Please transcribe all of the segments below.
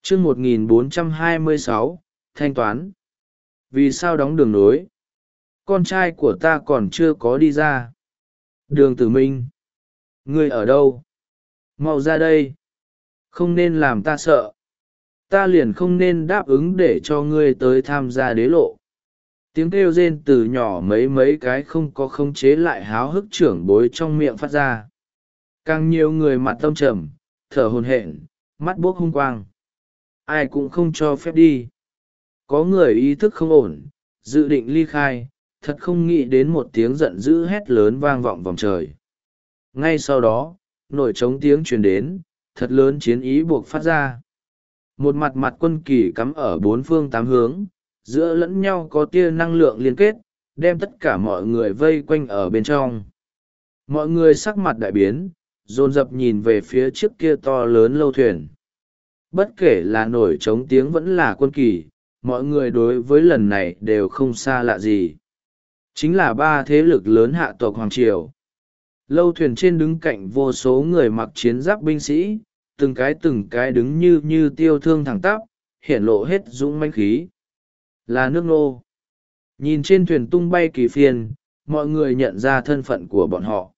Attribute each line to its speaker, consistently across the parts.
Speaker 1: chương 1426, thanh toán. Vì sao đóng đường nối? Con trai của ta còn chưa có đi ra. Đường Tử Minh, ngươi ở đâu? Mau ra đây. Không nên làm ta sợ. Ta liền không nên đáp ứng để cho ngươi tới tham gia đế lộ. Tiếng kêu rên từ nhỏ mấy cái không có khống chế lại háo hức trưởng bối trong miệng phát ra. Càng nhiều người mặt tâm trầm, thở hổn hển, mắt buốc hung quang. Ai cũng không cho phép đi. Có người ý thức không ổn, dự định ly khai, thật không nghĩ đến một tiếng giận dữ hét lớn vang vọng vòng trời. Ngay sau đó, nổi trống tiếng truyền đến, thật lớn chiến ý buộc phát ra. Một mặt quân kỳ cắm ở bốn phương tám hướng, giữa lẫn nhau có tia năng lượng liên kết, đem tất cả mọi người vây quanh ở bên trong. Mọi người sắc mặt đại biến, dồn dập nhìn về phía trước kia to lớn lâu thuyền. Bất kể là nổi trống tiếng vẫn là quân kỳ, mọi người đối với lần này đều không xa lạ gì. Chính là ba thế lực lớn hạ tộc Hoàng Triều. Lâu thuyền trên đứng cạnh vô số người mặc chiến giáp binh sĩ, từng cái đứng như tiêu thương thẳng tắp, hiển lộ hết dũng mãnh khí. Là nước Nô. Nhìn trên thuyền tung bay kỳ phiên, mọi người nhận ra thân phận của bọn họ.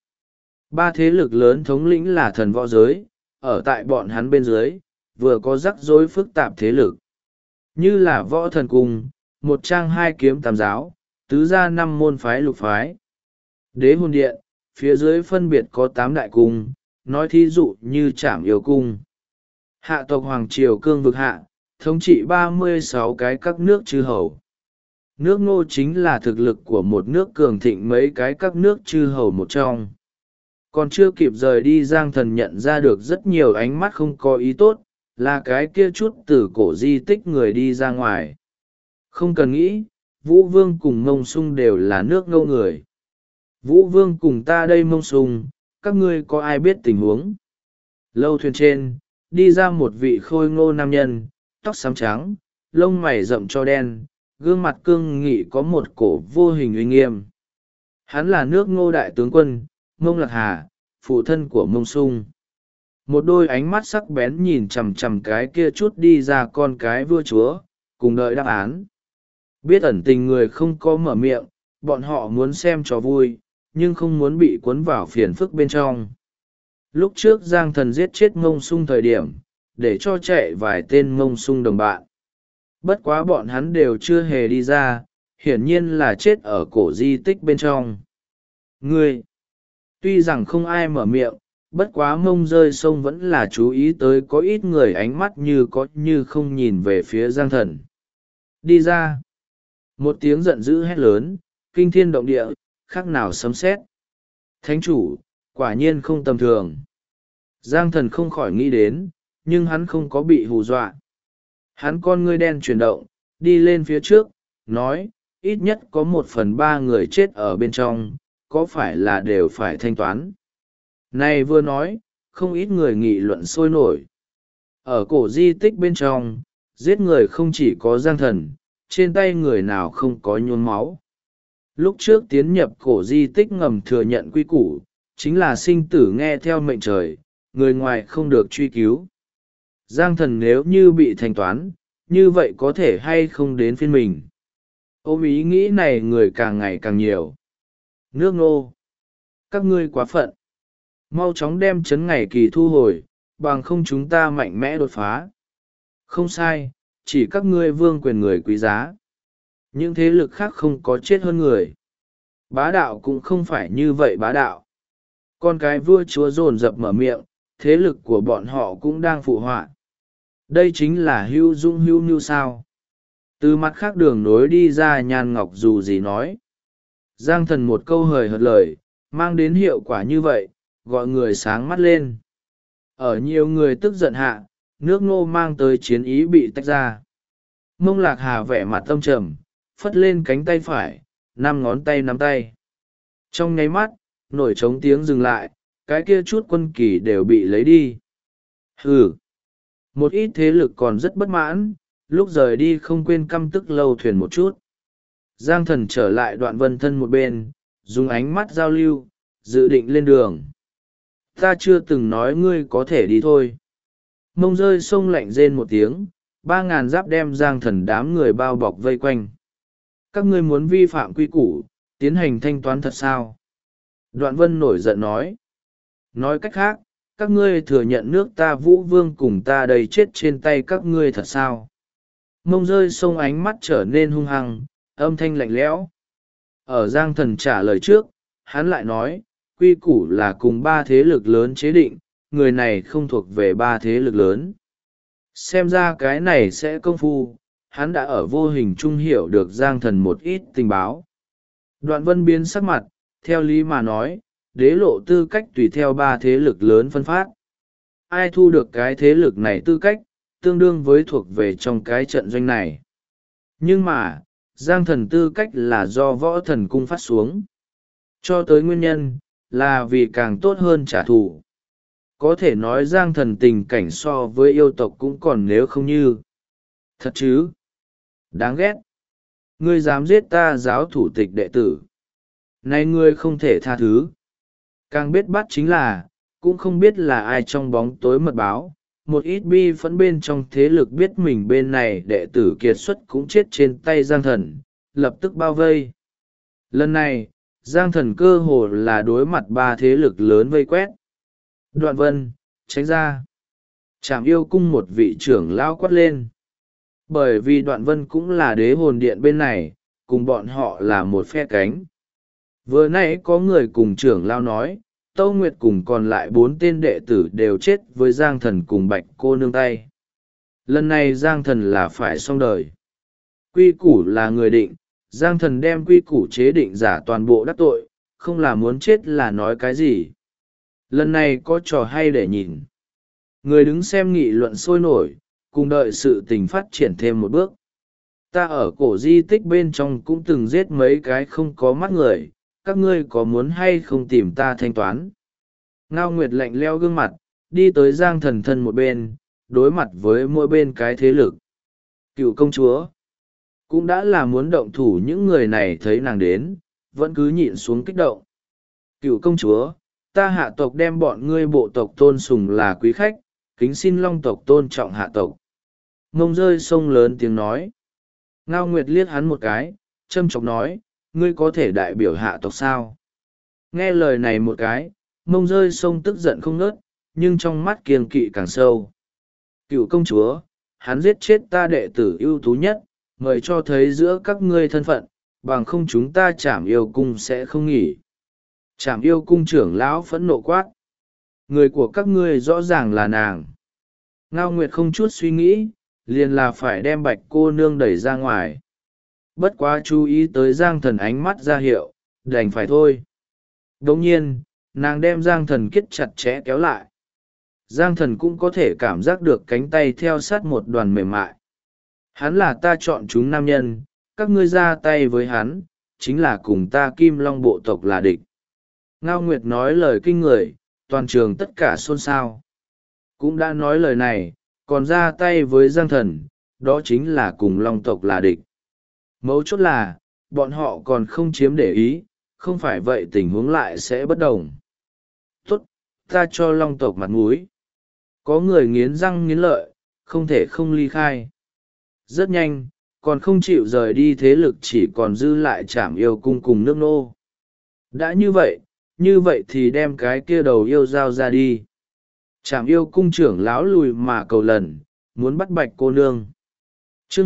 Speaker 1: Ba thế lực lớn thống lĩnh là thần võ giới, ở tại bọn hắn bên dưới, vừa có rắc rối phức tạp thế lực. Như là võ thần cung, một trang hai kiếm tam giáo, tứ gia năm môn phái lục phái. Đế hồn điện, phía dưới phân biệt có 8 đại cung, nói thí dụ như Trảm Yêu cung. Hạ tộc Hoàng Triều cương vực hạ, thống trị 36 cái các nước chư hầu. Nước Ngô chính là thực lực của một nước cường thịnh mấy cái các nước chư hầu một trong. Còn chưa kịp rời đi, Giang Thần nhận ra được rất nhiều ánh mắt không có ý tốt, là cái kia chút từ cổ di tích người đi ra ngoài. Không cần nghĩ, Vũ Vương cùng Mông Sung đều là nước Ngô người. Vũ Vương cùng ta đây Mông Sung, các ngươi có ai biết tình huống? Lâu thuyền trên, đi ra một vị khôi ngô nam nhân, tóc xám trắng, lông mày rậm cho đen, gương mặt cương nghị có một cổ vô hình uy nghiêm. Hắn là nước Ngô đại tướng quân, Mông Lạc Hà, phụ thân của Mông Sung. Một đôi ánh mắt sắc bén nhìn chằm chằm cái kia chút đi ra con cái vua chúa, cùng đợi đáp án. Biết ẩn tình người không có mở miệng, bọn họ muốn xem cho vui, nhưng không muốn bị cuốn vào phiền phức bên trong. Lúc trước Giang Thần giết chết Mông Sung thời điểm, để cho chạy vài tên Mông Sung đồng bạn. Bất quá bọn hắn đều chưa hề đi ra, hiển nhiên là chết ở cổ di tích bên trong. Ngươi! Tuy rằng không ai mở miệng, bất quá Mông Rơi Sông vẫn là chú ý tới có ít người ánh mắt như có như không nhìn về phía Giang Thần. Đi ra! Một tiếng giận dữ hét lớn, kinh thiên động địa, khác nào sấm sét. Thánh chủ, quả nhiên không tầm thường. Giang Thần không khỏi nghĩ đến, nhưng hắn không có bị hù dọa. Hắn con ngươi đen chuyển động, đi lên phía trước, nói, ít nhất có 1/3 người chết ở bên trong, có phải là đều phải thanh toán. Này vừa nói, không ít người nghị luận sôi nổi. Ở cổ di tích bên trong, giết người không chỉ có Giang Thần, trên tay người nào không có nhuốm máu. Lúc trước tiến nhập cổ di tích ngầm thừa nhận quy củ, chính là sinh tử nghe theo mệnh trời, người ngoài không được truy cứu. Giang Thần nếu như bị thanh toán, như vậy có thể hay không đến phiên mình. Ôm ý nghĩ này người càng ngày càng nhiều. Nước Ngô, các ngươi quá phận. Mau chóng đem chấn ngày kỳ thu hồi, bằng không chúng ta mạnh mẽ đột phá. Không sai, chỉ các ngươi vương quyền người quý giá. Những thế lực khác không có chết hơn người. Bá đạo cũng không phải như vậy bá đạo. Con cái vua chúa dồn dập mở miệng, thế lực của bọn họ cũng đang phụ họa. Đây chính là hữu dung hữu nhu sao. Từ mặt khác đường nối đi ra Nhan Ngọc dù gì nói. Giang Thần một câu hời hợt lời, mang đến hiệu quả như vậy, gọi người sáng mắt lên. Ở nhiều người tức giận hạ, nước Ngô mang tới chiến ý bị tách ra. Mông Lạc Hà vẻ mặt tâm trầm, phất lên cánh tay phải, 5 ngón tay nắm tay. Trong nháy mắt, nổi trống tiếng dừng lại, cái kia chút quân kỳ đều bị lấy đi. Hừ! Một ít thế lực còn rất bất mãn, lúc rời đi không quên căm tức lâu thuyền một chút. Giang Thần trở lại Đoạn Vân Thân một bên, dùng ánh mắt giao lưu, dự định lên đường. Ta chưa từng nói ngươi có thể đi thôi. Mông Rơi Sông lạnh rên một tiếng, 3.000 giáp đem Giang Thần đám người bao bọc vây quanh. Các ngươi muốn vi phạm quy củ, tiến hành thanh toán thật sao? Đoạn Vân nổi giận nói. Nói cách khác, các ngươi thừa nhận nước ta Vũ Vương cùng ta đầy chết trên tay các ngươi thật sao? Mông Rơi Sông ánh mắt trở nên hung hăng, âm thanh lạnh lẽo. Ở Giang Thần trả lời trước, hắn lại nói, quy củ là cùng ba thế lực lớn chế định, người này không thuộc về ba thế lực lớn. Xem ra cái này sẽ công phu, hắn đã ở vô hình trung hiểu được Giang Thần một ít tình báo. Đoạn Vân biến sắc mặt, theo lý mà nói, đế lộ tư cách tùy theo ba thế lực lớn phân phát. Ai thu được cái thế lực này tư cách, tương đương với thuộc về trong cái trận doanh này. Nhưng mà, Giang Thần tư cách là do võ thần cung phát xuống. Cho tới nguyên nhân, là vì càng tốt hơn trả thù. Có thể nói Giang Thần tình cảnh so với yêu tộc cũng còn nếu không như. Thật chứ? Đáng ghét. Ngươi dám giết ta giáo thủ tịch đệ tử. Này ngươi không thể tha thứ. Càng biết bắt chính là, cũng không biết là ai trong bóng tối mật báo. Một ít bi phẫn bên trong thế lực biết mình bên này đệ tử kiệt xuất cũng chết trên tay Giang Thần, lập tức bao vây. Lần này, Giang Thần cơ hồ là đối mặt ba thế lực lớn vây quét. Đoạn Vân, tránh ra. Trảm Yêu cung một vị trưởng lao quát lên. Bởi vì Đoạn Vân cũng là đế hồn điện bên này, cùng bọn họ là một phe cánh. Vừa nãy có người cùng trưởng lao nói, Tâu Nguyệt cùng còn lại 4 tên đệ tử đều chết với Giang Thần cùng Bạch cô nương tay. Lần này Giang Thần là phải xong đời. Quy củ là người định, Giang Thần đem quy củ chế định giả toàn bộ đắc tội, không là muốn chết là nói cái gì. Lần này có trò hay để nhìn. Người đứng xem nghị luận sôi nổi, cùng đợi sự tình phát triển thêm một bước. Ta ở cổ di tích bên trong cũng từng giết mấy cái không có mắt người, các ngươi có muốn hay không tìm ta thanh toán? Ngao Nguyệt lạnh leo gương mặt, đi tới Giang Thần thân một bên, đối mặt với mỗi bên cái thế lực. Cựu công chúa cũng đã là muốn động thủ, những người này thấy nàng đến, vẫn cứ nhịn xuống kích động. Cựu công chúa, ta hạ tộc đem bọn ngươi bộ tộc tôn sùng là quý khách, kính xin Long tộc tôn trọng hạ tộc. Mông Rơi Sông lớn tiếng nói. Ngao Nguyệt liếc hắn một cái, châm chọc nói, ngươi có thể đại biểu hạ tộc sao? Nghe lời này một cái, Mông Rơi Sông tức giận không ngớt, nhưng trong mắt kiêng kỵ càng sâu. Cựu công chúa, hắn giết chết ta đệ tử ưu tú nhất, mời cho thấy giữa các ngươi thân phận, bằng không chúng ta Trảm Yêu cung sẽ không nghỉ. Trảm Yêu cung trưởng lão phẫn nộ quát. Người của các ngươi rõ ràng là nàng. Ngao Nguyệt không chút suy nghĩ, liền là phải đem Bạch cô nương đẩy ra ngoài. Bất quá chú ý tới Giang Thần ánh mắt ra hiệu, đành phải thôi. Đồng nhiên, nàng đem Giang Thần kết chặt chẽ kéo lại. Giang Thần cũng có thể cảm giác được cánh tay theo sát một đoàn mềm mại. Hắn là ta chọn chúng nam nhân, các ngươi ra tay với hắn, chính là cùng ta Kim Long bộ tộc là địch. Ngao Nguyệt nói lời kinh người, toàn trường tất cả xôn xao. Cũng đã nói lời này, còn ra tay với Giang Thần, đó chính là cùng Long tộc là địch. Mấu chốt là, bọn họ còn không chiếm để ý, không phải vậy tình huống lại sẽ bất đồng. Tốt, ta cho Long tộc mặt mũi. Có người nghiến răng nghiến lợi, không thể không ly khai. Rất nhanh, còn không chịu rời đi thế lực chỉ còn dư lại Trảm Yêu cung cùng nước nô. Đã như vậy thì đem cái kia đầu yêu giao ra đi. Trảm Yêu cung trưởng lão lùi mà cầu lần, muốn bắt Bạch cô nương. Chương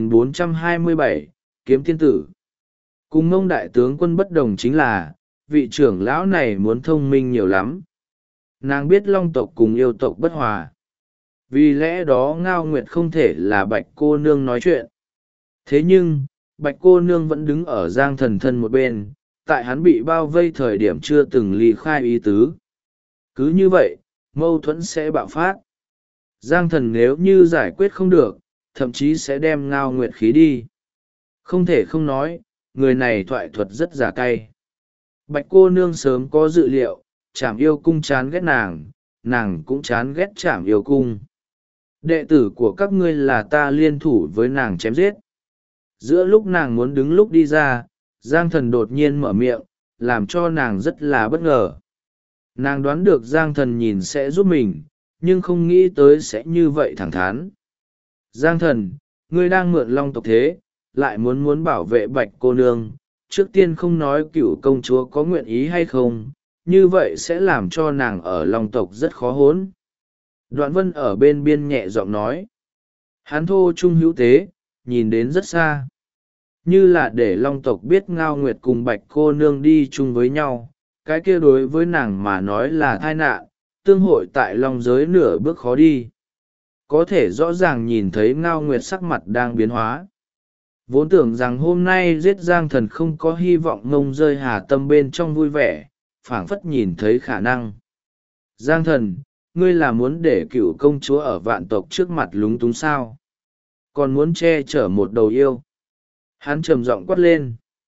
Speaker 1: 1427, Kiếm Tiên Tử. Cùng Mông đại tướng quân bất đồng chính là, vị trưởng lão này muốn thông minh nhiều lắm. Nàng biết Long tộc cùng yêu tộc bất hòa. Vì lẽ đó Ngao Nguyệt không thể là Bạch cô nương nói chuyện. Thế nhưng, Bạch cô nương vẫn đứng ở Giang Thần thân một bên, tại hắn bị bao vây thời điểm chưa từng ly khai ý tứ. Cứ như vậy, mâu thuẫn sẽ bạo phát. Giang Thần nếu như giải quyết không được, thậm chí sẽ đem Ngao Nguyệt khí đi. Không thể không nói, người này thoại thuật rất giả cay. Bạch cô nương sớm có dự liệu, Trảm Yêu cung chán ghét nàng cũng chán ghét Trảm Yêu cung. Đệ tử của các ngươi là ta liên thủ với nàng chém giết. Giữa lúc nàng muốn đứng lúc đi ra, Giang Thần đột nhiên mở miệng, làm cho nàng rất là bất ngờ. Nàng đoán được Giang Thần nhìn sẽ giúp mình, nhưng không nghĩ tới sẽ như vậy thẳng thắn. Giang thần, ngươi đang mượn long tộc thế, lại muốn bảo vệ bạch cô nương, trước tiên không nói cựu công chúa có nguyện ý hay không, như vậy sẽ làm cho nàng ở long tộc rất khó hốn. Đoạn vân ở bên biên nhẹ giọng nói. Hắn thô trung hữu tế, nhìn đến rất xa. Như là để long tộc biết Ngao Nguyệt cùng bạch cô nương đi chung với nhau, cái kia đối với nàng mà nói là tai nạn, tương hội tại long giới nửa bước khó đi. Có thể rõ ràng nhìn thấy Ngao Nguyệt sắc mặt đang biến hóa. Vốn tưởng rằng hôm nay giết Giang thần không có hy vọng ngông rơi hà tâm bên trong vui vẻ, phảng phất nhìn thấy khả năng. Giang thần, ngươi là muốn để cựu công chúa ở vạn tộc trước mặt lúng túng sao? Còn muốn che chở một đầu yêu? Hắn trầm giọng quát lên.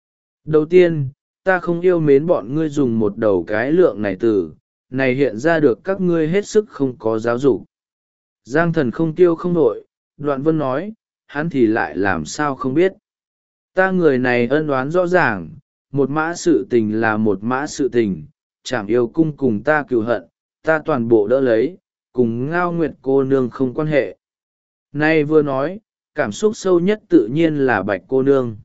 Speaker 1: Đầu tiên, ta không yêu mến bọn ngươi dùng một đầu cái lượng này từ, này hiện ra được các ngươi hết sức không có giáo dục. Giang thần không tiêu không nổi, Đoạn Vân nói, hắn thì lại làm sao không biết. Ta người này ân oán rõ ràng, một mã sự tình là một mã sự tình, chảm yêu cung cùng ta cựu hận, ta toàn bộ đỡ lấy, cùng Ngao Nguyệt cô nương không quan hệ. Nay vừa nói, cảm xúc sâu nhất tự nhiên là bạch cô nương.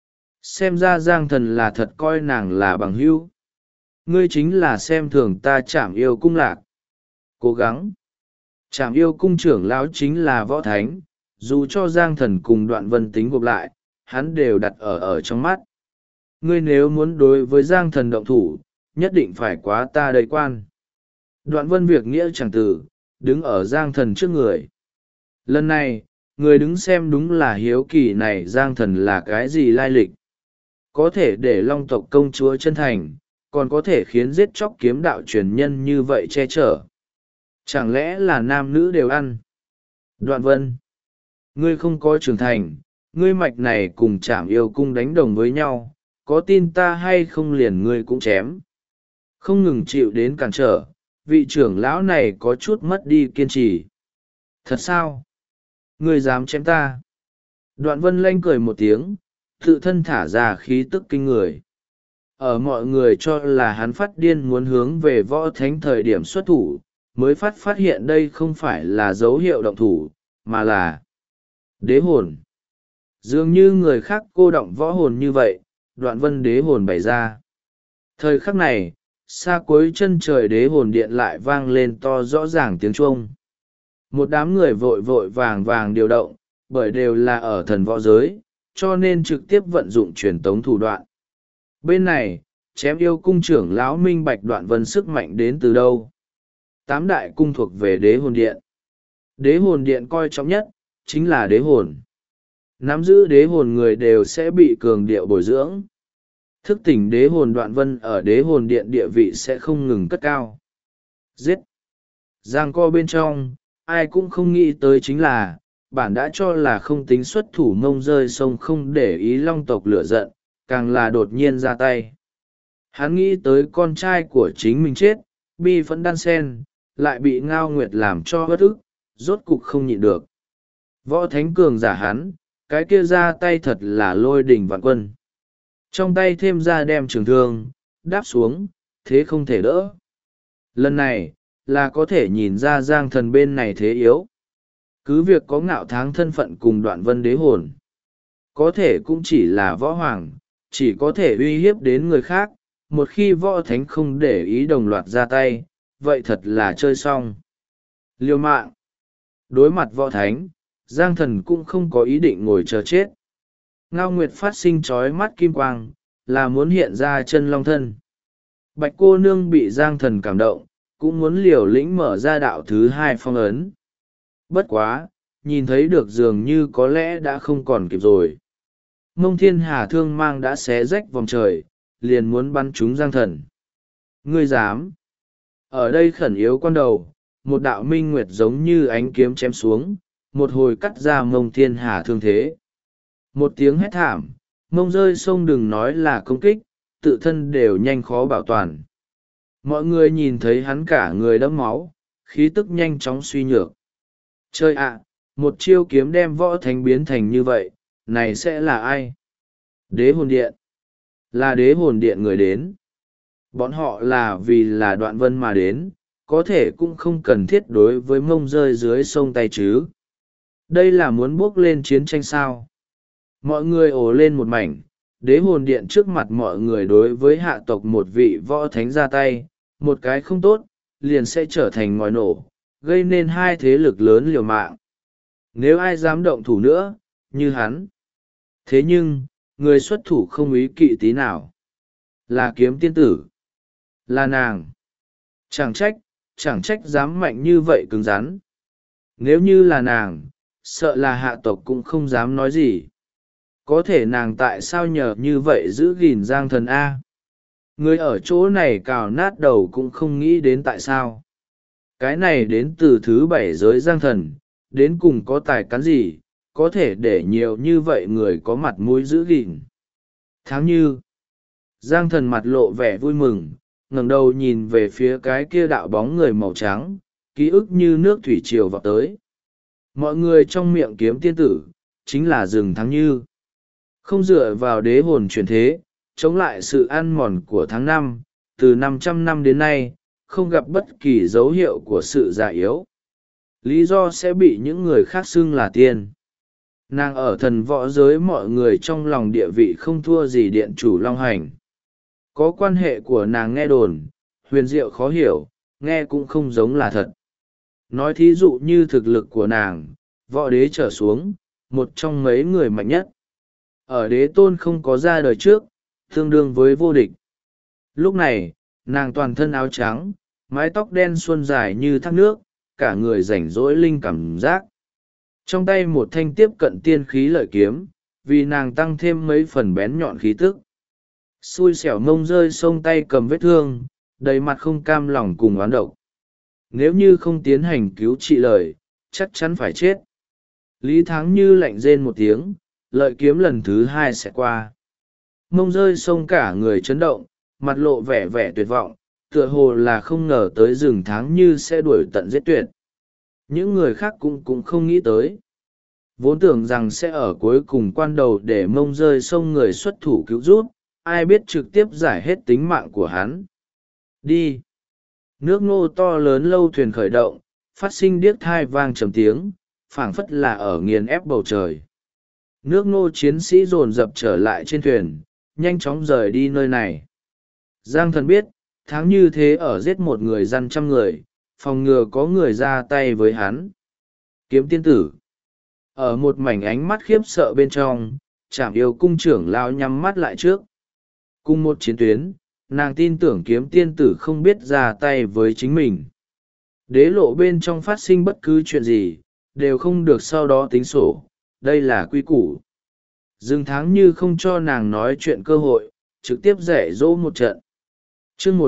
Speaker 1: Xem ra Giang thần là thật coi nàng là bằng hữu. Ngươi chính là xem thường ta chảm yêu cung lạc. Cố gắng. Chảm yêu cung trưởng lão chính là võ thánh, dù cho Giang thần cùng Đoạn Vân tính gộp lại, hắn đều đặt ở trong mắt. Ngươi nếu muốn đối với Giang thần động thủ, nhất định phải quá ta đầy quan. Đoạn Vân việc nghĩa chẳng từ, đứng ở Giang thần trước người. Lần này, người đứng xem đúng là hiếu kỳ này Giang thần là cái gì lai lịch. Có thể để long tộc công chúa chân thành, còn có thể khiến giết chóc kiếm đạo truyền nhân như vậy che chở. Chẳng lẽ là nam nữ đều ăn? Đoạn Vân, ngươi không có trưởng thành, ngươi mạch này cùng chảm yêu cung đánh đồng với nhau, có tin ta hay không liền ngươi cũng chém. Không ngừng chịu đến cản trở, vị trưởng lão này có chút mất đi kiên trì. Thật sao? Ngươi dám chém ta? Đoạn Vân lanh cười một tiếng, tự thân thả ra khí tức kinh người. Ở mọi người cho là hắn phát điên muốn hướng về võ thánh thời điểm xuất thủ, mới phát hiện đây không phải là dấu hiệu động thủ, mà là đế hồn. Dường như người khác cô động võ hồn như vậy, Đoạn Vân đế hồn bày ra. Thời khắc này, xa cuối chân trời đế hồn điện lại vang lên to rõ ràng tiếng chuông. Một đám người vội vội vàng vàng điều động, bởi đều là ở thần võ giới, cho nên trực tiếp vận dụng truyền tống thủ đoạn. Bên này, chém yêu cung trưởng lão minh bạch Đoạn Vân sức mạnh đến từ đâu. 8 đại cung thuộc về đế hồn điện. Đế hồn điện coi trọng nhất, chính là đế hồn. Nắm giữ đế hồn người đều sẽ bị cường điệu bồi dưỡng. Thức tỉnh đế hồn Đoạn Vân ở đế hồn điện địa vị sẽ không ngừng cất cao. Giết! Giang co bên trong, ai cũng không nghĩ tới chính là, bản đã cho là không tính xuất thủ mông rơi sông không để ý long tộc lửa giận, càng là đột nhiên ra tay. Hắn nghĩ tới con trai của chính mình chết, bi phẫn đan sen, lại bị Ngao Nguyệt làm cho bất ức, rốt cục không nhịn được. Võ thánh cường giả hắn, cái kia ra tay thật là lôi đỉnh vạn quân. Trong tay thêm ra đem trường thương, đáp xuống, thế không thể đỡ. Lần này, là có thể nhìn ra Giang thần bên này thế yếu. Cứ việc có Ngạo Tháng thân phận cùng Đoạn Vân đế hồn. Có thể cũng chỉ là võ hoàng, chỉ có thể uy hiếp đến người khác. Một khi võ thánh không để ý đồng loạt ra tay, vậy thật là chơi xong. Liều mạng. Đối mặt võ thánh, Giang thần cũng không có ý định ngồi chờ chết. Ngao Nguyệt phát sinh chói mắt kim quang, là muốn hiện ra chân long thân. Bạch cô nương bị Giang thần cảm động, cũng muốn liều lĩnh mở ra đạo thứ 2 phong ấn. Bất quá, nhìn thấy được dường như có lẽ đã không còn kịp rồi. Mông Thiên Hà thương mang đã xé rách vòng trời, liền muốn bắn trúng Giang thần. Ngươi dám! Ở đây khẩn yếu quan đầu, một đạo minh nguyệt giống như ánh kiếm chém xuống, một hồi cắt ra Mông Thiên Hà thương thế. Một tiếng hét thảm, mông rơi sông đừng nói là công kích, tự thân đều nhanh khó bảo toàn. Mọi người nhìn thấy hắn cả người đẫm máu, khí tức nhanh chóng suy nhược. Chơi ạ, một chiêu kiếm đem võ thánh biến thành như vậy, này sẽ là ai? Đế hồn điện. Là đế hồn điện người đến. Bọn họ là vì là Đoạn Vân mà đến, có thể cũng không cần thiết đối với mông rơi dưới sông tay chứ. Đây là muốn bước lên chiến tranh sao? Mọi người ồ lên một mảnh. Đế hồn điện trước mặt mọi người đối với hạ tộc một vị võ thánh ra tay, một cái không tốt, liền sẽ trở thành ngòi nổ, gây nên hai thế lực lớn liều mạng. Nếu ai dám động thủ nữa, như hắn. Thế nhưng, người xuất thủ không ý kỵ tí nào. Là kiếm tiên tử. Là nàng. Chẳng trách dám mạnh như vậy cứng rắn. Nếu như là nàng, sợ là hạ tộc cũng không dám nói gì. Có thể nàng tại sao nhờ như vậy giữ gìn Giang Thần A? Người ở chỗ này cào nát đầu cũng không nghĩ đến tại sao. Cái này đến từ thứ bảy giới Giang Thần, đến cùng có tài cán gì, có thể để nhiều như vậy người có mặt mũi giữ gìn. Tháng như, Giang Thần mặt lộ vẻ vui mừng, ngẩng đầu nhìn về phía cái kia đạo bóng người màu trắng, ký ức như nước thủy triều vào tới. Mọi người trong miệng kiếm tiên tử, chính là rừng Tháng Như. Không dựa vào đế hồn chuyển thế, chống lại sự ăn mòn của tháng 5, từ 500 năm đến nay, không gặp bất kỳ dấu hiệu của sự già yếu. Lý do sẽ bị những người khác xưng là tiên. Nàng ở thần võ giới mọi người trong lòng địa vị không thua gì điện chủ Long Hành. Có quan hệ của nàng nghe đồn, huyền diệu khó hiểu, nghe cũng không giống là thật. Nói thí dụ như thực lực của nàng, võ đế trở xuống, một trong mấy người mạnh nhất. Ở đế tôn không có ra đời trước, tương đương với vô địch. Lúc này, nàng toàn thân áo trắng, mái tóc đen suôn dài như thác nước, cả người rảnh rỗi linh cảm giác. Trong tay một thanh tiếp cận tiên khí lợi kiếm, vì nàng tăng thêm mấy phần bén nhọn khí tức. Xui xẻo mông rơi xông tay cầm vết thương, đầy mặt không cam lòng cùng oán độc. Nếu như không tiến hành cứu trị lời, chắc chắn phải chết. Lý Thắng Như lạnh rên một tiếng, lợi kiếm lần thứ hai sẽ qua. Mông rơi xông cả người chấn động, mặt lộ vẻ vẻ tuyệt vọng, tựa hồ là không ngờ tới rừng Tháng Như sẽ đuổi tận giết tuyệt. Những người khác cũng không nghĩ tới. Vốn tưởng rằng sẽ ở cuối cùng quan đầu để mông rơi xông người xuất thủ cứu rút, ai biết trực tiếp giải hết tính mạng của hắn. Đi! Nước ngô to lớn lâu thuyền khởi động, phát sinh điếc thai vang trầm tiếng, phảng phất là ở nghiền ép bầu trời. Nước ngô chiến sĩ dồn dập trở lại trên thuyền, nhanh chóng rời đi nơi này. Giang Thần biết, tháng như thế ở giết một người dân trăm người, phòng ngừa có người ra tay với hắn. Kiếm tiên tử. Ở một mảnh ánh mắt khiếp sợ bên trong, Trảm Yêu cung trưởng lao nhắm mắt lại trước. Cùng một chiến tuyến, nàng tin tưởng kiếm tiên tử không biết ra tay với chính mình. Đế lộ bên trong phát sinh bất cứ chuyện gì, đều không được sau đó tính sổ, đây là quy củ. Dừng Tháng Như không cho nàng nói chuyện cơ hội, trực tiếp dạy dỗ một trận. chương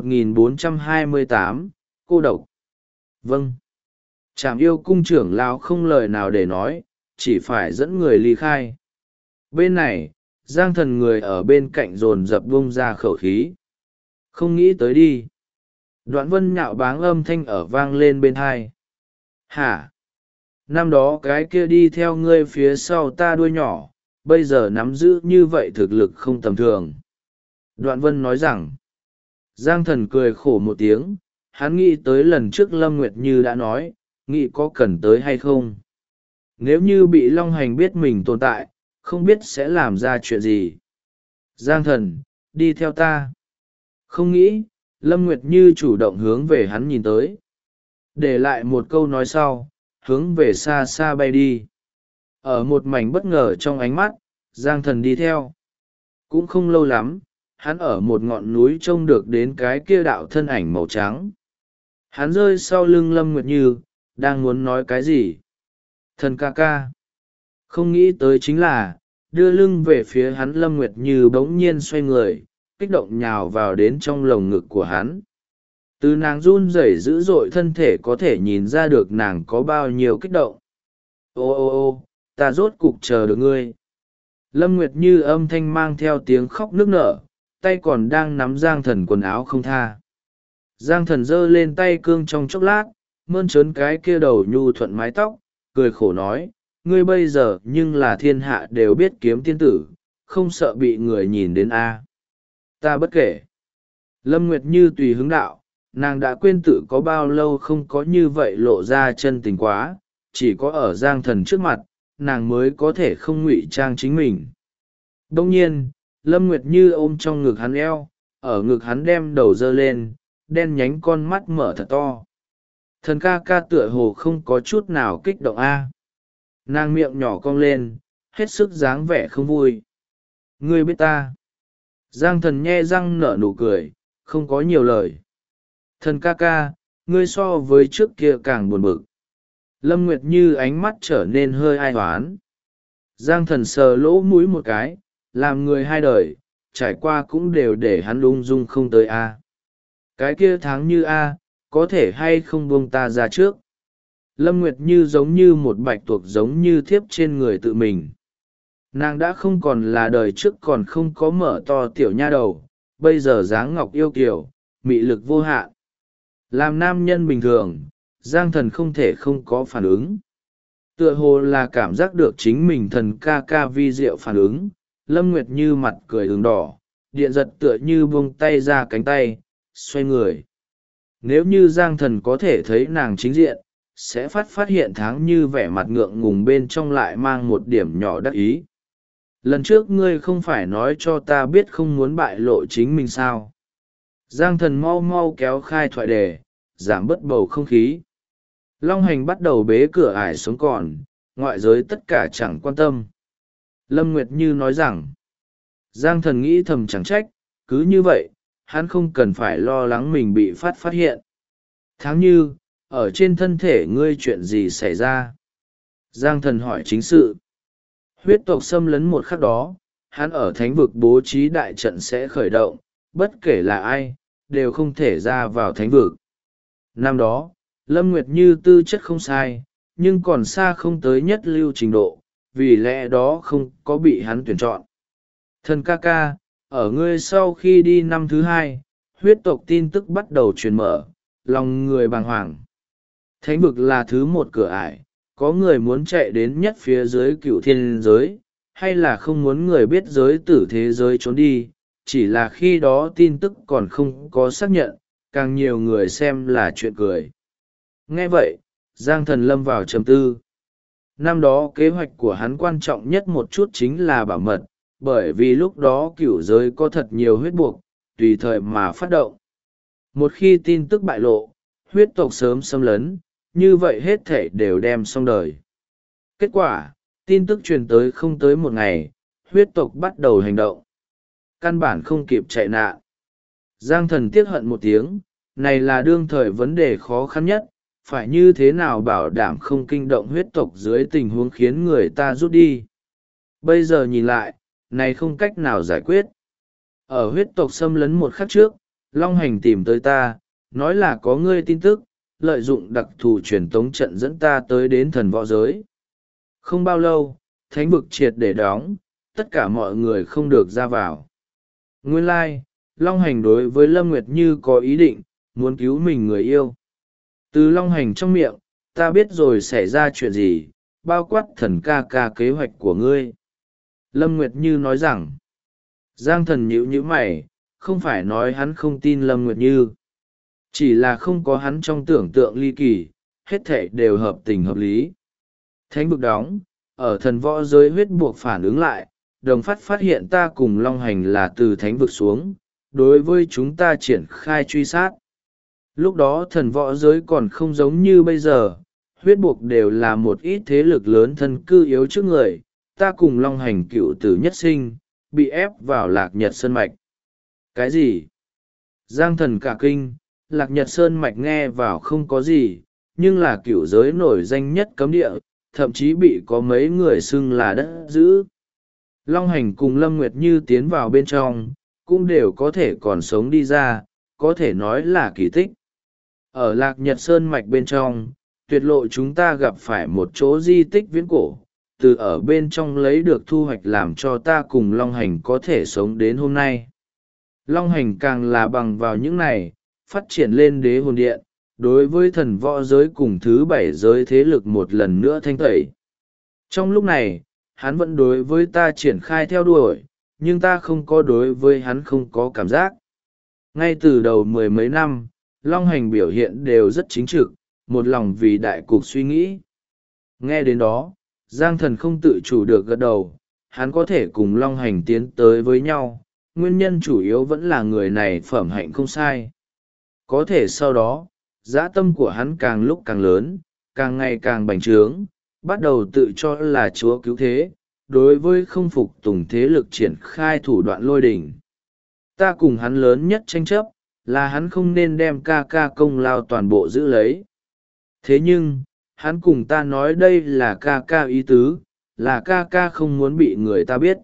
Speaker 1: 1428, cô độc. Vâng. Trảm Yêu cung trưởng lão không lời nào để nói, chỉ phải dẫn người ly khai. Bên này, Giang Thần người ở bên cạnh dồn dập bung ra khẩu khí. Không nghĩ tới đi. Đoạn Vân nhạo báng âm thanh ở vang lên bên hai. Hả? Năm đó cái kia đi theo ngươi phía sau ta đuôi nhỏ, bây giờ nắm giữ như vậy thực lực không tầm thường. Đoạn Vân nói rằng. Giang Thần cười khổ một tiếng, hắn nghĩ tới lần trước Lâm Nguyệt Như đã nói, nghĩ có cần tới hay không. Nếu như bị Long Hành biết mình tồn tại, không biết sẽ làm ra chuyện gì. Giang Thần, đi theo ta. Không nghĩ, Lâm Nguyệt Như chủ động hướng về hắn nhìn tới. Để lại một câu nói sau, hướng về xa xa bay đi. Ở một mảnh bất ngờ trong ánh mắt, Giang Thần đi theo. Cũng không lâu lắm, hắn ở một ngọn núi trông được đến cái kia đạo thân ảnh màu trắng. Hắn rơi sau lưng Lâm Nguyệt Như, đang muốn nói cái gì. Thần ca ca. Không nghĩ tới chính là, đưa lưng về phía hắn Lâm Nguyệt Như bỗng nhiên xoay người, kích động nhào vào đến trong lồng ngực của hắn. Từ nàng run rẩy dữ dội thân thể có thể nhìn ra được nàng có bao nhiêu kích động. Ô ô ô, ta rốt cục chờ được ngươi. Lâm Nguyệt Như âm thanh mang theo tiếng khóc nức nở, tay còn đang nắm Giang Thần quần áo không tha. Giang Thần giơ lên tay cương trong chốc lát, mơn trớn cái kia đầu nhu thuận mái tóc, cười khổ nói, ngươi bây giờ nhưng là thiên hạ đều biết kiếm tiên tử, không sợ bị người nhìn đến a. Ta bất kể. Lâm Nguyệt Như tùy hứng đạo, nàng đã quên tự có bao lâu không có như vậy lộ ra chân tình quá, chỉ có ở Giang Thần trước mặt, nàng mới có thể không ngụy trang chính mình. Đông nhiên Lâm Nguyệt Như ôm trong ngực hắn eo, ở ngực hắn đem đầu dơ lên, đen nhánh con mắt mở thật to. Thần ca ca tựa hồ không có chút nào kích động a. Nàng miệng nhỏ cong lên, hết sức dáng vẻ không vui. Ngươi biết ta. Giang thần nhe răng nở nụ cười, không có nhiều lời. Thần ca ca, ngươi so với trước kia càng buồn bực. Lâm Nguyệt Như ánh mắt trở nên hơi ai hoán. Giang thần sờ lỗ mũi một cái, làm người hai đời, trải qua cũng đều để hắn ung dung không tới a. Cái kia tháng như a, có thể hay không buông ta ra trước. Lâm Nguyệt Như giống như một bạch tuộc giống như thiếp trên người tự mình. Nàng đã không còn là đời trước còn không có mở to tiểu nha đầu, bây giờ dáng ngọc yêu kiều, mị lực vô hạn. Làm nam nhân bình thường, Giang thần không thể không có phản ứng. Tựa hồ là cảm giác được chính mình thần ca ca vi diệu phản ứng, Lâm Nguyệt Như mặt cười ửng đỏ, điện giật tựa như buông tay ra cánh tay, xoay người. Nếu như Giang thần có thể thấy nàng chính diện, sẽ phát hiện tháng như vẻ mặt ngượng ngùng bên trong lại mang một điểm nhỏ đắc ý. Lần trước ngươi không phải nói cho ta biết không muốn bại lộ chính mình sao. Giang thần mau mau kéo khai thoại đề, giảm bớt bầu không khí. Long hành bắt đầu bế cửa ải sống còn, ngoại giới tất cả chẳng quan tâm. Lâm Nguyệt Như nói rằng, Giang thần nghĩ thầm chẳng trách, cứ như vậy, hắn không cần phải lo lắng mình bị phát hiện. Tháng như, ở trên thân thể ngươi chuyện gì xảy ra? Giang thần hỏi chính sự. Huyết tộc xâm lấn một khắc đó, hắn ở thánh vực bố trí đại trận sẽ khởi động, bất kể là ai, đều không thể ra vào thánh vực. Năm đó, Lâm Nguyệt Như tư chất không sai, nhưng còn xa không tới nhất lưu trình độ, vì lẽ đó không có bị hắn tuyển chọn. Thần ca ca, ở ngươi sau khi đi năm thứ hai, huyết tộc tin tức bắt đầu truyền mở, lòng người bàng hoàng. Thánh vực là thứ một cửa ải, có người muốn chạy đến nhất phía dưới cựu thiên giới, hay là không muốn người biết giới tử thế giới trốn đi, chỉ là khi đó tin tức còn không có xác nhận, càng nhiều người xem là chuyện cười. Nghe vậy, Giang thần lâm vào trầm tư. Năm đó kế hoạch của hắn quan trọng nhất một chút chính là bảo mật, bởi vì lúc đó cửu giới có thật nhiều huyết buộc, tùy thời mà phát động. Một khi tin tức bại lộ, huyết tộc sớm xâm lấn, như vậy hết thể đều đem xong đời. Kết quả, tin tức truyền tới không tới một ngày, huyết tộc bắt đầu hành động. Căn bản không kịp chạy nạn. Giang thần tiếc hận một tiếng, này là đương thời vấn đề khó khăn nhất, phải như thế nào bảo đảm không kinh động huyết tộc dưới tình huống khiến người ta rút đi. Bây giờ nhìn lại, này không cách nào giải quyết. Ở huyết tộc xâm lấn một khắc trước, Long Hành tìm tới ta, nói là có ngươi tin tức, lợi dụng đặc thù truyền tống trận dẫn ta tới đến thần võ giới. Không bao lâu, thánh vực triệt để đóng, tất cả mọi người không được ra vào. Nguyên lai, Long Hành đối với Lâm Nguyệt Như có ý định, muốn cứu mình người yêu. Từ Long Hành trong miệng, ta biết rồi xảy ra chuyện gì, bao quát thần ca ca kế hoạch của ngươi. Lâm Nguyệt Như nói rằng, Giang thần nhíu mày, không phải nói hắn không tin Lâm Nguyệt Như. Chỉ là không có hắn trong tưởng tượng ly kỳ, hết thảy đều hợp tình hợp lý. Thánh vực đóng, ở thần võ giới huyết buộc phản ứng lại, đồng phát hiện ta cùng Long Hành là từ thánh vực xuống, đối với chúng ta triển khai truy sát. Lúc đó thần võ giới còn không giống như bây giờ, huyết buộc đều là một ít thế lực lớn thân cư yếu trước người, ta cùng Long Hành cựu tử nhất sinh, bị ép vào Lạc Nhật Sơn Mạch. Cái gì? Giang thần cả kinh, Lạc Nhật Sơn Mạch nghe vào không có gì, nhưng là cựu giới nổi danh nhất cấm địa, thậm chí bị có mấy người xưng là đất giữ. Long Hành cùng Lâm Nguyệt Như tiến vào bên trong, cũng đều có thể còn sống đi ra, có thể nói là kỳ tích. Ở Lạc Nhật Sơn Mạch bên trong, tuyệt lộ chúng ta gặp phải một chỗ di tích viễn cổ, từ ở bên trong lấy được thu hoạch làm cho ta cùng Long Hành có thể sống đến hôm nay. Long Hành càng là bằng vào những này, phát triển lên đế hồn điện, đối với thần võ giới cùng thứ bảy giới thế lực một lần nữa thanh tẩy. Trong lúc này, hắn vẫn đối với ta triển khai theo đuổi, nhưng ta không có đối với hắn không có cảm giác. Ngay từ đầu mười mấy năm, Long Hành biểu hiện đều rất chính trực, một lòng vì đại cục suy nghĩ. Nghe đến đó, Giang Thần không tự chủ được gật đầu, hắn có thể cùng Long Hành tiến tới với nhau, nguyên nhân chủ yếu vẫn là người này phẩm hạnh không sai. Có thể sau đó, dã tâm của hắn càng lúc càng lớn, càng ngày càng bành trướng, bắt đầu tự cho là chúa cứu thế, đối với không phục tùng thế lực triển khai thủ đoạn lôi đỉnh. Ta cùng hắn lớn nhất tranh chấp, là hắn không nên đem ca ca công lao toàn bộ giữ lấy. Thế nhưng, hắn cùng ta nói đây là ca ca ý tứ, là ca ca không muốn bị người ta biết.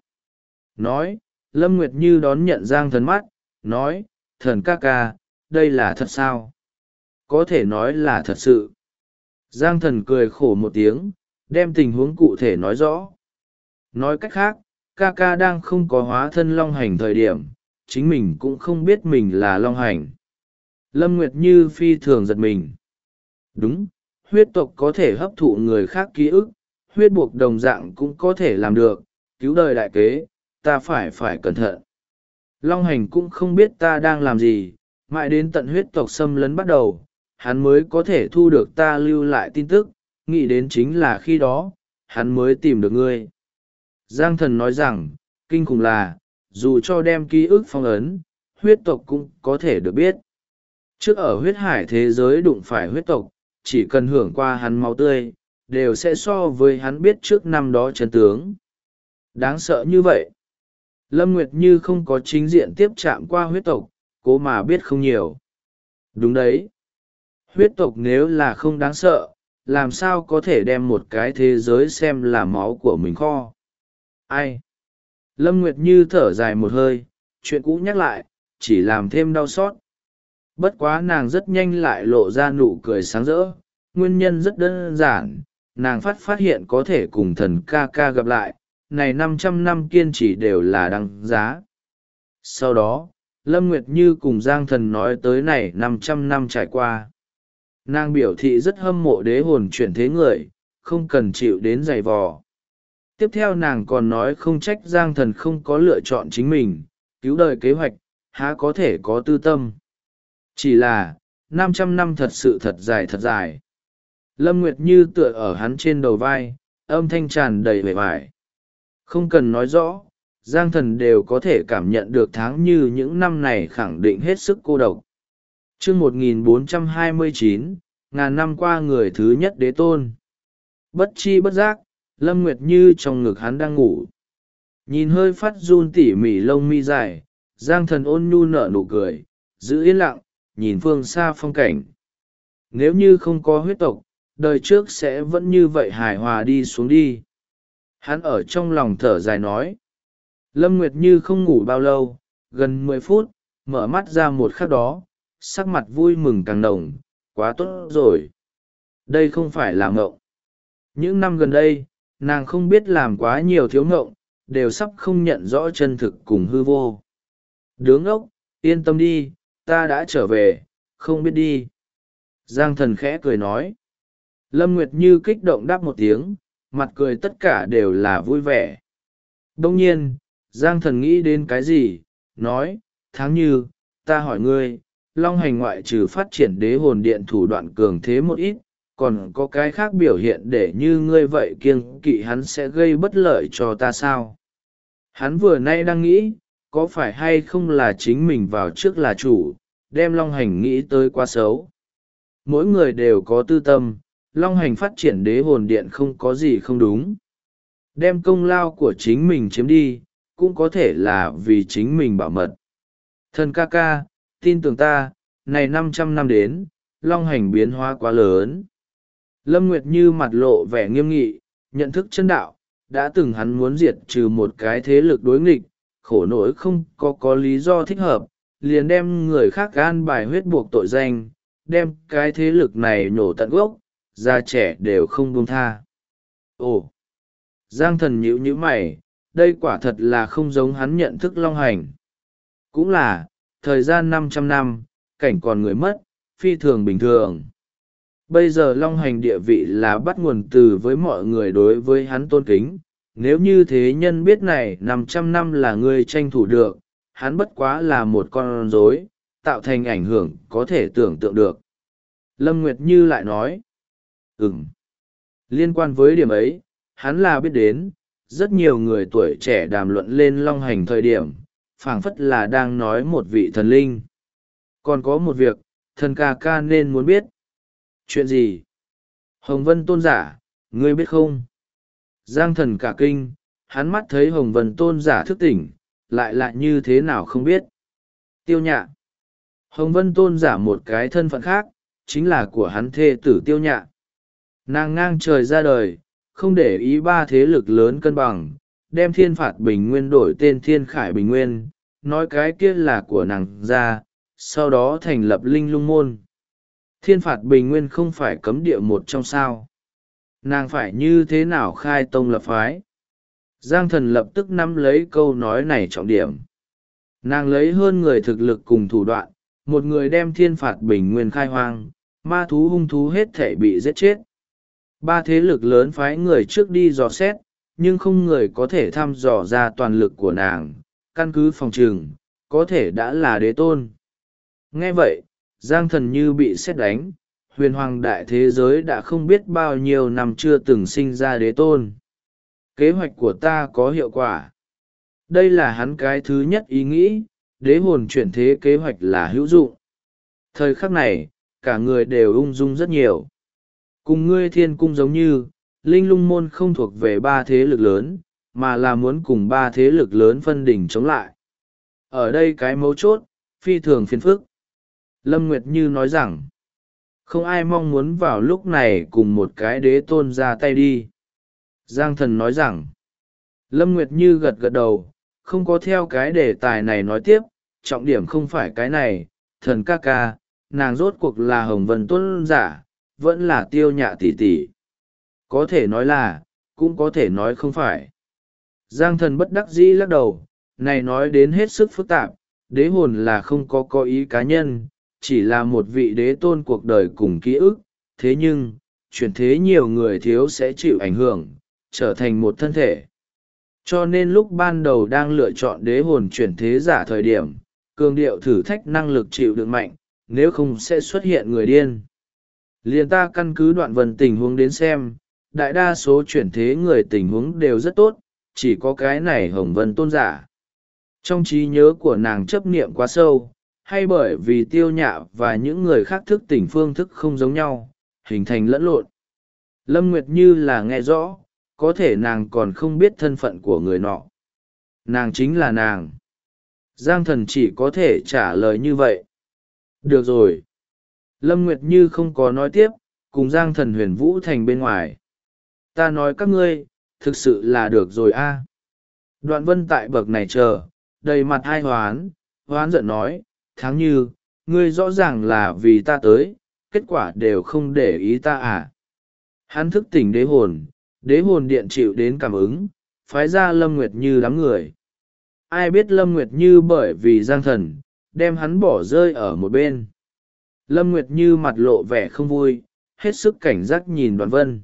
Speaker 1: Nói, Lâm Nguyệt Như đón nhận Giang Thần mắt, nói, thần ca ca, đây là thật sao? Có thể nói là thật sự. Giang Thần cười khổ một tiếng, đem tình huống cụ thể nói rõ. Nói cách khác, ca ca đang không có hóa thân Long Hành thời điểm, chính mình cũng không biết mình là Long Hành. Lâm Nguyệt Như phi thường giật mình. Đúng, huyết tộc có thể hấp thụ người khác ký ức, huyết buộc đồng dạng cũng có thể làm được, cứu đời đại kế, ta phải cẩn thận. Long Hành cũng không biết ta đang làm gì, mãi đến tận huyết tộc xâm lấn bắt đầu, hắn mới có thể thu được ta lưu lại tin tức, nghĩ đến chính là khi đó, hắn mới tìm được ngươi. Giang Thần nói rằng, kinh khủng là, dù cho đem ký ức phong ấn, huyết tộc cũng có thể được biết. Trước ở huyết hải thế giới đụng phải huyết tộc, chỉ cần hưởng qua hắn máu tươi, đều sẽ so với hắn biết trước năm đó chân tướng. Đáng sợ như vậy. Lâm Nguyệt Như không có chính diện tiếp chạm qua huyết tộc, cố mà biết không nhiều. Đúng đấy. Huyết tộc nếu là không đáng sợ, làm sao có thể đem một cái thế giới xem là máu của mình kho. Ai? Lâm Nguyệt Như thở dài một hơi, chuyện cũ nhắc lại, chỉ làm thêm đau xót. Bất quá nàng rất nhanh lại lộ ra nụ cười sáng rỡ, nguyên nhân rất đơn giản, nàng phát hiện có thể cùng thần ca ca gặp lại, này 500 năm kiên trì đều là đăng giá. Sau đó, Lâm Nguyệt Như cùng Giang Thần nói tới này 500 năm trải qua. Nàng biểu thị rất hâm mộ đế hồn chuyển thế người, không cần chịu đến giày vò. Tiếp theo nàng còn nói không trách Giang Thần không có lựa chọn chính mình, cứu đời kế hoạch, há có thể có tư tâm. Chỉ là, 500 năm thật sự thật dài. Lâm Nguyệt Như tựa ở hắn trên đầu vai, âm thanh tràn đầy vẻ vải. Không cần nói rõ, Giang Thần đều có thể cảm nhận được tháng như những năm này khẳng định hết sức cô độc. Chương 1429, ngàn năm qua người thứ nhất đế tôn. Bất chi bất giác, Lâm Nguyệt Như trong ngực hắn đang ngủ. Nhìn hơi phát run tỉ mỉ lông mi dài, Giang Thần ôn nhu nở nụ cười, giữ yên lặng, nhìn phương xa phong cảnh. Nếu như không có huyết tộc, đời trước sẽ vẫn như vậy hài hòa đi xuống đi. Hắn ở trong lòng thở dài nói. Lâm Nguyệt Như không ngủ bao lâu, gần 10 phút, mở mắt ra một khắc đó, sắc mặt vui mừng càng nồng, quá tốt rồi. Đây không phải là ngộng. Những năm gần đây, nàng không biết làm quá nhiều thiếu ngộng, đều sắp không nhận rõ chân thực cùng hư vô. Đứng ốc, yên tâm đi, ta đã trở về, không biết đi. Giang Thần khẽ cười nói. Lâm Nguyệt Như kích động đáp một tiếng, mặt cười tất cả đều là vui vẻ. Đông nhiên, Giang Thần nghĩ đến cái gì, nói, Tháng Như, ta hỏi ngươi, Long Hành ngoại trừ phát triển đế hồn điện thủ đoạn cường thế một ít, còn có cái khác biểu hiện để như ngươi vậy kiêng kỵ hắn sẽ gây bất lợi cho ta sao? Hắn vừa nay đang nghĩ, có phải hay không là chính mình vào trước là chủ, đem Long Hành nghĩ tới quá xấu. Mỗi người đều có tư tâm, Long Hành phát triển đế hồn điện không có gì không đúng. Đem công lao của chính mình chiếm đi, cũng có thể là vì chính mình bảo mật. Thần ca ca, tin tưởng ta, này 500 năm đến, Long Hành biến hóa quá lớn. Lâm Nguyệt Như mặt lộ vẻ nghiêm nghị, nhận thức chân đạo, đã từng hắn muốn diệt trừ một cái thế lực đối nghịch, khổ nỗi không có lý do thích hợp, liền đem người khác gan bài huyết buộc tội danh, đem cái thế lực này nhổ tận gốc, già trẻ đều không buông tha. Ồ! Giang Thần nhíu nhíu mày, đây quả thật là không giống hắn nhận thức Long Hành. Cũng là, thời gian 500 năm, cảnh còn người mất, phi thường bình thường. Bây giờ Long Hành địa vị là bắt nguồn từ với mọi người đối với hắn tôn kính. Nếu như thế nhân biết này 500 năm là người tranh thủ được, hắn bất quá là một con rối, tạo thành ảnh hưởng có thể tưởng tượng được. Lâm Nguyệt Như lại nói, liên quan với điểm ấy, hắn là biết đến, rất nhiều người tuổi trẻ đàm luận lên long hành thời điểm, phảng phất là đang nói một vị thần linh. Còn có một việc, thần ca ca nên muốn biết. Chuyện gì? Hồng Vân tôn giả, ngươi biết không? Giang thần cả kinh, hắn mắt thấy Hồng Vân tôn giả thức tỉnh, lại như thế nào không biết. Tiêu Nhạ. Hồng Vân tôn giả một cái thân phận khác, chính là của hắn thê tử Tiêu Nhạ. Nàng ngang trời ra đời, không để ý ba thế lực lớn cân bằng, đem Thiên Phạt Bình Nguyên đổi tên Thiên Khải Bình Nguyên, nói cái kia là của nàng ra, sau đó thành lập Linh Lung Môn. Thiên Phạt Bình Nguyên không phải cấm địa một trong sao. Nàng phải như thế nào khai tông lập phái? Giang thần lập tức nắm lấy câu nói này trọng điểm. Nàng lấy hơn người thực lực cùng thủ đoạn, một người đem Thiên Phạt Bình Nguyên khai hoang, ma thú hung thú hết thể bị giết chết. Ba thế lực lớn phái người trước đi dò xét, nhưng không người có thể thăm dò ra toàn lực của nàng, căn cứ phòng trừng, có thể đã là đế tôn. Nghe vậy, Giang thần như bị sét đánh, huyền hoàng đại thế giới đã không biết bao nhiêu năm chưa từng sinh ra đế tôn. Kế hoạch của ta có hiệu quả. Đây là hắn cái thứ nhất ý nghĩ, đế hồn chuyển thế kế hoạch là hữu dụng. Thời khắc này, cả người đều ung dung rất nhiều. Cùng ngươi thiên cung giống như, Linh Lung Môn không thuộc về ba thế lực lớn, mà là muốn cùng ba thế lực lớn phân đỉnh chống lại. Ở đây cái mấu chốt, phi thường phiền phức. Lâm Nguyệt Như nói rằng, không ai mong muốn vào lúc này cùng một cái đế tôn ra tay đi. Giang thần nói rằng, Lâm Nguyệt Như gật gật đầu, không có theo cái đề tài này nói tiếp, trọng điểm không phải cái này, thần ca ca, nàng rốt cuộc là Hồng Vân tôn giả, vẫn là Tiêu Nhạ tỷ tỷ. Có thể nói là, cũng có thể nói không phải. Giang thần bất đắc dĩ lắc đầu, này nói đến hết sức phức tạp, đế hồn là không có ý cá nhân, chỉ là một vị đế tôn cuộc đời cùng ký ức, thế nhưng, chuyển thế nhiều người thiếu sẽ chịu ảnh hưởng, trở thành một thân thể. Cho nên lúc ban đầu đang lựa chọn đế hồn chuyển thế giả thời điểm, cường điệu thử thách năng lực chịu đựng mạnh, nếu không sẽ xuất hiện người điên. Liền ta căn cứ đoạn vần tình huống đến xem, đại đa số chuyển thế người tình huống đều rất tốt, chỉ có cái này Hồng Vân tôn giả. Trong trí nhớ của nàng chấp niệm quá sâu, hay bởi vì Tiêu Nhạ và những người khác thức tỉnh phương thức không giống nhau, hình thành lẫn lộn. Lâm Nguyệt Như là nghe rõ, có thể nàng còn không biết thân phận của người nọ. Nàng chính là nàng. Giang thần chỉ có thể trả lời như vậy. Được rồi. Lâm Nguyệt Như không có nói tiếp, cùng Giang thần huyền vũ thành bên ngoài. Ta nói các ngươi, thực sự là được rồi a. Đoạn vân tại bậc này chờ, đầy mặt ai hoán giận nói, Tháng Như, ngươi rõ ràng là vì ta tới, kết quả đều không để ý ta à. Hắn thức tỉnh đế hồn điện chịu đến cảm ứng, phái ra Lâm Nguyệt Như đám người. Ai biết Lâm Nguyệt Như bởi vì Giang thần, đem hắn bỏ rơi ở một bên. Lâm Nguyệt Như mặt lộ vẻ không vui, hết sức cảnh giác nhìn Đoạn Vân.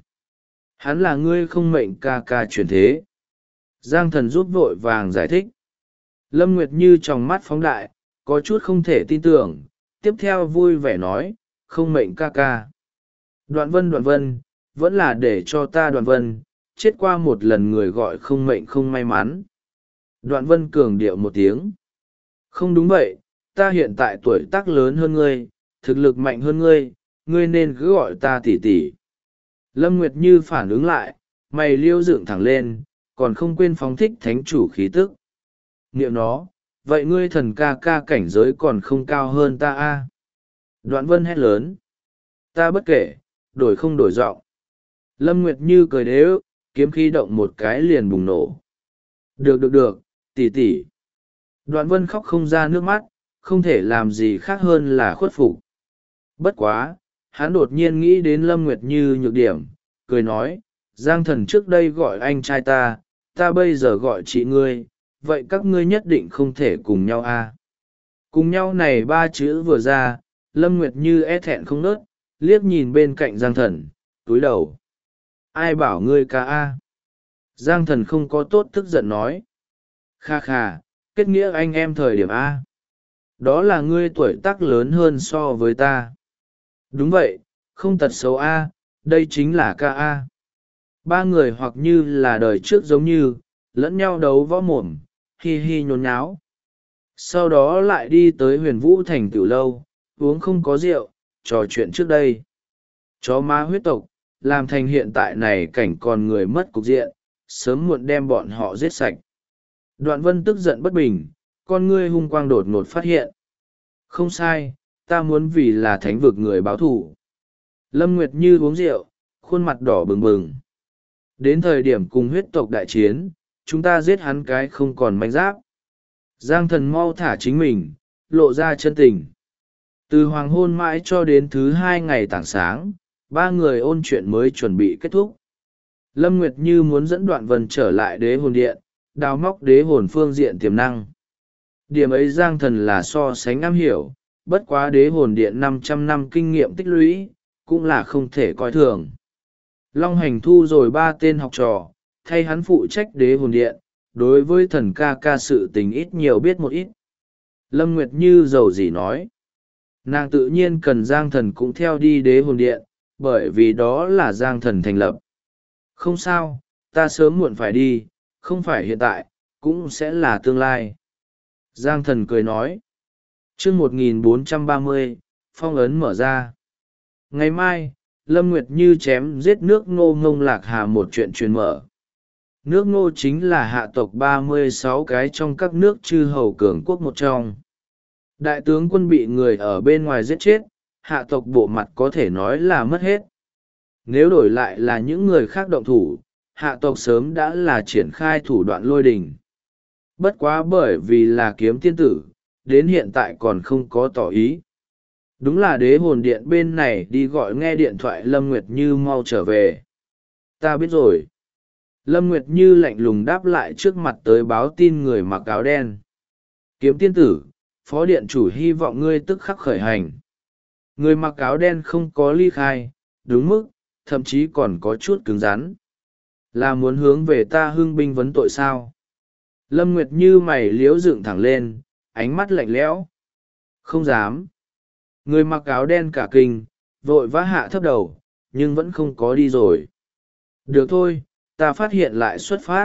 Speaker 1: Hắn là ngươi không mệnh ca ca chuyển thế. Giang thần rút vội vàng giải thích. Lâm Nguyệt Như trong mắt phóng đại, có chút không thể tin tưởng, tiếp theo vui vẻ nói, không mệnh ca ca. Đoạn Vân, vẫn là để cho ta Đoạn Vân, chết qua một lần người gọi không mệnh không may mắn. Đoạn Vân cường điệu một tiếng. Không đúng vậy, ta hiện tại tuổi tác lớn hơn ngươi, thực lực mạnh hơn ngươi, ngươi nên cứ gọi ta tỷ tỷ. Lâm Nguyệt Như phản ứng lại, mày liêu dựng thẳng lên, còn không quên phóng thích thánh chủ khí tức. Niệm nó, vậy ngươi thần ca ca cảnh giới còn không cao hơn ta a? Đoạn Vân hét lớn. Ta bất kể, đổi không đổi giọng. Lâm Nguyệt Như cười đế ức, kiếm khí động một cái liền bùng nổ. Được, tỷ tỷ. Đoạn Vân khóc không ra nước mắt, không thể làm gì khác hơn là khuất phục. Bất quá, hắn đột nhiên nghĩ đến Lâm Nguyệt Như nhược điểm, cười nói, Giang thần trước đây gọi anh trai ta bây giờ gọi chị ngươi, vậy các ngươi nhất định không thể cùng nhau a? Cùng nhau này ba chữ vừa ra, Lâm Nguyệt Như e thẹn không nớt, liếc nhìn bên cạnh Giang thần, túi đầu. Ai bảo ngươi ca a? Giang thần không có tốt tức giận nói. Kha, kết nghĩa anh em thời điểm A. Đó là ngươi tuổi tác lớn hơn so với ta. Đúng vậy, không tật xấu A, đây chính là ca A. Ba người hoặc như là đời trước giống như lẫn nhau đấu võ mồm, hi hi nhốn nháo. Sau đó lại đi tới Huyền Vũ Thành tiểu lâu, uống không có rượu, trò chuyện trước đây. Chó má huyết tộc, làm thành hiện tại này cảnh còn người mất cục diện, sớm muộn đem bọn họ giết sạch. Đoạn Vân tức giận bất bình, con ngươi hung quang đột ngột phát hiện. Không sai, ta muốn vì là thánh vực người báo thù. Lâm Nguyệt Như uống rượu, khuôn mặt đỏ bừng bừng. Đến thời điểm cùng huyết tộc đại chiến, chúng ta giết hắn cái không còn manh giáp. Giang Thần mau thả chính mình, lộ ra chân tình. Từ hoàng hôn mãi cho đến thứ 2 ngày tảng sáng, ba người ôn chuyện mới chuẩn bị kết thúc. Lâm Nguyệt Như muốn dẫn Đoạn Vân trở lại đế hồn điện, đào móc đế hồn phương diện tiềm năng. Điểm ấy Giang Thần là so sánh am hiểu, bất quá đế hồn điện 500 năm kinh nghiệm tích lũy, cũng là không thể coi thường. Long Hành thu rồi 3 tên học trò, thay hắn phụ trách đế hồn điện, đối với thần ca ca sự tình ít nhiều biết một ít. Lâm Nguyệt Như giàu gì nói. Nàng tự nhiên cần Giang Thần cũng theo đi đế hồn điện, bởi vì đó là Giang Thần thành lập. Không sao, ta sớm muộn phải đi, không phải hiện tại, cũng sẽ là tương lai. Giang Thần cười nói. Chương 1430, phong ấn mở ra. Ngày mai, Lâm Nguyệt Như chém giết nước Ngô Ngông Lạc Hà một chuyện truyền mở. Nước Ngô chính là hạ tộc 36 cái trong các nước chư hầu cường quốc một trong. Đại tướng quân bị người ở bên ngoài giết chết, hạ tộc bộ mặt có thể nói là mất hết. Nếu đổi lại là những người khác động thủ, hạ tộc sớm đã là triển khai thủ đoạn lôi đình. Bất quá bởi vì là kiếm tiên tử, đến hiện tại còn không có tỏ ý. Đúng là đế hồn điện bên này đi gọi nghe điện thoại Lâm Nguyệt Như mau trở về. Ta biết rồi. Lâm Nguyệt Như lạnh lùng đáp lại trước mặt tới báo tin người mặc áo đen. Kiếm tiên tử, phó điện chủ hy vọng ngươi tức khắc khởi hành. Người mặc áo đen không có ly khai, đúng mức, thậm chí còn có chút cứng rắn. Là muốn hướng về ta hưng binh vấn tội sao? Lâm Nguyệt Như mày liếu dựng thẳng lên, ánh mắt lạnh lẽo. Không dám. Người mặc áo đen cả kinh, vội vã hạ thấp đầu, nhưng vẫn không có đi rồi. Được thôi, ta phát hiện lại xuất phát.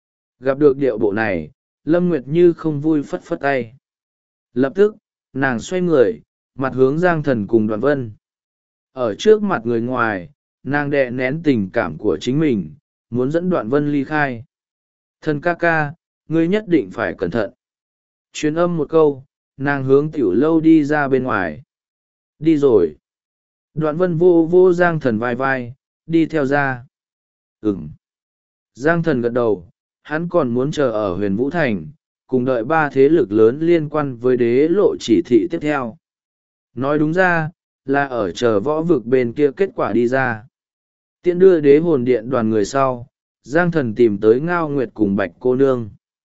Speaker 1: Gặp được điệu bộ này, Lâm Nguyệt Như không vui phất phất tay. Lập tức, nàng xoay người, mặt hướng Giang Thần cùng Đoạn Vân. Ở trước mặt người ngoài, nàng đè nén tình cảm của chính mình, muốn dẫn Đoạn Vân ly khai. Thần ca ca, ngươi nhất định phải cẩn thận. Truyền âm một câu, nàng hướng tiểu lâu đi ra bên ngoài. Đi rồi. Đoạn Vân vô vô Giang Thần vai vai, đi theo ra. Ừm. Giang Thần gật đầu, hắn còn muốn chờ ở Huyền Vũ Thành, cùng đợi 3 thế lực lớn liên quan với đế lộ chỉ thị tiếp theo. Nói đúng ra, là ở chờ võ vực bên kia kết quả đi ra. Tiện đưa đế hồn điện đoàn người sau, Giang Thần tìm tới Ngao Nguyệt cùng Bạch cô nương.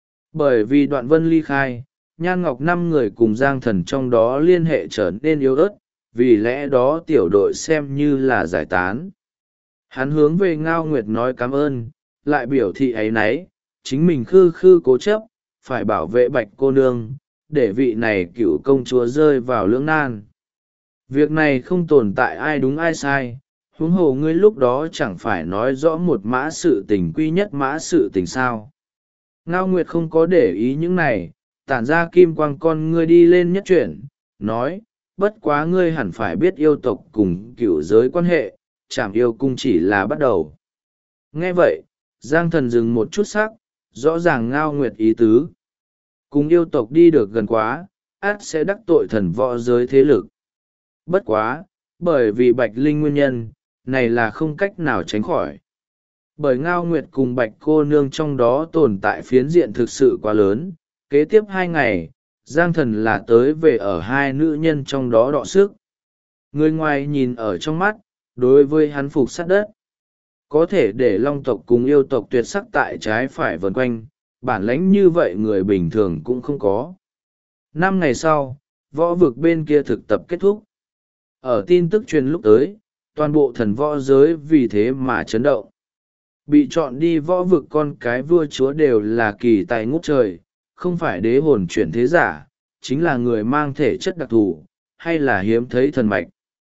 Speaker 1: Bởi vì Đoạn Vân ly khai, Nhan Ngọc 5 người cùng Giang Thần trong đó liên hệ trở nên yếu ớt, vì lẽ đó tiểu đội xem như là giải tán. Hắn hướng về Ngao Nguyệt nói cảm ơn, lại biểu thị áy náy, chính mình khư khư cố chấp, phải bảo vệ Bạch cô nương, để vị này cựu công chúa rơi vào lưỡng nan. Việc này không tồn tại ai đúng ai sai, huống hồ ngươi lúc đó chẳng phải nói rõ một mã sự tình quy nhất mã sự tình sao. Ngao Nguyệt không có để ý những này, tản ra kim quang con ngươi đi lên nhất chuyển, nói, bất quá ngươi hẳn phải biết yêu tộc cùng cựu giới quan hệ, chảm yêu cung chỉ là bắt đầu. Nghe vậy, Giang Thần dừng một chút sắc, rõ ràng Ngao Nguyệt ý tứ. Cùng yêu tộc đi được gần quá, át sẽ đắc tội thần võ giới thế lực. Bất quá, bởi vì Bạch Linh nguyên nhân, này là không cách nào tránh khỏi. Bởi Ngao Nguyệt cùng Bạch cô nương trong đó tồn tại phiến diện thực sự quá lớn, kế tiếp 2 ngày, Giang Thần là tới về ở 2 nữ nhân trong đó đọ sức. Người ngoài nhìn ở trong mắt, đối với hắn phục sát đất. Có thể để long tộc cùng yêu tộc tuyệt sắc tại trái phải vần quanh, bản lãnh như vậy người bình thường cũng không có. 5 ngày sau, võ vực bên kia thực tập kết thúc. Ở tin tức truyền lúc tới, toàn bộ thần võ giới vì thế mà chấn động. Bị chọn đi võ vực con cái vua chúa đều là kỳ tài ngút trời, không phải đế hồn chuyển thế giả, chính là người mang thể chất đặc thù, hay là hiếm thấy thần mạch.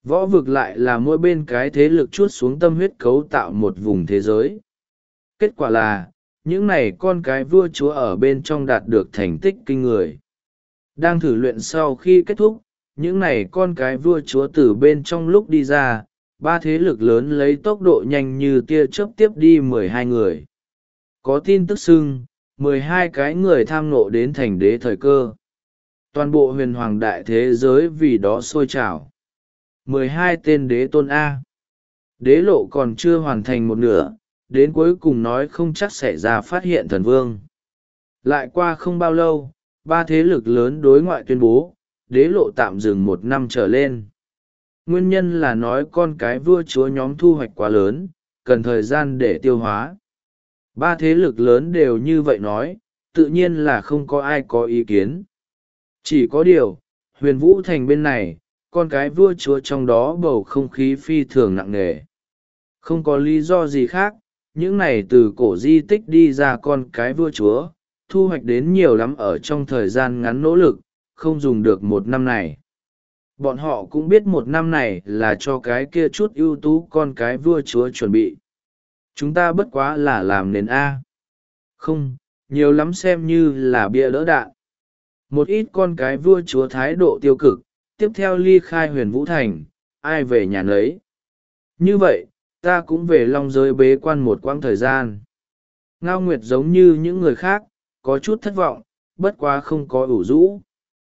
Speaker 1: Võ vực lại là mỗi bên cái thế lực chuốt xuống tâm huyết cấu tạo một vùng thế giới. Kết quả là, những này con cái vua chúa ở bên trong đạt được thành tích kinh người. Đang thử luyện sau khi kết thúc, những này con cái vua chúa từ bên trong lúc đi ra, ba thế lực lớn lấy tốc độ nhanh như tia chớp tiếp đi 12 người. Có tin tức xưng, 12 cái người tham ngộ đến thành đế thời cơ. Toàn bộ huyền hoàng đại thế giới vì đó sôi trào. 12 tên đế tôn A. Đế lộ còn chưa hoàn thành một nửa, đến cuối cùng nói không chắc sẽ ra phát hiện thần vương. Lại qua không bao lâu, ba thế lực lớn đối ngoại tuyên bố, đế lộ tạm dừng 1 năm trở lên. Nguyên nhân là nói con cái vua chúa nhóm thu hoạch quá lớn, cần thời gian để tiêu hóa. Ba thế lực lớn đều như vậy nói, tự nhiên là không có ai có ý kiến. Chỉ có điều, huyền vũ thành bên này, con cái vua chúa trong đó bầu không khí phi thường nặng nề. Không có lý do gì khác, những này từ cổ di tích đi ra con cái vua chúa, thu hoạch đến nhiều lắm ở trong thời gian ngắn nỗ lực, không dùng được 1 năm này. Bọn họ cũng biết 1 năm này là cho cái kia chút ưu tú con cái vua chúa chuẩn bị. Chúng ta bất quá là làm nền A. Không, nhiều lắm xem như là bia đỡ đạn. Một ít con cái vua chúa thái độ tiêu cực, tiếp theo ly khai huyền vũ thành, ai về nhà nấy. Như vậy, ta cũng về long giới bế quan một quãng thời gian. Ngao Nguyệt giống như những người khác, có chút thất vọng, bất quá không có ủ rũ.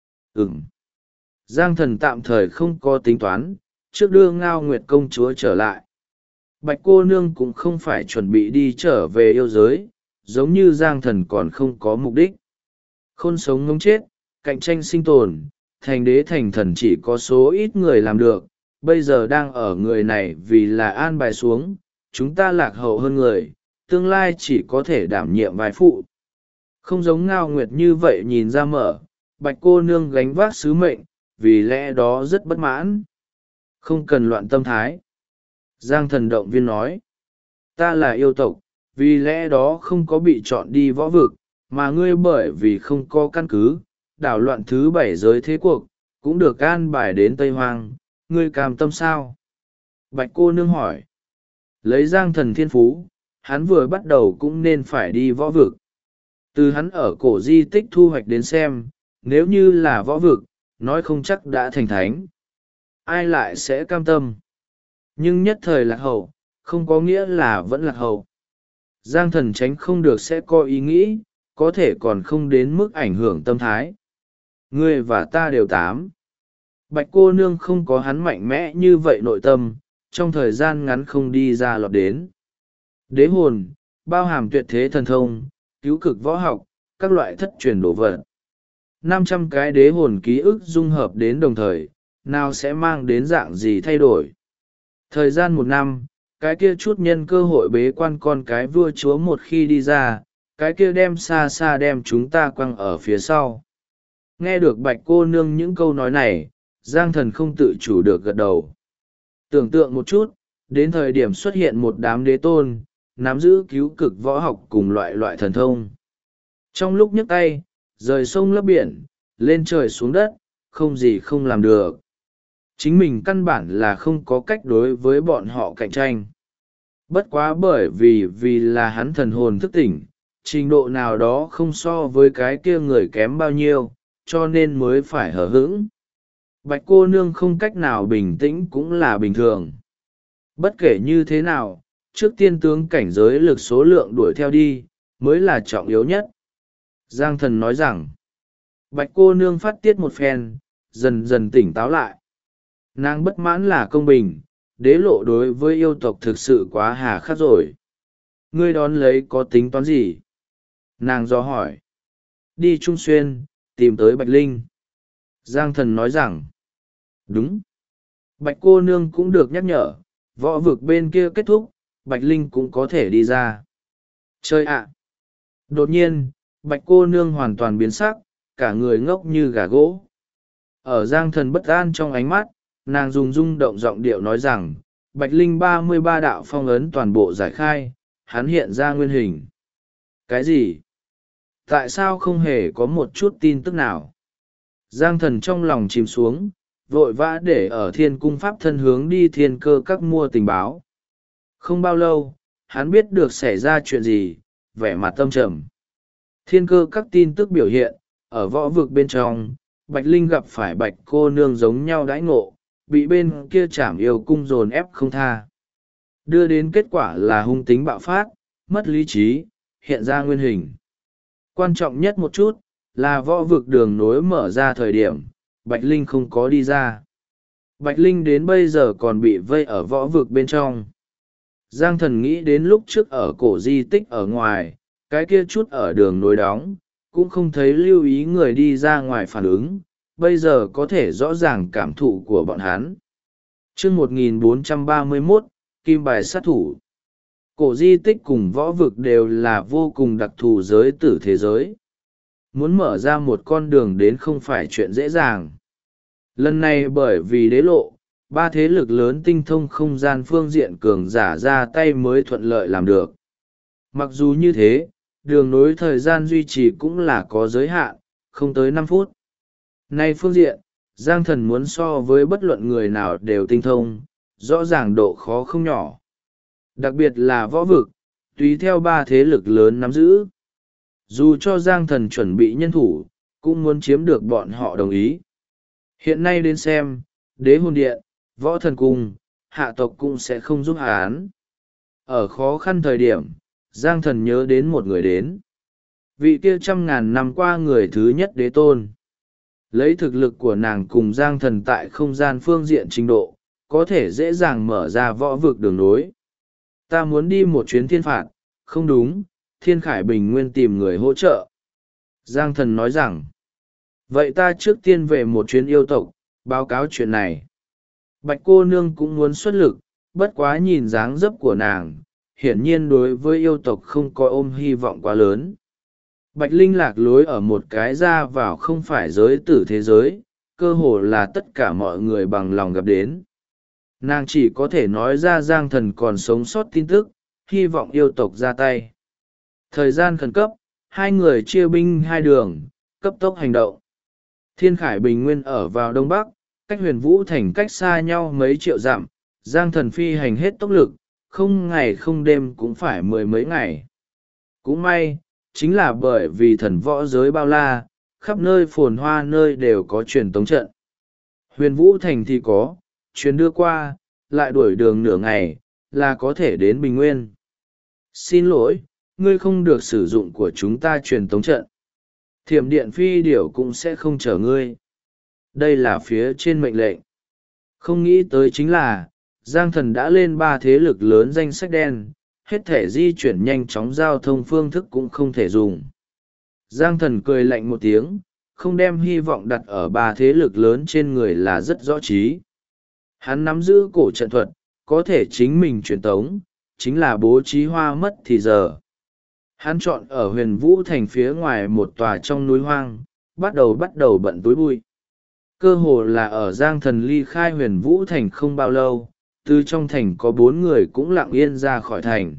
Speaker 1: Giang Thần tạm thời không có tính toán, trước đưa Ngao Nguyệt công chúa trở lại. Bạch cô nương cũng không phải chuẩn bị đi trở về yêu giới, giống như Giang Thần còn không có mục đích. Khôn sống ngống chết, cạnh tranh sinh tồn, thành đế thành thần chỉ có số ít người làm được, bây giờ đang ở người này vì là an bài xuống, chúng ta lạc hậu hơn người, tương lai chỉ có thể đảm nhiệm vai phụ. Không giống Ngao Nguyệt như vậy nhìn ra mở, Bạch cô nương gánh vác sứ mệnh, vì lẽ đó rất bất mãn. Không cần loạn tâm thái. Giang Thần động viên nói, ta là yêu tộc, vì lẽ đó không có bị chọn đi võ vực, mà ngươi bởi vì không có căn cứ, đảo loạn thứ 7 giới thế cuộc, cũng được an bài đến Tây Hoang, ngươi cam tâm sao? Bạch cô nương hỏi, lấy Giang Thần thiên phú, hắn vừa bắt đầu cũng nên phải đi võ vực. Từ hắn ở cổ di tích thu hoạch đến xem, nếu như là võ vực, nói không chắc đã thành thánh. Ai lại sẽ cam tâm? Nhưng nhất thời lạc hậu, không có nghĩa là vẫn lạc hậu. Giang Thần tránh không được sẽ có ý nghĩ, có thể còn không đến mức ảnh hưởng tâm thái. Ngươi và ta đều 8. Bạch cô nương không có hắn mạnh mẽ như vậy nội tâm, trong thời gian ngắn không đi ra lọt đến. Đế hồn, bao hàm tuyệt thế thần thông, cứu cực võ học, các loại thất truyền đồ vật. 500 cái đế hồn ký ức dung hợp đến đồng thời, nào sẽ mang đến dạng gì thay đổi. Thời gian 1 năm, cái kia chút nhân cơ hội bế quan con cái vua chúa một khi đi ra, cái kia đem xa xa đem chúng ta quăng ở phía sau. Nghe được Bạch cô nương những câu nói này, Giang Thần không tự chủ được gật đầu. Tưởng tượng một chút, đến thời điểm xuất hiện một đám đế tôn, nắm giữ cứu cực võ học cùng loại thần thông. Trong lúc nhấc tay, rời sông lấp biển, lên trời xuống đất, không gì không làm được. Chính mình căn bản là không có cách đối với bọn họ cạnh tranh. Bất quá bởi vì là hắn thần hồn thức tỉnh, trình độ nào đó không so với cái kia người kém bao nhiêu, cho nên mới phải hờ hững. Bạch cô nương không cách nào bình tĩnh cũng là bình thường. Bất kể như thế nào, trước tiên tướng cảnh giới lực số lượng đuổi theo đi, mới là trọng yếu nhất. Giang Thần nói rằng, Bạch cô nương phát tiết một phen, dần dần tỉnh táo lại. Nàng bất mãn là công bình, đế lộ đối với yêu tộc thực sự quá hà khắc rồi. Ngươi đón lấy có tính toán gì? Nàng do hỏi. Đi Trung Xuyên, tìm tới Bạch Linh. Giang Thần nói rằng, đúng. Bạch cô nương cũng được nhắc nhở, võ vực bên kia kết thúc, Bạch Linh cũng có thể đi ra. Chơi ạ! Đột nhiên, Bạch cô nương hoàn toàn biến sắc, cả người ngốc như gà gỗ. Ở Giang Thần bất an trong ánh mắt, nàng dùng rung động giọng điệu nói rằng, Bạch Linh 33 đạo phong ấn toàn bộ giải khai, hắn hiện ra nguyên hình. Cái gì? Tại sao không hề có một chút tin tức nào? Giang Thần trong lòng chìm xuống, vội vã để ở thiên cung pháp thân hướng đi thiên cơ các mua tình báo. Không bao lâu hắn biết được xảy ra chuyện gì, vẻ mặt tâm trầm. Thiên cơ các tin tức biểu hiện, ở võ vực bên trong, Bạch Linh gặp phải Bạch cô nương giống nhau đãi ngộ, bị bên kia trảm yêu cung dồn ép không tha. Đưa đến kết quả là hung tính bạo phát, mất lý trí, hiện ra nguyên hình. Quan trọng nhất một chút, là võ vực đường nối mở ra thời điểm, Bạch Linh không có đi ra. Bạch Linh đến bây giờ còn bị vây ở võ vực bên trong. Giang Thần nghĩ đến lúc trước ở cổ di tích ở ngoài, cái kia chút ở đường nối đóng, cũng không thấy lưu ý người đi ra ngoài phản ứng, bây giờ có thể rõ ràng cảm thụ của bọn hắn. Chương 1431, Kim bài sát thủ. Cổ di tích cùng võ vực đều là vô cùng đặc thù giới tử thế giới. Muốn mở ra một con đường đến không phải chuyện dễ dàng. Lần này bởi vì đế lộ, ba thế lực lớn tinh thông không gian phương diện cường giả ra tay mới thuận lợi làm được. Mặc dù như thế, đường nối thời gian duy trì cũng là có giới hạn, không tới 5 phút. Nay phương diện, Giang Thần muốn so với bất luận người nào đều tinh thông, rõ ràng độ khó không nhỏ. Đặc biệt là võ vực, tùy theo ba thế lực lớn nắm giữ. Dù cho Giang Thần chuẩn bị nhân thủ, cũng muốn chiếm được bọn họ đồng ý. Hiện nay đến xem, đế hồn điện, võ thần cung, hạ tộc cũng sẽ không giúp hắn. Ở khó khăn thời điểm, Giang Thần nhớ đến một người đến. Vị kia 100.000 năm qua người thứ nhất đế tôn. Lấy thực lực của nàng cùng Giang Thần tại không gian phương diện trình độ, có thể dễ dàng mở ra võ vực đường nối. Ta muốn đi một chuyến thiên phạt, không đúng, Thiên Khải Bình Nguyên tìm người hỗ trợ. Giang Thần nói rằng, vậy ta trước tiên về một chuyến yêu tộc, báo cáo chuyện này. Bạch cô nương cũng muốn xuất lực, bất quá nhìn dáng dấp của nàng, hiển nhiên đối với yêu tộc không có ôm hy vọng quá lớn. Bạch Linh lạc lối ở một cái ra vào không phải giới tử thế giới, cơ hồ là tất cả mọi người bằng lòng gặp đến. Nàng chỉ có thể nói ra Giang Thần còn sống sót tin tức, hy vọng yêu tộc ra tay. Thời gian khẩn cấp, hai người chia binh hai đường, cấp tốc hành động. Thiên Khải Bình Nguyên ở vào đông bắc, cách Huyền Vũ Thành cách xa nhau mấy triệu dặm, Giang Thần phi hành hết tốc lực, không ngày không đêm cũng phải 10 mấy ngày. Cũng may, chính là bởi vì thần võ giới bao la, khắp nơi phồn hoa nơi đều có truyền tống trận. Huyền Vũ Thành thì có, chuyến đưa qua, lại đuổi đường nửa ngày, là có thể đến Bình Nguyên. Xin lỗi, ngươi không được sử dụng của chúng ta truyền tống trận. Thiểm điện phi điểu cũng sẽ không chở ngươi. Đây là phía trên mệnh lệnh. Không nghĩ tới chính là, Giang Thần đã lên ba thế lực lớn danh sách đen, hết thể di chuyển nhanh chóng giao thông phương thức cũng không thể dùng. Giang Thần cười lạnh một tiếng, không đem hy vọng đặt ở ba thế lực lớn trên người là rất rõ trí. Hắn nắm giữ cổ trận thuật, có thể chính mình truyền tống, chính là bố trí hoa mất thì giờ. Hắn chọn ở Huyền Vũ Thành phía ngoài một tòa trong núi hoang, bắt đầu bận túi bụi. Cơ hồ là ở Giang Thần ly khai Huyền Vũ Thành không bao lâu, từ trong thành có 4 người cũng lặng yên ra khỏi thành.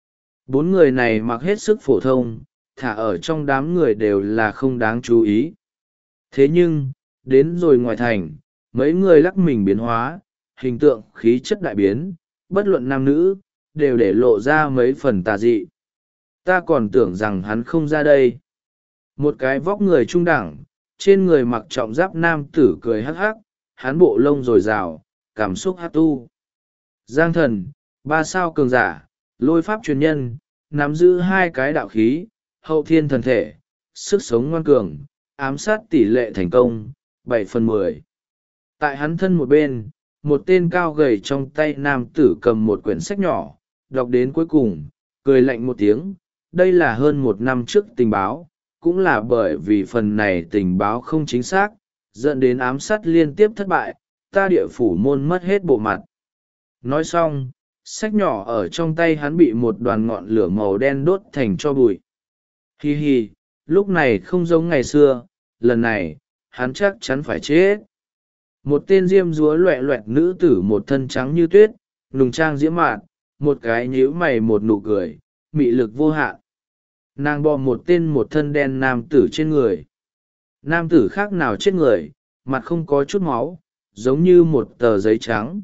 Speaker 1: 4 người này mặc hết sức phổ thông, thả ở trong đám người đều là không đáng chú ý. Thế nhưng, đến rồi ngoài thành, mấy người lắc mình biến hóa, hình tượng khí chất đại biến, bất luận nam nữ, đều để lộ ra mấy phần tà dị. Ta còn tưởng rằng hắn không ra đây. Một cái vóc người trung đẳng, trên người mặc trọng giáp nam tử cười hắc hắc, hắn bộ lông dồi dào, cảm xúc hát tu. Giang Thần, 3 sao cường giả, lôi pháp truyền nhân, nắm giữ 2 cái đạo khí, hậu thiên thần thể, sức sống ngoan cường, ám sát tỷ lệ thành công, 7/10. Tại hắn thân một bên, một tên cao gầy trong tay nam tử cầm một quyển sách nhỏ, đọc đến cuối cùng, cười lạnh một tiếng. Đây là hơn 1 năm trước tình báo, cũng là bởi vì phần này tình báo không chính xác, dẫn đến ám sát liên tiếp thất bại, ta địa phủ môn mất hết bộ mặt. Nói xong, sách nhỏ ở trong tay hắn bị một đoàn ngọn lửa màu đen đốt thành tro bụi. Hi hi, lúc này không giống ngày xưa, lần này, hắn chắc chắn phải chết. Một tên diêm dúa loẹ loẹt nữ tử một thân trắng như tuyết, nùng trang diễm mạn, một cái nhíu mày một nụ cười, mị lực vô hạn. Nàng bò một tên một thân đen nam tử trên người. Nam tử khác nào chết người, mặt không có chút máu, giống như một tờ giấy trắng.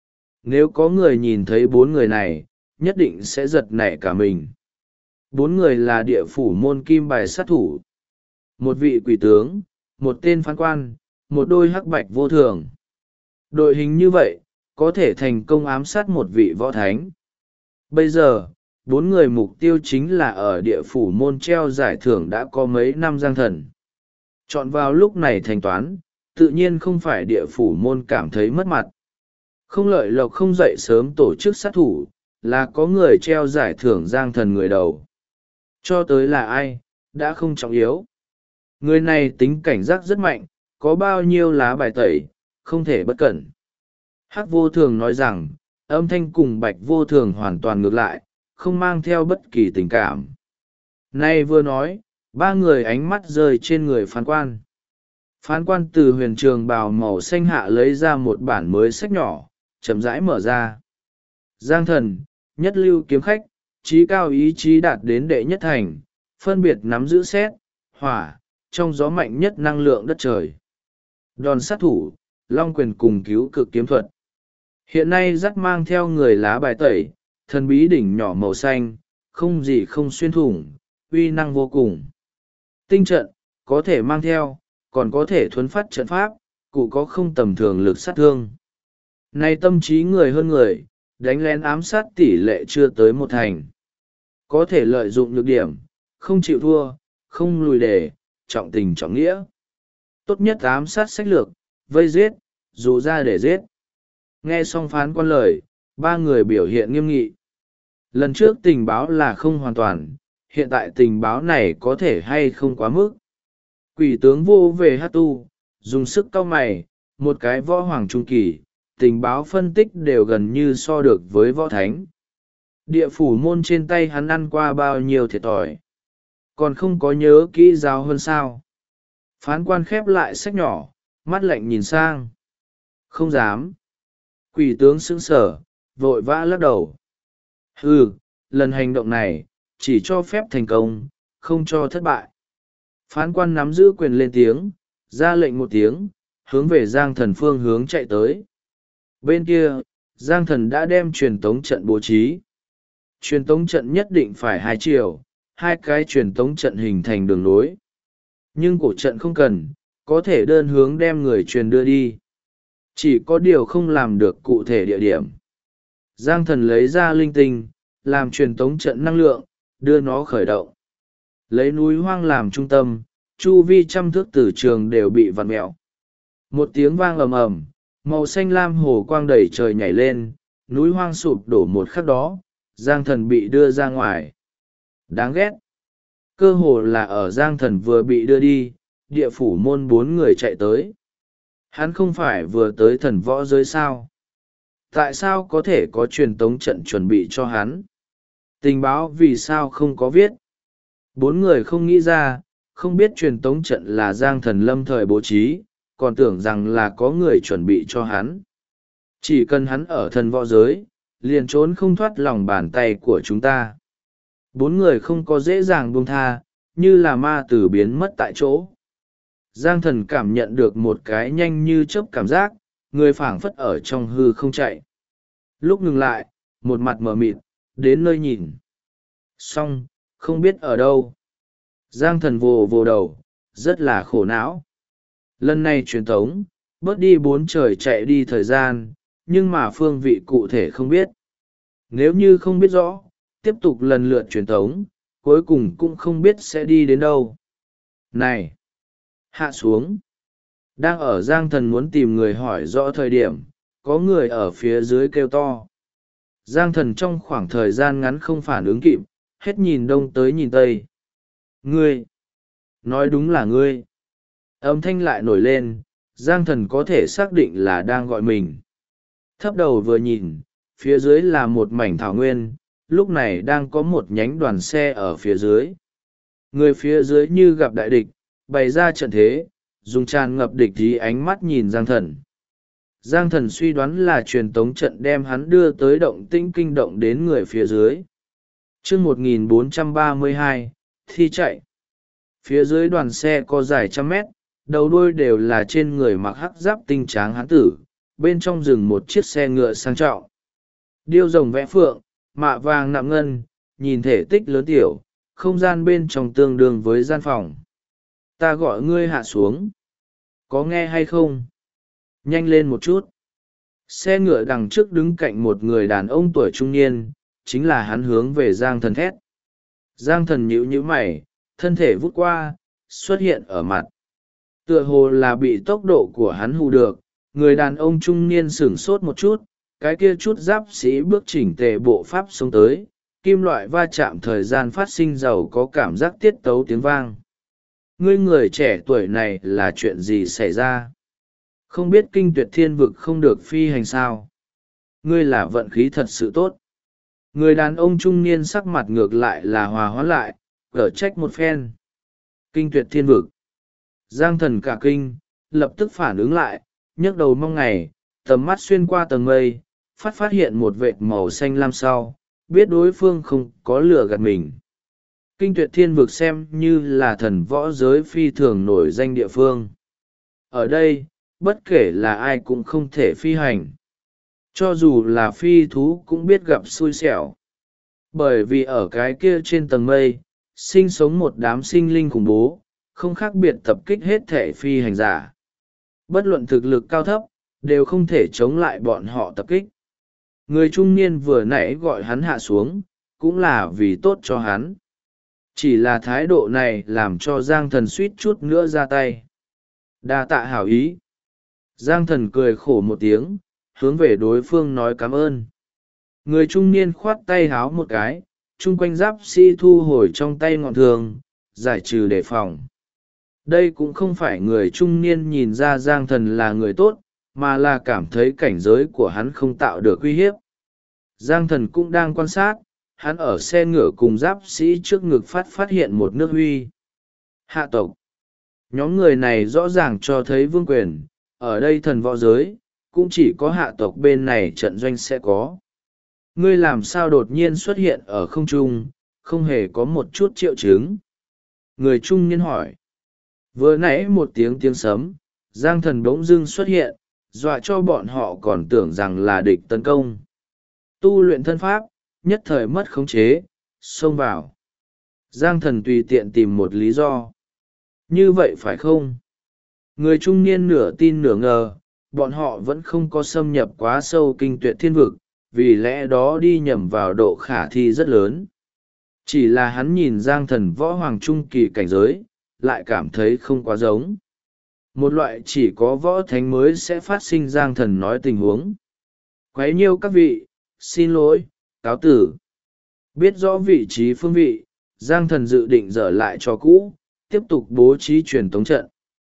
Speaker 1: Nếu có người nhìn thấy bốn người này, nhất định sẽ giật nảy cả mình. Bốn người là địa phủ môn kim bài sát thủ. Một vị quỷ tướng, một tên phán quan, một đôi hắc bạch vô thường. Đội hình như vậy, có thể thành công ám sát một vị võ thánh. Bây giờ, bốn người mục tiêu chính là ở địa phủ môn treo giải thưởng đã có mấy năm Giang Thần. Chọn vào lúc này thanh toán, tự nhiên không phải địa phủ môn cảm thấy mất mặt. Không lợi lộc không dậy sớm tổ chức sát thủ, là có người treo giải thưởng Giang Thần người đầu. Cho tới là ai, đã không trọng yếu. Người này tính cảnh giác rất mạnh, có bao nhiêu lá bài tẩy, không thể bất cẩn. Hắc vô thường nói rằng, âm thanh cùng bạch vô thường hoàn toàn ngược lại, không mang theo bất kỳ tình cảm. Nay vừa nói, ba người ánh mắt rơi trên người phán quan. Phán quan từ huyền trường bào màu xanh hạ lấy ra một bản mới sách nhỏ, chậm rãi mở ra. Giang Thần, nhất lưu kiếm khách, trí cao ý chí đạt đến đệ nhất thành, phân biệt nắm giữ xét, hỏa, trong gió mạnh nhất năng lượng đất trời. Đòn sát thủ, long quyền cùng cứu cực kiếm thuật. Hiện nay dắt mang theo người lá bài tẩy, thần bí đỉnh nhỏ màu xanh, không gì không xuyên thủng, uy năng vô cùng. Tinh trận, có thể mang theo, còn có thể thuấn phát trận pháp, cụ có không tầm thường lực sát thương. Nay tâm trí người hơn người, đánh lén ám sát tỷ lệ chưa tới một thành. Có thể lợi dụng nhược điểm, không chịu thua, không lùi đề, trọng tình trọng nghĩa. Tốt nhất ám sát sách lược, vây giết, dù ra để giết. Nghe xong phán quan lời, ba người biểu hiện nghiêm nghị. Lần trước tình báo là không hoàn toàn, hiện tại tình báo này có thể hay không quá mức. Quỷ tướng vô về hát tu, dùng sức cau mày, một cái võ hoàng trung kỳ, tình báo phân tích đều gần như so được với võ thánh. Địa phủ môn trên tay hắn ăn qua bao nhiêu thiệt thòi, còn không có nhớ kỹ giáo hơn sao. Phán quan khép lại sách nhỏ, mắt lạnh nhìn sang. Không dám. Quỷ tướng sững sờ, vội vã lắc đầu. Lần hành động này, chỉ cho phép thành công, không cho thất bại. Phán quan nắm giữ quyền lên tiếng, ra lệnh một tiếng, hướng về Giang Thần phương hướng chạy tới. Bên kia, Giang Thần đã đem truyền tống trận bố trí. Truyền tống trận nhất định phải hai chiều, hai cái truyền tống trận hình thành đường nối. Nhưng cổ trận không cần, có thể đơn hướng đem người truyền đưa đi. Chỉ có điều không làm được cụ thể địa điểm. Giang Thần lấy ra linh tinh, làm truyền tống trận năng lượng, đưa nó khởi động. Lấy núi hoang làm trung tâm, chu vi trăm thước tử trường đều bị vặn mẹo. Một tiếng vang ầm ầm, màu xanh lam hồ quang đầy trời nhảy lên, núi hoang sụp đổ một khắc đó, Giang Thần bị đưa ra ngoài. Đáng ghét. Cơ hồ là ở Giang Thần vừa bị đưa đi, địa phủ môn bốn người chạy tới. Hắn không phải vừa tới thần võ giới sao? Tại sao có thể có truyền tống trận chuẩn bị cho hắn? Tình báo vì sao không có viết? Bốn người không nghĩ ra, không biết truyền tống trận là Giang Thần lâm thời bố trí, còn tưởng rằng là có người chuẩn bị cho hắn. Chỉ cần hắn ở thần võ giới, liền trốn không thoát lòng bàn tay của chúng ta. Bốn người không có dễ dàng buông tha, như là ma tử biến mất tại chỗ. Giang Thần cảm nhận được một cái nhanh như chớp cảm giác, người phảng phất ở trong hư không chạy. Lúc ngừng lại, một mặt mờ mịt, đến nơi nhìn. Xong, không biết ở đâu. Giang Thần vồ vồ đầu, rất là khổ não. Lần này truyền tống, bớt đi 4 trời chạy đi thời gian, nhưng mà phương vị cụ thể không biết. Nếu như không biết rõ, tiếp tục lần lượt truyền tống, cuối cùng cũng không biết sẽ đi đến đâu. Này! Hạ xuống! Đang ở Giang Thần muốn tìm người hỏi rõ thời điểm, có người ở phía dưới kêu to. Giang Thần trong khoảng thời gian ngắn không phản ứng kịp, hết nhìn đông tới nhìn tây. Ngươi! Nói đúng là ngươi! Âm thanh lại nổi lên, Giang Thần có thể xác định là đang gọi mình. Thấp đầu vừa nhìn, phía dưới là một mảnh thảo nguyên, lúc này đang có một nhánh đoàn xe ở phía dưới. Người phía dưới như gặp đại địch, bày ra trận thế, dùng tràn ngập địch ý ánh mắt nhìn Giang Thần. Giang Thần suy đoán là truyền tống trận đem hắn đưa tới động tĩnh kinh động đến người phía dưới. Chương 1432, thi chạy. Phía dưới đoàn xe có dài trăm mét, đầu đuôi đều là trên người mặc hắc giáp tinh tráng hán tử, bên trong rừng một chiếc xe ngựa sang trọng. Điêu rồng vẽ phượng, mạ vàng nạm ngân, nhìn thể tích lớn tiểu, không gian bên trong tương đương với gian phòng. Ta gọi ngươi hạ xuống. Có nghe hay không? Nhanh lên một chút. Xe ngựa đằng trước đứng cạnh một người đàn ông tuổi trung niên, chính là hắn hướng về Giang Thần thét. Giang Thần nhíu nhíu mày, thân thể vút qua, xuất hiện ở mặt. Tựa hồ là bị tốc độ của hắn hù được, người đàn ông trung niên sửng sốt một chút, cái kia chút giáp sĩ bước chỉnh tề bộ pháp xông tới, kim loại va chạm thời gian phát sinh giàu có cảm giác tiết tấu tiếng vang. Ngươi người trẻ tuổi này là chuyện gì xảy ra? Không biết kinh tuyệt thiên vực không được phi hành sao? Ngươi là vận khí thật sự tốt. Người đàn ông trung niên sắc mặt ngược lại là hòa hoãn lại, cở trách một phen. Kinh tuyệt thiên vực. Giang Thần cả kinh, lập tức phản ứng lại, nhấc đầu mong ngày, tầm mắt xuyên qua tầng mây, phát hiện một vệt màu xanh lam sau, biết đối phương không có lừa gạt mình. Kinh tuyệt thiên vực xem như là thần võ giới phi thường nổi danh địa phương. Ở đây, bất kể là ai cũng không thể phi hành. Cho dù là phi thú cũng biết gặp xui xẻo. Bởi vì ở cái kia trên tầng mây, sinh sống một đám sinh linh khủng bố, không khác biệt tập kích hết thể phi hành giả. Bất luận thực lực cao thấp, đều không thể chống lại bọn họ tập kích. Người trung niên vừa nãy gọi hắn hạ xuống, cũng là vì tốt cho hắn. Chỉ là thái độ này làm cho Giang Thần suýt chút nữa ra tay. Đa tạ hảo ý. Giang Thần cười khổ một tiếng, hướng về đối phương nói cảm ơn. Người trung niên khoát tay háo một cái, chung quanh giáp sĩ thu hồi trong tay ngọn thường, giải trừ đề phòng. Đây cũng không phải người trung niên nhìn ra Giang Thần là người tốt, mà là cảm thấy cảnh giới của hắn không tạo được uy hiếp. Giang Thần cũng đang quan sát, hắn ở xe ngựa cùng giáp sĩ trước ngực phát hiện một nước huy. Hạ tộc. Nhóm người này rõ ràng cho thấy vương quyền, ở đây thần võ giới, cũng chỉ có hạ tộc bên này trận doanh sẽ có. Ngươi làm sao đột nhiên xuất hiện ở không trung, không hề có một chút triệu chứng? Người trung niên hỏi. Vừa nãy một tiếng sấm, Giang Thần bỗng dưng xuất hiện, dọa cho bọn họ còn tưởng rằng là địch tấn công. Tu luyện thân pháp, nhất thời mất khống chế, xông vào. Giang Thần tùy tiện tìm một lý do. Như vậy phải không? Người trung niên nửa tin nửa ngờ, bọn họ vẫn không có xâm nhập quá sâu kinh tuyệt thiên vực, vì lẽ đó đi nhầm vào độ khả thi rất lớn. Chỉ là hắn nhìn Giang Thần võ hoàng trung kỳ cảnh giới, lại cảm thấy không quá giống. Một loại chỉ có võ thánh mới sẽ phát sinh. Giang Thần nói tình huống. Quấy nhiêu các vị, xin lỗi, cáo tử. Biết rõ vị trí phương vị, Giang Thần dự định dở lại cho cũ, tiếp tục bố trí truyền tống trận.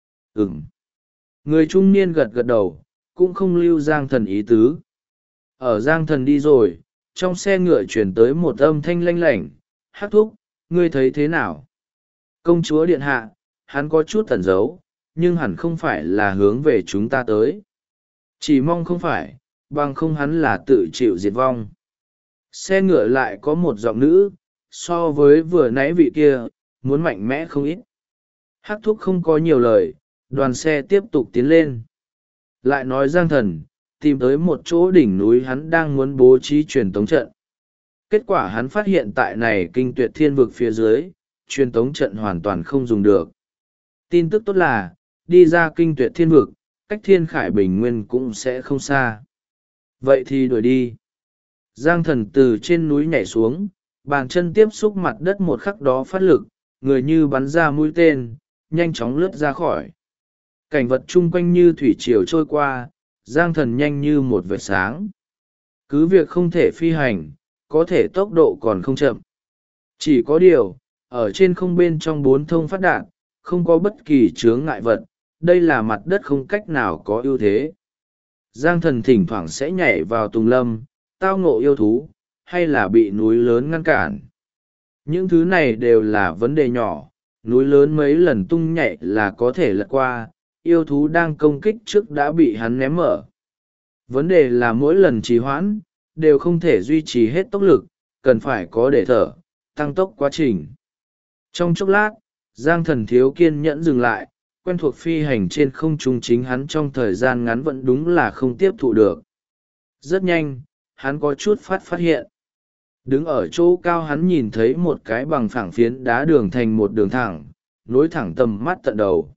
Speaker 1: Người trung niên gật gật đầu, cũng không lưu Giang Thần ý tứ. Ở Giang Thần đi rồi, trong xe ngựa chuyển tới một âm thanh lanh lảnh. Hắc thúc, ngươi thấy thế nào? Công chúa điện hạ, hắn có chút tẩn giấu, nhưng hẳn không phải là hướng về chúng ta tới. Chỉ mong không phải, bằng không hắn là tự chịu diệt vong. Xe ngựa lại có một giọng nữ, so với vừa nãy vị kia, muốn mạnh mẽ không ít. Hắc thúc không có nhiều lời, đoàn xe tiếp tục tiến lên. Lại nói Giang Thần, tìm tới một chỗ đỉnh núi hắn đang muốn bố trí truyền tống trận. Kết quả hắn phát hiện tại này kinh tuyệt thiên vực phía dưới, truyền tống trận hoàn toàn không dùng được. Tin tức tốt là, đi ra kinh tuyệt thiên vực, cách thiên khải bình nguyên cũng sẽ không xa. Vậy thì đuổi đi. Giang Thần từ trên núi nhảy xuống, bàn chân tiếp xúc mặt đất một khắc đó phát lực, người như bắn ra mũi tên, nhanh chóng lướt ra khỏi. Cảnh vật chung quanh như thủy triều trôi qua, Giang Thần nhanh như một vệt sáng. Cứ việc không thể phi hành, có thể tốc độ còn không chậm. Chỉ có điều, ở trên không bên trong bốn thông phát đạn, không có bất kỳ chướng ngại vật, đây là mặt đất không cách nào có ưu thế. Giang Thần thỉnh thoảng sẽ nhảy vào tùng lâm, tao ngộ yêu thú, hay là bị núi lớn ngăn cản. Những thứ này đều là vấn đề nhỏ, núi lớn mấy lần tung nhảy là có thể lật qua, yêu thú đang công kích trước đã bị hắn ném mở. Vấn đề là mỗi lần trì hoãn, đều không thể duy trì hết tốc lực, cần phải có để thở, tăng tốc quá trình. Trong chốc lát, Giang Thần thiếu kiên nhẫn dừng lại, quen thuộc phi hành trên không trung chính hắn trong thời gian ngắn vẫn đúng là không tiếp thụ được. Rất nhanh, hắn có chút phát hiện. Đứng ở chỗ cao hắn nhìn thấy một cái bằng phẳng phiến đá đường thành một đường thẳng, nối thẳng tầm mắt tận đầu.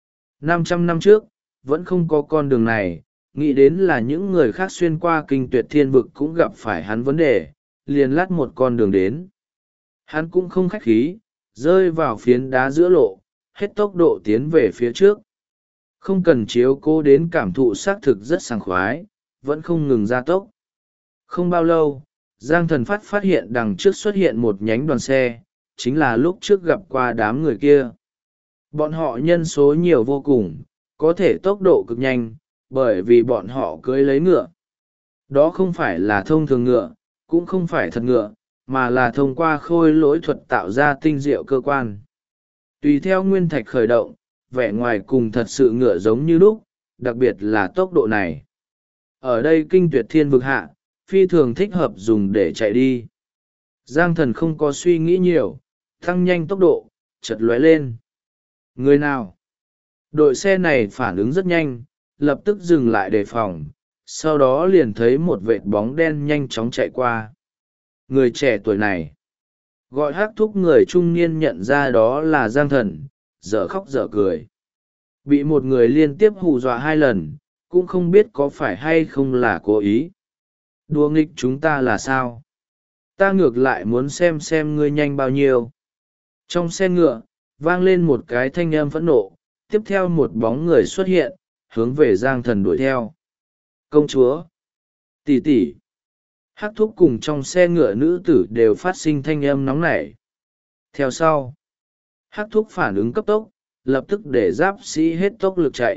Speaker 1: 500 năm trước, vẫn không có con đường này, nghĩ đến là những người khác xuyên qua kinh tuyệt thiên vực cũng gặp phải hắn vấn đề, liền lát một con đường đến. Hắn cũng không khách khí, rơi vào phiến đá giữa lộ, hết tốc độ tiến về phía trước. Không cần chiếu cố đến cảm thụ xác thực rất sảng khoái, vẫn không ngừng gia tốc. Không bao lâu, Giang Thần phát hiện đằng trước xuất hiện một nhánh đoàn xe, chính là lúc trước gặp qua đám người kia. Bọn họ nhân số nhiều vô cùng, có thể tốc độ cực nhanh, bởi vì bọn họ cưỡi lấy ngựa. Đó không phải là thông thường ngựa, cũng không phải thật ngựa, mà là thông qua khôi lỗi thuật tạo ra tinh diệu cơ quan. Tùy theo nguyên thạch khởi động, vẻ ngoài cùng thật sự ngựa giống như lúc, đặc biệt là tốc độ này. Ở đây kinh tuyệt thiên vực hạ, phi thường thích hợp dùng để chạy đi. Giang Thần không có suy nghĩ nhiều, tăng nhanh tốc độ, chợt lóe lên. Người nào? Đội xe này phản ứng rất nhanh, lập tức dừng lại đề phòng, sau đó liền thấy một vệt bóng đen nhanh chóng chạy qua. Người trẻ tuổi này, gọi hắc thúc người trung niên nhận ra đó là Giang Thần, dở khóc dở cười. Bị một người liên tiếp hù dọa 2 lần, cũng không biết có phải hay không là cố ý. Đùa nghịch chúng ta là sao? Ta ngược lại muốn xem ngươi nhanh bao nhiêu. Trong xe ngựa, vang lên một cái thanh âm phẫn nộ, tiếp theo một bóng người xuất hiện, hướng về Giang Thần đuổi theo. Công chúa! Tỷ tỷ! Hắc thúc cùng trong xe ngựa nữ tử đều phát sinh thanh âm nóng nảy. Theo sau, hắc thúc phản ứng cấp tốc, lập tức để giáp sĩ hết tốc lực chạy.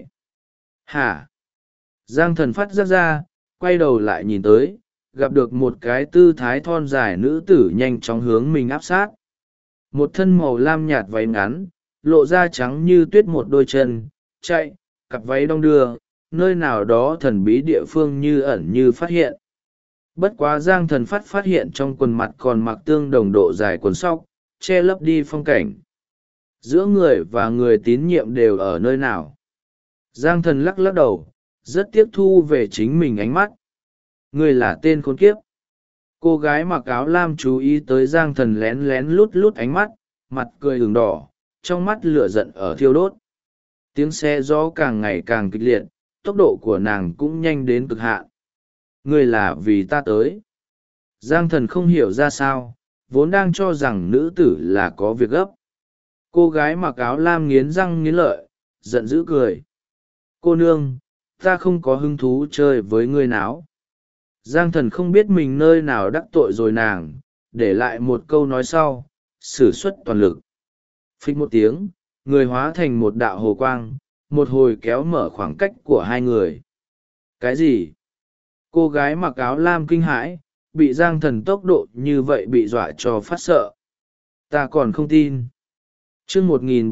Speaker 1: Hả? Giang Thần phát giác ra, quay đầu lại nhìn tới, gặp được một cái tư thái thon dài nữ tử nhanh chóng hướng mình áp sát. Một thân màu lam nhạt váy ngắn, lộ da trắng như tuyết một đôi chân, chạy, cặp váy đong đưa, nơi nào đó thần bí địa phương như ẩn như phát hiện. Bất quá Giang Thần phát hiện trong quần mặt còn mặc tương đồng độ dài quần sóc, che lấp đi phong cảnh. Giữa người và người tín nhiệm đều ở nơi nào? Giang Thần lắc lắc đầu, rất tiếc thu về chính mình ánh mắt. Người là tên khốn kiếp. Cô gái mặc áo lam chú ý tới Giang Thần lén lén lút lút ánh mắt, mặt cười ửng đỏ, trong mắt lửa giận ở thiêu đốt. Tiếng xe gió càng ngày càng kịch liệt, tốc độ của nàng cũng nhanh đến cực hạn. Ngươi là vì ta tới. Giang Thần không hiểu ra sao, vốn đang cho rằng nữ tử là có việc gấp. Cô gái mặc áo lam nghiến răng nghiến lợi, giận dữ cười. Cô nương, ta không có hứng thú chơi với ngươi náo. Giang Thần không biết mình nơi nào đắc tội rồi nàng, để lại một câu nói sau, sử xuất toàn lực. Phích một tiếng, người hóa thành một đạo hồ quang, một hồi kéo mở khoảng cách của hai người. Cái gì? Cô gái mặc áo lam kinh hãi, bị Giang Thần tốc độ như vậy bị dọa cho phát sợ. Ta còn không tin. Chương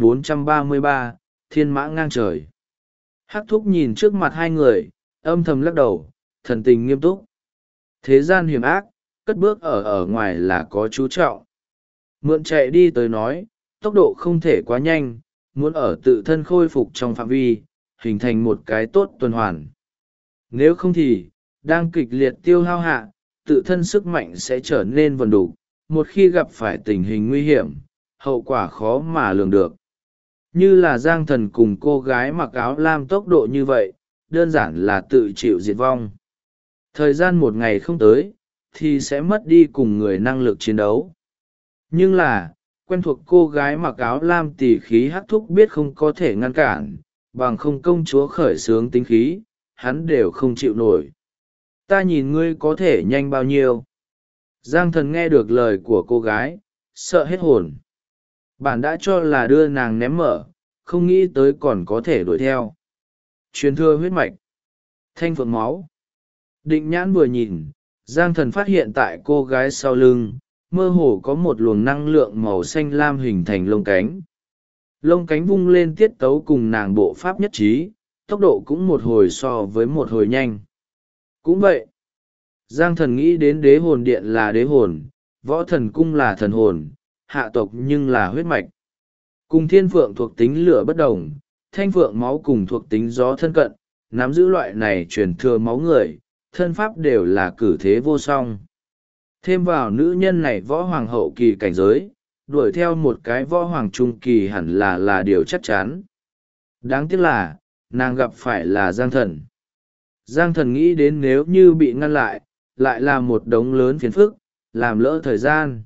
Speaker 1: 1433, Thiên mã ngang trời. Hắc thúc nhìn trước mặt hai người, âm thầm lắc đầu, thần tình nghiêm túc. Thế gian hiểm ác, cất bước ở ngoài là có chú trọng. Mượn chạy đi tới nói, tốc độ không thể quá nhanh, muốn ở tự thân khôi phục trong phạm vi, hình thành một cái tốt tuần hoàn. Nếu không thì, đang kịch liệt tiêu hao hạ, tự thân sức mạnh sẽ trở nên vần đủ, một khi gặp phải tình hình nguy hiểm, hậu quả khó mà lường được. Như là Giang Thần cùng cô gái mặc áo lam tốc độ như vậy, đơn giản là tự chịu diệt vong. Thời gian một ngày không tới, thì sẽ mất đi cùng người năng lực chiến đấu. Nhưng là, quen thuộc cô gái mặc áo lam tỉ khí hắc thúc biết không có thể ngăn cản, bằng không công chúa khởi xướng tính khí, hắn đều không chịu nổi. Ta nhìn ngươi có thể nhanh bao nhiêu. Giang Thần nghe được lời của cô gái, sợ hết hồn. Bạn đã cho là đưa nàng ném mở, không nghĩ tới còn có thể đuổi theo. Truyền thừa huyết mạch. Thanh phượng máu. Định nhãn vừa nhìn, Giang Thần phát hiện tại cô gái sau lưng, mơ hồ có một luồng năng lượng màu xanh lam hình thành lông cánh. Lông cánh vung lên tiết tấu cùng nàng bộ pháp nhất trí, tốc độ cũng một hồi so với một hồi nhanh. Cũng vậy, Giang Thần nghĩ đến đế hồn điện là đế hồn, võ thần cung là thần hồn, hạ tộc nhưng là huyết mạch. Cùng thiên phượng thuộc tính lửa bất đồng, thanh phượng máu cùng thuộc tính gió thân cận, nắm giữ loại này truyền thừa máu người, thân pháp đều là cử thế vô song. Thêm vào nữ nhân này võ hoàng hậu kỳ cảnh giới, đuổi theo một cái võ hoàng trung kỳ hẳn là điều chắc chắn. Đáng tiếc là, nàng gặp phải là Giang Thần. Giang Thần nghĩ đến nếu như bị ngăn lại là một đống lớn phiền phức, làm lỡ thời gian.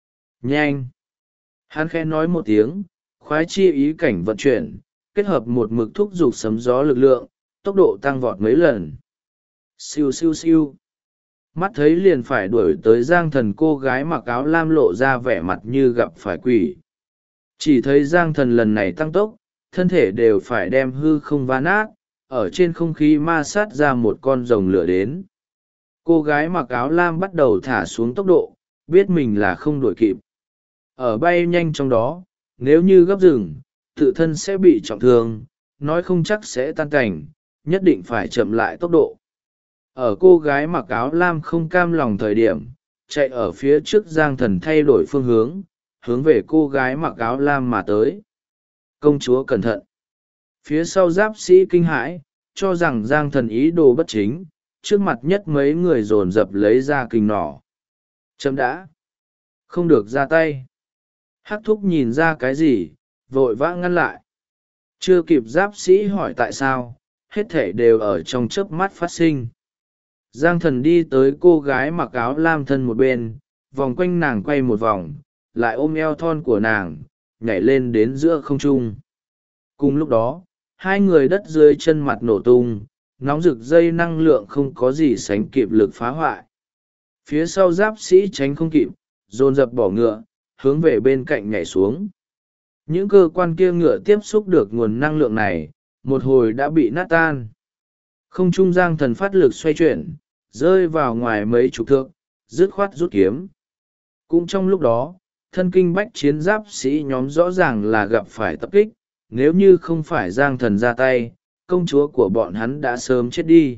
Speaker 1: Nhanh! Hắn khẽ nói một tiếng, khoái chi ý cảnh vận chuyển, kết hợp một mực thúc giục sấm gió lực lượng, tốc độ tăng vọt mấy lần. Siêu siêu siêu! Mắt thấy liền phải đuổi tới Giang Thần, cô gái mặc áo lam lộ ra vẻ mặt như gặp phải quỷ. Chỉ thấy Giang Thần lần này tăng tốc, thân thể đều phải đem hư không vá nát, ở trên không khí ma sát ra một con rồng lửa đến. Cô gái mặc áo lam bắt đầu thả xuống tốc độ, biết mình là không đuổi kịp. Ở bay nhanh trong đó, nếu như gấp rừng, tự thân sẽ bị trọng thương, nói không chắc sẽ tan cảnh, nhất định phải chậm lại tốc độ. Ở cô gái mặc áo lam không cam lòng thời điểm, chạy ở phía trước Giang Thần thay đổi phương hướng, hướng về cô gái mặc áo lam mà tới. Công chúa cẩn thận! Phía sau giáp sĩ kinh hãi, cho rằng Giang Thần ý đồ bất chính, trước mặt nhất mấy người dồn dập lấy ra kình nỏ. Chấm đã! Không được ra tay! Hắc thúc nhìn ra cái gì, vội vã ngăn lại. Chưa kịp giáp sĩ hỏi tại sao, hết thể đều ở trong chớp mắt phát sinh. Giang Thần đi tới cô gái mặc áo lam thân một bên, vòng quanh nàng quay một vòng, lại ôm eo thon của nàng, nhảy lên đến giữa không trung. Cùng lúc đó, hai người đất dưới chân mặt nổ tung, nóng rực dây năng lượng không có gì sánh kịp lực phá hoại. Phía sau giáp sĩ tránh không kịp, dồn dập bỏ ngựa, hướng về bên cạnh nhảy xuống. Những cơ quan kia ngựa tiếp xúc được nguồn năng lượng này, một hồi đã bị nát tan. Không trung Giang Thần phát lực xoay chuyển, rơi vào ngoài mấy chục thước, dứt khoát rút kiếm. Cũng trong lúc đó, thân kinh bách chiến giáp sĩ nhóm rõ ràng là gặp phải tập kích, nếu như không phải Giang Thần ra tay, công chúa của bọn hắn đã sớm chết đi.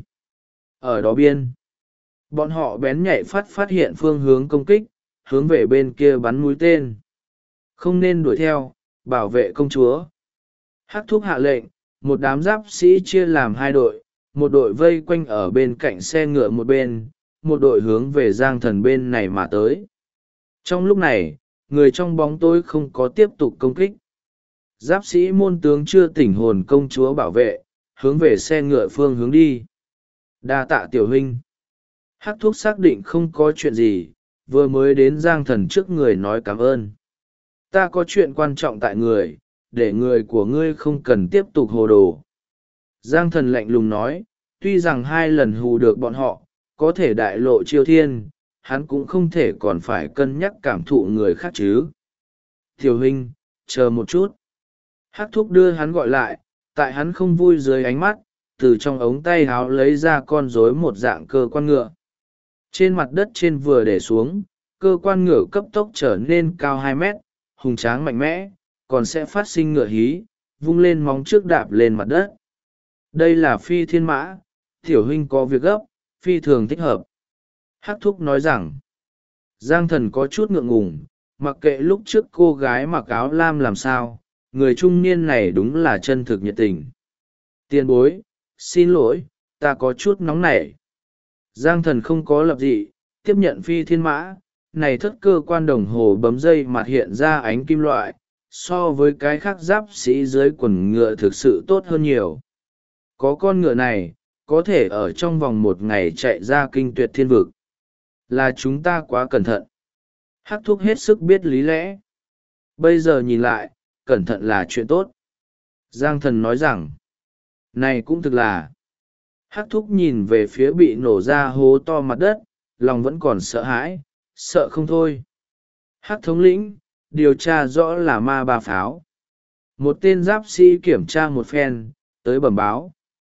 Speaker 1: Ở đó biên, bọn họ bén nhạy phát hiện phương hướng công kích, hướng về bên kia bắn mũi tên. Không nên đuổi theo, bảo vệ công chúa. Hắc thúc hạ lệnh, một đám giáp sĩ chia làm hai đội, một đội vây quanh ở bên cạnh xe ngựa một đội hướng về Giang Thần bên này mà tới. Trong lúc này, người trong bóng tối không có tiếp tục công kích. Giáp sĩ môn tướng chưa tỉnh hồn công chúa bảo vệ, hướng về xe ngựa phương hướng đi. Đa tạ tiểu huynh. Hắc thúc xác định không có chuyện gì, vừa mới đến Giang Thần trước người nói cảm ơn. Ta có chuyện quan trọng tại người, để người của ngươi không cần tiếp tục hồ đồ. Giang Thần lạnh lùng nói, tuy rằng 2 lần hù được bọn họ, có thể đại lộ chiêu thiên, hắn cũng không thể còn phải cân nhắc cảm thụ người khác chứ. Tiểu huynh, chờ một chút. Hắc thúc đưa hắn gọi lại, tại hắn không vui dưới ánh mắt, từ trong ống tay áo lấy ra con rối một dạng cơ quan ngựa. Trên mặt đất trên vừa để xuống, cơ quan ngựa cấp tốc trở nên cao 2 mét, hùng tráng mạnh mẽ, còn sẽ phát sinh ngựa hí, vung lên móng trước đạp lên mặt đất. Đây là phi thiên mã, tiểu huynh có việc gấp, phi thường thích hợp. Hắc thúc nói rằng, Giang Thần có chút ngượng ngùng, mặc kệ lúc trước cô gái mặc áo lam làm sao, người trung niên này đúng là chân thực nhiệt tình. Tiền bối, xin lỗi, ta có chút nóng nảy. Giang Thần không có lập dị, tiếp nhận phi thiên mã, này thất cơ quan đồng hồ bấm dây mặt hiện ra ánh kim loại, so với cái khác giáp sĩ dưới quần ngựa thực sự tốt hơn nhiều. Có con ngựa này, có thể ở trong vòng 1 ngày chạy ra kinh tuyệt thiên vực. Là chúng ta quá cẩn thận. Hắc thúc hết sức biết lý lẽ. Bây giờ nhìn lại, cẩn thận là chuyện tốt. Giang Thần nói rằng, này cũng thực là. Hắc thúc nhìn về phía bị nổ ra hố to mặt đất, lòng vẫn còn sợ hãi, sợ không thôi. Hắc thống lĩnh, điều tra rõ là ma ba pháo. Một tên giáp sĩ kiểm tra một phen, tới bẩm báo.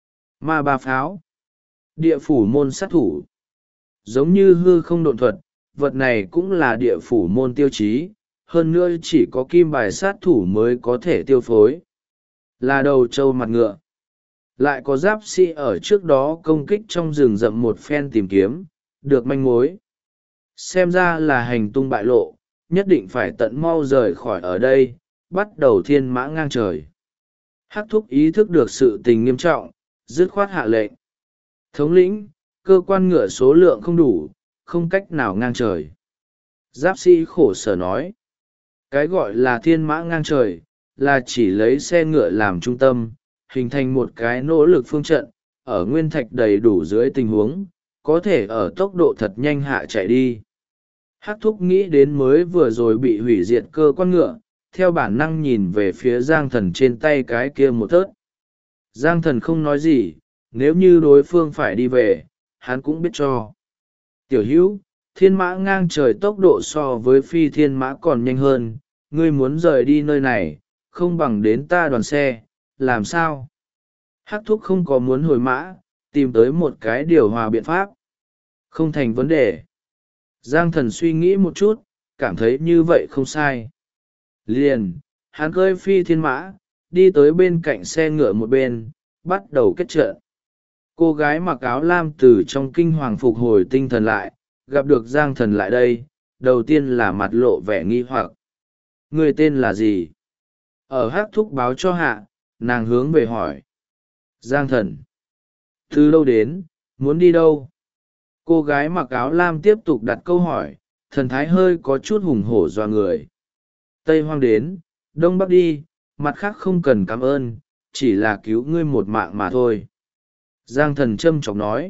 Speaker 1: Ma ba pháo. Địa phủ môn sát thủ. Giống như hư không độn thuật, vật này cũng là địa phủ môn tiêu chí, hơn nữa chỉ có kim bài sát thủ mới có thể tiêu phối. Là đầu trâu mặt ngựa. Lại có giáp sĩ ở trước đó công kích trong rừng rậm một phen tìm kiếm, được manh mối. Xem ra là hành tung bại lộ, nhất định phải tận mau rời khỏi ở đây, bắt đầu thiên mã ngang trời. Hắc thúc ý thức được sự tình nghiêm trọng, dứt khoát hạ lệnh. Thống lĩnh, cơ quan ngựa số lượng không đủ, không cách nào ngang trời. Giáp sĩ khổ sở nói. Cái gọi là thiên mã ngang trời, là chỉ lấy xe ngựa làm trung tâm, hình thành một cái nỗ lực phương trận, ở nguyên thạch đầy đủ dưới tình huống, có thể ở tốc độ thật nhanh hạ chạy đi. Hắc thúc nghĩ đến mới vừa rồi bị hủy diệt cơ quan ngựa, theo bản năng nhìn về phía Giang Thần trên tay cái kia một thớt. Giang Thần không nói gì, nếu như đối phương phải đi về, hắn cũng biết cho. Tiểu hữu, thiên mã ngang trời tốc độ so với phi thiên mã còn nhanh hơn, ngươi muốn rời đi nơi này, không bằng đến ta đoàn xe, làm sao? Hắc thúc không có muốn hồi mã, tìm tới một cái điều hòa biện pháp. Không thành vấn đề. Giang Thần suy nghĩ một chút, cảm thấy như vậy không sai. Liền, hắn cưỡi phi thiên mã, đi tới bên cạnh xe ngựa một bên, bắt đầu kết trận. Cô gái mặc áo lam từ trong kinh hoàng phục hồi tinh thần lại, gặp được Giang Thần lại đây, đầu tiên là mặt lộ vẻ nghi hoặc. Người tên là gì? Ở Hắc thúc báo cho hạ, nàng hướng về hỏi. Giang Thần. Từ đâu đến, muốn đi đâu? Cô gái mặc áo lam tiếp tục đặt câu hỏi, thần thái hơi có chút hùng hổ dọa người. Tây Hoang đến, Đông Bắc đi, mặt khác không cần cảm ơn, chỉ là cứu ngươi một mạng mà thôi. Giang Thần châm chọc nói.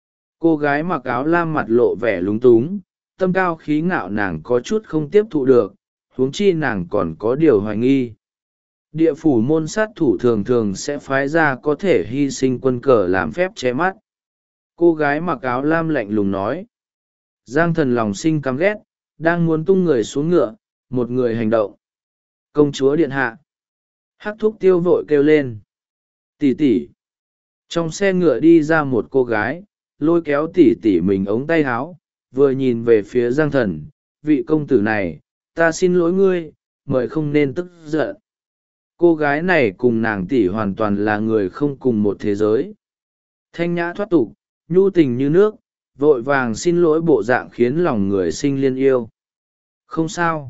Speaker 1: Cô gái mặc áo lam mặt lộ vẻ lúng túng, tâm cao khí ngạo nàng có chút không tiếp thụ được, huống chi nàng còn có điều hoài nghi. Địa phủ môn sát thủ thường thường sẽ phái ra có thể hy sinh quân cờ làm phép che mắt. Cô gái mặc áo lam lạnh lùng nói. Giang Thần lòng sinh căm ghét, đang muốn tung người xuống ngựa, một người hành động. Công chúa điện hạ. Hắc thúc tiêu vội kêu lên. Tỷ tỷ. Trong xe ngựa đi ra một cô gái, lôi kéo tỷ tỷ mình ống tay áo, vừa nhìn về phía Giang Thần. Vị công tử này, ta xin lỗi ngươi, mời không nên tức giận. Cô gái này cùng nàng tỷ hoàn toàn là người không cùng một thế giới. Thanh nhã thoát tục, nhu tình như nước, vội vàng xin lỗi bộ dạng khiến lòng người sinh liên yêu. Không sao.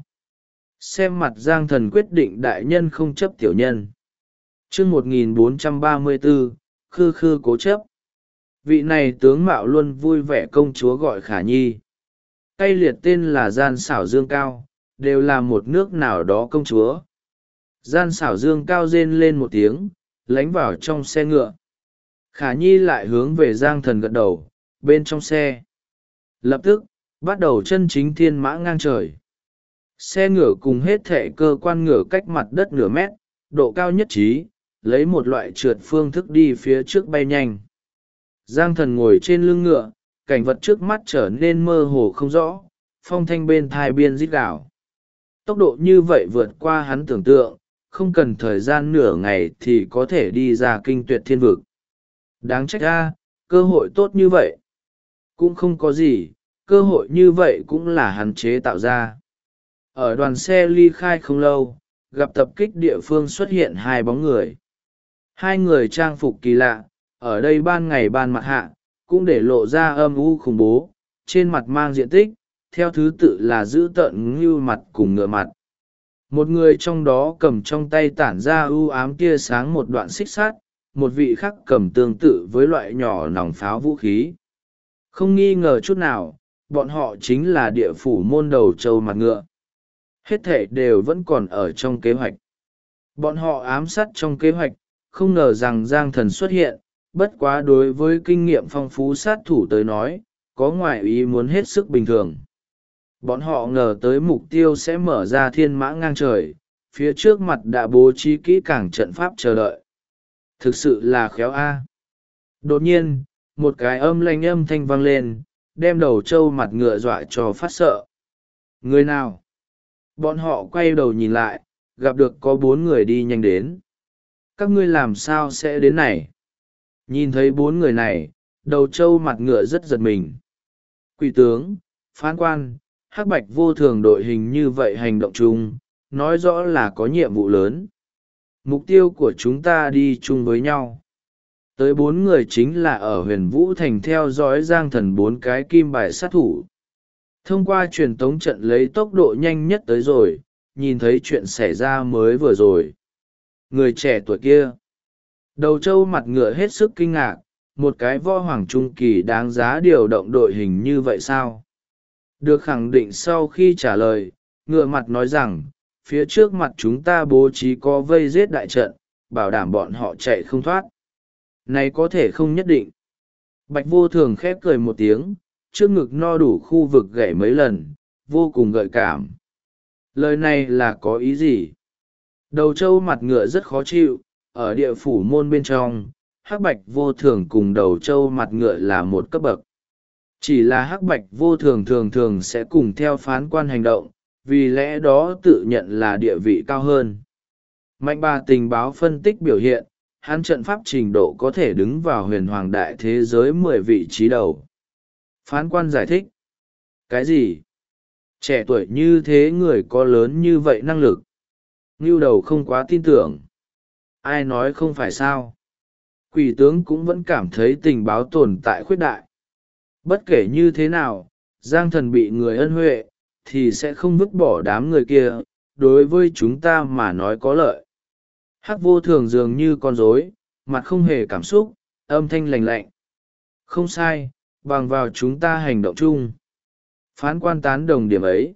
Speaker 1: Xem mặt Giang Thần quyết định đại nhân không chấp tiểu nhân. Chương 1434, khư khư cố chấp. Vị này tướng mạo luôn vui vẻ công chúa gọi Khả Nhi. Cây liệt tên là Gian Xảo Dương Cao, đều là một nước nào đó công chúa. Gian Xảo Dương Cao rên lên một tiếng, lánh vào trong xe ngựa. Khả Nhi lại hướng về Giang Thần gật đầu, bên trong xe. Lập tức, bắt đầu chân chính thiên mã ngang trời. Xe ngựa cùng hết thệ cơ quan ngựa cách mặt đất nửa mét, độ cao nhất trí, lấy một loại trượt phương thức đi phía trước bay nhanh. Giang Thần ngồi trên lưng ngựa, cảnh vật trước mắt trở nên mơ hồ không rõ, phong thanh bên thai biên rít gào. Tốc độ như vậy vượt qua hắn tưởng tượng, không cần thời gian nửa ngày thì có thể đi ra kinh tuyệt thiên vực. Đáng trách ra, cơ hội tốt như vậy. Cũng không có gì, cơ hội như vậy cũng là hắn chế tạo ra. Ở đoàn xe ly khai không lâu, gặp tập kích địa phương xuất hiện hai bóng người. Hai người trang phục kỳ lạ, ở đây ban ngày ban mặt hạ, cũng để lộ ra âm u khủng bố, trên mặt mang diện tích, theo thứ tự là giữ tợn ngưu mặt cùng ngựa mặt. Một người trong đó cầm trong tay tản ra ưu ám tia sáng một đoạn xích sắt, một vị khác cầm tương tự với loại nhỏ nòng pháo vũ khí. Không nghi ngờ chút nào, bọn họ chính là địa phủ môn đầu trâu mặt ngựa. Hết thể đều vẫn còn ở trong kế hoạch. Bọn họ ám sát trong kế hoạch, không ngờ rằng Giang Thần xuất hiện, bất quá đối với kinh nghiệm phong phú sát thủ tới nói, có ngoại ý muốn hết sức bình thường. Bọn họ ngờ tới mục tiêu sẽ mở ra thiên mã ngang trời, phía trước mặt đã bố trí kỹ càng trận pháp chờ đợi. Thực sự là khéo a. Đột nhiên, một cái âm lanh âm thanh vang lên, đem đầu trâu mặt ngựa dọa cho phát sợ. Người nào? Bọn họ quay đầu nhìn lại, gặp được có 4 người đi nhanh đến. Các ngươi làm sao sẽ đến này? Nhìn thấy 4 người này, đầu trâu mặt ngựa rất giật mình. Quỷ tướng, phán quan, hắc bạch vô thường đội hình như vậy hành động chung, nói rõ là có nhiệm vụ lớn. Mục tiêu của chúng ta đi chung với nhau. Tới 4 người chính là ở Huyền Vũ Thành theo dõi Giang Thần 4 cái kim bài sát thủ. Thông qua truyền tống trận lấy tốc độ nhanh nhất tới rồi, nhìn thấy chuyện xảy ra mới vừa rồi. Người trẻ tuổi kia. Đầu trâu mặt ngựa hết sức kinh ngạc, một cái võ hoàng trung kỳ đáng giá điều động đội hình như vậy sao? Được khẳng định sau khi trả lời, ngựa mặt nói rằng, phía trước mặt chúng ta bố trí có vây giết đại trận, bảo đảm bọn họ chạy không thoát. Này có thể không nhất định. Bạch vô thường khép cười một tiếng, trước ngực no đủ khu vực gãy mấy lần, vô cùng gợi cảm. Lời này là có ý gì? Đầu trâu mặt ngựa rất khó chịu, ở địa phủ môn bên trong, hắc bạch vô thường cùng đầu trâu mặt ngựa là một cấp bậc. Chỉ là hắc bạch vô thường thường thường sẽ cùng theo phán quan hành động, vì lẽ đó tự nhận là địa vị cao hơn. Mạnh bà tình báo phân tích biểu hiện, hắn trận pháp trình độ có thể đứng vào huyền hoàng đại thế giới 10 vị trí đầu. Phán quan giải thích. Cái gì? Trẻ tuổi như thế người có lớn như vậy năng lực. Ngưu đầu không quá tin tưởng. Ai nói không phải sao? Quỷ tướng cũng vẫn cảm thấy tình báo tồn tại khuyết đại. Bất kể như thế nào, Giang Thần bị người ân huệ, thì sẽ không vứt bỏ đám người kia, đối với chúng ta mà nói có lợi. Hắc vô thường dường như con rối, mặt không hề cảm xúc, âm thanh lành lạnh. Không sai, bằng vào chúng ta hành động chung. Phán quan tán đồng điểm ấy.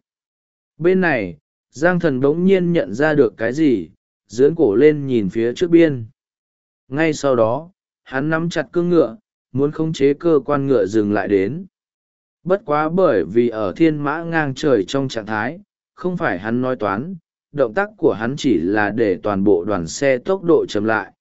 Speaker 1: Bên này, Giang Thần bỗng nhiên nhận ra được cái gì, dưỡng cổ lên nhìn phía trước biên. Ngay sau đó, hắn nắm chặt cương ngựa, muốn khống chế cơ quan ngựa dừng lại đến. Bất quá bởi vì ở thiên mã ngang trời trong trạng thái, không phải hắn nói toán, động tác của hắn chỉ là để toàn bộ đoàn xe tốc độ chậm lại.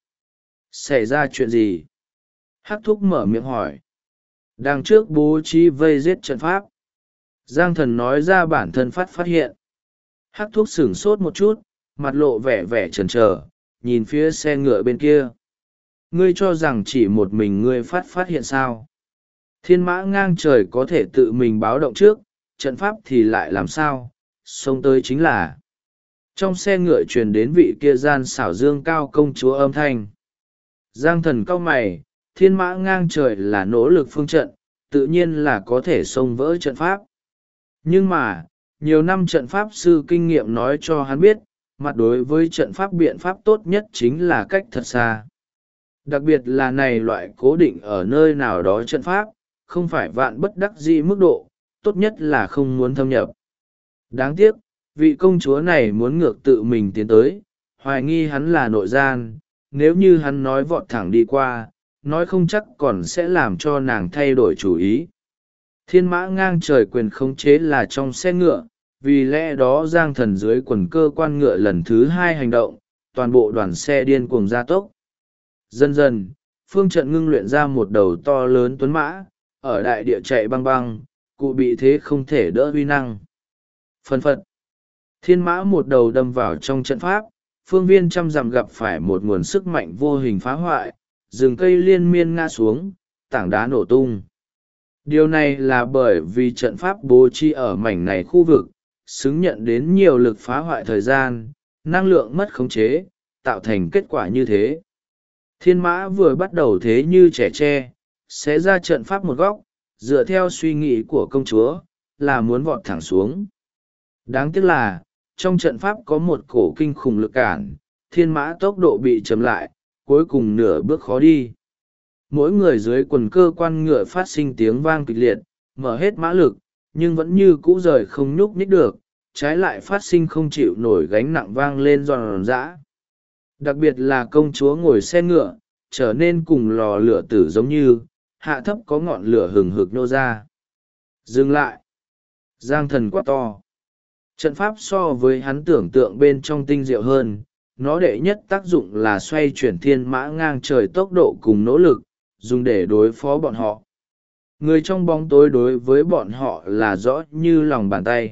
Speaker 1: Xảy ra chuyện gì? Hắc thúc mở miệng hỏi. Đằng trước bố trí vây giết trận pháp. Giang Thần nói ra bản thân phát hiện. Hắc thúc sửng sốt một chút, mặt lộ vẻ vẻ chần chờ, nhìn phía xe ngựa bên kia. Ngươi cho rằng chỉ một mình ngươi phát hiện sao? Thiên mã ngang trời có thể tự mình báo động trước, trận pháp thì lại làm sao? Xông tới chính là. Trong xe ngựa truyền đến vị kia gian xảo dương cao công chúa âm thanh. Giang Thần cau mày, thiên mã ngang trời là nỗ lực phương trận, tự nhiên là có thể xông vỡ trận pháp. Nhưng mà, nhiều năm trận pháp sư kinh nghiệm nói cho hắn biết, mặt đối với trận pháp biện pháp tốt nhất chính là cách thật xa. Đặc biệt là này loại cố định ở nơi nào đó trận pháp, không phải vạn bất đắc dĩ mức độ, tốt nhất là không muốn thâm nhập. Đáng tiếc, vị công chúa này muốn ngược tự mình tiến tới, hoài nghi hắn là nội gian, nếu như hắn nói vọt thẳng đi qua, nói không chắc còn sẽ làm cho nàng thay đổi chủ ý. Thiên mã ngang trời quyền khống chế là trong xe ngựa, vì lẽ đó Giang Thần dưới quần cơ quan ngựa lần thứ 2 hành động, toàn bộ đoàn xe điên cuồng gia tốc. Dần dần, phương trận ngưng luyện ra một đầu to lớn tuấn mã, ở đại địa chạy băng băng, cụ bị thế không thể đỡ uy năng. Phân phật, thiên mã một đầu đâm vào trong trận pháp, phương viên trăm dặm gặp phải một nguồn sức mạnh vô hình phá hoại, rừng cây liên miên ngã xuống, tảng đá nổ tung. Điều này là bởi vì trận pháp bố trí ở mảnh này khu vực, xứng nhận đến nhiều lực phá hoại thời gian, năng lượng mất khống chế, tạo thành kết quả như thế. Thiên mã vừa bắt đầu thế như trẻ tre, sẽ ra trận pháp một góc, dựa theo suy nghĩ của công chúa, là muốn vọt thẳng xuống. Đáng tiếc là, trong trận pháp có một cổ kinh khủng lực cản, thiên mã tốc độ bị chậm lại, cuối cùng nửa bước khó đi. Mỗi người dưới quần cơ quan ngựa phát sinh tiếng vang kịch liệt, mở hết mã lực, nhưng vẫn như cũ rời không nhúc nhích được, trái lại phát sinh không chịu nổi gánh nặng vang lên giòn giã. Đặc biệt là công chúa ngồi xe ngựa, trở nên cùng lò lửa tử giống như, hạ thấp có ngọn lửa hừng hực nô ra. Dừng lại! Giang Thần quát to. Trận pháp so với hắn tưởng tượng bên trong tinh diệu hơn, nó đệ nhất tác dụng là xoay chuyển thiên mã ngang trời tốc độ cùng nỗ lực, dùng để đối phó bọn họ. Người trong bóng tối đối với bọn họ là rõ như lòng bàn tay.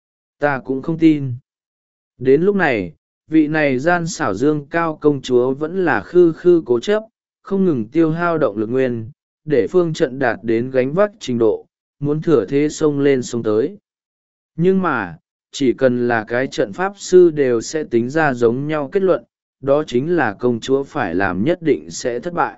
Speaker 1: Ta cũng không tin. Đến lúc này, vị này gian xảo dương cao công chúa vẫn là khư khư cố chấp, không ngừng tiêu hao động lực nguyên, để phương trận đạt đến gánh vác trình độ, muốn thừa thế xông lên xông tới. Nhưng mà, chỉ cần là cái trận pháp sư đều sẽ tính ra giống nhau kết luận, đó chính là công chúa phải làm nhất định sẽ thất bại.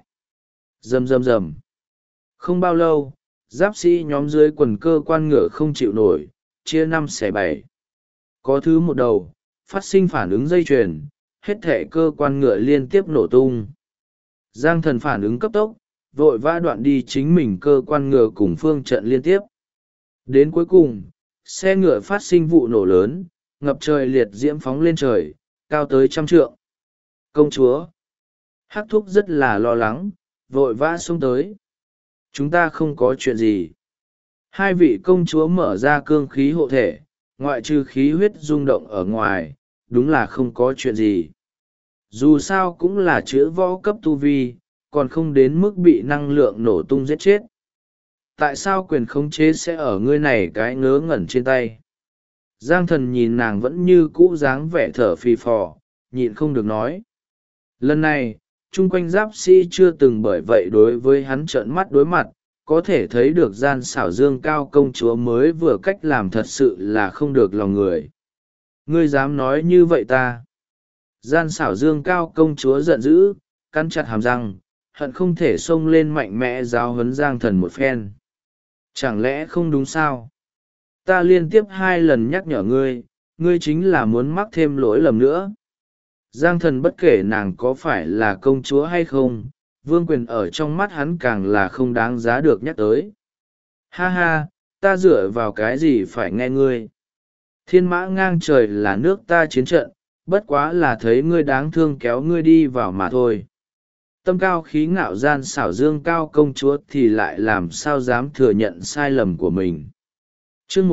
Speaker 1: Rầm rầm rầm. Không bao lâu, giáp sĩ nhóm dưới quần cơ quan ngựa không chịu nổi, chia 5 xẻ 7. Có thứ một đầu, phát sinh phản ứng dây chuyền, hết thảy cơ quan ngựa liên tiếp nổ tung. Giang Thần phản ứng cấp tốc, vội vã đoạn đi chính mình cơ quan ngựa cùng phương trận liên tiếp. Đến cuối cùng, xe ngựa phát sinh vụ nổ lớn, ngập trời liệt diễm phóng lên trời, cao tới 100 trượng. Công chúa! Hắc Thúc rất là lo lắng, vội vã xông tới. Chúng ta không có chuyện gì. Hai vị công chúa mở ra cương khí hộ thể, ngoại trừ khí huyết rung động ở ngoài, đúng là không có chuyện gì. Dù sao cũng là chữa võ cấp tu vi, còn không đến mức bị năng lượng nổ tung giết chết. Tại sao quyền khống chế sẽ ở ngươi này cái ngớ ngẩn trên tay? Giang Thần nhìn nàng vẫn như cũ dáng vẻ thở phì phò, nhịn không được nói. Lần này, chung quanh giáp sĩ chưa từng bởi vậy đối với hắn trợn mắt đối mặt, có thể thấy được gian xảo dương cao công chúa mới vừa cách làm thật sự là không được lòng người. Ngươi dám nói như vậy ta? Gian xảo dương cao công chúa giận dữ, cắn chặt hàm răng, hận không thể xông lên mạnh mẽ giáo huấn Giang Thần một phen. Chẳng lẽ không đúng sao? Ta liên tiếp 2 lần nhắc nhở ngươi, ngươi chính là muốn mắc thêm lỗi lầm nữa. Giang Thần bất kể nàng có phải là công chúa hay không, vương quyền ở trong mắt hắn càng là không đáng giá được nhắc tới. Ha ha, ta dựa vào cái gì phải nghe ngươi? Thiên mã ngang trời là nước ta chiến trận, bất quá là thấy ngươi đáng thương kéo ngươi đi vào mà thôi. Tâm cao khí ngạo gian xảo dương cao công chúa thì lại làm sao dám thừa nhận sai lầm của mình. Chương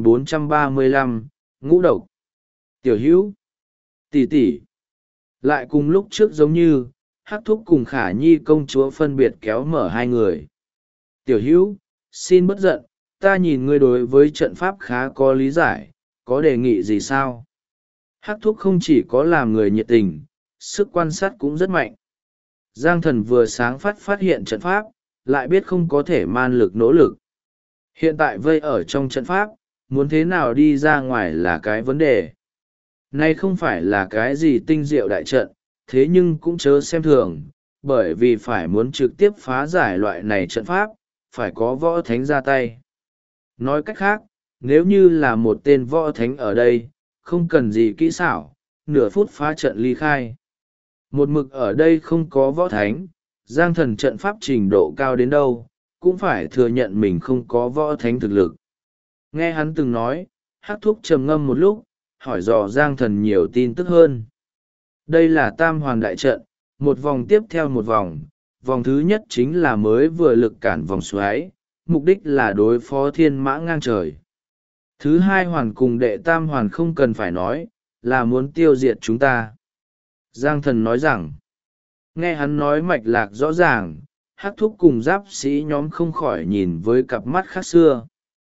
Speaker 1: 1435, Ngũ độc. Tiểu Hữu, tỷ tỷ. Lại cùng lúc trước giống như, Hắc Thúc cùng Khả Nhi công chúa phân biệt kéo mở 2 người. Tiểu Hữu, xin bất giận, ta nhìn ngươi đối với trận pháp khá có lý giải, có đề nghị gì sao? Hắc Thúc không chỉ có làm người nhiệt tình, sức quan sát cũng rất mạnh. Giang Thần vừa sáng phát hiện trận pháp, lại biết không có thể man lực nỗ lực. Hiện tại vây ở trong trận pháp, muốn thế nào đi ra ngoài là cái vấn đề. Nay không phải là cái gì tinh diệu đại trận, thế nhưng cũng chớ xem thường, bởi vì phải muốn trực tiếp phá giải loại này trận pháp, phải có võ thánh ra tay. Nói cách khác, nếu như là một tên võ thánh ở đây, không cần gì kỹ xảo, nửa phút phá trận ly khai. Một mực ở đây không có võ thánh, Giang Thần trận pháp trình độ cao đến đâu, cũng phải thừa nhận mình không có võ thánh thực lực. Nghe hắn từng nói, Hắc Thúc trầm ngâm một lúc, hỏi dò Giang Thần nhiều tin tức hơn. Đây là tam hoàn đại trận, một vòng tiếp theo một vòng, vòng thứ nhất chính là mới vừa lực cản vòng xoáy, mục đích là đối phó thiên mã ngang trời. Thứ 2 hoàn cùng đệ tam hoàn không cần phải nói, là muốn tiêu diệt chúng ta. Giang Thần nói rằng, nghe hắn nói mạch lạc rõ ràng, Hắc Thúc cùng giáp sĩ nhóm không khỏi nhìn với cặp mắt khác xưa.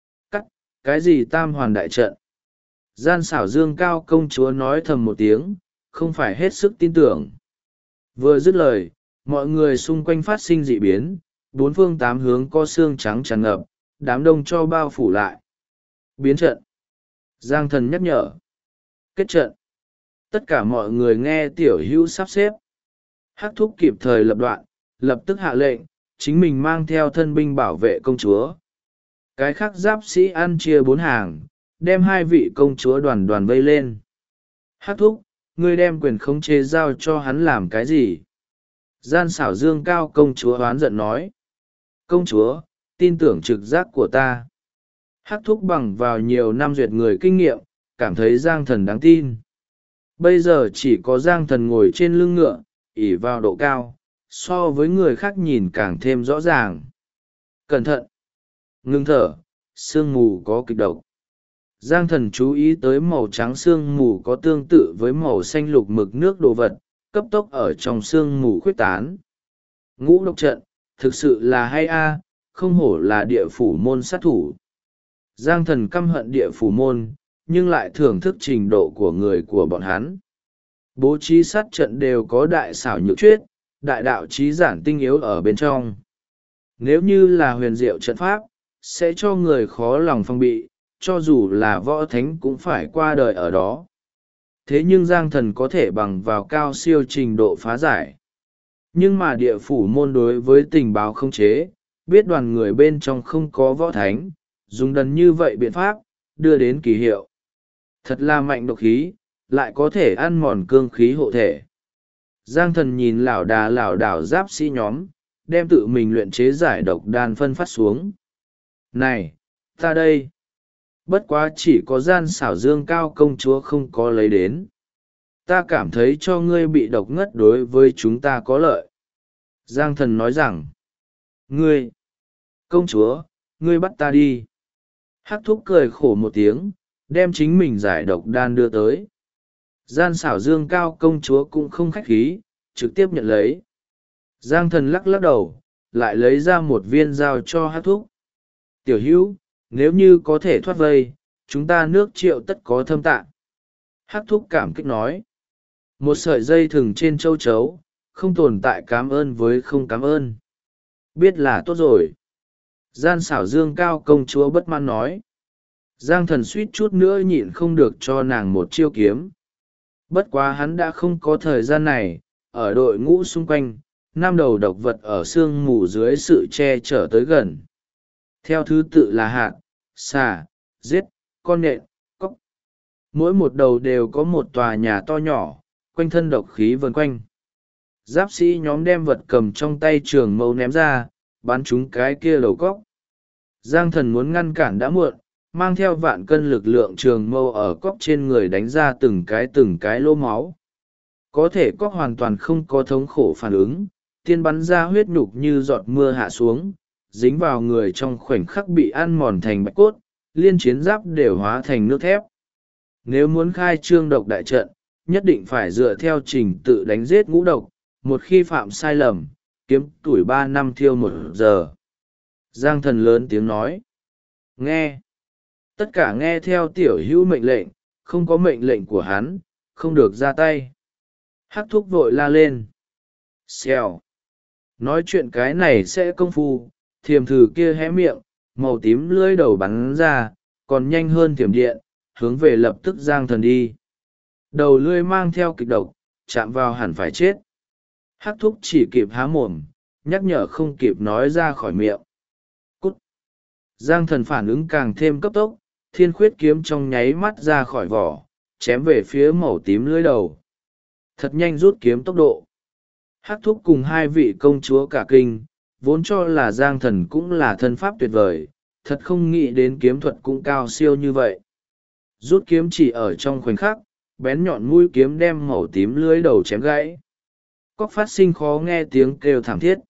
Speaker 1: Cái gì tam hoàn đại trận? Gian xảo dương cao công chúa nói thầm một tiếng, không phải hết sức tin tưởng. Vừa dứt lời, mọi người xung quanh phát sinh dị biến, 4 phương 8 hướng có xương trắng tràn ngập, đám đông cho bao phủ lại. Biến trận. Giang Thần nhắc nhở. Kết trận. Tất cả mọi người nghe Tiểu Hữu sắp xếp. Hắc Thúc kịp thời lập đoạn, lập tức hạ lệnh, chính mình mang theo thân binh bảo vệ công chúa. Cái khác giáp sĩ ăn chia 4 hàng, đem 2 vị công chúa đoàn đoàn vây lên. Hắc Thúc, ngươi đem quyền khống chế giao cho hắn làm cái gì? Gian xảo dương cao công chúa oán giận nói. Công chúa, tin tưởng trực giác của ta. Hắc Thúc bằng vào nhiều năm duyệt người kinh nghiệm, cảm thấy Giang Thần đáng tin. Bây giờ chỉ có Giang Thần ngồi trên lưng ngựa, ỉ vào độ cao, so với người khác nhìn càng thêm rõ ràng. Cẩn thận! Ngưng thở, sương mù có kịch độc. Giang Thần chú ý tới màu trắng sương mù có tương tự với màu xanh lục mực nước đồ vật, cấp tốc ở trong sương mù khuếch tán. Ngũ độc trận, thực sự là hay a, không hổ là địa phủ môn sát thủ. Giang Thần căm hận địa phủ môn, nhưng lại thưởng thức trình độ của người của bọn hắn. Bố trí sát trận đều có đại xảo nhược chuyết, đại đạo trí giản tinh yếu ở bên trong. Nếu như là huyền diệu trận pháp, sẽ cho người khó lòng phòng bị, cho dù là võ thánh cũng phải qua đời ở đó. Thế nhưng Giang Thần có thể bằng vào cao siêu trình độ phá giải. Nhưng mà địa phủ môn đối với tình báo không chế, biết đoàn người bên trong không có võ thánh, dùng đần như vậy biện pháp, đưa đến kỳ hiệu. Thật là mạnh độc khí, lại có thể ăn mòn cương khí hộ thể. Giang thần nhìn lảo đà lảo đảo giáp sĩ nhóm, đem tự mình luyện chế giải độc đan phân phát xuống. Này, ta đây! Bất quá chỉ có gian xảo dương cao công chúa không có lấy đến. Ta cảm thấy cho ngươi bị độc ngất đối với chúng ta có lợi. Giang thần nói rằng, ngươi, công chúa, ngươi bắt ta đi. Hắc thúc cười khổ một tiếng, đem chính mình giải độc đan đưa tới. Gian xảo dương cao công chúa cũng không khách khí, trực tiếp nhận lấy. Giang thần lắc lắc đầu, lại lấy ra một viên dao cho Hắc thúc. Tiểu hữu, nếu như có thể thoát vây, chúng ta nước Triệu tất có thâm tạng. Hắc thúc cảm kích nói. Một sợi dây thừng trên châu chấu, không tồn tại cảm ơn với không cảm ơn. Biết là tốt rồi. Gian xảo dương cao công chúa bất mãn nói. Giang thần suýt chút nữa nhịn không được cho nàng một chiêu kiếm. Bất quá hắn đã không có thời gian này, ở đội ngũ xung quanh, năm đầu độc vật ở sương mù dưới sự che chở tới gần. Theo thứ tự là hạt, xà, giết, con nhện, cóc. Mỗi một đầu đều có một tòa nhà to nhỏ, quanh thân độc khí vần quanh. Giáp sĩ nhóm đem vật cầm trong tay trường mâu ném ra, bắn chúng cái kia đầu cóc. Giang thần muốn ngăn cản đã muộn, mang theo vạn cân lực lượng trường mâu ở cóc trên người đánh ra từng cái lỗ máu. Có thể cóc hoàn toàn không có thống khổ phản ứng, tiên bắn ra huyết nhục như giọt mưa hạ xuống, dính vào người trong khoảnh khắc bị ăn mòn thành bạch cốt, liên chiến giáp đều hóa thành nước thép. Nếu muốn khai trương độc đại trận, nhất định phải dựa theo trình tự đánh giết ngũ độc, một khi phạm sai lầm, kiếm tuổi 3 năm thiêu 1 giờ. Giang thần lớn tiếng nói. Nghe. Tất cả nghe theo tiểu hữu mệnh lệnh, không có mệnh lệnh của hắn, không được ra tay. Hắc thúc vội la lên. Xèo. Nói chuyện cái này sẽ công phu, thiềm thử kia hé miệng, màu tím lưỡi đầu bắn ra, còn nhanh hơn thiểm điện, hướng về lập tức Giang thần đi. Đầu lưỡi mang theo kịch độc, chạm vào hẳn phải chết. Hắc thúc chỉ kịp há mồm, nhắc nhở không kịp nói ra khỏi miệng. Cút! Giang thần phản ứng càng thêm cấp tốc, thiên khuyết kiếm trong nháy mắt ra khỏi vỏ, chém về phía màu tím lưỡi đầu. Thật nhanh rút kiếm tốc độ. Hắc thúc cùng hai vị công chúa cả kinh, vốn cho là Giang thần cũng là thân pháp tuyệt vời, thật không nghĩ đến kiếm thuật cũng cao siêu như vậy. Rút kiếm chỉ ở trong khoảnh khắc, bén nhọn mũi kiếm đem màu tím lưỡi đầu chém gãy. Cóc phát sinh khó nghe tiếng kêu thảm thiết.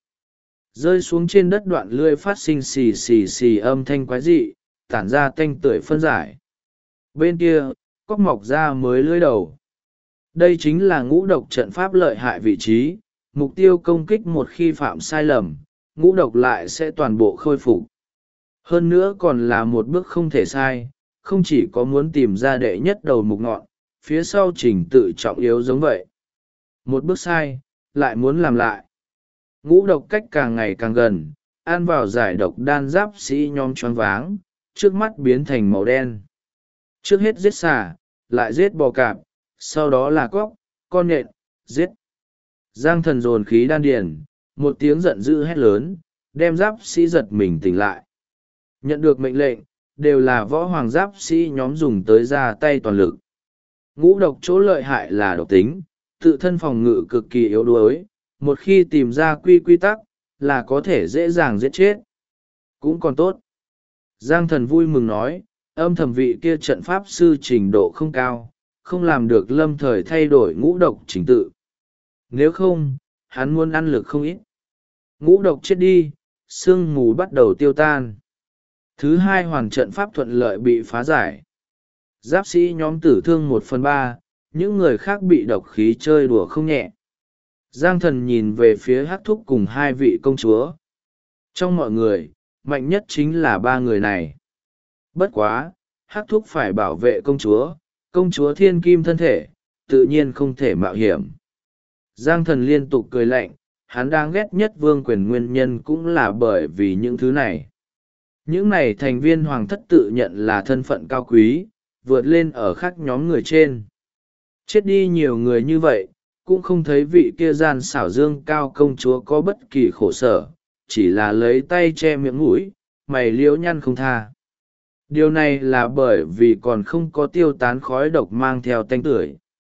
Speaker 1: Rơi xuống trên đất đoạn lưỡi phát sinh xì xì xì âm thanh quái dị, tản ra tanh tưởi phân giải. Bên kia, cóc mọc ra mới lưỡi đầu. Đây chính là ngũ độc trận pháp lợi hại vị trí, mục tiêu công kích một khi phạm sai lầm, ngũ độc lại sẽ toàn bộ khôi phục. Hơn nữa còn là một bước không thể sai, không chỉ có muốn tìm ra đệ nhất đầu mục ngọn, phía sau trình tự trọng yếu giống vậy. Một bước sai, lại muốn làm lại. Ngũ độc cách càng ngày càng gần, ăn vào giải độc đan giáp sĩ nhóm choáng váng, trước mắt biến thành màu đen. Trước hết giết xà, lại giết bò cạp, sau đó là cóc, con nhện, giết. Giang thần dồn khí đan điền, một tiếng giận dữ hét lớn, đem giáp sĩ giật mình tỉnh lại. Nhận được mệnh lệnh, đều là võ hoàng giáp sĩ nhóm dùng tới ra tay toàn lực. Ngũ độc chỗ lợi hại là độc tính, tự thân phòng ngự cực kỳ yếu đuối, một khi tìm ra quy tắc, là có thể dễ dàng giết chết. Cũng còn tốt. Giang thần vui mừng nói, âm thầm vị kia trận pháp sư trình độ không cao, không làm được lâm thời thay đổi ngũ độc trình tự. Nếu không, hắn muốn ăn lực không ít. Ngũ độc chết đi, sương mù bắt đầu tiêu tan. Thứ hai hoàn trận pháp thuận lợi bị phá giải. Giáp sĩ nhóm tử thương 1/3, những người khác bị độc khí chơi đùa không nhẹ. Giang thần nhìn về phía Hắc thúc cùng hai vị công chúa. Trong mọi người, mạnh nhất chính là 3 người này. Bất quá, Hắc thúc phải bảo vệ công chúa thiên kim thân thể, tự nhiên không thể mạo hiểm. Giang thần liên tục cười lạnh, hắn đang ghét nhất vương quyền nguyên nhân cũng là bởi vì những thứ này. Những này thành viên hoàng thất tự nhận là thân phận cao quý, vượt lên ở khác nhóm người trên. Chết đi nhiều người như vậy, cũng không thấy vị kia gian xảo dương cao công chúa có bất kỳ khổ sở, chỉ là lấy tay che miệng mũi, mày liễu nhăn không tha. Điều này là bởi vì còn không có tiêu tán khói độc mang theo tanh tưởi.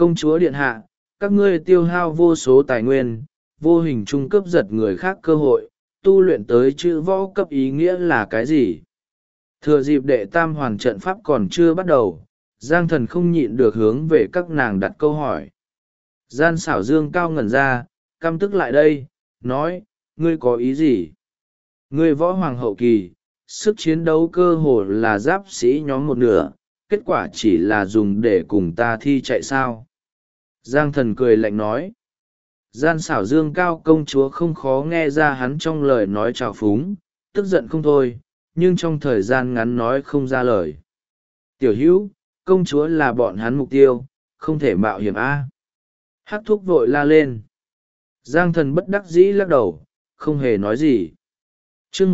Speaker 1: Công chúa điện hạ, các ngươi tiêu hao vô số tài nguyên, vô hình trung cấp giật người khác cơ hội, tu luyện tới chữ võ cấp ý nghĩa là cái gì? Thừa dịp đệ tam hoàn trận pháp còn chưa bắt đầu, Giang Thần không nhịn được hướng về các nàng đặt câu hỏi. Gian xảo dương cao ngẩn ra, căm tức lại đây, nói, ngươi có ý gì? Ngươi võ hoàng hậu kỳ, sức chiến đấu cơ hồ là giáp sĩ nhóm một nửa, kết quả chỉ là dùng để cùng ta thi chạy sao? Giang Thần cười lạnh nói. Gian xảo dương cao công chúa không khó nghe ra hắn trong lời nói trào phúng, tức giận không thôi, nhưng trong thời gian ngắn nói không ra lời. Tiểu hữu, công chúa là bọn hắn mục tiêu, không thể mạo hiểm a. Hắc thúc vội la lên. Giang Thần bất đắc dĩ lắc đầu, không hề nói gì. Chương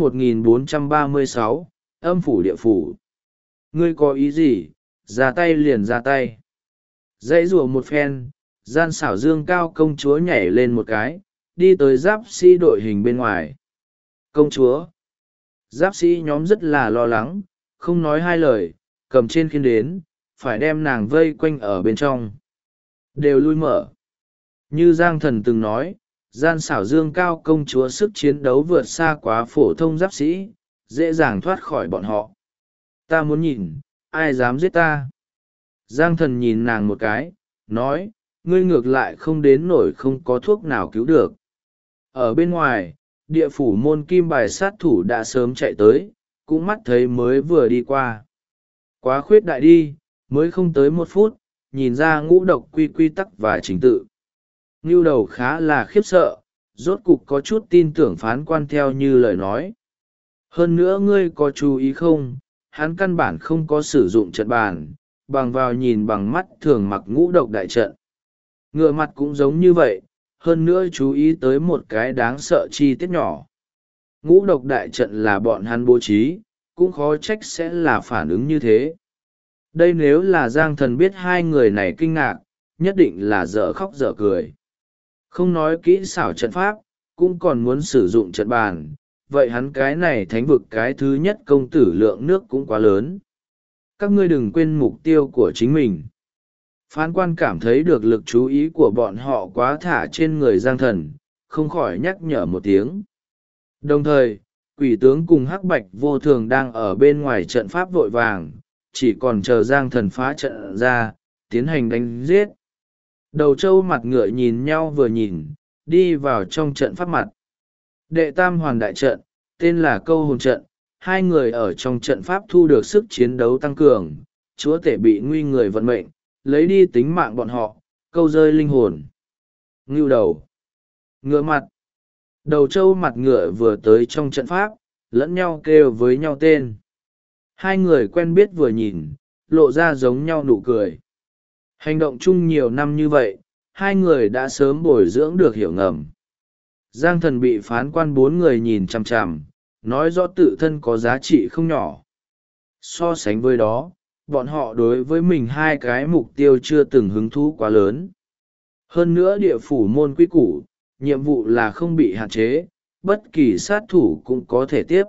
Speaker 1: 1436, âm phủ địa phủ. Ngươi có ý gì, ra tay liền ra tay. Dãy rùa một phen, gian xảo dương cao công chúa nhảy lên một cái, đi tới giáp sĩ đội hình bên ngoài. Công chúa. Giáp sĩ nhóm rất là lo lắng, không nói hai lời, cầm trên khiên đến, phải đem nàng vây quanh ở bên trong. Đều lui mở. Như Giang Thần từng nói, gian xảo dương cao công chúa sức chiến đấu vượt xa quá phổ thông giáp sĩ, dễ dàng thoát khỏi bọn họ. Ta muốn nhìn, ai dám giết ta? Giang Thần nhìn nàng một cái, nói, ngươi ngược lại không đến nổi không có thuốc nào cứu được. Ở bên ngoài, địa phủ môn kim bài sát thủ đã sớm chạy tới, cũng mắt thấy mới vừa đi qua. Quá khuyết đại đi, mới không tới 1 phút, nhìn ra ngũ độc quy tắc và trình tự. Ngưu đầu khá là khiếp sợ, rốt cục có chút tin tưởng phán quan theo như lời nói. Hơn nữa ngươi có chú ý không, hắn căn bản không có sử dụng trận bàn, bằng vào nhìn bằng mắt thường mặc ngũ độc đại trận. Ngựa mặt cũng giống như vậy, hơn nữa chú ý tới một cái đáng sợ chi tiết nhỏ. Ngũ độc đại trận là bọn hắn bố trí, cũng khó trách sẽ là phản ứng như thế. Đây nếu là Giang Thần biết hai người này kinh ngạc, nhất định là dở khóc dở cười. Không nói kỹ xảo trận pháp, cũng còn muốn sử dụng trận bàn, vậy hắn cái này thánh vực cái thứ nhất công tử lượng nước cũng quá lớn. Các ngươi đừng quên mục tiêu của chính mình. Phán quan cảm thấy được lực chú ý của bọn họ quá thả trên người Giang Thần, không khỏi nhắc nhở một tiếng. Đồng thời, quỷ tướng cùng hắc bạch vô thường đang ở bên ngoài trận pháp vội vàng, chỉ còn chờ Giang Thần phá trận ra, tiến hành đánh giết. Đầu trâu mặt ngựa nhìn nhau vừa nhìn, đi vào trong trận pháp mặt. Đệ tam hoàn đại trận, tên là câu hồn trận, hai người ở trong trận pháp thu được sức chiến đấu tăng cường, chúa tể bị nguy người vận mệnh, lấy đi tính mạng bọn họ, câu rơi linh hồn. Ngưu đầu, ngựa mặt, đầu trâu mặt ngựa vừa tới trong trận pháp, lẫn nhau kêu với nhau tên. Hai người quen biết vừa nhìn, lộ ra giống nhau nụ cười. Hành động chung nhiều năm như vậy, hai người đã sớm bồi dưỡng được hiểu ngầm. Giang Thần bị phán quan 4 người nhìn chằm chằm, nói rõ tự thân có giá trị không nhỏ. So sánh với đó, bọn họ đối với mình hai cái mục tiêu chưa từng hứng thú quá lớn. Hơn nữa địa phủ môn quy củ, nhiệm vụ là không bị hạn chế, bất kỳ sát thủ cũng có thể tiếp.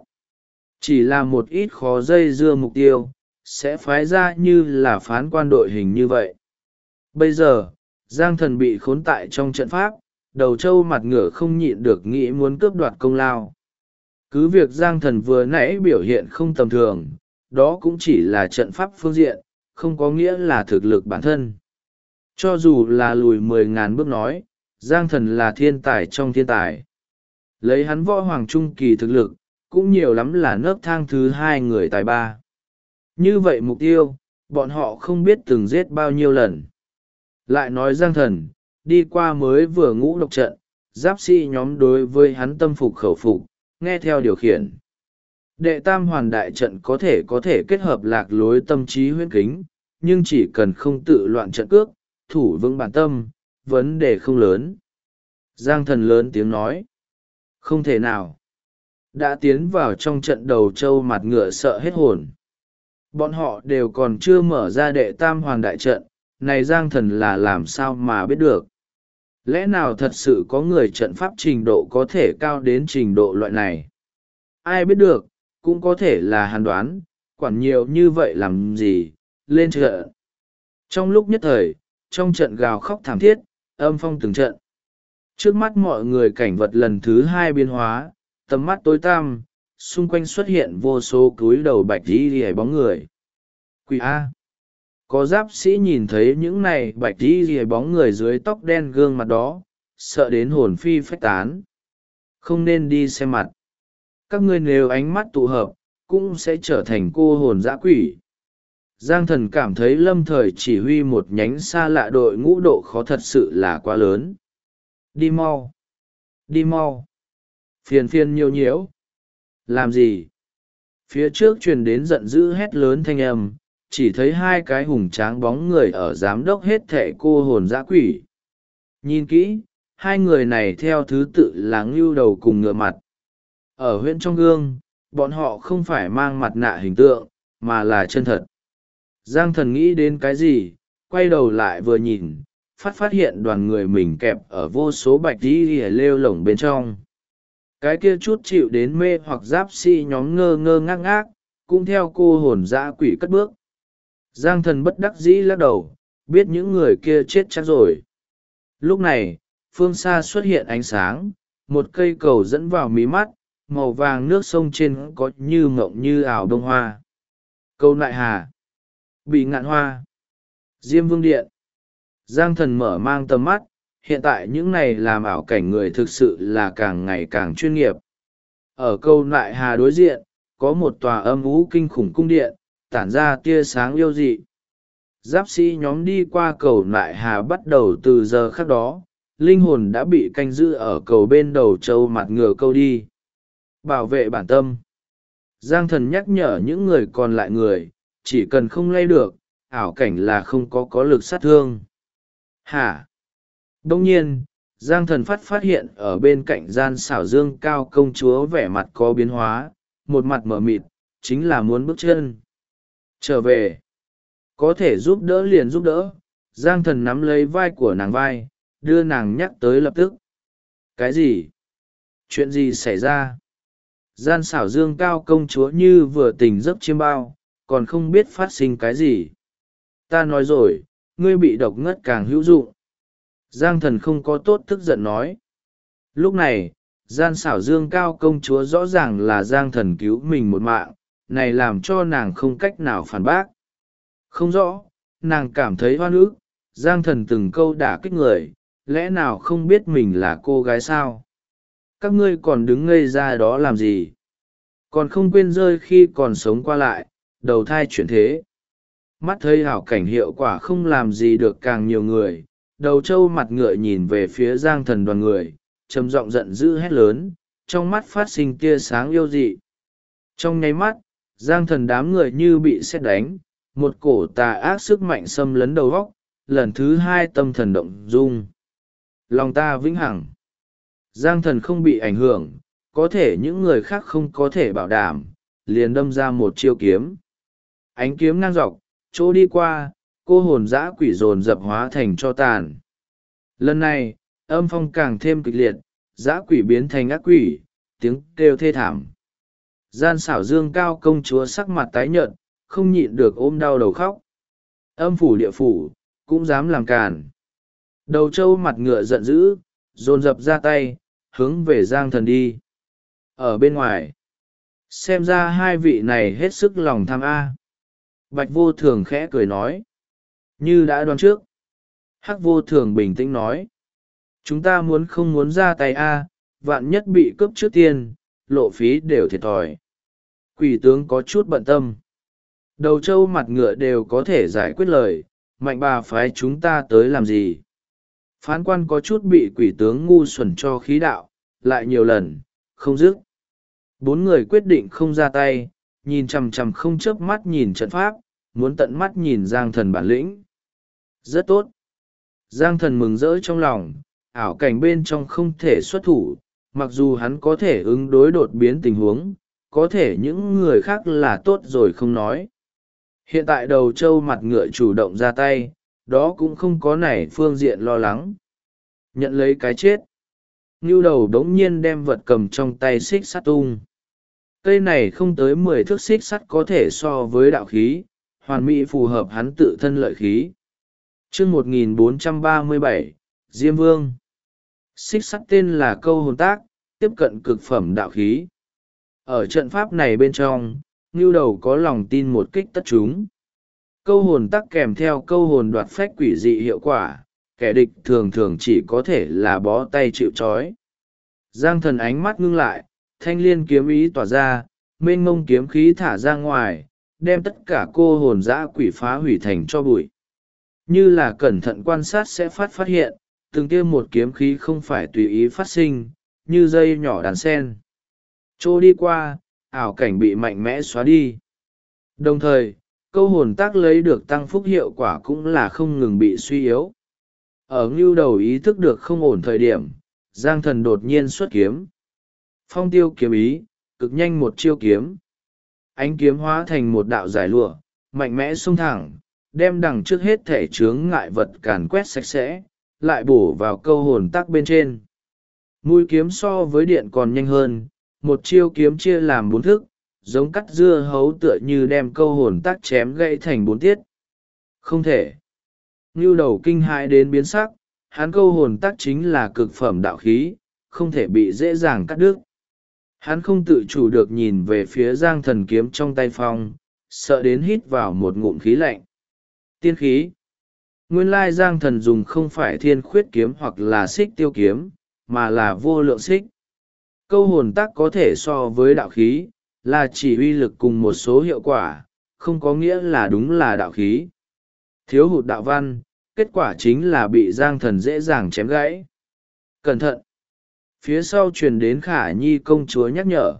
Speaker 1: Chỉ là một ít khó dây dưa mục tiêu, sẽ phái ra như là phán quan đội hình như vậy. Bây giờ, Giang Thần bị khốn tại trong trận pháp, đầu trâu mặt ngựa không nhịn được nghĩ muốn cướp đoạt công lao. Cứ việc Giang Thần vừa nãy biểu hiện không tầm thường, đó cũng chỉ là trận pháp phương diện, không có nghĩa là thực lực bản thân. Cho dù là lùi 10.000 bước nói, Giang Thần là thiên tài trong thiên tài. Lấy hắn võ hoàng trung kỳ thực lực, cũng nhiều lắm là nấc thang thứ 2 người tài ba. Như vậy mục tiêu, bọn họ không biết từng giết bao nhiêu lần. Lại nói Giang Thần, đi qua mới vừa ngũ độc trận, giáp sĩ nhóm đối với hắn tâm phục khẩu phục, nghe theo điều khiển. Đệ tam hoàn đại trận có thể kết hợp lạc lối tâm trí huyễn kính, nhưng chỉ cần không tự loạn trận cước, thủ vững bản tâm, vấn đề không lớn. Giang Thần lớn tiếng nói, không thể nào. Đã tiến vào trong trận đầu trâu mặt ngựa sợ hết hồn. Bọn họ đều còn chưa mở ra đệ tam hoàn đại trận, này Giang Thần là làm sao mà biết được. Lẽ nào thật sự có người trận pháp trình độ có thể cao đến trình độ loại này? Ai biết được, cũng có thể là hàn đoán, quản nhiều như vậy làm gì, lên trận. Trong lúc nhất thời, trong trận gào khóc thảm thiết, âm phong từng trận. Trước mắt mọi người cảnh vật lần thứ hai biến hóa, tầm mắt tối tăm, xung quanh xuất hiện vô số cúi đầu bạch y rìa bóng người. Quỷ A! Có giáp sĩ nhìn thấy những này bạch y rìa bóng người dưới tóc đen gương mặt đó, sợ đến hồn phi phách tán. Không nên đi xem mặt. Các ngươi nếu ánh mắt tụ hợp, cũng sẽ trở thành cô hồn dã quỷ. Giang Thần cảm thấy lâm thời chỉ huy một nhánh xa lạ đội ngũ độ khó thật sự là quá lớn. Đi mau! Đi mau! Phiền phiền nhiêu nhiễu! Làm gì? Phía trước truyền đến giận dữ hét lớn thanh âm, chỉ thấy hai cái hùng tráng bóng người ở giám đốc hết thệ cô hồn dã quỷ. Nhìn kỹ, hai người này theo thứ tự là ngưu đầu cùng ngựa mặt. Ở huyện trong gương, bọn họ không phải mang mặt nạ hình tượng, mà là chân thật. Giang Thần nghĩ đến cái gì, quay đầu lại vừa nhìn, phát hiện đoàn người mình kẹp ở vô số bạch tí lêu lổng bên trong. Cái kia chút chịu đến mê hoặc giáp sĩ nhóm ngơ ngơ ngác ngác, cũng theo cô hồn dã quỷ cất bước. Giang Thần bất đắc dĩ lắc đầu, biết những người kia chết chắc rồi. Lúc này, phương xa xuất hiện ánh sáng, một cây cầu dẫn vào mí mắt, màu vàng nước sông trên có như mộng như ảo đông hoa. Cầu Nại Hà, Bị Ngạn Hoa, Diêm Vương Điện. Giang Thần mở mang tầm mắt, hiện tại những này làm ảo cảnh người thực sự là càng ngày càng chuyên nghiệp. Ở cầu Nại Hà đối diện, có một tòa âm u kinh khủng cung điện, tản ra tia sáng yêu dị. Giáp sĩ nhóm đi qua cầu Nại Hà bắt đầu từ giờ khắc đó, linh hồn đã bị canh giữ ở cầu bên đầu trâu mặt ngựa câu đi. Bảo vệ bản tâm. Giang Thần nhắc nhở những người còn lại người, chỉ cần không lay được, ảo cảnh là không có lực sát thương. Hả? Đông nhiên, Giang Thần phát hiện ở bên cạnh gian xảo dương cao công chúa vẻ mặt có biến hóa, một mặt mở mịt, chính là muốn bước chân. Trở về. Có thể giúp đỡ liền giúp đỡ. Giang Thần nắm lấy vai của nàng vai, đưa nàng nhắc tới lập tức. Cái gì? Chuyện gì xảy ra? Gian xảo dương cao công chúa như vừa tỉnh giấc chiêm bao, còn không biết phát sinh cái gì. Ta nói rồi, ngươi bị độc ngất càng hữu dụng. Giang Thần không có tốt tức giận nói. Lúc này, gian xảo dương cao công chúa rõ ràng là Giang Thần cứu mình một mạng, này làm cho nàng không cách nào phản bác. Không rõ, nàng cảm thấy oan ức, Giang Thần từng câu đả kích người, lẽ nào không biết mình là cô gái sao? Các ngươi còn đứng ngây ra đó làm gì? Còn không quên rơi khi còn sống qua lại, đầu thai chuyển thế. Mắt thấy hảo cảnh hiệu quả không làm gì được càng nhiều người, đầu trâu mặt ngựa nhìn về phía Giang Thần đoàn người, trầm giọng giận dữ hét lớn, trong mắt phát sinh tia sáng yêu dị. Trong nháy mắt, Giang Thần đám người như bị sét đánh, một cổ tà ác sức mạnh xâm lấn đầu góc, lần thứ hai tâm thần động dung. Lòng ta vĩnh hằng. Giang Thần không bị ảnh hưởng, có thể những người khác không có thể bảo đảm, liền đâm ra một chiêu kiếm. Ánh kiếm ngang dọc, chỗ đi qua, cô hồn dã quỷ dồn dập hóa thành cho tàn. Lần này, âm phong càng thêm kịch liệt, dã quỷ biến thành ác quỷ, tiếng kêu thê thảm. Gian xảo dương cao công chúa sắc mặt tái nhợt, không nhịn được ôm đau đầu khóc. Âm phủ địa phủ, cũng dám làm càn. Đầu trâu mặt ngựa giận dữ, dồn dập ra tay, hướng về Giang Thần đi. Ở bên ngoài, xem ra hai vị này hết sức lòng tham A. Bạch Vô Thường khẽ cười nói. Như đã đoán trước. Hắc Vô Thường bình tĩnh nói. Chúng ta muốn không muốn ra tay A, vạn nhất bị cướp trước tiên, lộ phí đều thiệt thòi. Quỷ tướng có chút bận tâm. Đầu trâu mặt ngựa đều có thể giải quyết lời, mạnh bà phái chúng ta tới làm gì? Phán quan có chút bị quỷ tướng ngu xuẩn cho khí đạo, lại nhiều lần, không dứt. Bốn người quyết định không ra tay, nhìn chằm chằm không chớp mắt nhìn trận pháp, muốn tận mắt nhìn Giang Thần bản lĩnh. Rất tốt. Giang Thần mừng rỡ trong lòng, ảo cảnh bên trong không thể xuất thủ, mặc dù hắn có thể ứng đối đột biến tình huống, có thể những người khác là tốt rồi không nói. Hiện tại đầu trâu mặt ngựa chủ động ra tay, đó cũng không có nảy phương diện lo lắng. Nhận lấy cái chết. Ngưu đầu đống nhiên đem vật cầm trong tay xích sắt tung. Cây này không tới 10 thước xích sắt có thể so với đạo khí, hoàn mỹ phù hợp hắn tự thân lợi khí. chương 1437, Diêm Vương. Xích sắt tên là câu hồn tác, tiếp cận cực phẩm đạo khí. Ở trận pháp này bên trong, ngưu đầu có lòng tin một kích tất chúng. Câu hồn tác kèm theo câu hồn đoạt phách quỷ dị hiệu quả, kẻ địch thường thường chỉ có thể là bó tay chịu trói. Giang Thần ánh mắt ngưng lại, thanh liên kiếm ý tỏa ra, mênh mông kiếm khí thả ra ngoài, đem tất cả cô hồn dã quỷ phá hủy thành cho bụi. Như là cẩn thận quan sát sẽ phát hiện, từng kia một kiếm khí không phải tùy ý phát sinh, như dây nhỏ đàn sen. Trô đi qua, ảo cảnh bị mạnh mẽ xóa đi. Đồng thời, câu hồn tác lấy được tăng phúc hiệu quả cũng là không ngừng bị suy yếu. Ở ngưu đầu ý thức được không ổn thời điểm, Giang Thần đột nhiên xuất kiếm. Phong tiêu kiếm ý, cực nhanh một chiêu kiếm. Ánh kiếm hóa thành một đạo giải lụa, mạnh mẽ xông thẳng, đem đằng trước hết thể chướng ngại vật càn quét sạch sẽ, lại bổ vào câu hồn tác bên trên. Mũi kiếm so với điện còn nhanh hơn, một chiêu kiếm chia làm 4 thức, giống cắt dưa hấu tựa như đem câu hồn tác chém gãy thành 4 tiết. Không thể. Ngưu đầu kinh hãi đến biến sắc, hắn câu hồn tác chính là cực phẩm đạo khí, không thể bị dễ dàng cắt đứt. Hắn không tự chủ được nhìn về phía Giang Thần kiếm trong tay phong, sợ đến hít vào một ngụm khí lạnh. Tiên khí. Nguyên lai Giang Thần dùng không phải thiên khuyết kiếm hoặc là xích tiêu kiếm, mà là vô lượng xích. Câu hồn tác có thể so với đạo khí, là chỉ uy lực cùng một số hiệu quả, không có nghĩa là đúng là đạo khí. Thiếu hụt đạo văn, kết quả chính là bị Giang Thần dễ dàng chém gãy. Cẩn thận! Phía sau truyền đến Khả Nhi công chúa nhắc nhở.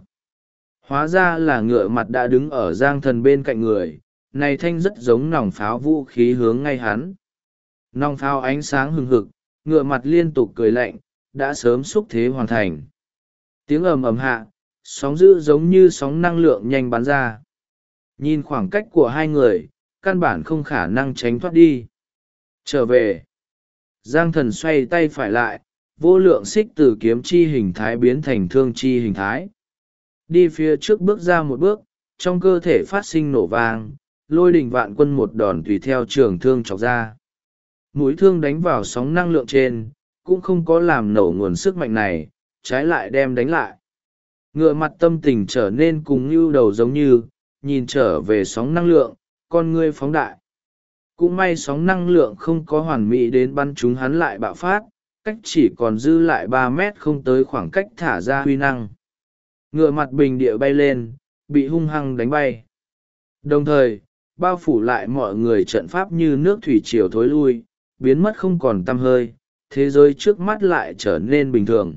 Speaker 1: Hóa ra là ngựa mặt đã đứng ở Giang Thần bên cạnh người, này thanh rất giống nòng pháo vũ khí hướng ngay hắn. Nòng pháo ánh sáng hừng hực, ngựa mặt liên tục cười lạnh, đã sớm xúc thế hoàn thành. Tiếng ầm ầm hạ, sóng dữ giống như sóng năng lượng nhanh bắn ra. Nhìn khoảng cách của hai người, căn bản không khả năng tránh thoát đi. Trở về. Giang Thần xoay tay phải lại, vô lượng xích từ kiếm chi hình thái biến thành thương chi hình thái. Đi phía trước bước ra một bước, trong cơ thể phát sinh nổ vang, lôi đình vạn quân một đòn tùy theo trường thương chọc ra. Mũi thương đánh vào sóng năng lượng trên, cũng không có làm nổ nguồn sức mạnh này, trái lại đem đánh lại. Ngựa mặt tâm tình trở nên cùng như đầu giống như, nhìn trở về sóng năng lượng, con ngươi phóng đại. Cũng may sóng năng lượng không có hoàn mỹ đến bắn chúng hắn lại bạo phát, cách chỉ còn dư lại 3 mét không tới khoảng cách thả ra huy năng. Ngựa mặt bình địa bay lên, bị hung hăng đánh bay. Đồng thời, bao phủ lại mọi người trận pháp như nước thủy triều thối lui, biến mất không còn tăm hơi, thế giới trước mắt lại trở nên bình thường.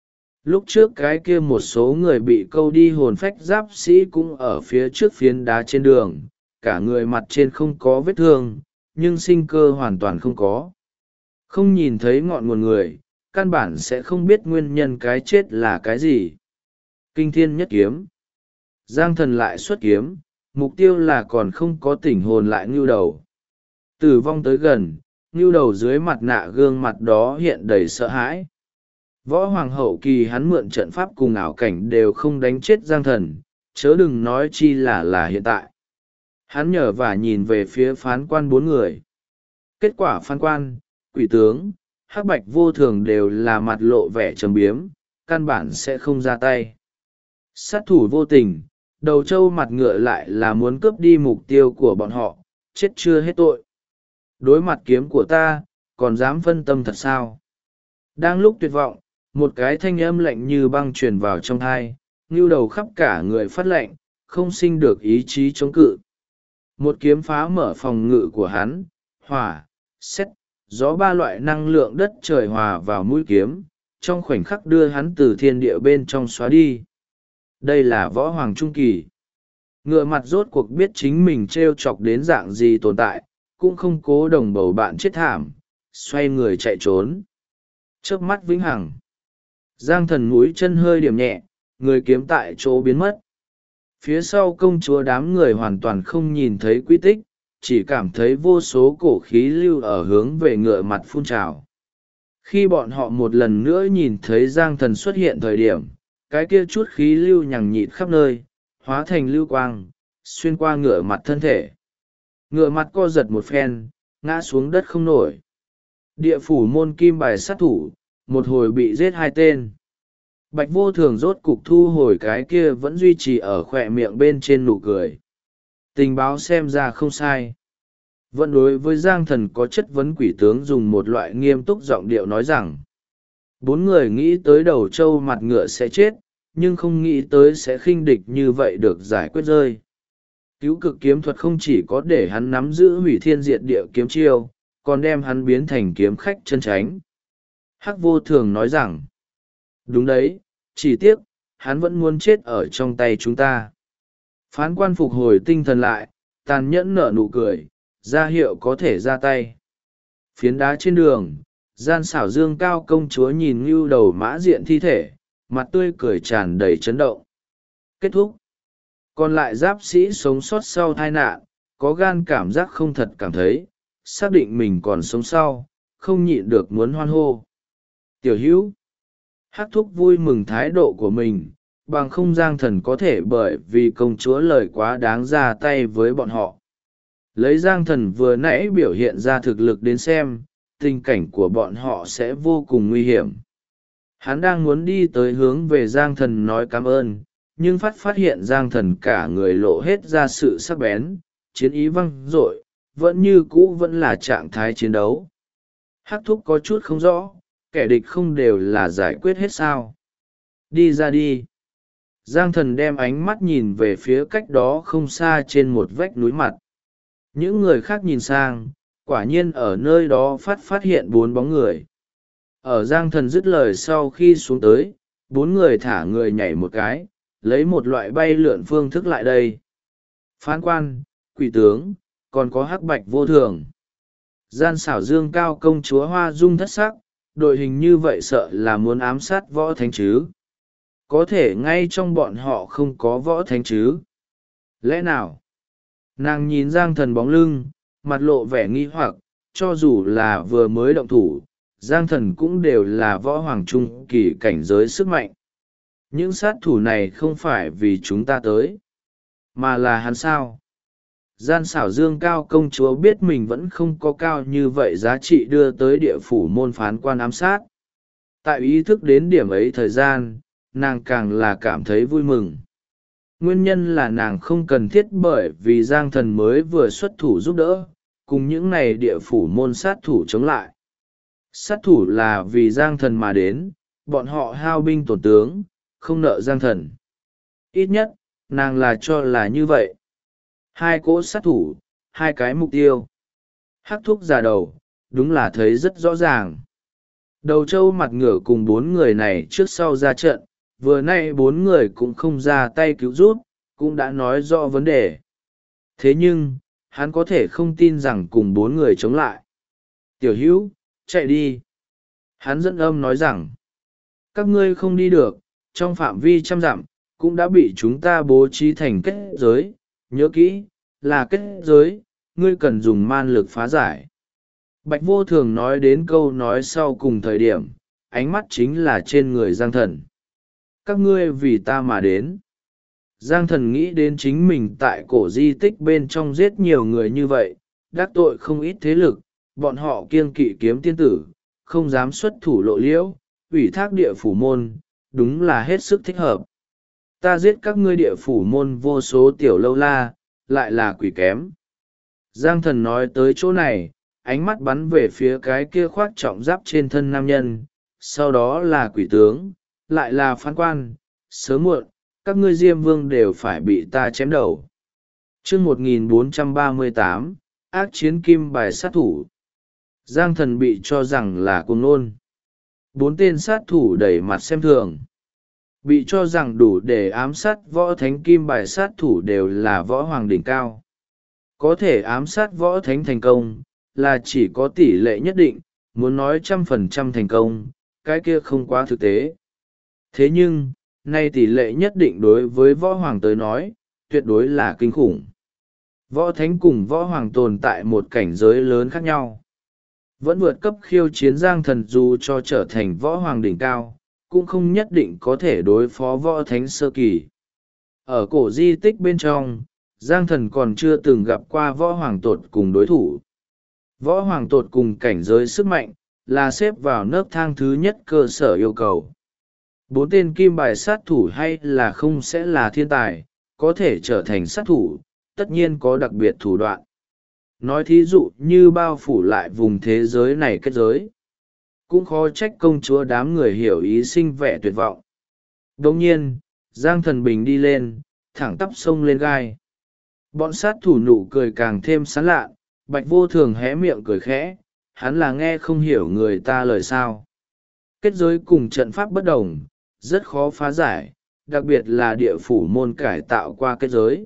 Speaker 1: Lúc trước cái kia một số người bị câu đi hồn phách giáp sĩ cũng ở phía trước phiến đá trên đường, cả người mặt trên không có vết thương, nhưng sinh cơ hoàn toàn không có. Không nhìn thấy ngọn nguồn người, căn bản sẽ không biết nguyên nhân cái chết là cái gì. Kinh thiên nhất kiếm. Giang Thần lại xuất kiếm, mục tiêu là còn không có tỉnh hồn lại ngưu đầu. Tử vong tới gần, ngưu đầu dưới mặt nạ gương mặt đó hiện đầy sợ hãi. Võ hoàng hậu kỳ hắn mượn trận pháp cùng ảo cảnh đều không đánh chết Giang Thần, chớ đừng nói chi là hiện tại. Hắn nhờ và nhìn về phía phán quan 4 người. Kết quả phán quan, quỷ tướng, hắc bạch vô thường đều là mặt lộ vẻ trầm biếm, căn bản sẽ không ra tay. Sát thủ vô tình, đầu trâu mặt ngựa lại là muốn cướp đi mục tiêu của bọn họ, chết chưa hết tội. Đối mặt kiếm của ta, còn dám phân tâm thật sao? Đang lúc tuyệt vọng, một cái thanh âm lạnh như băng truyền vào trong thai, ngưu đầu khắp cả người phát lạnh, không sinh được ý chí chống cự. Một kiếm phá mở phòng ngự của hắn, hỏa, sét, gió 3 loại năng lượng đất trời hòa vào mũi kiếm, trong khoảnh khắc đưa hắn từ thiên địa bên trong xóa đi. Đây là võ hoàng trung kỳ. Ngựa mặt rốt cuộc biết chính mình trêu chọc đến dạng gì tồn tại, cũng không cố đồng bầu bạn chết thảm, xoay người chạy trốn. Trước mắt vĩnh hằng, Giang Thần mũi chân hơi điểm nhẹ, người kiếm tại chỗ biến mất. Phía sau công chúa đám người hoàn toàn không nhìn thấy quy tích, chỉ cảm thấy vô số cổ khí lưu ở hướng về ngựa mặt phun trào. Khi bọn họ một lần nữa nhìn thấy Giang Thần xuất hiện thời điểm, cái kia chút khí lưu nhằng nhịt khắp nơi, hóa thành lưu quang, xuyên qua ngựa mặt thân thể. Ngựa mặt co giật một phen, ngã xuống đất không nổi. Địa phủ môn kim bài sát thủ, một hồi bị giết 2 tên. Bạch Vô Thường rốt cục thu hồi cái kia vẫn duy trì ở khỏe miệng bên trên nụ cười. Tình báo xem ra không sai. Vẫn đối với Giang Thần có chất vấn quỷ tướng dùng một loại nghiêm túc giọng điệu nói rằng 4 người nghĩ tới đầu trâu mặt ngựa sẽ chết, nhưng không nghĩ tới sẽ khinh địch như vậy được giải quyết rơi. Cứu cực kiếm thuật không chỉ có để hắn nắm giữ hủy thiên diệt địa kiếm chiêu, còn đem hắn biến thành kiếm khách chân chánh. Hắc Vô Thường nói rằng, đúng đấy, chỉ tiếc, hắn vẫn muốn chết ở trong tay chúng ta. Phán quan phục hồi tinh thần lại, tàn nhẫn nở nụ cười, ra hiệu có thể ra tay. Phiến đá trên đường, Gian Xảo Dương Cao công chúa nhìn Ngưu Đầu Mã Diện thi thể, mặt tươi cười tràn đầy chấn động. Kết thúc. Còn lại giáp sĩ sống sót sau tai nạn, có gan cảm giác không thật cảm thấy, xác định mình còn sống sau, không nhịn được muốn hoan hô. Tiểu hữu, Hắc Thúc vui mừng thái độ của mình, bằng không Giang Thần có thể bởi vì công chúa lời quá đáng ra tay với bọn họ. Lấy Giang Thần vừa nãy biểu hiện ra thực lực đến xem, tình cảnh của bọn họ sẽ vô cùng nguy hiểm. Hắn đang muốn đi tới hướng về Giang Thần nói cảm ơn, nhưng phát hiện Giang Thần cả người lộ hết ra sự sắc bén, chiến ý văng dội, vẫn như cũ vẫn là trạng thái chiến đấu. Hắc Thúc có chút không rõ, kẻ địch không đều là giải quyết hết sao? Đi ra đi. Giang Thần đem ánh mắt nhìn về phía cách đó không xa trên một vách núi mặt. Những người khác nhìn sang, quả nhiên ở nơi đó phát hiện 4 bóng người. Ở Giang Thần dứt lời sau khi xuống tới, 4 người thả người nhảy một cái, lấy một loại bay lượn phương thức lại đây. Phán quan, quỷ tướng, còn có Hắc Bạch Vô Thường. Gian Xảo Dương Cao công chúa hoa dung thất sắc, đội hình như vậy sợ là muốn ám sát võ thánh chứ. Có thể ngay trong bọn họ không có võ thánh chứ. Lẽ nào? Nàng nhìn Giang Thần bóng lưng, mặt lộ vẻ nghi hoặc, cho dù là vừa mới động thủ, Giang Thần cũng đều là võ hoàng trung kỳ cảnh giới sức mạnh. Những sát thủ này không phải vì chúng ta tới, mà là hắn sao? Gian Xảo Dương Cao công chúa biết mình vẫn không có cao như vậy giá trị đưa tới địa phủ môn phán quan ám sát. Tại ý thức đến điểm ấy thời gian, nàng càng là cảm thấy vui mừng. Nguyên nhân là nàng không cần thiết bởi vì Giang Thần mới vừa xuất thủ giúp đỡ, cùng những này địa phủ môn sát thủ chống lại. Sát thủ là vì Giang Thần mà đến, bọn họ hao binh tổn tướng, không nợ Giang Thần. Ít nhất, nàng là cho là như vậy. 2 cỗ sát thủ, 2 cái mục tiêu. Hắc Thúc già đầu, đúng là thấy rất rõ ràng. Đầu trâu mặt ngựa cùng 4 người này trước sau ra trận, vừa nay 4 người cũng không ra tay cứu giúp, cũng đã nói rõ vấn đề. Thế nhưng, hắn có thể không tin rằng cùng 4 người chống lại. Tiểu hữu, chạy đi. Hắn dẫn âm nói rằng, các ngươi không đi được, trong phạm vi 100 dặm, cũng đã bị chúng ta bố trí thành kết giới. Nhớ kỹ, là kết giới, ngươi cần dùng man lực phá giải. Bạch Vô Thường nói đến câu nói sau cùng thời điểm, ánh mắt chính là trên người Giang Thần. Các ngươi vì ta mà đến. Giang Thần nghĩ đến chính mình tại cổ di tích bên trong giết nhiều người như vậy, đắc tội không ít thế lực, bọn họ kiêng kỵ kiếm tiên tử, không dám xuất thủ lộ liễu, ủy thác địa phủ môn, đúng là hết sức thích hợp. Ta giết các ngươi địa phủ môn vô số tiểu lâu la, lại là quỷ kém. Giang Thần nói tới chỗ này, ánh mắt bắn về phía cái kia khoác trọng giáp trên thân nam nhân, sau đó là quỷ tướng, lại là phán quan, sớm muộn, các ngươi Diêm Vương đều phải bị ta chém đầu. Chương 1438, ác chiến kim bài sát thủ. Giang Thần bị cho rằng là cuồng nôn. 4 tên sát thủ đẩy mặt xem thường. Bị cho rằng đủ để ám sát võ thánh kim bài sát thủ đều là võ hoàng đỉnh cao. Có thể ám sát võ thánh thành công, là chỉ có tỷ lệ nhất định, muốn nói 100% thành công, cái kia không quá thực tế. Thế nhưng, nay tỷ lệ nhất định đối với võ hoàng tới nói, tuyệt đối là kinh khủng. Võ thánh cùng võ hoàng tồn tại một cảnh giới lớn khác nhau. Vẫn vượt cấp khiêu chiến Giang Thần dù cho trở thành võ hoàng đỉnh cao, cũng không nhất định có thể đối phó võ thánh sơ kỳ. Ở cổ di tích bên trong, Giang Thần còn chưa từng gặp qua võ hoàng tột cùng đối thủ. Võ hoàng tột cùng cảnh giới sức mạnh, là xếp vào nấc thang thứ nhất cơ sở yêu cầu. 4 tên kim bài sát thủ hay là không sẽ là thiên tài, có thể trở thành sát thủ, tất nhiên có đặc biệt thủ đoạn. Nói thí dụ như bao phủ lại vùng thế giới này kết giới. Cũng khó trách công chúa đám người hiểu ý sinh vẻ tuyệt vọng. Đồng nhiên, Giang Thần Bình đi lên, thẳng tắp sông lên gai. Bọn sát thủ nụ cười càng thêm sán lạ, Bạch Vô Thường hé miệng cười khẽ, hắn là nghe không hiểu người ta lời sao. Kết giới cùng trận pháp bất đồng, rất khó phá giải, đặc biệt là địa phủ môn cải tạo qua kết giới.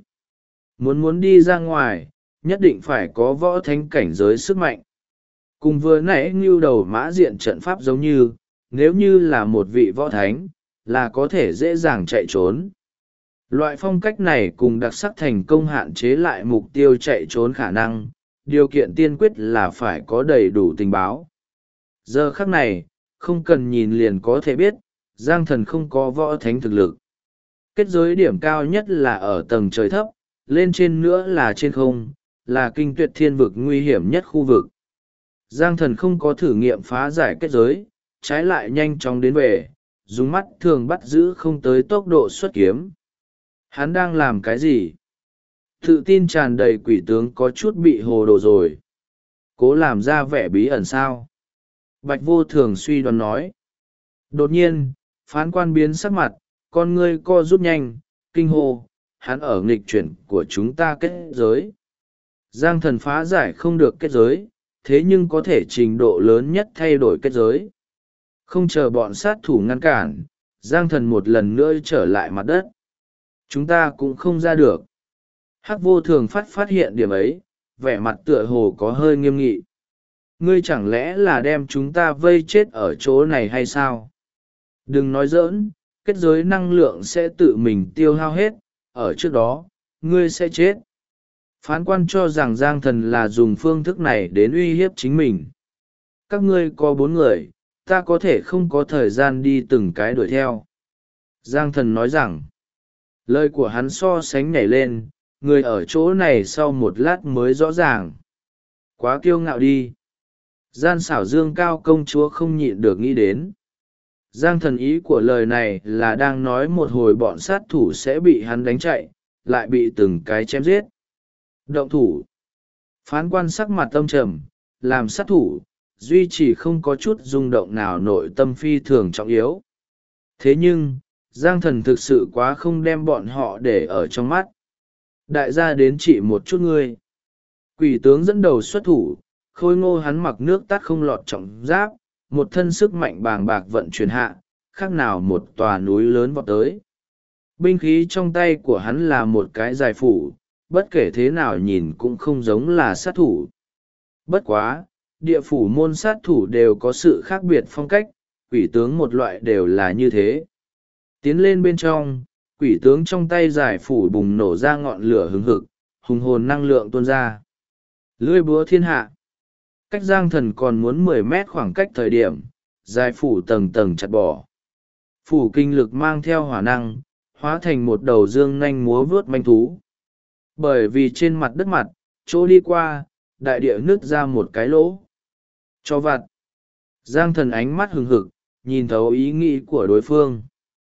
Speaker 1: Muốn đi ra ngoài, nhất định phải có võ thánh cảnh giới sức mạnh. Cùng vừa nãy như đầu mã diện trận pháp giống như, nếu như là một vị võ thánh, là có thể dễ dàng chạy trốn. Loại phong cách này cùng đặc sắc thành công hạn chế lại mục tiêu chạy trốn khả năng, điều kiện tiên quyết là phải có đầy đủ tình báo. Giờ khắc này, không cần nhìn liền có thể biết, Giang Thần không có võ thánh thực lực. Kết giới điểm cao nhất là ở tầng trời thấp, lên trên nữa là trên không, là kinh tuyệt thiên vực nguy hiểm nhất khu vực. Giang Thần không có thử nghiệm phá giải kết giới, trái lại nhanh chóng đến về, dùng mắt thường bắt giữ không tới tốc độ xuất kiếm. Hắn đang làm cái gì? Tự tin tràn đầy quỷ tướng có chút bị hồ đồ rồi. Cố làm ra vẻ bí ẩn sao? Bạch Vô Thường suy đoán nói. Đột nhiên, phán quan biến sắc mặt, con ngươi co rút nhanh, kinh hô, hắn ở nghịch chuyển của chúng ta kết giới. Giang Thần phá giải không được kết giới, thế nhưng có thể trình độ lớn nhất thay đổi kết giới. Không chờ bọn sát thủ ngăn cản, Giang Thần một lần nữa trở lại mặt đất. Chúng ta cũng không ra được. Hắc Vô Thường phát hiện điểm ấy, vẻ mặt tựa hồ có hơi nghiêm nghị. Ngươi chẳng lẽ là đem chúng ta vây chết ở chỗ này hay sao? Đừng nói giỡn, kết giới năng lượng sẽ tự mình tiêu hao hết, ở trước đó, ngươi sẽ chết. Phán quan cho rằng Giang Thần là dùng phương thức này đến uy hiếp chính mình. Các ngươi có 4 người, ta có thể không có thời gian đi từng cái đuổi theo. Giang Thần nói rằng, lời của hắn so sánh nhảy lên, người ở chỗ này sau một lát mới rõ ràng. Quá kiêu ngạo đi. Gian xảo Dương Cao công chúa không nhịn được nghĩ đến. Giang Thần ý của lời này là đang nói một hồi bọn sát thủ sẽ bị hắn đánh chạy, lại bị từng cái chém giết. Động thủ. Phán quan sắc mặt tâm trầm, làm sát thủ, duy chỉ không có chút rung động nào nội tâm phi thường trọng yếu. Thế nhưng, Giang Thần thực sự quá không đem bọn họ để ở trong mắt. Đại gia đến trị một chút ngươi. Quỷ tướng dẫn đầu xuất thủ, khôi ngô hắn mặc nước tắt không lọt trọng giáp, một thân sức mạnh bàng bạc vận chuyển hạ, khác nào một tòa núi lớn vọt tới. Binh khí trong tay của hắn là một cái dài phủ, bất kể thế nào nhìn cũng không giống là sát thủ. Bất quá, địa phủ môn sát thủ đều có sự khác biệt phong cách, quỷ tướng một loại đều là như thế. Tiến lên bên trong, quỷ tướng trong tay giải phủ bùng nổ ra ngọn lửa hứng hực, hùng hồn năng lượng tuôn ra. Lưỡi búa thiên hạ. Cách Giang Thần còn muốn 10 mét khoảng cách thời điểm, giải phủ tầng tầng chặt bỏ. Phủ kinh lực mang theo hỏa năng, hóa thành một đầu dương nanh múa vướt manh thú. Bởi vì trên mặt đất mặt, chỗ đi qua, đại địa nứt ra một cái lỗ. Cho vặt. Giang Thần ánh mắt hừng hực, nhìn thấu ý nghĩ của đối phương.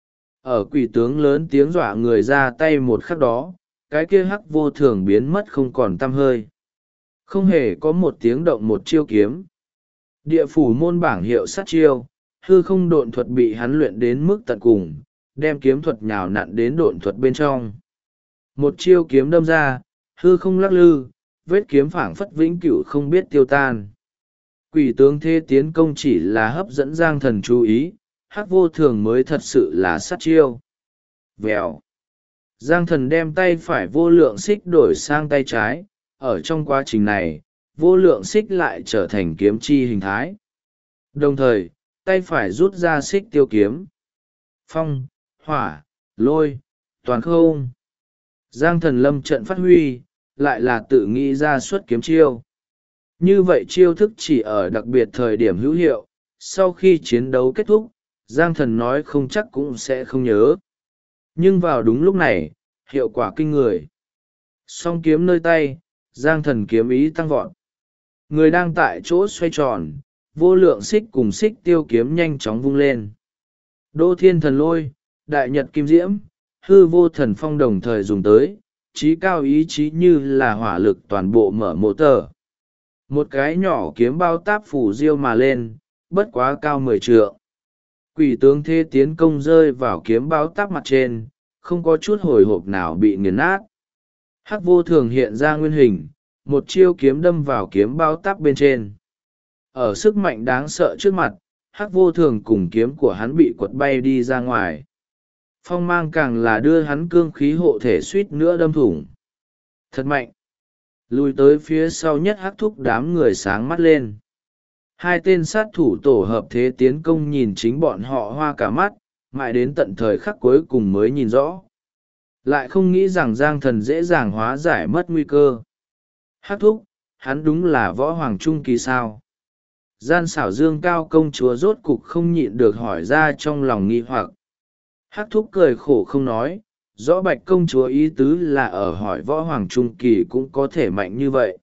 Speaker 1: Ở quỷ tướng lớn tiếng dọa người ra tay một khắc đó, cái kia Hắc Vô Thường biến mất không còn tăm hơi. Không hề có một tiếng động một chiêu kiếm. Địa phủ môn bảng hiệu sát chiêu, hư không độn thuật bị hắn luyện đến mức tận cùng, đem kiếm thuật nhào nặn đến độn thuật bên trong. Một chiêu kiếm đâm ra, hư không lắc lư, vết kiếm phảng phất vĩnh cửu không biết tiêu tan. Quỷ tướng thế tiến công chỉ là hấp dẫn Giang Thần chú ý, Hắc Vô Thường mới thật sự là sát chiêu. Vèo. Giang Thần đem tay phải vô lượng xích đổi sang tay trái, ở trong quá trình này, vô lượng xích lại trở thành kiếm chi hình thái. Đồng thời, tay phải rút ra xích tiêu kiếm. Phong, hỏa, lôi, toàn không. Giang Thần lâm trận phát huy, lại là tự nghĩ ra xuất kiếm chiêu. Như vậy chiêu thức chỉ ở đặc biệt thời điểm hữu hiệu, sau khi chiến đấu kết thúc, Giang Thần nói không chắc cũng sẽ không nhớ. Nhưng vào đúng lúc này, hiệu quả kinh người. Song kiếm nơi tay, Giang Thần kiếm ý tăng vọt. người đang tại chỗ xoay tròn, vô lượng xích cùng xích tiêu kiếm nhanh chóng vung lên. Đô thiên thần lôi, đại nhật kim diễm, hư vô thần phong đồng thời dùng tới, trí cao ý chí như là hỏa lực toàn bộ mở mộ tờ. Một cái nhỏ kiếm bao táp phủ diêu mà lên, bất quá cao 10 trượng. Quỷ tướng thế tiến công rơi vào kiếm bao táp mặt trên, không có chút hồi hộp nào bị nghiền nát. Hắc vô thường hiện ra nguyên hình, một chiêu kiếm đâm vào kiếm bao táp bên trên. Ở sức mạnh đáng sợ trước mặt, hắc vô thường cùng kiếm của hắn bị quật bay đi ra ngoài. Phong mang càng là đưa hắn cương khí hộ thể suýt nữa đâm thủng. Thật mạnh. Lùi tới phía sau nhất hắc thúc đám người sáng mắt lên. Hai tên sát thủ tổ hợp thế tiến công nhìn chính bọn họ hoa cả mắt, mãi đến tận thời khắc cuối cùng mới nhìn rõ. Lại không nghĩ rằng Giang Thần dễ dàng hóa giải mất nguy cơ. Hắc thúc, hắn đúng là võ hoàng trung kỳ sao? Gian xảo Dương Cao công chúa rốt cục không nhịn được hỏi ra trong lòng nghi hoặc. Hắc thúc cười khổ không nói, rõ Bạch công chúa ý tứ là ở hỏi võ hoàng trung kỳ cũng có thể mạnh như vậy.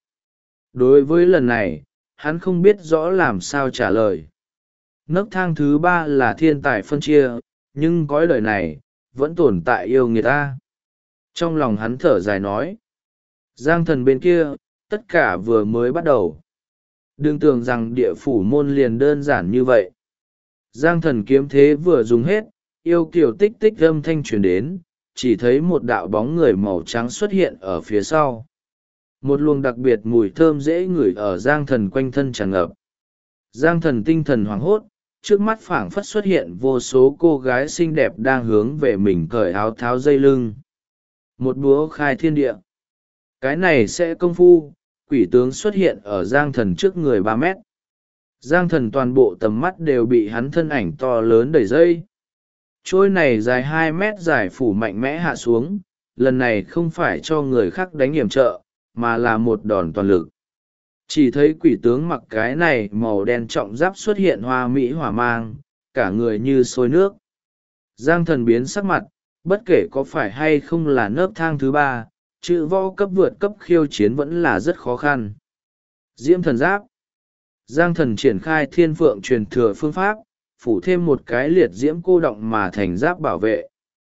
Speaker 1: Đối với lần này, hắn không biết rõ làm sao trả lời. Nấc thang thứ ba là thiên tài phân chia, nhưng cõi đời này, vẫn tồn tại yêu người ta. Trong lòng hắn thở dài nói. Giang Thần bên kia, tất cả vừa mới bắt đầu. Đừng tưởng rằng địa phủ môn liền đơn giản như vậy. Giang Thần kiếm thế vừa dùng hết, yêu kiều tích tích âm thanh truyền đến, chỉ thấy một đạo bóng người màu trắng xuất hiện ở phía sau. Một luồng đặc biệt mùi thơm dễ ngửi ở Giang Thần quanh thân tràn ngập. Giang Thần tinh thần hoảng hốt, trước mắt phảng phất xuất hiện vô số cô gái xinh đẹp đang hướng về mình cởi áo tháo dây lưng. Một búa khai thiên địa. Cái này sẽ công phu, quỷ tướng xuất hiện ở Giang Thần trước người 3 mét. Giang Thần toàn bộ tầm mắt đều bị hắn thân ảnh to lớn đẩy dây. Trôi này dài 2 mét giải phủ mạnh mẽ hạ xuống, lần này không phải cho người khác đánh hiểm trợ, mà là một đòn toàn lực. Chỉ thấy quỷ tướng mặc cái này màu đen trọng giáp xuất hiện hoa mỹ hỏa mang, cả người như sôi nước. Giang Thần biến sắc mặt, bất kể có phải hay không là nấc thang thứ ba, chữ võ cấp vượt cấp khiêu chiến vẫn là rất khó khăn. Diễm thần giáp. Giang Thần triển khai thiên phượng truyền thừa phương pháp, phủ thêm một cái liệt diễm cô động mà thành giáp bảo vệ.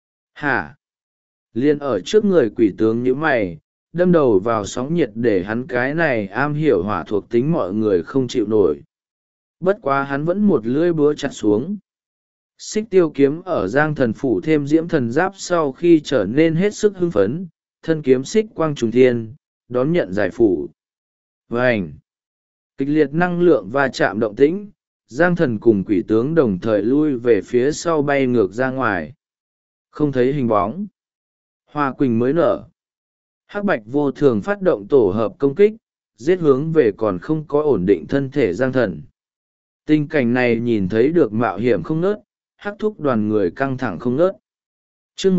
Speaker 1: Hả? Liên ở trước người quỷ tướng như mày, đâm đầu vào sóng nhiệt để hắn cái này am hiểu hỏa thuộc tính mọi người không chịu nổi. Bất quá hắn vẫn một lưỡi búa chặt xuống. Xích tiêu kiếm ở Giang Thần phủ thêm diễm thần giáp sau khi trở nên hết sức hưng phấn, thân kiếm xích quang trùng thiên, đón nhận giải phủ. Vành! Kịch liệt năng lượng va chạm động tĩnh, Giang Thần cùng quỷ tướng đồng thời lui về phía sau bay ngược ra ngoài. Không thấy hình bóng. Hoa quỳnh mới nở. Hắc bạch vô thường phát động tổ hợp công kích, giết hướng về còn không có ổn định thân thể Giang Thần. Tình cảnh này nhìn thấy được mạo hiểm không nớt, hắc thúc đoàn người căng thẳng không nớt. Chương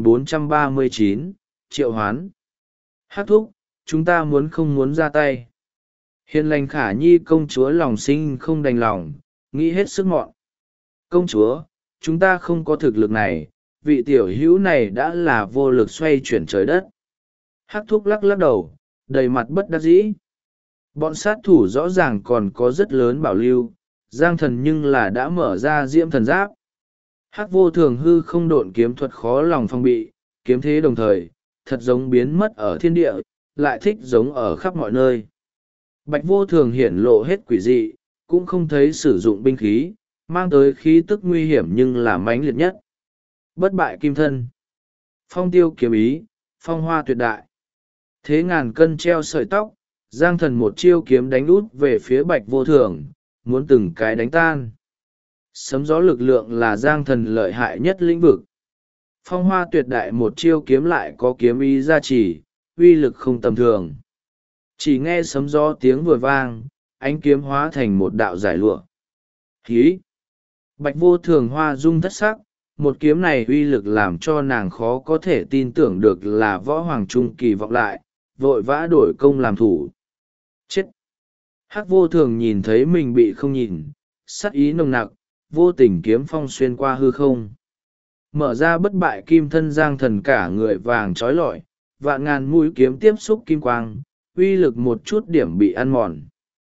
Speaker 1: 1439, Triệu Hoán. Hắc thúc, chúng ta muốn không muốn ra tay. Hiền lành Khả Nhi công chúa lòng sinh không đành lòng, nghĩ hết sức mọn. Công chúa, chúng ta không có thực lực này, vị tiểu hữu này đã là vô lực xoay chuyển trời đất. Hắc thúc lắc lắc đầu, đầy mặt bất đắc dĩ. Bọn sát thủ rõ ràng còn có rất lớn bảo lưu, Giang Thần nhưng là đã mở ra diễm thần giáp. Hắc vô thường hư không độn kiếm thuật khó lòng phong bị, kiếm thế đồng thời, thật giống biến mất ở thiên địa, lại thích giống ở khắp mọi nơi. Bạch vô thường hiển lộ hết quỷ dị, cũng không thấy sử dụng binh khí, mang tới khí tức nguy hiểm nhưng là mãnh liệt nhất. Bất bại kim thân. Phong tiêu kiếm ý, phong hoa tuyệt đại. Thế ngàn cân treo sợi tóc, Giang Thần một chiêu kiếm đánh út về phía bạch vô thường, muốn từng cái đánh tan. Sấm gió lực lượng là Giang Thần lợi hại nhất lĩnh vực. Phong hoa tuyệt đại một chiêu kiếm lại có kiếm ý gia trì, uy lực không tầm thường. Chỉ nghe sấm gió tiếng vừa vang, ánh kiếm hóa thành một đạo giải lụa. Hí! Bạch vô thường hoa dung thất sắc, một kiếm này uy lực làm cho nàng khó có thể tin tưởng được là võ hoàng trung kỳ vọng lại, vội vã đổi công làm thủ. Chết! Hắc vô thường nhìn thấy mình bị không nhìn, sắc ý nồng nặc, vô tình kiếm phong xuyên qua hư không. Mở ra bất bại kim thân Giang Thần cả người vàng trói lọi, vạn ngàn mũi kiếm tiếp xúc kim quang, uy lực một chút điểm bị ăn mòn.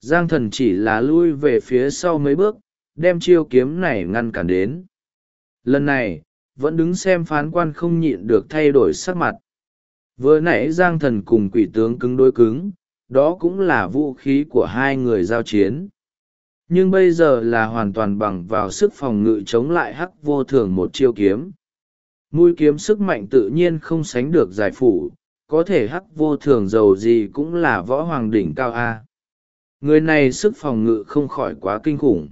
Speaker 1: Giang Thần chỉ là lui về phía sau mấy bước, đem chiêu kiếm này ngăn cản đến. Lần này, vẫn đứng xem phán quan không nhịn được thay đổi sắc mặt. Vừa nãy Giang Thần cùng quỷ tướng cứng đối cứng, đó cũng là vũ khí của hai người giao chiến. Nhưng bây giờ là hoàn toàn bằng vào sức phòng ngự chống lại hắc vô thường một chiêu kiếm. Mũi kiếm sức mạnh tự nhiên không sánh được giải phủ, có thể hắc vô thường giàu gì cũng là võ hoàng đỉnh cao A. Người này sức phòng ngự không khỏi quá kinh khủng.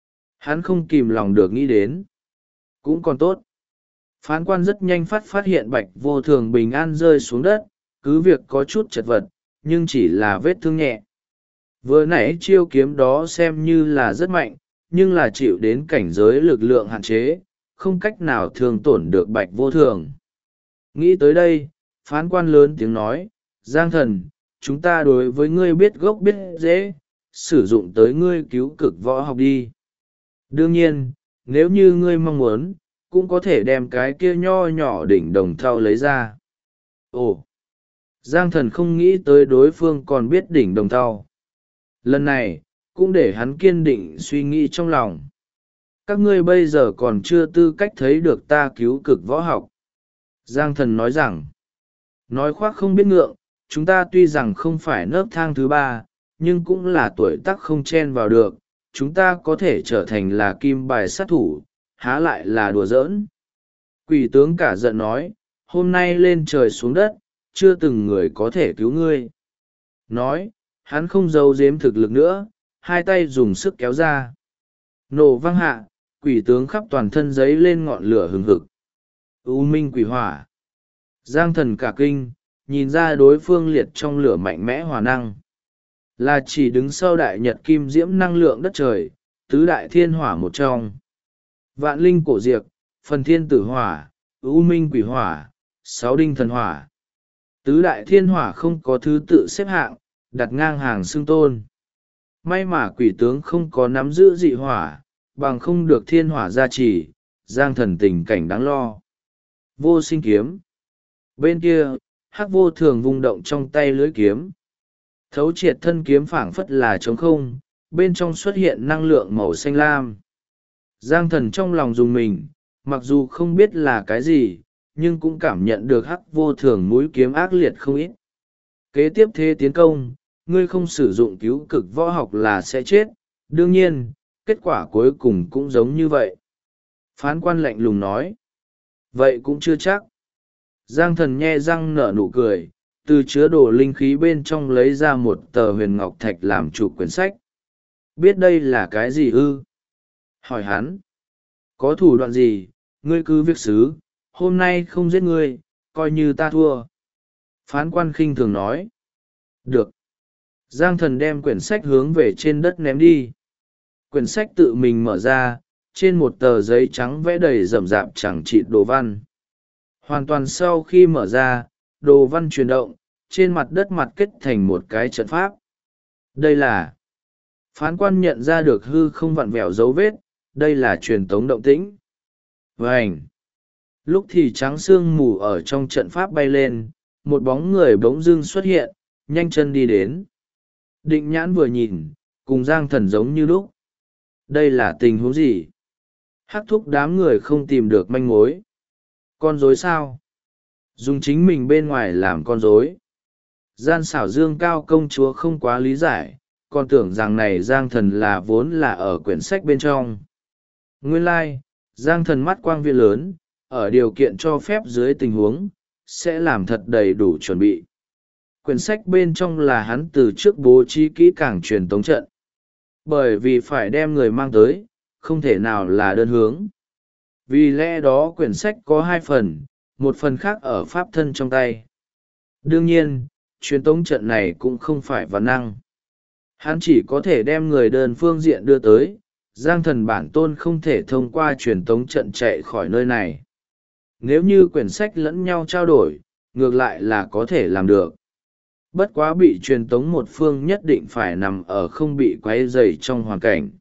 Speaker 1: Hắn không kìm lòng được nghĩ đến. Cũng còn tốt. Phán quan rất nhanh phát hiện bạch vô thường bình an rơi xuống đất, cứ việc có chút chật vật, nhưng chỉ là vết thương nhẹ. Vừa nãy chiêu kiếm đó xem như là rất mạnh, nhưng là chịu đến cảnh giới lực lượng hạn chế, không cách nào thương tổn được bạch vô thường. Nghĩ tới đây, phán quan lớn tiếng nói, Giang Thần, chúng ta đối với ngươi biết gốc biết dễ, sử dụng tới ngươi cứu cực võ học đi. Đương nhiên, nếu như ngươi mong muốn, cũng có thể đem cái kia nho nhỏ đỉnh đồng thau lấy ra. Ồ! Giang Thần không nghĩ tới đối phương còn biết đỉnh đồng thau. Lần này, cũng để hắn kiên định suy nghĩ trong lòng. Các ngươi bây giờ còn chưa tư cách thấy được ta cứu cực võ học. Giang Thần nói rằng, nói khoác không biết ngượng, chúng ta tuy rằng không phải nấc thang thứ ba, nhưng cũng là tuổi tác không chen vào được, chúng ta có thể trở thành là kim bài sát thủ, há lại là đùa giỡn. Quỷ tướng cả giận nói, hôm nay lên trời xuống đất, chưa từng người có thể cứu ngươi. Nói, hắn không giấu giếm thực lực nữa, hai tay dùng sức kéo ra. Nổ vang hạ, quỷ tướng khắp toàn thân giấy lên ngọn lửa hừng hực. U minh quỷ hỏa. Giang Thần cả kinh, nhìn ra đối phương liệt trong lửa mạnh mẽ hỏa năng. Là chỉ đứng sau đại nhật kim diễm năng lượng đất trời, tứ đại thiên hỏa một trong. Vạn linh cổ diệt, phần thiên tử hỏa, u minh quỷ hỏa, sáu đinh thần hỏa. Tứ đại thiên hỏa không có thứ tự xếp hạng, đặt ngang hàng xưng tôn. May mà quỷ tướng không có nắm giữ dị hỏa, bằng không được thiên hỏa gia trì, Giang Thần tình cảnh đáng lo. Vô sinh kiếm. Bên kia, hắc vô thường vung động trong tay lưới kiếm. Thấu triệt thân kiếm phảng phất là trống không, bên trong xuất hiện năng lượng màu xanh lam. Giang Thần trong lòng dùng mình, mặc dù không biết là cái gì, nhưng cũng cảm nhận được hắc vô thường mũi kiếm ác liệt không ít. Kế tiếp thế tiến công, ngươi không sử dụng cứu cực võ học là sẽ chết, đương nhiên, kết quả cuối cùng cũng giống như vậy. Phán quan lạnh lùng nói. Vậy cũng chưa chắc. Giang Thần nhe răng nở nụ cười, từ chứa đồ linh khí bên trong lấy ra một tờ huyền ngọc thạch làm chủ quyển sách. Biết đây là cái gì ư? Hỏi hắn. Có thủ đoạn gì, ngươi cứ việc xứ, hôm nay không giết ngươi, coi như ta thua. Phán quan khinh thường nói. Được. Giang Thần đem quyển sách hướng về trên đất ném đi. Quyển sách tự mình mở ra, trên một tờ giấy trắng vẽ đầy rậm rạp chẳng chịt đồ văn. Hoàn toàn sau khi mở ra, đồ văn chuyển động, trên mặt đất mặt kết thành một cái trận pháp. Đây là... Phán quan nhận ra được hư không vặn vẹo dấu vết, đây là truyền tống động tĩnh. Vành! Lúc thì trắng sương mù ở trong trận pháp bay lên, một bóng người bỗng dưng xuất hiện, nhanh chân đi đến. Định nhãn vừa nhìn, cùng Giang Thần giống như lúc. Đây là tình huống gì? Hắc thúc đám người không tìm được manh mối. Con rối sao? Dùng chính mình bên ngoài làm con rối. Gian xảo Dương Cao công chúa không quá lý giải, còn tưởng rằng này Giang Thần là vốn là ở quyển sách bên trong. Nguyên lai, Giang Thần mắt quang viện lớn, ở điều kiện cho phép dưới tình huống, sẽ làm thật đầy đủ chuẩn bị. Quyển sách bên trong là hắn từ trước bố trí kỹ càng truyền tống trận. Bởi vì phải đem người mang tới, không thể nào là đơn hướng. Vì lẽ đó quyển sách có hai phần, một phần khác ở pháp thân trong tay. Đương nhiên, truyền tống trận này cũng không phải văn năng. Hắn chỉ có thể đem người đơn phương diện đưa tới, Giang Thần bản tôn không thể thông qua truyền tống trận chạy khỏi nơi này. Nếu như quyển sách lẫn nhau trao đổi, ngược lại là có thể làm được. Bất quá bị truyền tống một phương nhất định phải nằm ở không bị quấy rầy trong hoàn cảnh.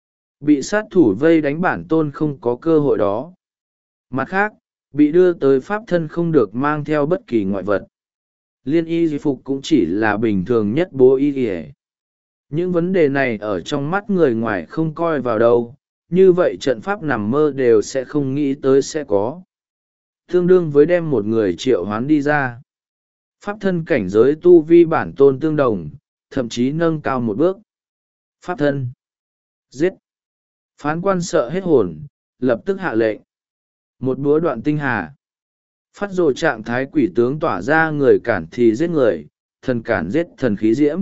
Speaker 1: Bị sát thủ vây đánh bản tôn không có cơ hội đó. Mặt khác, bị đưa tới pháp thân không được mang theo bất kỳ ngoại vật. Liên y di phục cũng chỉ là bình thường nhất bố y y. Những vấn đề này ở trong mắt người ngoài không coi vào đâu, như vậy trận pháp nằm mơ đều sẽ không nghĩ tới sẽ có. Tương đương với đem một người triệu hoán đi ra. Pháp thân cảnh giới tu vi bản tôn tương đồng, thậm chí nâng cao một bước. Pháp thân. Giết. Phán quan sợ hết hồn, lập tức hạ lệnh. Một búa đoạn tinh hà. Phát rồ trạng thái quỷ tướng tỏa ra, người cản thì giết người, thần cản giết thần khí diễm.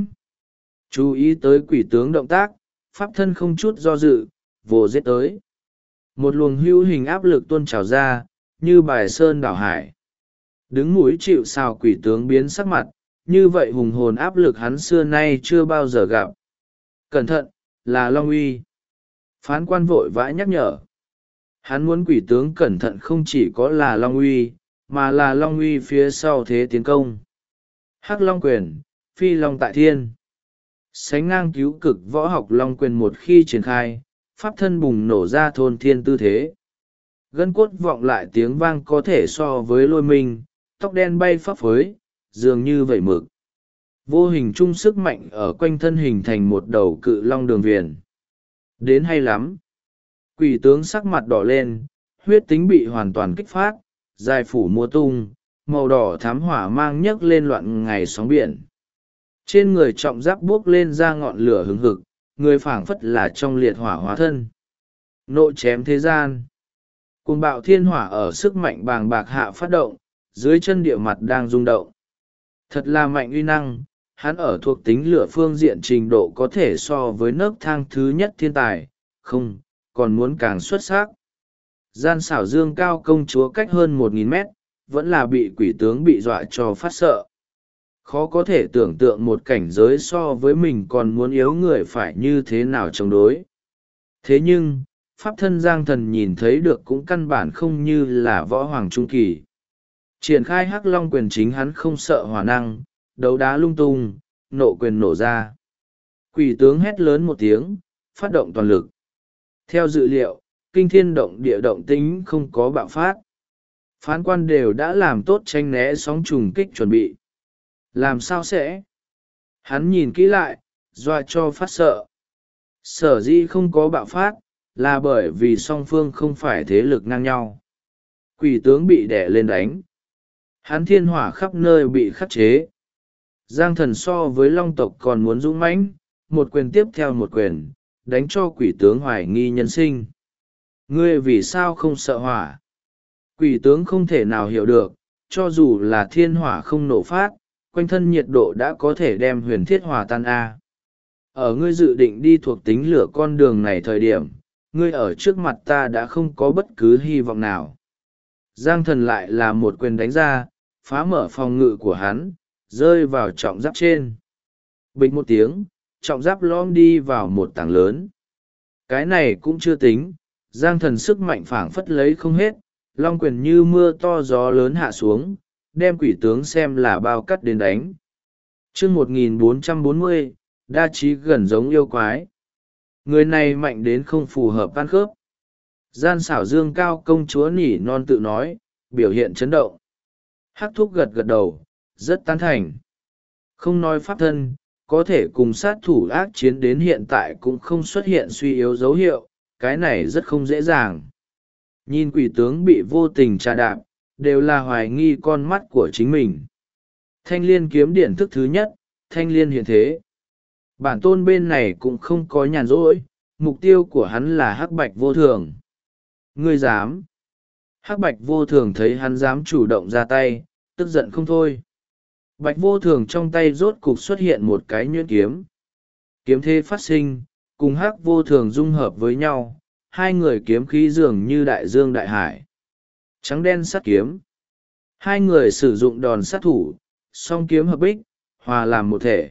Speaker 1: Chú ý tới quỷ tướng động tác, pháp thân không chút do dự, vồ giết tới. Một luồng hữu hình áp lực tuôn trào ra, như bài sơn đảo hải. Đứng mũi chịu sào quỷ tướng biến sắc mặt, như vậy hùng hồn áp lực hắn xưa nay chưa bao giờ gặp. Cẩn thận, là Long Uy. Phán quan vội vã nhắc nhở. Hắn muốn quỷ tướng cẩn thận không chỉ có là Long Uy, mà là Long Uy phía sau thế tiến công. Hắc Long Quyền, Phi Long tại thiên. Sánh ngang cứu cực võ học Long Quyền một khi triển khai, pháp thân bùng nổ ra thôn thiên tư thế. Gân cốt vọng lại tiếng vang có thể so với lôi minh, tóc đen bay phấp phới, dường như vẩy mực. Vô hình chung sức mạnh ở quanh thân hình thành một đầu cự long đường viền. Đến hay lắm. Quỷ tướng sắc mặt đỏ lên, huyết tính bị hoàn toàn kích phát, dài phủ múa tung, màu đỏ thám hỏa mang nhấc lên loạn ngày sóng biển. Trên người trọng giáp buốc lên ra ngọn lửa hừng hực, người phảng phất là trong liệt hỏa hóa thân. Nộ chém thế gian. Cuồng bạo thiên hỏa ở sức mạnh bàng bạc hạ phát động, dưới chân địa mặt đang rung động. Thật là mạnh uy năng, hắn ở thuộc tính lửa phương diện trình độ có thể so với nấc thang thứ nhất thiên tài, không, còn muốn càng xuất sắc. Gian xảo dương cao công chúa cách hơn 1.000 mét, vẫn là bị quỷ tướng bị dọa cho phát sợ. Khó có thể tưởng tượng một cảnh giới so với mình còn muốn yếu người phải như thế nào chống đối. Thế nhưng, pháp thân Giang Thần nhìn thấy được cũng căn bản không như là võ hoàng trung kỳ. Triển khai Hắc Long Quyền chính hắn không sợ hỏa năng, đấu đá lung tung, nộ quyền nổ ra. Quỷ tướng hét lớn một tiếng, phát động toàn lực. Theo dự liệu, kinh thiên động địa động tính không có bạo phát. Phán quan đều đã làm tốt tranh né sóng trùng kích chuẩn bị. Làm sao sẽ? Hắn nhìn kỹ lại, dọa cho phát sợ. Sở dĩ không có bạo phát, là bởi vì song phương không phải thế lực ngang nhau. Quỷ tướng bị đè lên đánh. Hắn thiên hỏa khắp nơi bị khắc chế. Giang Thần so với long tộc còn muốn dũng mãnh, một quyền tiếp theo một quyền, đánh cho quỷ tướng hoài nghi nhân sinh. Ngươi vì sao không sợ hỏa? Quỷ tướng không thể nào hiểu được, cho dù là thiên hỏa không nổ phát, quanh thân nhiệt độ đã có thể đem huyền thiết hòa tan a. Ở ngươi dự định đi thuộc tính lửa con đường này thời điểm, ngươi ở trước mặt ta đã không có bất cứ hy vọng nào. Giang Thần lại là một quyền đánh ra, phá mở phòng ngự của hắn, rơi vào trọng giáp trên. Bịch một tiếng, trọng giáp lõm đi vào một tảng lớn. Cái này cũng chưa tính, Giang Thần sức mạnh phảng phất lấy không hết, long quyền như mưa to gió lớn hạ xuống, đem quỷ tướng xem là bao cắt đến đánh. Chương 1440, đa trí gần giống yêu quái. Người này mạnh đến không phù hợp ăn khớp. Gian xảo dương cao công chúa nỉ non tự nói, biểu hiện chấn động. Hắc thúc gật gật đầu, rất tán thành. Không nói pháp thân, có thể cùng sát thủ ác chiến đến hiện tại cũng không xuất hiện suy yếu dấu hiệu, cái này rất không dễ dàng. Nhìn quỷ tướng bị vô tình trà đạp, đều là hoài nghi con mắt của chính mình. Thanh liên kiếm điện thức thứ nhất, thanh liên hiện thế. Bản tôn bên này cũng không có nhàn rỗi, mục tiêu của hắn là hắc bạch vô thường. Ngươi dám? Hắc bạch vô thường thấy hắn dám chủ động ra tay, tức giận không thôi. Bạch vô thường trong tay rốt cục xuất hiện một cái nhuyễn kiếm. Kiếm thế phát sinh, cùng hắc vô thường dung hợp với nhau, hai người kiếm khí dường như đại dương đại hải. Trắng đen sắt kiếm. Hai người sử dụng đòn sát thủ, song kiếm hợp bích, hòa làm một thể.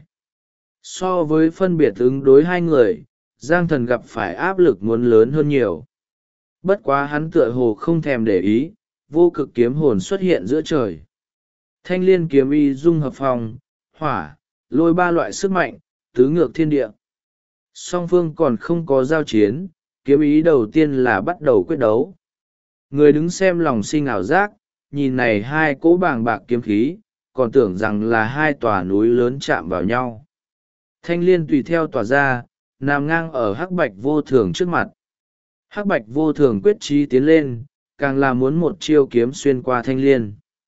Speaker 1: So với phân biệt ứng đối hai người, Giang Thần gặp phải áp lực muốn lớn hơn nhiều. Bất quá hắn tựa hồ không thèm để ý, vô cực kiếm hồn xuất hiện giữa trời. Thanh liên kiếm y dung hợp phong, hỏa, lôi ba loại sức mạnh, tứ ngược thiên địa. Song phương còn không có giao chiến, kiếm ý đầu tiên là bắt đầu quyết đấu. Người đứng xem lòng sinh ảo giác, nhìn này hai cỗ bàng bạc kiếm khí, còn tưởng rằng là hai tòa núi lớn chạm vào nhau. Thanh liên tùy theo tỏa ra, nằm ngang ở hắc bạch vô thường trước mặt. Hắc bạch vô thường quyết chí tiến lên, càng là muốn một chiêu kiếm xuyên qua thanh liên.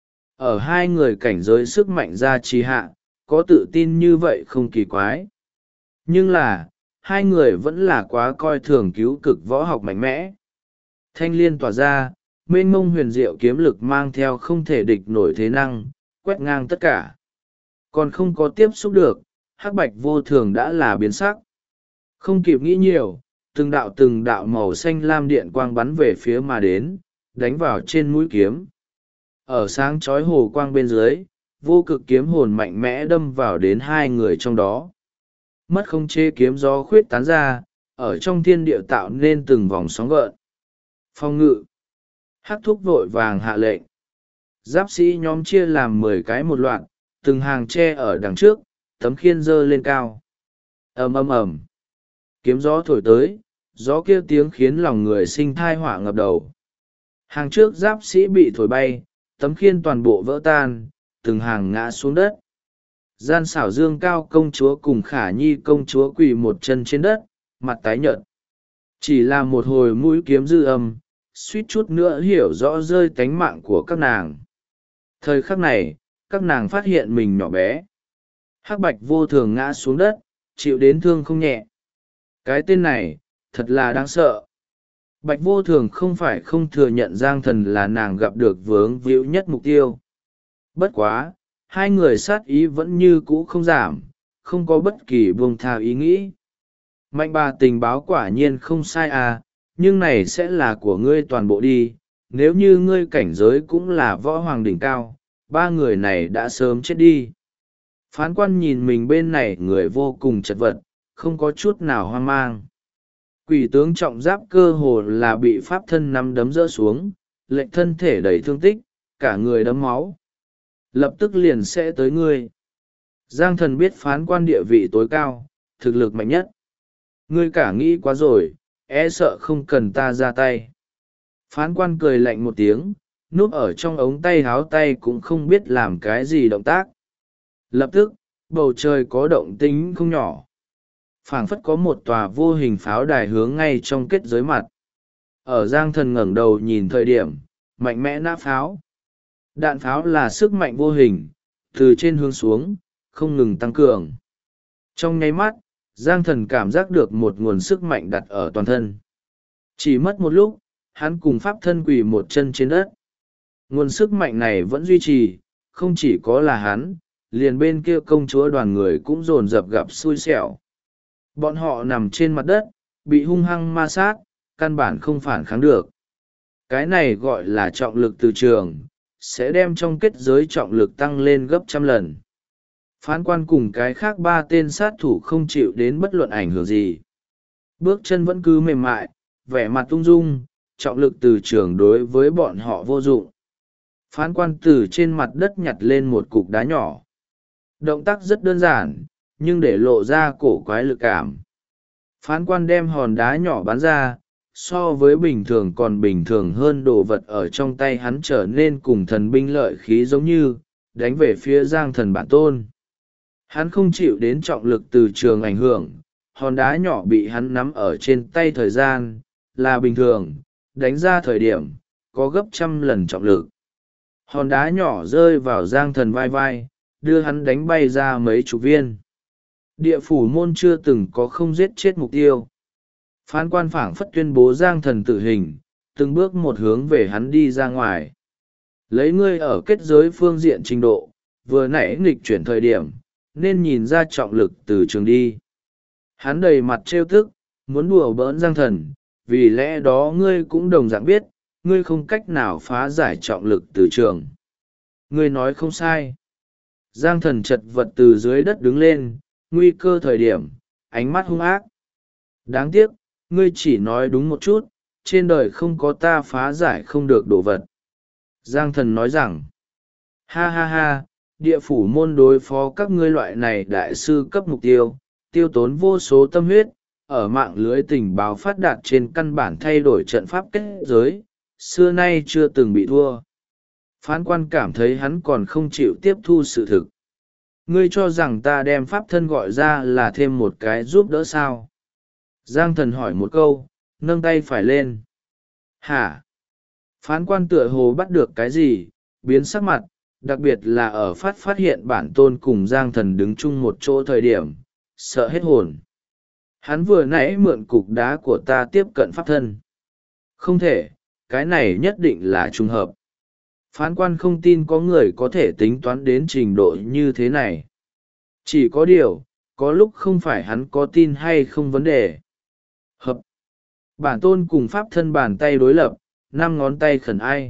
Speaker 1: Ở hai người cảnh giới sức mạnh ra trì hạ, có tự tin như vậy không kỳ quái. Nhưng là, hai người vẫn là quá coi thường cứu cực võ học mạnh mẽ. Thanh liên tỏa ra, mênh mông huyền diệu kiếm lực mang theo không thể địch nổi thế năng, quét ngang tất cả. Còn không có tiếp xúc được, hắc bạch vô thường đã là biến sắc. Không kịp nghĩ nhiều, từng đạo màu xanh lam điện quang bắn về phía mà đến, đánh vào trên mũi kiếm. Ở sáng chói hồ quang bên dưới, vô cực kiếm hồn mạnh mẽ đâm vào đến hai người trong đó. Mất không chế kiếm gió khuyết tán ra, ở trong thiên địa tạo nên từng vòng sóng gợn. Phong ngự. Hắc thúc vội vàng hạ lệnh. Giáp sĩ nhóm chia làm 10 cái một loạt, từng hàng tre ở đằng trước, tấm khiên dơ lên cao. Ầm ầm ầm. Kiếm gió thổi tới, gió kia tiếng khiến lòng người sinh thai hỏa ngập đầu. Hàng trước giáp sĩ bị thổi bay, tấm khiên toàn bộ vỡ tan, từng hàng ngã xuống đất. Gian xảo dương cao công chúa cùng khả nhi công chúa quỳ một chân trên đất, mặt tái nhợt. Chỉ là một hồi mũi kiếm dư âm, suýt chút nữa hiểu rõ rơi tánh mạng của các nàng. Thời khắc này, các nàng phát hiện mình nhỏ bé. Hắc bạch vô thường ngã xuống đất, chịu đến thương không nhẹ. Cái tên này, thật là đáng sợ. Bạch vô thường không phải không thừa nhận Giang Thần là nàng gặp được vướng víu nhất mục tiêu. Bất quá, hai người sát ý vẫn như cũ không giảm, không có bất kỳ buông tha ý nghĩ. Mạnh bà tình báo quả nhiên không sai à, nhưng này sẽ là của ngươi toàn bộ đi. Nếu như ngươi cảnh giới cũng là võ hoàng đỉnh cao, ba người này đã sớm chết đi. Phán quan nhìn mình bên này người vô cùng chật vật, không có chút nào hoang mang. Quỷ tướng trọng giáp cơ hồ là bị pháp thân nắm đấm rỡ xuống, lệnh thân thể đầy thương tích, cả người đấm máu. Lập tức liền sẽ tới ngươi. Giang Thần biết phán quan địa vị tối cao, thực lực mạnh nhất. Ngươi cả nghĩ quá rồi, e sợ không cần ta ra tay. Phán quan cười lạnh một tiếng, núp ở trong ống tay háo tay cũng không biết làm cái gì động tác. Lập tức, bầu trời có động tĩnh không nhỏ. Phảng phất có một tòa vô hình pháo đài hướng ngay trong kết giới mặt. Ở Giang Thần ngẩng đầu nhìn thời điểm, mạnh mẽ nã pháo. Đạn pháo là sức mạnh vô hình, từ trên hướng xuống, không ngừng tăng cường. Trong nháy mắt, Giang Thần cảm giác được một nguồn sức mạnh đặt ở toàn thân. Chỉ mất một lúc, hắn cùng pháp thân quỳ một chân trên đất. Nguồn sức mạnh này vẫn duy trì, không chỉ có là hắn, liền bên kia công chúa đoàn người cũng dồn dập gặp xui xẻo. Bọn họ nằm trên mặt đất, bị hung hăng ma sát, căn bản không phản kháng được. Cái này gọi là trọng lực từ trường, sẽ đem trong kết giới trọng lực tăng lên gấp 100 lần. Phán quan cùng cái khác ba tên sát thủ không chịu đến bất luận ảnh hưởng gì. Bước chân vẫn cứ mềm mại, vẻ mặt ung dung, trọng lực từ trường đối với bọn họ vô dụng. Phán quan từ trên mặt đất nhặt lên một cục đá nhỏ. Động tác rất đơn giản, nhưng để lộ ra cổ quái lực cảm. Phán quan đem hòn đá nhỏ bắn ra, so với bình thường còn bình thường hơn đồ vật ở trong tay hắn trở nên cùng thần binh lợi khí giống như, đánh về phía Giang Thần bản tôn. Hắn không chịu đến trọng lực từ trường ảnh hưởng, hòn đá nhỏ bị hắn nắm ở trên tay thời gian, là bình thường, đánh ra thời điểm, có gấp 100 lần trọng lực. Hòn đá nhỏ rơi vào Giang Thần vai vai, đưa hắn đánh bay ra mấy chục viên. Địa phủ môn chưa từng có không giết chết mục tiêu. Phán quan phảng phất tuyên bố Giang Thần tử hình, từng bước một hướng về hắn đi ra ngoài. Lấy ngươi ở kết giới phương diện trình độ, vừa nãy nghịch chuyển thời điểm, nên nhìn ra trọng lực từ trường đi. Hắn đầy mặt trêu tức, muốn đùa bỡn Giang Thần, vì lẽ đó ngươi cũng đồng dạng biết, ngươi không cách nào phá giải trọng lực từ trường. Ngươi nói không sai. Giang Thần chật vật từ dưới đất đứng lên, nguy cơ thời điểm, ánh mắt hung ác. Đáng tiếc, ngươi chỉ nói đúng một chút, trên đời không có ta phá giải không được đồ vật. Giang Thần nói rằng, ha ha ha, địa phủ môn đối phó các ngươi loại này đại sư cấp mục tiêu, tiêu tốn vô số tâm huyết, ở mạng lưới tình báo phát đạt trên căn bản thay đổi trận pháp kết giới, xưa nay chưa từng bị thua. Phán quan cảm thấy hắn còn không chịu tiếp thu sự thực. Ngươi cho rằng ta đem pháp thân gọi ra là thêm một cái giúp đỡ sao? Giang thần hỏi một câu, nâng tay phải lên. Hả? Phán quan tựa hồ bắt được cái gì, biến sắc mặt, đặc biệt là ở phát hiện bản tôn cùng Giang thần đứng chung một chỗ thời điểm, sợ hết hồn. Hắn vừa nãy mượn cục đá của ta tiếp cận pháp thân. Không thể, cái này nhất định là trùng hợp. Phán quan không tin có người có thể tính toán đến trình độ như thế này. Chỉ có điều, có lúc không phải hắn có tin hay không vấn đề. Hợp. Bản tôn cùng pháp thân bàn tay đối lập, 5 ngón tay khẩn ai.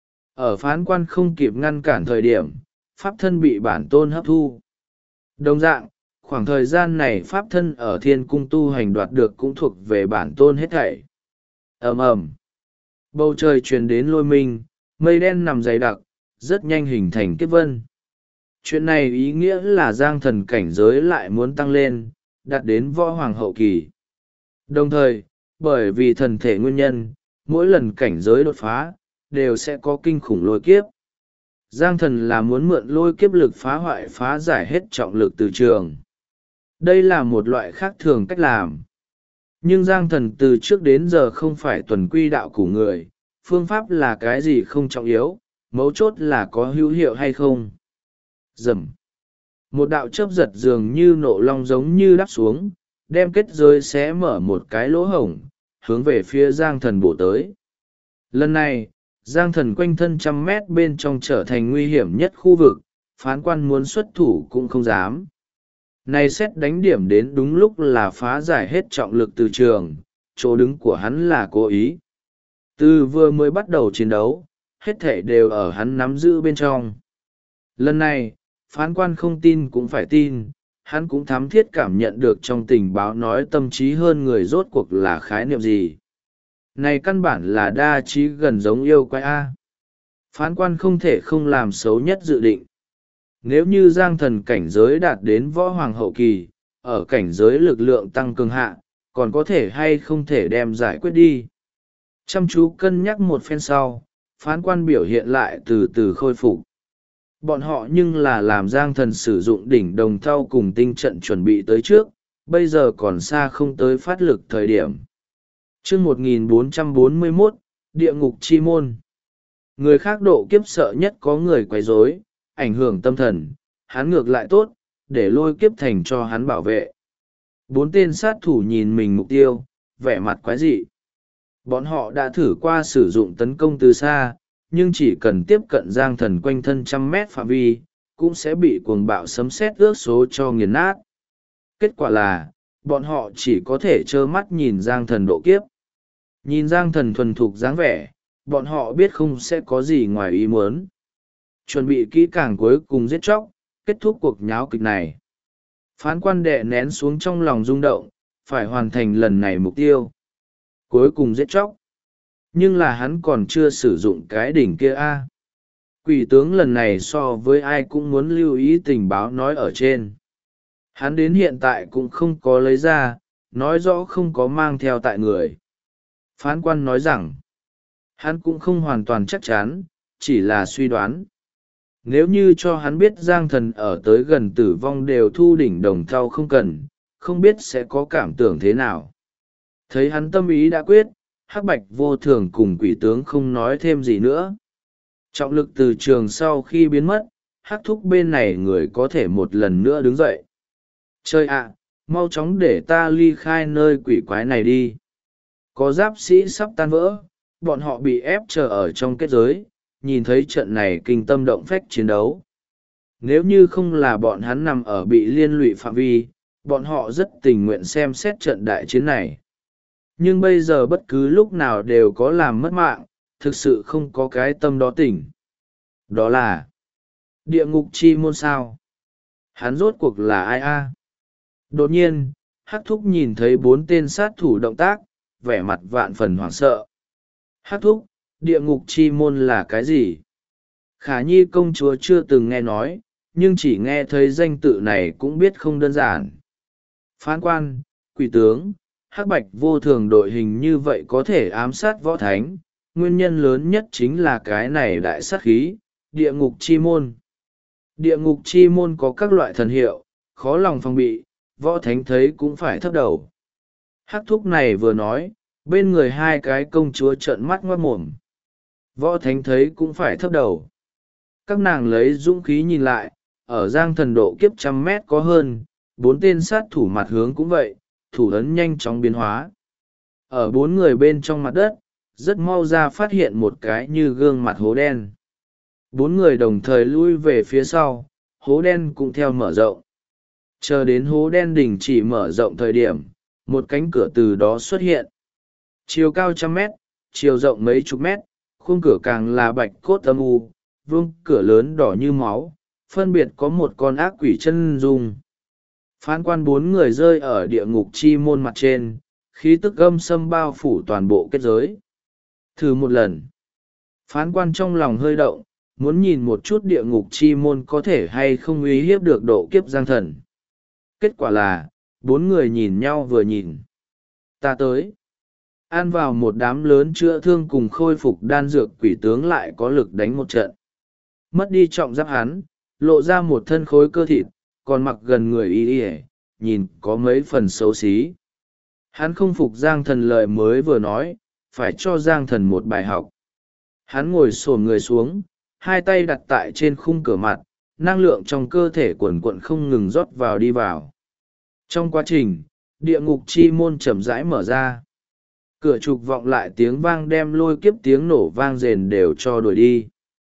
Speaker 1: Ở phán quan không kịp ngăn cản thời điểm, pháp thân bị bản tôn hấp thu. Đồng dạng, khoảng thời gian này pháp thân ở thiên cung tu hành đoạt được cũng thuộc về bản tôn hết thảy. Ầm ầm, bầu trời truyền đến lôi minh, mây đen nằm dày đặc, rất nhanh hình thành kiếp vân. Chuyện này ý nghĩa là Giang thần cảnh giới lại muốn tăng lên, đạt đến võ hoàng hậu kỳ. Đồng thời, bởi vì thần thể nguyên nhân, mỗi lần cảnh giới đột phá, đều sẽ có kinh khủng lôi kiếp. Giang thần là muốn mượn lôi kiếp lực phá hoại phá giải hết trọng lực từ trường. Đây là một loại khác thường cách làm. Nhưng Giang thần từ trước đến giờ không phải tuần quy đạo của người, phương pháp là cái gì không trọng yếu, mấu chốt là có hữu hiệu hay không. Rầm. Một đạo chớp giật dường như nộ long giống như đắp xuống, đem kết giới xé mở một cái lỗ hổng, hướng về phía Giang thần bổ tới. Lần này, Giang thần quanh thân 100 mét bên trong trở thành nguy hiểm nhất khu vực, phán quan muốn xuất thủ cũng không dám. Này xét đánh điểm đến đúng lúc là phá giải hết trọng lực từ trường, chỗ đứng của hắn là cố ý. Từ vừa mới bắt đầu chiến đấu, hết thể đều ở hắn nắm giữ bên trong. Lần này, phán quan không tin cũng phải tin, hắn cũng thám thiết cảm nhận được trong tình báo nói tâm trí hơn người rốt cuộc là khái niệm gì. Này căn bản là đa trí gần giống yêu quái A. Phán quan không thể không làm xấu nhất dự định. Nếu như Giang thần cảnh giới đạt đến võ hoàng hậu kỳ, ở cảnh giới lực lượng tăng cường hạ, còn có thể hay không thể đem giải quyết đi. Chăm chú cân nhắc một phen sau, phán quan biểu hiện lại từ từ khôi phục. Bọn họ nhưng là làm Giang thần sử dụng đỉnh đồng thau cùng tinh trận chuẩn bị tới trước, bây giờ còn xa không tới phát lực thời điểm. Chương 1441, Địa ngục chi môn. Người khác độ kiếp sợ nhất có người quấy rối, ảnh hưởng tâm thần, hắn ngược lại tốt, để lôi kiếp thành cho hắn bảo vệ. 4 tên sát thủ nhìn mình mục tiêu, vẻ mặt quái dị. Bọn họ đã thử qua sử dụng tấn công từ xa, nhưng chỉ cần tiếp cận Giang thần quanh thân 100 mét phạm vi, cũng sẽ bị cuồng bạo sấm sét ước số cho nghiền nát. Kết quả là, bọn họ chỉ có thể trơ mắt nhìn Giang thần độ kiếp. Nhìn Giang thần thuần thục dáng vẻ, bọn họ biết không sẽ có gì ngoài ý muốn. Chuẩn bị kỹ càng cuối cùng giết chóc, kết thúc cuộc nháo kịch này. Phán quan đè nén xuống trong lòng rung động, phải hoàn thành lần này mục tiêu. Cuối cùng giết chóc. Nhưng là hắn còn chưa sử dụng cái đỉnh kia a. Quỷ tướng lần này so với ai cũng muốn lưu ý tình báo nói ở trên. Hắn đến hiện tại cũng không có lấy ra, nói rõ không có mang theo tại người. Phán quan nói rằng, hắn cũng không hoàn toàn chắc chắn, chỉ là suy đoán. Nếu như cho hắn biết Giang thần ở tới gần tử vong đều thu đỉnh đồng thau không cần, không biết sẽ có cảm tưởng thế nào. Thấy hắn tâm ý đã quyết, Hắc Bạch Vô Thường cùng quỷ tướng không nói thêm gì nữa. Trọng lực từ trường sau khi biến mất, Hắc thúc bên này người có thể một lần nữa đứng dậy. Trời ạ, mau chóng để ta ly khai nơi quỷ quái này đi. Có giáp sĩ sắp tan vỡ, bọn họ bị ép chờ ở trong kết giới, nhìn thấy trận này kinh tâm động phách chiến đấu. Nếu như không là bọn hắn nằm ở bị liên lụy phạm vi, bọn họ rất tình nguyện xem xét trận đại chiến này. Nhưng bây giờ bất cứ lúc nào đều có làm mất mạng, thực sự không có cái tâm đó tỉnh. Đó là địa ngục chi môn sao. Hắn rốt cuộc là ai a? Đột nhiên, Hắc thúc nhìn thấy 4 tên sát thủ động tác, vẻ mặt vạn phần hoảng sợ. Hắc thúc, địa ngục chi môn là cái gì? Khả Nhi công chúa chưa từng nghe nói, nhưng chỉ nghe thấy danh tự này cũng biết không đơn giản. Phán quan, quỷ tướng, Hắc Bạch Vô Thường đội hình như vậy có thể ám sát võ thánh, nguyên nhân lớn nhất chính là cái này đại sát khí, địa ngục chi môn. Địa ngục chi môn có các loại thần hiệu, khó lòng phòng bị, võ thánh thấy cũng phải thấp đầu. Hắc thúc này vừa nói, bên người hai cái công chúa trợn mắt ngoác mồm. Võ thánh thấy cũng phải thấp đầu. Các nàng lấy dũng khí nhìn lại, ở giang thần độ kiếp 100 mét có hơn, 4 tên sát thủ mặt hướng cũng vậy, thủ ấn nhanh chóng biến hóa. Ở 4 người bên trong mặt đất, rất mau ra phát hiện một cái như gương mặt hố đen. 4 người đồng thời lui về phía sau, hố đen cũng theo mở rộng. Chờ đến hố đen đình chỉ mở rộng thời điểm, một cánh cửa từ đó xuất hiện. Chiều cao 100 mét, chiều rộng mấy chục mét, khung cửa càng là bạch cốt âm u, vuông cửa lớn đỏ như máu, phân biệt có một con ác quỷ chân dung. Phán quan 4 người rơi ở địa ngục chi môn mặt trên, khí tức âm xâm bao phủ toàn bộ kết giới. Thử một lần. Phán quan trong lòng hơi động, muốn nhìn một chút địa ngục chi môn có thể hay không uy hiếp được độ kiếp giang thần. Kết quả là, 4 người nhìn nhau vừa nhìn. Ta tới. Ăn vào một đám lớn chữa thương cùng khôi phục đan dược, quỷ tướng lại có lực đánh một trận. Mất đi trọng giáp hắn, lộ ra một thân khối cơ thịt, còn mặc gần người y y, nhìn có mấy phần xấu xí. Hắn không phục giang thần lời mới vừa nói, phải cho giang thần một bài học. Hắn ngồi xổm người xuống, hai tay đặt tại trên khung cửa mặt, năng lượng trong cơ thể quần quận không ngừng rót vào đi vào. Trong quá trình, địa ngục chi môn chậm rãi mở ra. Cửa trục vọng lại tiếng vang đem lôi kiếp tiếng nổ vang rền đều cho đuổi đi.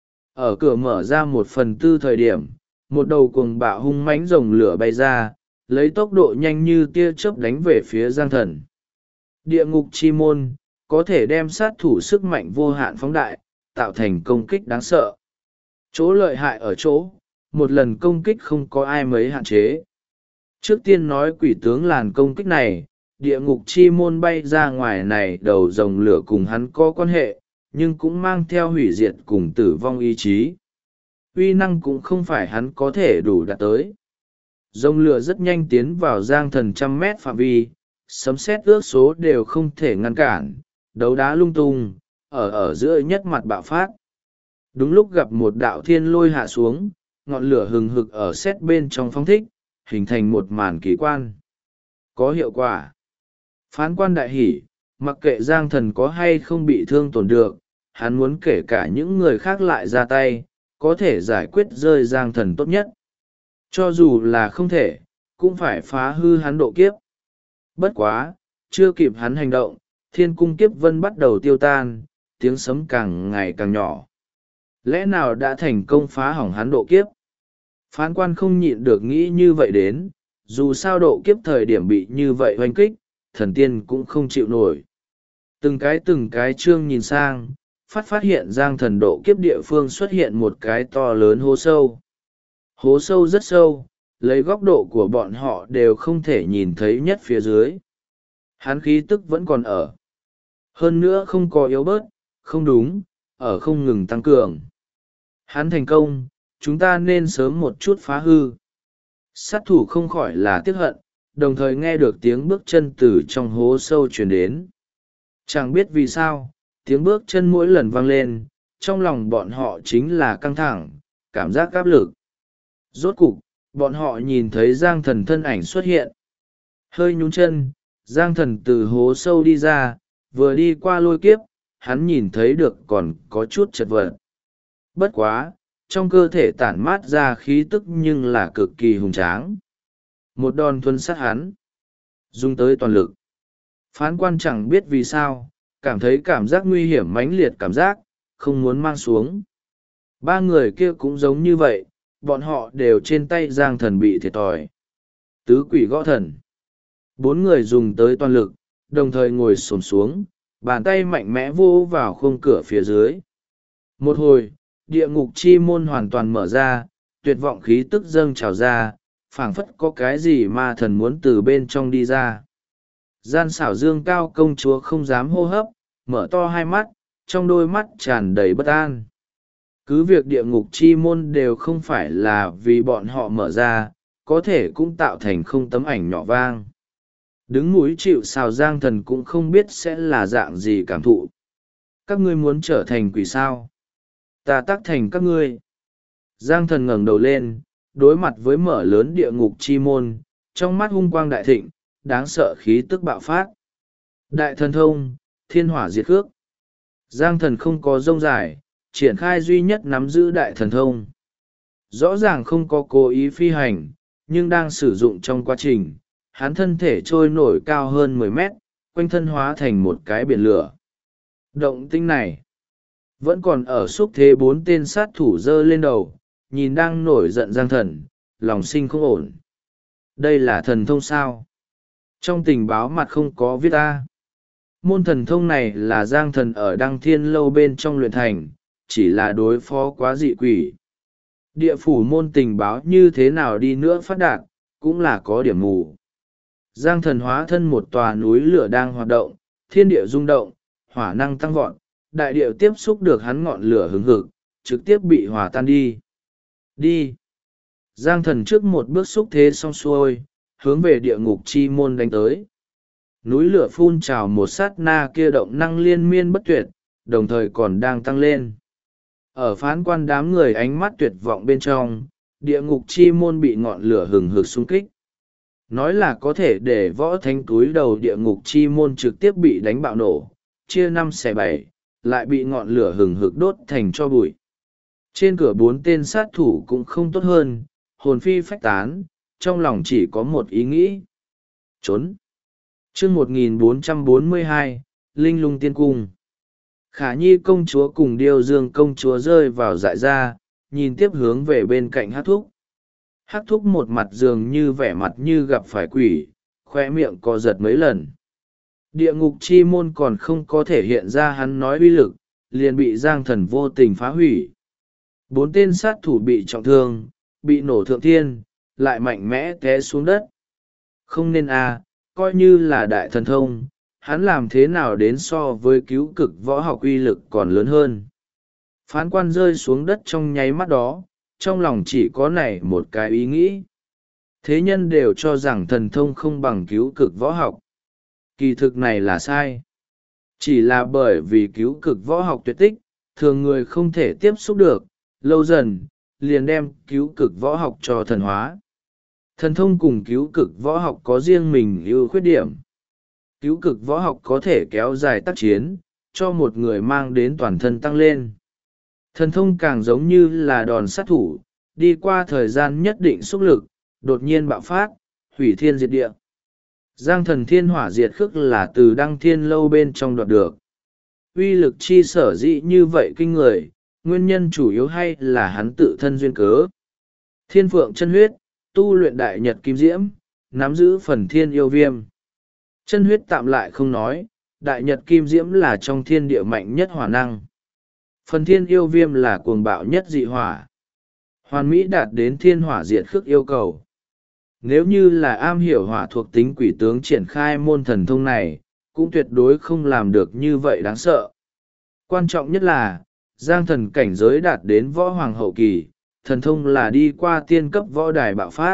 Speaker 1: Ở cửa mở ra 1/4 thời điểm, một đầu cuồng bạo hung mãnh rồng lửa bay ra, lấy tốc độ nhanh như tia chớp đánh về phía giang thần. Địa ngục chi môn, có thể đem sát thủ sức mạnh vô hạn phóng đại, tạo thành công kích đáng sợ. Chỗ lợi hại ở chỗ, một lần công kích không có ai mấy hạn chế. Trước tiên nói quỷ tướng làn công kích này, địa ngục chi môn bay ra ngoài này đầu rồng lửa cùng hắn có quan hệ, nhưng cũng mang theo hủy diệt cùng tử vong ý chí. Uy năng cũng không phải hắn có thể đủ đạt tới. Rồng lửa rất nhanh tiến vào giang thần 100 mét phạm vi, sấm sét ước số đều không thể ngăn cản, đấu đá lung tung, ở giữa nhất mặt bạo phát. Đúng lúc gặp một đạo thiên lôi hạ xuống, ngọn lửa hừng hực ở sét bên trong phóng thích, hình thành một màn kỳ quan. Có hiệu quả. Phán quan đại hỉ, mặc kệ giang thần có hay không bị thương tổn được, hắn muốn kể cả những người khác lại ra tay, có thể giải quyết rơi giang thần tốt nhất. Cho dù là không thể, cũng phải phá hư hắn độ kiếp. Bất quá, chưa kịp hắn hành động, thiên cung kiếp vân bắt đầu tiêu tan, tiếng sấm càng ngày càng nhỏ. Lẽ nào đã thành công phá hỏng hắn độ kiếp? Phán quan không nhịn được nghĩ như vậy đến, dù sao độ kiếp thời điểm bị như vậy hoành kích, thần tiên cũng không chịu nổi. Từng cái chương nhìn sang, phát hiện giang thần độ kiếp địa phương xuất hiện một cái to lớn hố sâu. Hố sâu rất sâu, lấy góc độ của bọn họ đều không thể nhìn thấy nhất phía dưới. Hắn khí tức vẫn còn ở. Hơn nữa không có yếu bớt, không đúng, ở không ngừng tăng cường. Hắn thành công, chúng ta nên sớm một chút phá hư. Sát thủ không khỏi là tiếc hận, đồng thời nghe được tiếng bước chân từ trong hố sâu truyền đến. Chẳng biết vì sao, tiếng bước chân mỗi lần vang lên, trong lòng bọn họ chính là căng thẳng, cảm giác áp lực. Rốt cục, bọn họ nhìn thấy giang thần thân ảnh xuất hiện. Hơi nhún chân, giang thần từ hố sâu đi ra, vừa đi qua lôi kiếp, hắn nhìn thấy được còn có chút chật vật. Bất quá, trong cơ thể tản mát ra khí tức nhưng là cực kỳ hùng tráng. Một đòn thuần sát hắn, dùng tới toàn lực. Phán quan chẳng biết vì sao, cảm thấy cảm giác nguy hiểm mãnh liệt cảm giác, không muốn mang xuống. 3 người kia cũng giống như vậy, bọn họ đều trên tay giang thần bị thiệt thòi. Tứ quỷ gõ thần. 4 người dùng tới toàn lực, đồng thời ngồi xổm xuống, bàn tay mạnh mẽ vô vào khung cửa phía dưới. Một hồi, địa ngục chi môn hoàn toàn mở ra, tuyệt vọng khí tức dâng trào ra, phảng phất có cái gì ma thần muốn từ bên trong đi ra. Gian xảo dương cao công chúa không dám hô hấp, mở to hai mắt, trong đôi mắt tràn đầy bất an. Cứ việc địa ngục chi môn đều không phải là vì bọn họ mở ra, có thể cũng tạo thành không tấm ảnh nhỏ vang. Đứng mũi chịu sào giang thần cũng không biết sẽ là dạng gì cảm thụ. Các ngươi muốn trở thành quỷ sao? Ta tác thành các ngươi. Giang thần ngẩng đầu lên, đối mặt với mở lớn địa ngục chi môn, trong mắt hung quang đại thịnh, đáng sợ khí tức bạo phát. Đại thần thông, thiên hỏa diệt khước. Giang thần không có rông dài, triển khai duy nhất nắm giữ đại thần thông. Rõ ràng không có cố ý phi hành, nhưng đang sử dụng trong quá trình, hắn thân thể trôi nổi cao hơn 10 mét, quanh thân hóa thành một cái biển lửa. Động tĩnh này vẫn còn ở xúc thế 4 tên sát thủ giơ lên đầu, nhìn đang nổi giận Giang thần, lòng sinh không ổn. Đây là thần thông sao? Trong tình báo mặt không có viết A. Môn thần thông này là Giang thần ở Đăng Thiên Lâu bên trong luyện thành, chỉ là đối phó quá dị quỷ. Địa phủ môn tình báo như thế nào đi nữa phát đạt, cũng là có điểm mù. Giang thần hóa thân một tòa núi lửa đang hoạt động, thiên địa rung động, hỏa năng tăng vọt, đại địa tiếp xúc được hắn ngọn lửa hứng hực, trực tiếp bị hòa tan đi. Đi! Giang thần trước một bước xúc thế xong xuôi, hướng về địa ngục chi môn đánh tới. Núi lửa phun trào một sát na kia động năng liên miên bất tuyệt, đồng thời còn đang tăng lên. Ở phán quan đám người ánh mắt tuyệt vọng bên trong, địa ngục chi môn bị ngọn lửa hừng hực xung kích. Nói là có thể để võ thánh túi đầu địa ngục chi môn trực tiếp bị đánh bạo nổ, chia 5/7, lại bị ngọn lửa hừng hực đốt thành cho bụi. Trên cửa 4 tên sát thủ cũng không tốt hơn, hồn phi phách tán, trong lòng chỉ có một ý nghĩ. Trốn! Chương 1442, Linh Lung Tiên Cung. Khả Nhi công chúa cùng Điêu Dương công chúa rơi vào dại ra, nhìn tiếp hướng về bên cạnh Hắc Thúc. Hắc Thúc một mặt dường như vẻ mặt như gặp phải quỷ, khoe miệng co giật mấy lần. Địa ngục chi môn còn không có thể hiện ra hắn nói uy lực, liền bị Giang thần vô tình phá hủy. 4 tên sát thủ bị trọng thương, bị nổ thượng thiên, lại mạnh mẽ té xuống đất. Không nên coi như là đại thần thông, hắn làm thế nào đến so với cứu cực võ học uy lực còn lớn hơn. Phán quan rơi xuống đất trong nháy mắt đó, trong lòng chỉ có này một cái ý nghĩ. Thế nhân đều cho rằng thần thông không bằng cứu cực võ học. Kỳ thực này là sai. Chỉ là bởi vì cứu cực võ học tuyệt tích, thường người không thể tiếp xúc được, lâu dần, liền đem cứu cực võ học cho thần hóa. Thần thông cùng cứu cực võ học có riêng mình ưu khuyết điểm. Cứu cực võ học có thể kéo dài tác chiến, cho một người mang đến toàn thân tăng lên. Thần thông càng giống như là đòn sát thủ, đi qua thời gian nhất định xúc lực, đột nhiên bạo phát, hủy thiên diệt địa. Giang thần thiên hỏa diệt khước là từ Đăng Thiên Lâu bên trong đoạt được. Uy lực chi sở dĩ như vậy kinh người, nguyên nhân chủ yếu hay là hắn tự thân duyên cớ. Thiên phượng chân huyết, tu luyện đại nhật kim diễm, nắm giữ phần thiên yêu viêm. Chân huyết tạm lại không nói, đại nhật kim diễm là trong thiên địa mạnh nhất hỏa năng. Phần thiên yêu viêm là cuồng bạo nhất dị hỏa. Hoàn mỹ đạt đến thiên hỏa diệt khước yêu cầu. Nếu như là am hiểu hỏa thuộc tính quỷ tướng triển khai môn thần thông này, cũng tuyệt đối không làm được như vậy đáng sợ. Quan trọng nhất là, Giang thần cảnh giới đạt đến võ hoàng hậu kỳ, thần thông là đi qua tiên cấp võ đài bạo phát.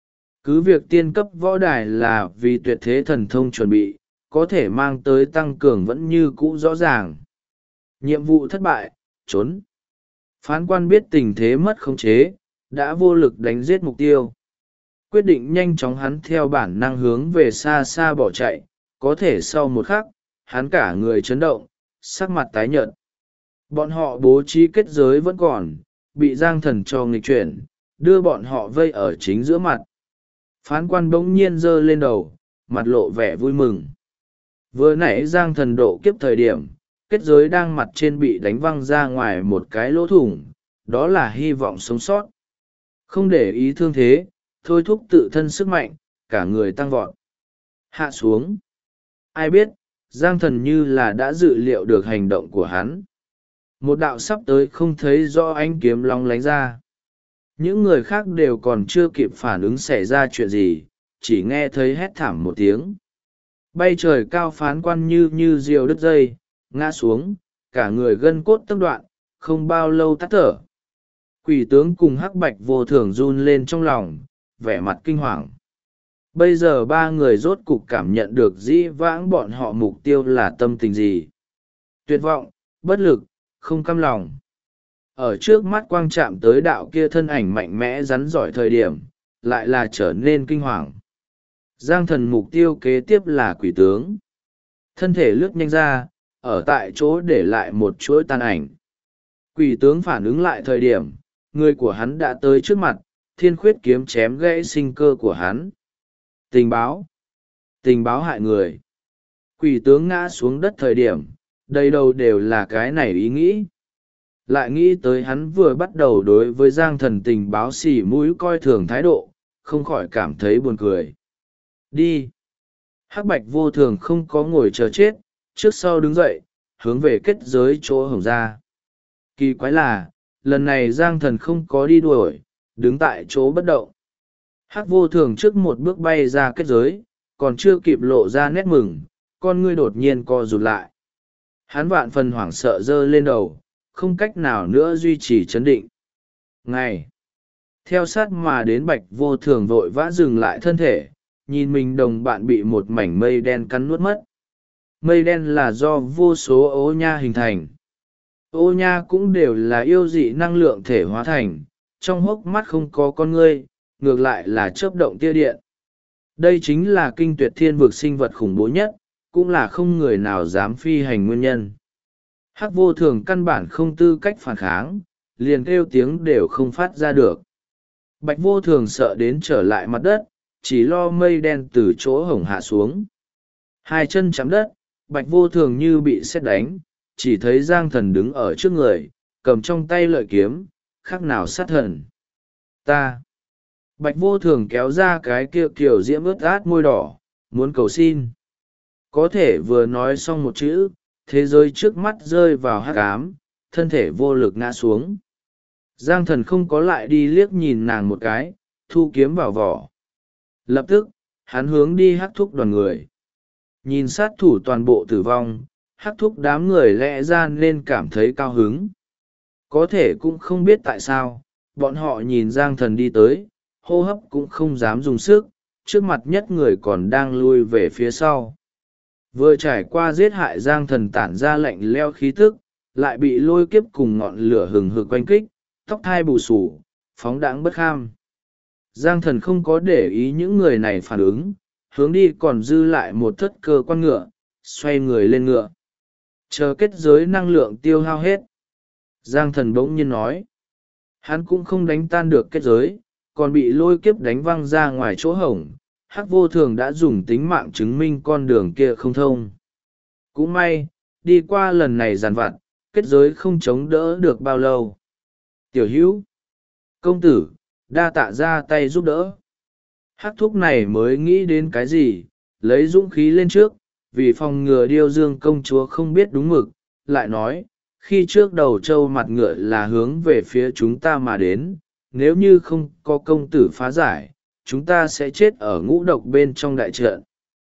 Speaker 1: Cứ việc tiên cấp võ đài là vì tuyệt thế thần thông chuẩn bị, có thể mang tới tăng cường vẫn như cũ rõ ràng. Nhiệm vụ thất bại, trốn. Phán quan biết tình thế mất khống chế, đã vô lực đánh giết mục tiêu. Quyết định nhanh chóng hắn theo bản năng hướng về xa xa bỏ chạy, có thể sau một khắc, hắn cả người chấn động, sắc mặt tái nhợt. Bọn họ bố trí kết giới vẫn còn, bị Giang thần cho nghịch chuyển, đưa bọn họ vây ở chính giữa mặt. Phán quan bỗng nhiên giơ lên đầu, mặt lộ vẻ vui mừng. Vừa nãy Giang thần độ kiếp thời điểm, kết giới đang mặt trên bị đánh văng ra ngoài một cái lỗ thủng, đó là hy vọng sống sót. Không để ý thương thế, thôi thúc tự thân sức mạnh, cả người tăng vọt. Hạ xuống. Ai biết, Giang thần như là đã dự liệu được hành động của hắn. Một đạo sắp tới không thấy rõ ánh kiếm long lánh ra. Những người khác đều còn chưa kịp phản ứng xảy ra chuyện gì, chỉ nghe thấy hét thảm một tiếng. Bay trời cao phán quan như diều đứt dây, ngã xuống, cả người gân cốt tấc đoạn, không bao lâu tắt thở. Quỷ tướng cùng hắc bạch vô thường run lên trong lòng, vẻ mặt kinh hoàng. Bây giờ 3 người rốt cục cảm nhận được dĩ vãng bọn họ mục tiêu là tâm tình gì. Tuyệt vọng, bất lực, không cam lòng. ở trước mắt quang chạm tới đạo kia thân ảnh mạnh mẽ rắn giỏi thời điểm lại là trở nên kinh hoàng. Giang thần mục tiêu kế tiếp là quỷ tướng. Thân thể lướt nhanh ra, ở tại chỗ để lại một chuỗi tàn ảnh. Quỷ tướng phản ứng lại thời điểm, người của hắn đã tới trước mặt, thiên khuyết kiếm chém gãy sinh cơ của hắn. Tình báo. Tình báo hại người. Quỷ tướng ngã xuống đất thời điểm, đầy đầu đều là cái này ý nghĩ. Lại nghĩ tới hắn vừa bắt đầu đối với Giang thần tình báo xỉ mũi coi thường thái độ, không khỏi cảm thấy buồn cười. Đi. Hắc bạch vô thường không có ngồi chờ chết, trước sau đứng dậy, hướng về kết giới chỗ hổng ra. Kỳ quái là, lần này Giang thần không có đi đuổi, đứng tại chỗ bất động. Hắc vô thường trước một bước bay ra kết giới, còn chưa kịp lộ ra nét mừng, con ngươi đột nhiên co rụt lại. Hắn vạn phần hoảng sợ giơ lên đầu, không cách nào nữa duy trì chấn định. Ngày. Theo sát mà đến bạch vô thường vội vã dừng lại thân thể, nhìn mình đồng bạn bị một mảnh mây đen cắn nuốt mất. Mây đen là do vô số ô nha hình thành. Ô nha cũng đều là yêu dị năng lượng thể hóa thành, trong hốc mắt không có con ngươi, ngược lại là chớp động tia điện. Đây chính là kinh tuyệt thiên vực sinh vật khủng bố nhất, cũng là không người nào dám phi hành nguyên nhân. Hắc vô thường căn bản không tư cách phản kháng, liền kêu tiếng đều không phát ra được. Bạch vô thường sợ đến trở lại mặt đất, chỉ lo mây đen từ chỗ hổng hạ xuống. Hai chân chạm đất, bạch vô thường như bị sét đánh, chỉ thấy Giang thần đứng ở trước người, cầm trong tay lợi kiếm, khác nào sát thần. Ta. Bạch vô thường kéo ra cái kia kiểu diễm ướt át môi đỏ, muốn cầu xin. Có thể vừa nói xong một chữ, thế giới trước mắt rơi vào hắc ám, thân thể vô lực ngã xuống. Giang thần không có lại đi liếc nhìn nàng một cái, thu kiếm vào vỏ. Lập tức, hắn hướng đi hắc thúc đoàn người. Nhìn sát thủ toàn bộ tử vong, hắc thúc đám người lẽ ra nên cảm thấy cao hứng. Có thể cũng không biết tại sao, bọn họ nhìn Giang thần đi tới, hô hấp cũng không dám dùng sức, trước mặt nhất người còn đang lui về phía sau. Vừa trải qua giết hại Giang thần tản ra lạnh leo khí tức, lại bị lôi kiếp cùng ngọn lửa hừng hực quanh kích, tóc thai bù xù, phóng đãng bất kham. Giang thần không có để ý những người này phản ứng, hướng đi còn dư lại một thất cơ quan ngựa, xoay người lên ngựa. Chờ kết giới năng lượng tiêu hao hết. Giang thần bỗng nhiên nói. Hắn cũng không đánh tan được kết giới, còn bị lôi kiếp đánh văng ra ngoài chỗ hổng. Hắc vô thường đã dùng tính mạng chứng minh con đường kia không thông. Cũng may, đi qua lần này giàn vặt, kết giới không chống đỡ được bao lâu. Tiểu hữu, công tử, đa tạ ra tay giúp đỡ. Hắc thúc này mới nghĩ đến cái gì, lấy dũng khí lên trước, vì phòng ngừa Điêu Dương công chúa không biết đúng mực, lại nói, khi trước đầu trâu mặt ngựa là hướng về phía chúng ta mà đến, nếu như không có công tử phá giải, chúng ta sẽ chết ở ngũ độc bên trong đại trận.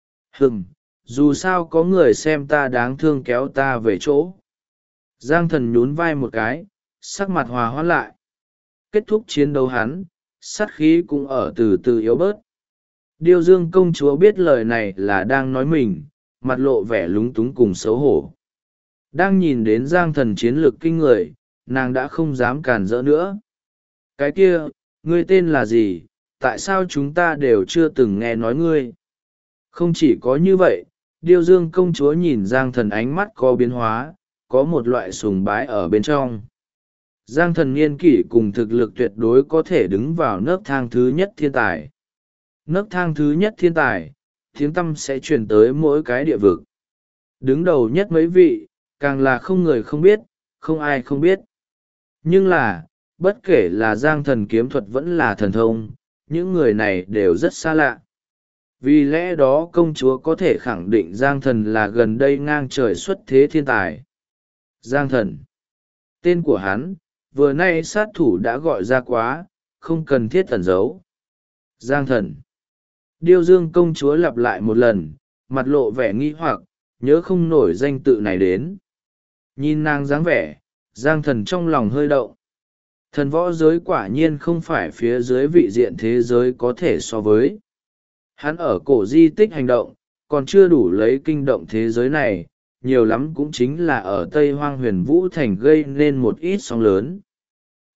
Speaker 1: Dù sao có người xem ta đáng thương kéo ta về chỗ. Giang thần nhún vai một cái, sắc mặt hòa hoãn lại. Kết thúc chiến đấu hắn, sát khí cũng ở từ từ yếu bớt. Điêu Dương công chúa biết lời này là đang nói mình, mặt lộ vẻ lúng túng cùng xấu hổ. Đang nhìn đến Giang thần chiến lược kinh người, nàng đã không dám cản rỡ nữa. Cái kia, ngươi tên là gì, tại sao chúng ta đều chưa từng nghe nói ngươi? Không chỉ có như vậy, Điêu Dương công chúa nhìn Giang thần ánh mắt có biến hóa, có một loại sùng bái ở bên trong. Giang thần niên kỷ cùng thực lực tuyệt đối có thể đứng vào nấc thang thứ nhất thiên tài. Nấc thang thứ nhất thiên tài, tiếng tăm sẽ truyền tới mỗi cái địa vực. Đứng đầu nhất mấy vị, càng là không người không biết, không ai không biết. Nhưng là, bất kể là Giang thần kiếm thuật vẫn là thần thông, những người này đều rất xa lạ. Vì lẽ đó công chúa có thể khẳng định Giang thần là gần đây ngang trời xuất thế thiên tài. Giang thần. Tên của hắn, vừa nay sát thủ đã gọi ra quá, không cần thiết ẩn giấu. Giang thần. Điêu Dương công chúa lặp lại một lần, mặt lộ vẻ nghi hoặc, nhớ không nổi danh tự này đến. Nhìn nàng dáng vẻ, Giang thần trong lòng hơi động. Thần võ giới quả nhiên không phải phía dưới vị diện thế giới có thể so với. Hắn ở cổ di tích hành động, còn chưa đủ lấy kinh động thế giới này, nhiều lắm cũng chính là ở Tây Hoang Huyền Vũ Thành gây nên một ít sóng lớn.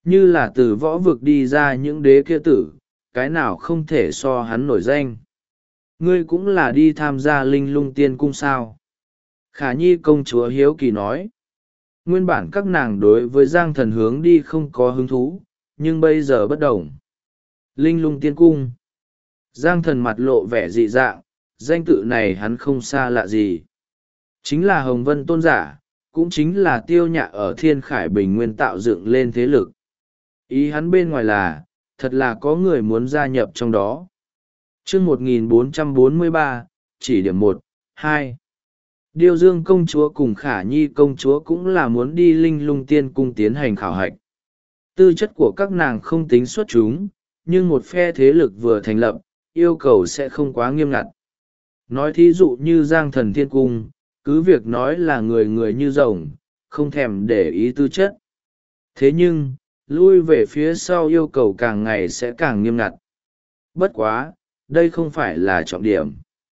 Speaker 1: Như là từ võ vực đi ra những đế kia tử, cái nào không thể so hắn nổi danh. Ngươi cũng là đi tham gia linh lung tiên cung sao? Khả nhi công chúa hiếu kỳ nói. Nguyên bản các nàng đối với Giang Thần hướng đi không có hứng thú, nhưng bây giờ bất đồng. Linh lung tiên cung. Giang Thần mặt lộ vẻ dị dạng, danh tự này hắn không xa lạ gì. Chính là Hồng Vân tôn giả, cũng chính là Tiêu Nhạ ở Thiên Khải Bình Nguyên tạo dựng lên thế lực. Ý hắn bên ngoài là, thật là có người muốn gia nhập trong đó. Chương 1443, chỉ điểm 1, 2. Điêu Dương công chúa cùng Khả Nhi công chúa cũng là muốn đi linh lung tiên cung tiến hành khảo hạch. Tư chất của các nàng không tính xuất chúng, nhưng một phe thế lực vừa thành lập, yêu cầu sẽ không quá nghiêm ngặt. Nói thí dụ như Giang Thần Thiên Cung, cứ việc nói là người người như rồng, không thèm để ý tư chất. Thế nhưng, lui về phía sau yêu cầu càng ngày sẽ càng nghiêm ngặt. Bất quá, đây không phải là trọng điểm.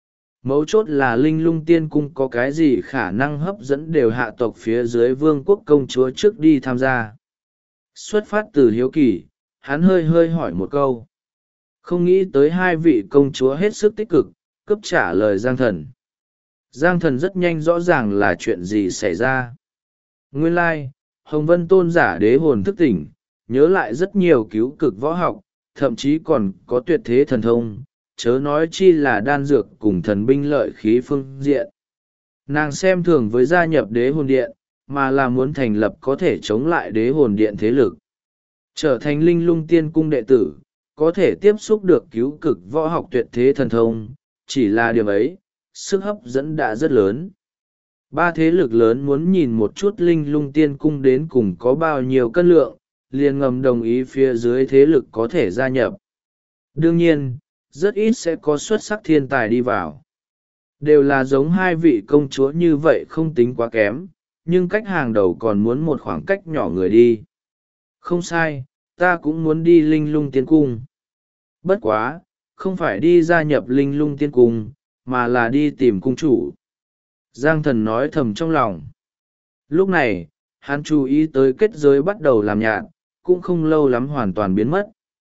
Speaker 1: Mấu chốt là linh lung tiên cung có cái gì khả năng hấp dẫn đều hạ tộc phía dưới vương quốc công chúa trước đi tham gia. Xuất phát từ hiếu kỳ, hắn hơi hơi hỏi một câu. Không nghĩ tới hai vị công chúa hết sức tích cực, cấp trả lời Giang Thần. Giang Thần rất nhanh rõ ràng là chuyện gì xảy ra. Nguyên lai, Hồng Vân tôn giả đế hồn thức tỉnh, nhớ lại rất nhiều cứu cực võ học, thậm chí còn có tuyệt thế thần thông, chớ nói chi là đan dược cùng thần binh lợi khí phương diện. Nàng xem thường với gia nhập đế hồn điện, mà là muốn thành lập có thể chống lại đế hồn điện thế lực. Trở thành linh lung tiên cung đệ tử, có thể tiếp xúc được cứu cực võ học tuyệt thế thần thông, chỉ là điểm ấy, sức hấp dẫn đã rất lớn. Ba thế lực lớn muốn nhìn một chút linh lung tiên cung đến cùng có bao nhiêu cân lượng, liền ngầm đồng ý phía dưới thế lực có thể gia nhập. Đương nhiên, rất ít sẽ có xuất sắc thiên tài đi vào. Đều là giống hai vị công chúa như vậy không tính quá kém, nhưng cách hàng đầu còn muốn một khoảng cách nhỏ người đi. Không sai, ta cũng muốn đi linh lung tiên cung. Bất quá, không phải đi gia nhập linh lung tiên cung, mà là đi tìm cung chủ. Giang Thần nói thầm trong lòng. Lúc này, hắn chú ý tới kết giới bắt đầu làm nhạt, cũng không lâu lắm hoàn toàn biến mất.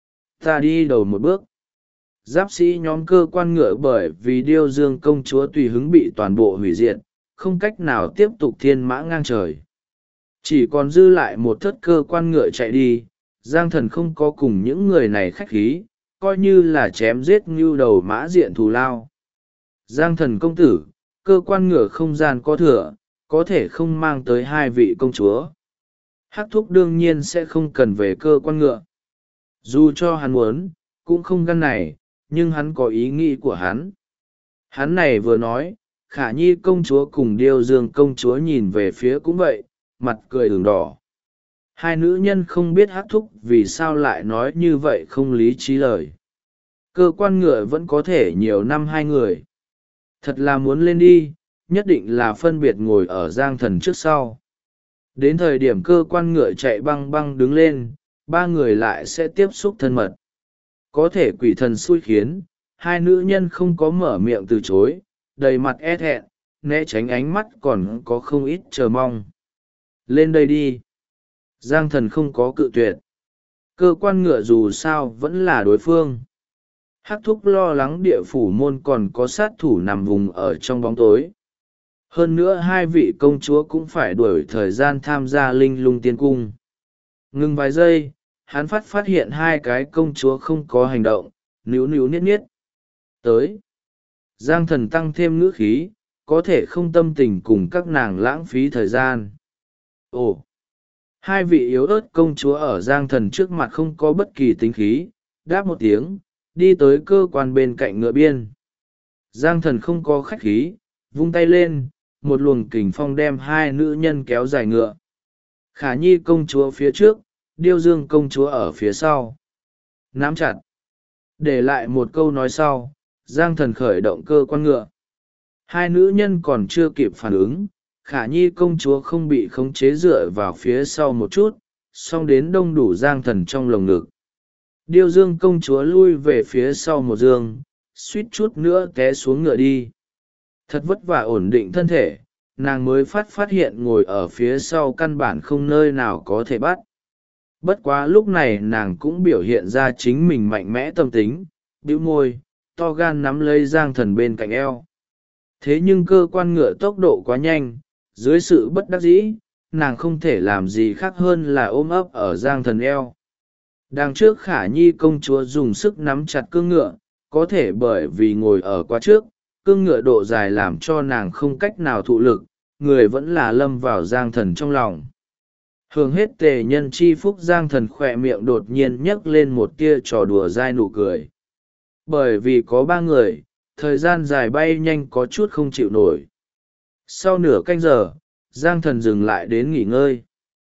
Speaker 1: Ta đi đầu một bước. Giáp sĩ nhóm cơ quan ngựa bởi vì Điêu Dương công chúa tùy hứng bị toàn bộ hủy diệt, không cách nào tiếp tục thiên mã ngang trời. Chỉ còn dư lại một thất cơ quan ngựa chạy đi, Giang Thần không có cùng những người này khách khí, coi như là chém giết ngưu đầu mã diện thù lao. Giang Thần công tử, cơ quan ngựa không gian có thừa, có thể không mang tới hai vị công chúa. Hắc thúc đương nhiên sẽ không cần về cơ quan ngựa. Dù cho hắn muốn, cũng không găn này, nhưng hắn có ý nghĩ của hắn. Hắn này vừa nói, Khả Nhi công chúa cùng Điêu Dương công chúa nhìn về phía cũng vậy, mặt cười ửng đỏ. Hai nữ nhân không biết Hắc thúc vì sao lại nói như vậy không lý trí lời. Cơ quan ngựa vẫn có thể nhiều năm hai người. Thật là muốn lên đi, nhất định là phân biệt ngồi ở Giang Thần trước sau. Đến thời điểm cơ quan ngựa chạy băng băng đứng lên, ba người lại sẽ tiếp xúc thân mật. Có thể quỷ thần xui khiến, hai nữ nhân không có mở miệng từ chối, đầy mặt e thẹn, né tránh ánh mắt còn có không ít chờ mong. Lên đây đi. Giang Thần không có cự tuyệt. Cơ quan ngựa dù sao vẫn là đối phương. Hắc thúc lo lắng địa phủ môn còn có sát thủ nằm vùng ở trong bóng tối. Hơn nữa hai vị công chúa cũng phải đuổi thời gian tham gia linh lung tiên cung. Ngừng vài giây, hắn phát hiện hai cái công chúa không có hành động, níu níu niết niết. Tới. Giang Thần tăng thêm ngữ khí, có thể không tâm tình cùng các nàng lãng phí thời gian. Ồ! Hai vị yếu ớt công chúa ở Giang Thần trước mặt không có bất kỳ tính khí, đáp một tiếng, đi tới cơ quan bên cạnh ngựa biên. Giang Thần không có khách khí, vung tay lên, một luồng kình phong đem hai nữ nhân kéo dài ngựa. Khả Nhi công chúa phía trước, Điêu Dương công chúa ở phía sau. Nắm chặt. Để lại một câu nói sau, Giang Thần khởi động cơ quan ngựa. Hai nữ nhân còn chưa kịp phản ứng, Khả Nhi công chúa không bị khống chế dựa vào phía sau một chút, song đến đông đủ Giang Thần trong lồng ngực. Điêu Dương công chúa lui về phía sau một giường, suýt chút nữa té xuống ngựa đi. Thật vất vả ổn định thân thể, nàng mới phát hiện ngồi ở phía sau căn bản không nơi nào có thể bắt. Bất quá lúc này nàng cũng biểu hiện ra chính mình mạnh mẽ tâm tính, bĩu môi, to gan nắm lấy Giang Thần bên cạnh eo. Thế nhưng cơ quan ngựa tốc độ quá nhanh, dưới sự bất đắc dĩ, nàng không thể làm gì khác hơn là ôm ấp ở Giang Thần eo. Đằng trước Khả Nhi công chúa dùng sức nắm chặt cương ngựa, có thể bởi vì ngồi ở quá trước, cương ngựa độ dài làm cho nàng không cách nào thụ lực, người vẫn là lâm vào Giang Thần trong lòng. Hưởng hết tề nhân chi phúc, Giang Thần khỏe miệng đột nhiên nhấc lên một tia trò đùa dai nụ cười. Bởi vì có ba người, thời gian dài bay nhanh có chút không chịu nổi. Sau nửa canh giờ, Giang Thần dừng lại đến nghỉ ngơi.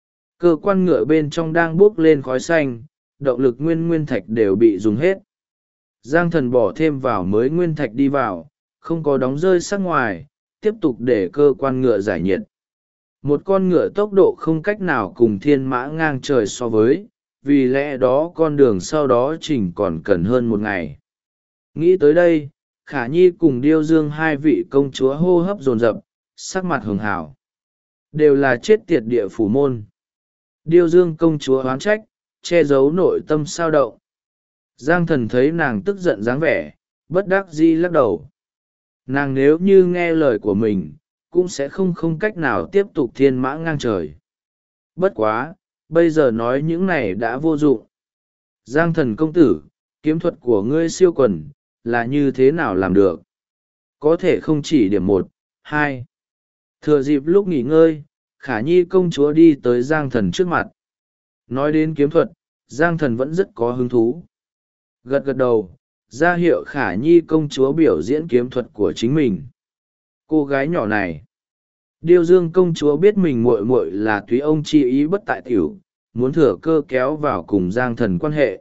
Speaker 1: Cơ quan ngựa bên trong đang bốc lên khói xanh, động lực nguyên thạch đều bị dùng hết. Giang Thần bỏ thêm vào mới nguyên thạch đi vào, không có đóng rơi sát ngoài, tiếp tục để cơ quan ngựa giải nhiệt. Một con ngựa tốc độ không cách nào cùng thiên mã ngang trời so với, vì lẽ đó con đường sau đó chỉnh còn cần hơn một ngày. Nghĩ tới đây, Khả Nhi cùng Điêu Dương hai vị công chúa hô hấp dồn dập, sắc mặt hường hảo. Đều là chết tiệt địa phủ môn. Điêu Dương công chúa oán trách, che giấu nội tâm sao động. Giang Thần thấy nàng tức giận dáng vẻ, bất đắc dĩ lắc đầu. Nàng nếu như nghe lời của mình, cũng sẽ không cách nào tiếp tục thiên mã ngang trời. Bất quá, bây giờ nói những này đã vô dụng. Giang Thần công tử, kiếm thuật của ngươi siêu quần, là như thế nào làm được? Có thể không chỉ điểm 1, 2. Thừa dịp lúc nghỉ ngơi, Khả Nhi công chúa đi tới Giang Thần trước mặt. Nói đến kiếm thuật, Giang Thần vẫn rất có hứng thú. Gật gật đầu, ra hiệu Khả Nhi công chúa biểu diễn kiếm thuật của chính mình. Cô gái nhỏ này, Điêu Dương công chúa biết mình muội muội là túy ông chi ý bất tại tiểu, muốn thừa cơ kéo vào cùng Giang Thần quan hệ.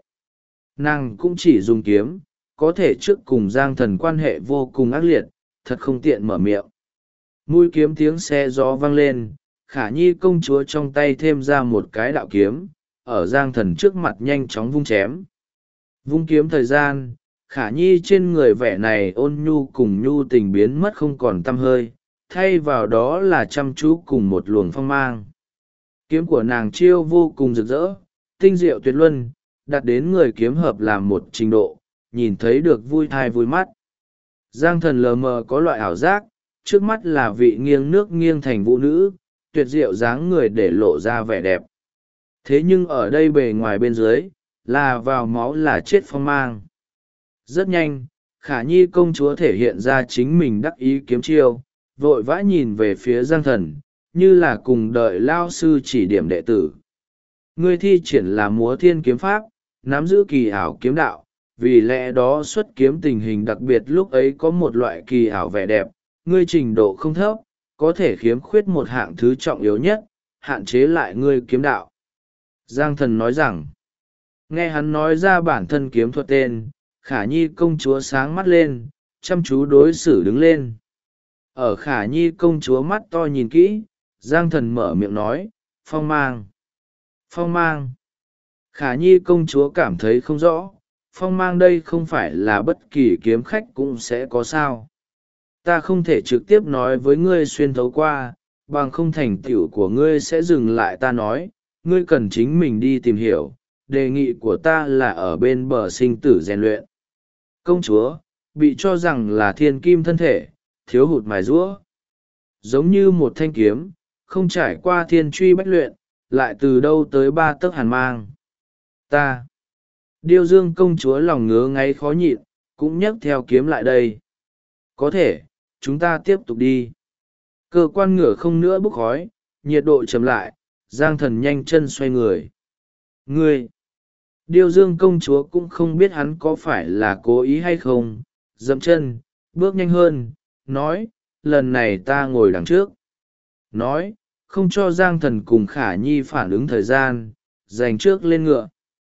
Speaker 1: Nàng cũng chỉ dùng kiếm, có thể trước cùng Giang Thần quan hệ vô cùng ác liệt, thật không tiện mở miệng. Mũi kiếm tiếng xe gió vang lên, Khả Nhi công chúa trong tay thêm ra một cái đạo kiếm, ở Giang Thần trước mặt nhanh chóng vung chém. Vung kiếm thời gian, Khả Nhi trên người vẻ này ôn nhu cùng nhu tình biến mất không còn tăm hơi, thay vào đó là chăm chú cùng một luồng phong mang. Kiếm của nàng chiêu vô cùng rực rỡ, tinh diệu tuyệt luân, đạt đến người kiếm hợp làm một trình độ, nhìn thấy được vui thai vui mắt. Giang Thần lờ mờ có loại ảo giác, trước mắt là vị nghiêng nước nghiêng thành vũ nữ, tuyệt diệu dáng người để lộ ra vẻ đẹp. Thế nhưng ở đây bề ngoài bên dưới, là vào máu là chết phong mang. Rất nhanh, Khả Nhi công chúa thể hiện ra chính mình đắc ý kiếm chiêu, vội vã nhìn về phía Giang Thần, như là cùng đợi lao sư chỉ điểm đệ tử. Ngươi thi triển là múa thiên kiếm pháp, nắm giữ kỳ ảo kiếm đạo, vì lẽ đó xuất kiếm tình hình đặc biệt lúc ấy có một loại kỳ ảo vẻ đẹp, ngươi trình độ không thấp, có thể khiếm khuyết một hạng thứ trọng yếu nhất, hạn chế lại ngươi kiếm đạo. Giang Thần nói rằng, nghe hắn nói ra bản thân kiếm thuật tên, Khả Nhi công chúa sáng mắt lên, chăm chú đối xử đứng lên. Ở Khả Nhi công chúa mắt to nhìn kỹ, Giang Thần mở miệng nói, phong mang. Phong mang. Khả Nhi công chúa cảm thấy không rõ, phong mang đây không phải là bất kỳ kiếm khách cũng sẽ có sao. Ta không thể trực tiếp nói với ngươi xuyên thấu qua, bằng không thành tựu của ngươi sẽ dừng lại ta nói, ngươi cần chính mình đi tìm hiểu, đề nghị của ta là ở bên bờ sinh tử rèn luyện. Công chúa, bị cho rằng là thiên kim thân thể, thiếu hụt mài rũa. Giống như một thanh kiếm, không trải qua thiên truy bách luyện, lại từ đâu tới 3 tấc hàn mang. Ta. Điêu Dương công chúa lòng ngứa ngáy khó nhịn, cũng nhấc theo kiếm lại đây. Có thể, chúng ta tiếp tục đi. Cơ quan ngựa không nữa bốc khói, nhiệt độ chậm lại, Giang Thần nhanh chân xoay người. Ngươi! Điêu Dương công chúa cũng không biết hắn có phải là cố ý hay không, dậm chân, bước nhanh hơn, nói, lần này ta ngồi đằng trước. Nói, không cho Giang Thần cùng Khả Nhi phản ứng thời gian, dành trước lên ngựa.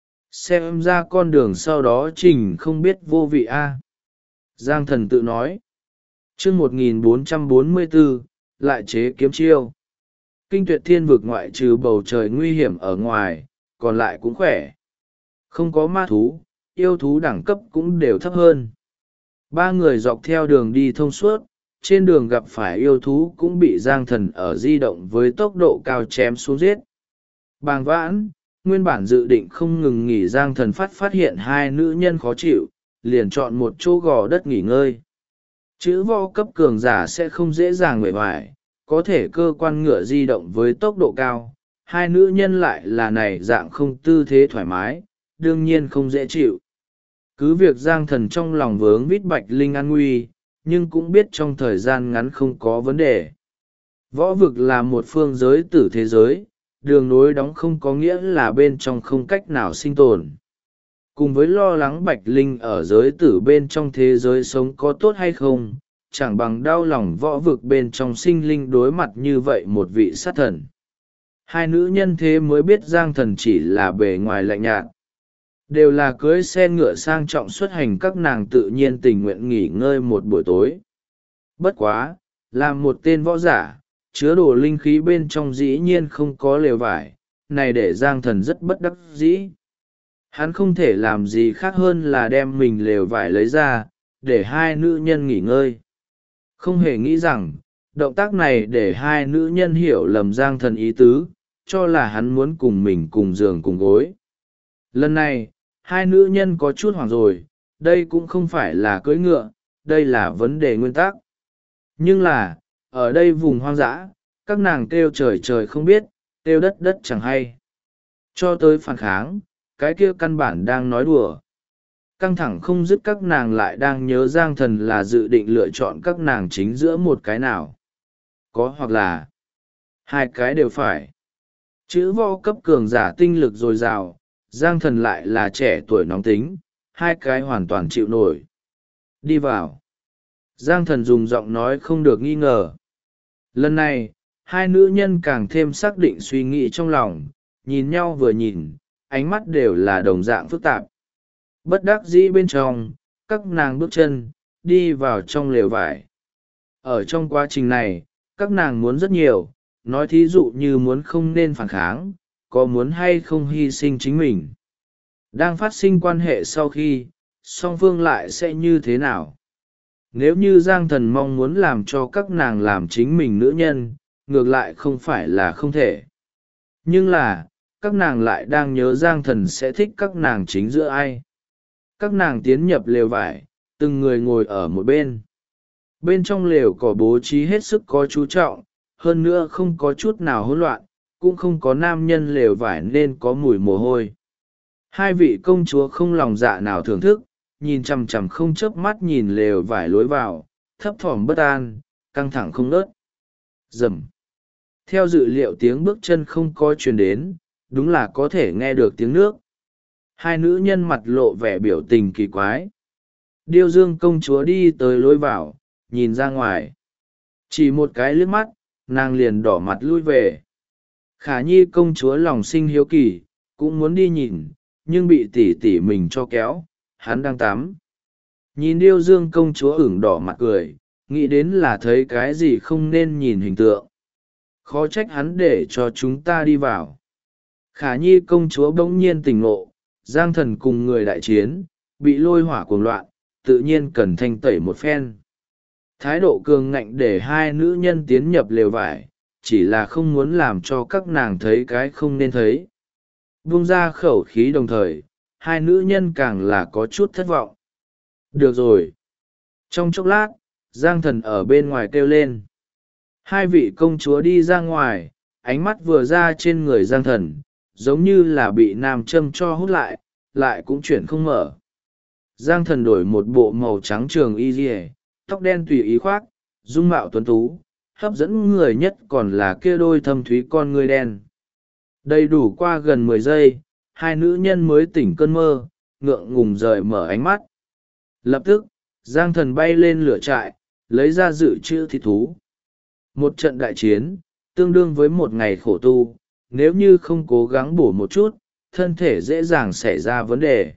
Speaker 1: Xem ra con đường sau đó trình không biết vô vị a. Giang Thần tự nói. Chương 1444, lại chế kiếm chiêu. Kinh Tuyệt Thiên vực ngoại trừ bầu trời nguy hiểm ở ngoài, còn lại cũng khỏe. Không có ma thú, yêu thú đẳng cấp cũng đều thấp hơn. 3 người dọc theo đường đi thông suốt, trên đường gặp phải yêu thú cũng bị Giang Thần ở di động với tốc độ cao chém xuống giết. Bàng Vãn, Nguyên bản dự định không ngừng nghỉ Giang Thần phát hiện hai nữ nhân khó chịu, liền chọn một chỗ gò đất nghỉ ngơi. Chữ võ cấp cường giả sẽ không dễ dàng nguệ hoài, có thể cơ quan ngựa di động với tốc độ cao. Hai nữ nhân lại là này dạng không tư thế thoải mái, đương nhiên không dễ chịu. Cứ việc Giang Thần trong lòng vướng vít Bạch Linh an nguy, nhưng cũng biết trong thời gian ngắn không có vấn đề. Võ vực là một phương giới tử thế giới, đường nối đóng không có nghĩa là bên trong không cách nào sinh tồn. Cùng với lo lắng Bạch Linh ở giới tử bên trong thế giới sống có tốt hay không, chẳng bằng đau lòng võ vực bên trong sinh linh đối mặt như vậy một vị sát thần. Hai nữ nhân thế mới biết Giang Thần chỉ là bề ngoài lạnh nhạt. Đều là cưới xe ngựa sang trọng xuất hành, các nàng tự nhiên tình nguyện nghỉ ngơi một buổi tối. Bất quá, làm một tên võ giả, chứa đồ linh khí bên trong dĩ nhiên không có lều vải, này để Giang Thần rất bất đắc dĩ. Hắn không thể làm gì khác hơn là đem mình lều vải lấy ra, để hai nữ nhân nghỉ ngơi. Không hề nghĩ rằng, động tác này để hai nữ nhân hiểu lầm Giang Thần ý tứ, cho là hắn muốn cùng mình cùng giường cùng gối. Lần này, hai nữ nhân có chút hoảng rồi, đây cũng không phải là cưỡi ngựa, đây là vấn đề nguyên tắc. Nhưng là, ở đây vùng hoang dã, các nàng kêu trời trời không biết, kêu đất đất chẳng hay. Cho tới phản kháng, cái kia căn bản đang nói đùa. Căng thẳng không dứt, các nàng lại đang nhớ Giang Thần là dự định lựa chọn các nàng chính giữa một cái nào. Có hoặc là hai cái đều phải. Chữ võ cấp cường giả tinh lực dồi dào, Giang Thần lại là trẻ tuổi nóng tính, hai cái hoàn toàn chịu nổi. Đi vào. Giang Thần dùng giọng nói không được nghi ngờ. Lần này, hai nữ nhân càng thêm xác định suy nghĩ trong lòng, nhìn nhau vừa nhìn, ánh mắt đều là đồng dạng phức tạp. Bất đắc dĩ bên trong, các nàng bước chân, đi vào trong lều vải. Ở trong quá trình này, các nàng muốn rất nhiều, nói thí dụ như muốn không nên phản kháng, có muốn hay không hy sinh chính mình. Đang phát sinh quan hệ sau khi, song phương lại sẽ như thế nào? Nếu như Giang Thần mong muốn làm cho các nàng làm chính mình nữ nhân, ngược lại không phải là không thể. Nhưng là, các nàng lại đang nhớ Giang Thần sẽ thích các nàng chính giữa ai. Các nàng tiến nhập lều vải, từng người ngồi ở một bên. Bên trong lều có bố trí hết sức có chú trọng, hơn nữa không có chút nào hỗn loạn, cũng không có nam nhân lều vải nên có mùi mồ hôi. Hai vị công chúa không lòng dạ nào thưởng thức, nhìn chằm chằm không chớp mắt nhìn lều vải lối vào, thấp thỏm bất an, căng thẳng không nớt. Rầm. Theo dự liệu tiếng bước chân không có truyền đến, đúng là có thể nghe được tiếng nước. Hai nữ nhân mặt lộ vẻ biểu tình kỳ quái. Điêu Dương công chúa đi tới lối vào, nhìn ra ngoài. Chỉ một cái liếc mắt, nàng liền đỏ mặt lui về. Khả Nhi công chúa lòng sinh hiếu kỳ, cũng muốn đi nhìn, nhưng bị tỷ tỷ mình cho kéo, hắn đang tắm. Nhìn Điêu Dương công chúa ửng đỏ mặt cười, nghĩ đến là thấy cái gì không nên nhìn hình tượng. Khó trách hắn để cho chúng ta đi vào. Khả Nhi công chúa bỗng nhiên tỉnh ngộ, Giang Thần cùng người đại chiến, bị lôi hỏa cuồng loạn, tự nhiên cần thanh tẩy một phen. Thái độ cường ngạnh để hai nữ nhân tiến nhập lều vải, chỉ là không muốn làm cho các nàng thấy cái không nên thấy. Buông ra khẩu khí đồng thời, hai nữ nhân càng là có chút thất vọng. Được rồi. Trong chốc lát, Giang Thần ở bên ngoài kêu lên. Hai vị công chúa đi ra ngoài, ánh mắt vừa ra trên người Giang Thần, giống như là bị nam châm cho hút lại cũng chuyển không mở. Giang Thần đổi một bộ màu trắng trường y dìa, tóc đen tùy ý khoác, dung mạo tuấn tú, hấp dẫn người nhất còn là kia đôi thâm thúy con ngươi đen. Đầy đủ qua gần 10 giây, hai nữ nhân mới tỉnh cơn mơ, ngượng ngùng rời mở ánh mắt. Lập tức, Giang Thần bay lên lửa trại, lấy ra dự trữ thịt thú. Một trận đại chiến, tương đương với một ngày khổ tu, nếu như không cố gắng bổ một chút, thân thể dễ dàng xảy ra vấn đề.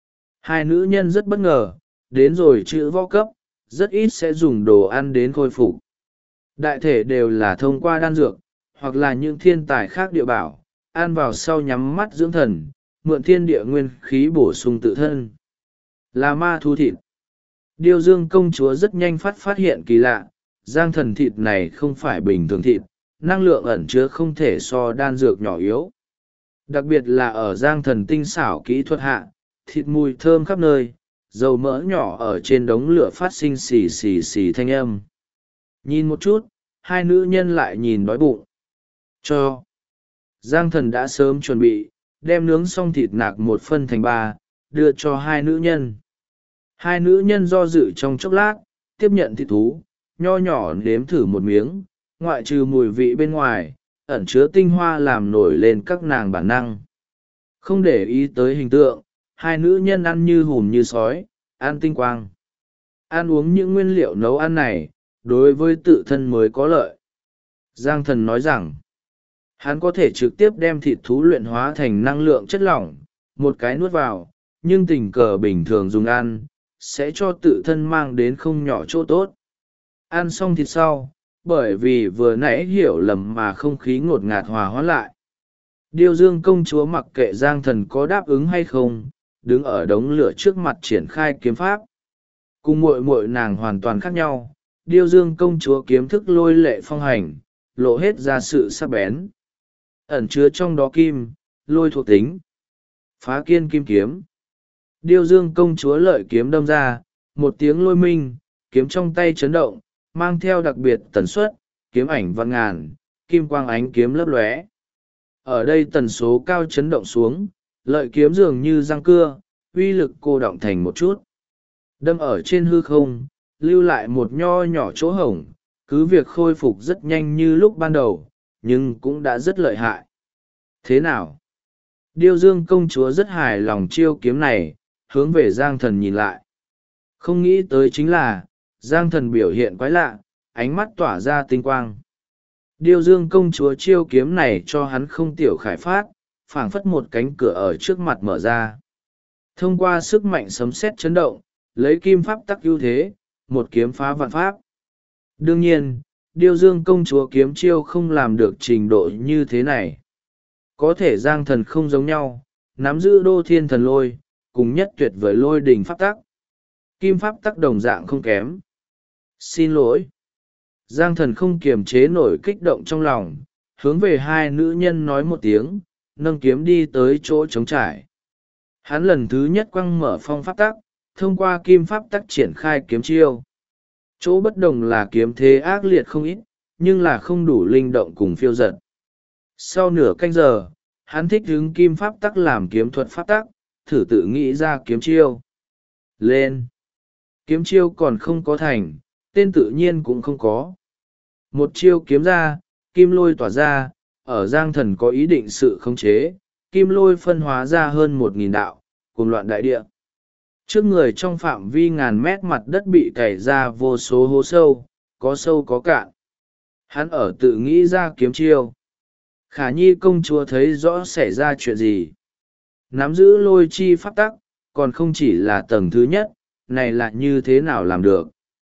Speaker 1: Hai nữ nhân rất bất ngờ, đến rồi chữ võ cấp, rất ít sẽ dùng đồ ăn đến khôi phục. Đại thể đều là thông qua đan dược, hoặc là những thiên tài khác địa bảo, ăn vào sau nhắm mắt dưỡng thần, mượn thiên địa nguyên khí bổ sung tự thân. Là ma thú thịt. Điêu Dương công chúa rất nhanh phát hiện kỳ lạ, Giang Thần thịt này không phải bình thường thịt, năng lượng ẩn chứa không thể so đan dược nhỏ yếu. Đặc biệt là ở giang thần tinh xảo kỹ thuật hạ, thịt mùi thơm khắp nơi, dầu mỡ nhỏ ở trên đống lửa phát sinh xì xì xì thanh âm. Nhìn một chút, hai nữ nhân lại nhìn đói bụng. Cho. Giang thần đã sớm chuẩn bị, đem nướng xong thịt nạc 1/3, đưa cho hai nữ nhân. Hai nữ nhân do dự trong chốc lát, tiếp nhận thịt thú, nho nhỏ nếm thử một miếng, ngoại trừ mùi vị bên ngoài, ẩn chứa tinh hoa làm nổi lên các nàng bản năng. Không để ý tới hình tượng, hai nữ nhân ăn như hùm như sói, ăn tinh quang. Ăn uống những nguyên liệu nấu ăn này, đối với tự thân mới có lợi. Giang thần nói rằng, hắn có thể trực tiếp đem thịt thú luyện hóa thành năng lượng chất lỏng, một cái nuốt vào, nhưng tình cờ bình thường dùng ăn, sẽ cho tự thân mang đến không nhỏ chỗ tốt. Ăn xong thịt sau, bởi vì vừa nãy hiểu lầm mà không khí ngột ngạt hòa hóa lại. Điêu Dương công chúa mặc kệ Giang thần có đáp ứng hay không, đứng ở đống lửa trước mặt triển khai kiếm pháp. Cùng muội muội nàng hoàn toàn khác nhau, Điêu Dương công chúa kiếm thức lôi lệ phong hành, lộ hết ra sự sắc bén. Ẩn chứa trong đó kim, lôi thuộc tính. Phá kiên kim kiếm. Điêu Dương công chúa lợi kiếm đâm ra, một tiếng lôi minh, kiếm trong tay chấn động, mang theo đặc biệt tần suất, kiếm ảnh vạn ngàn, kim quang ánh kiếm lấp lóe. Ở đây tần số cao chấn động xuống, lợi kiếm dường như răng cưa, uy lực cô động thành một chút. Đâm ở trên hư không, lưu lại một nho nhỏ chỗ hổng, cứ việc khôi phục rất nhanh như lúc ban đầu, nhưng cũng đã rất lợi hại. Thế nào? Điêu Dương công chúa rất hài lòng chiêu kiếm này, hướng về Giang thần nhìn lại. Không nghĩ tới chính là, Giang thần biểu hiện quái lạ, ánh mắt tỏa ra tinh quang. Điêu Dương công chúa chiêu kiếm này cho hắn không tiểu khải phát, phảng phất một cánh cửa ở trước mặt mở ra. Thông qua sức mạnh sấm sét chấn động, lấy kim pháp tắc ưu thế, một kiếm phá vạn pháp. Đương nhiên, Điêu Dương công chúa kiếm chiêu không làm được trình độ như thế này. Có thể Giang thần không giống nhau, nắm giữ đô thiên thần lôi, cùng nhất tuyệt với lôi đình pháp tắc. Kim pháp tắc đồng dạng không kém. Xin lỗi. Giang thần không kiềm chế nổi kích động trong lòng, hướng về hai nữ nhân nói một tiếng, nâng kiếm đi tới chỗ trống trải. Hắn lần thứ nhất quăng mở phong pháp tắc, thông qua kim pháp tắc triển khai kiếm chiêu. Chỗ bất đồng là kiếm thế ác liệt không ít, nhưng là không đủ linh động cùng phiêu dật. Sau nửa canh giờ, hắn thích hứng kim pháp tắc làm kiếm thuật pháp tắc, thử tự nghĩ ra kiếm chiêu. Lên! Kiếm chiêu còn không có thành, tên tự nhiên cũng không có. Một chiêu kiếm ra, kim lôi tỏa ra, ở Giang thần có ý định sự khống chế, kim lôi phân hóa ra hơn 1.000 đạo, cùng loạn đại địa. Trước người trong phạm vi ngàn mét mặt đất bị cày ra vô số hố sâu có cạn. Hắn ở tự nghĩ ra kiếm chiêu. Khả nhi công chúa thấy rõ xảy ra chuyện gì. Nắm giữ lôi chi pháp tắc, còn không chỉ là tầng thứ nhất, này là như thế nào làm được.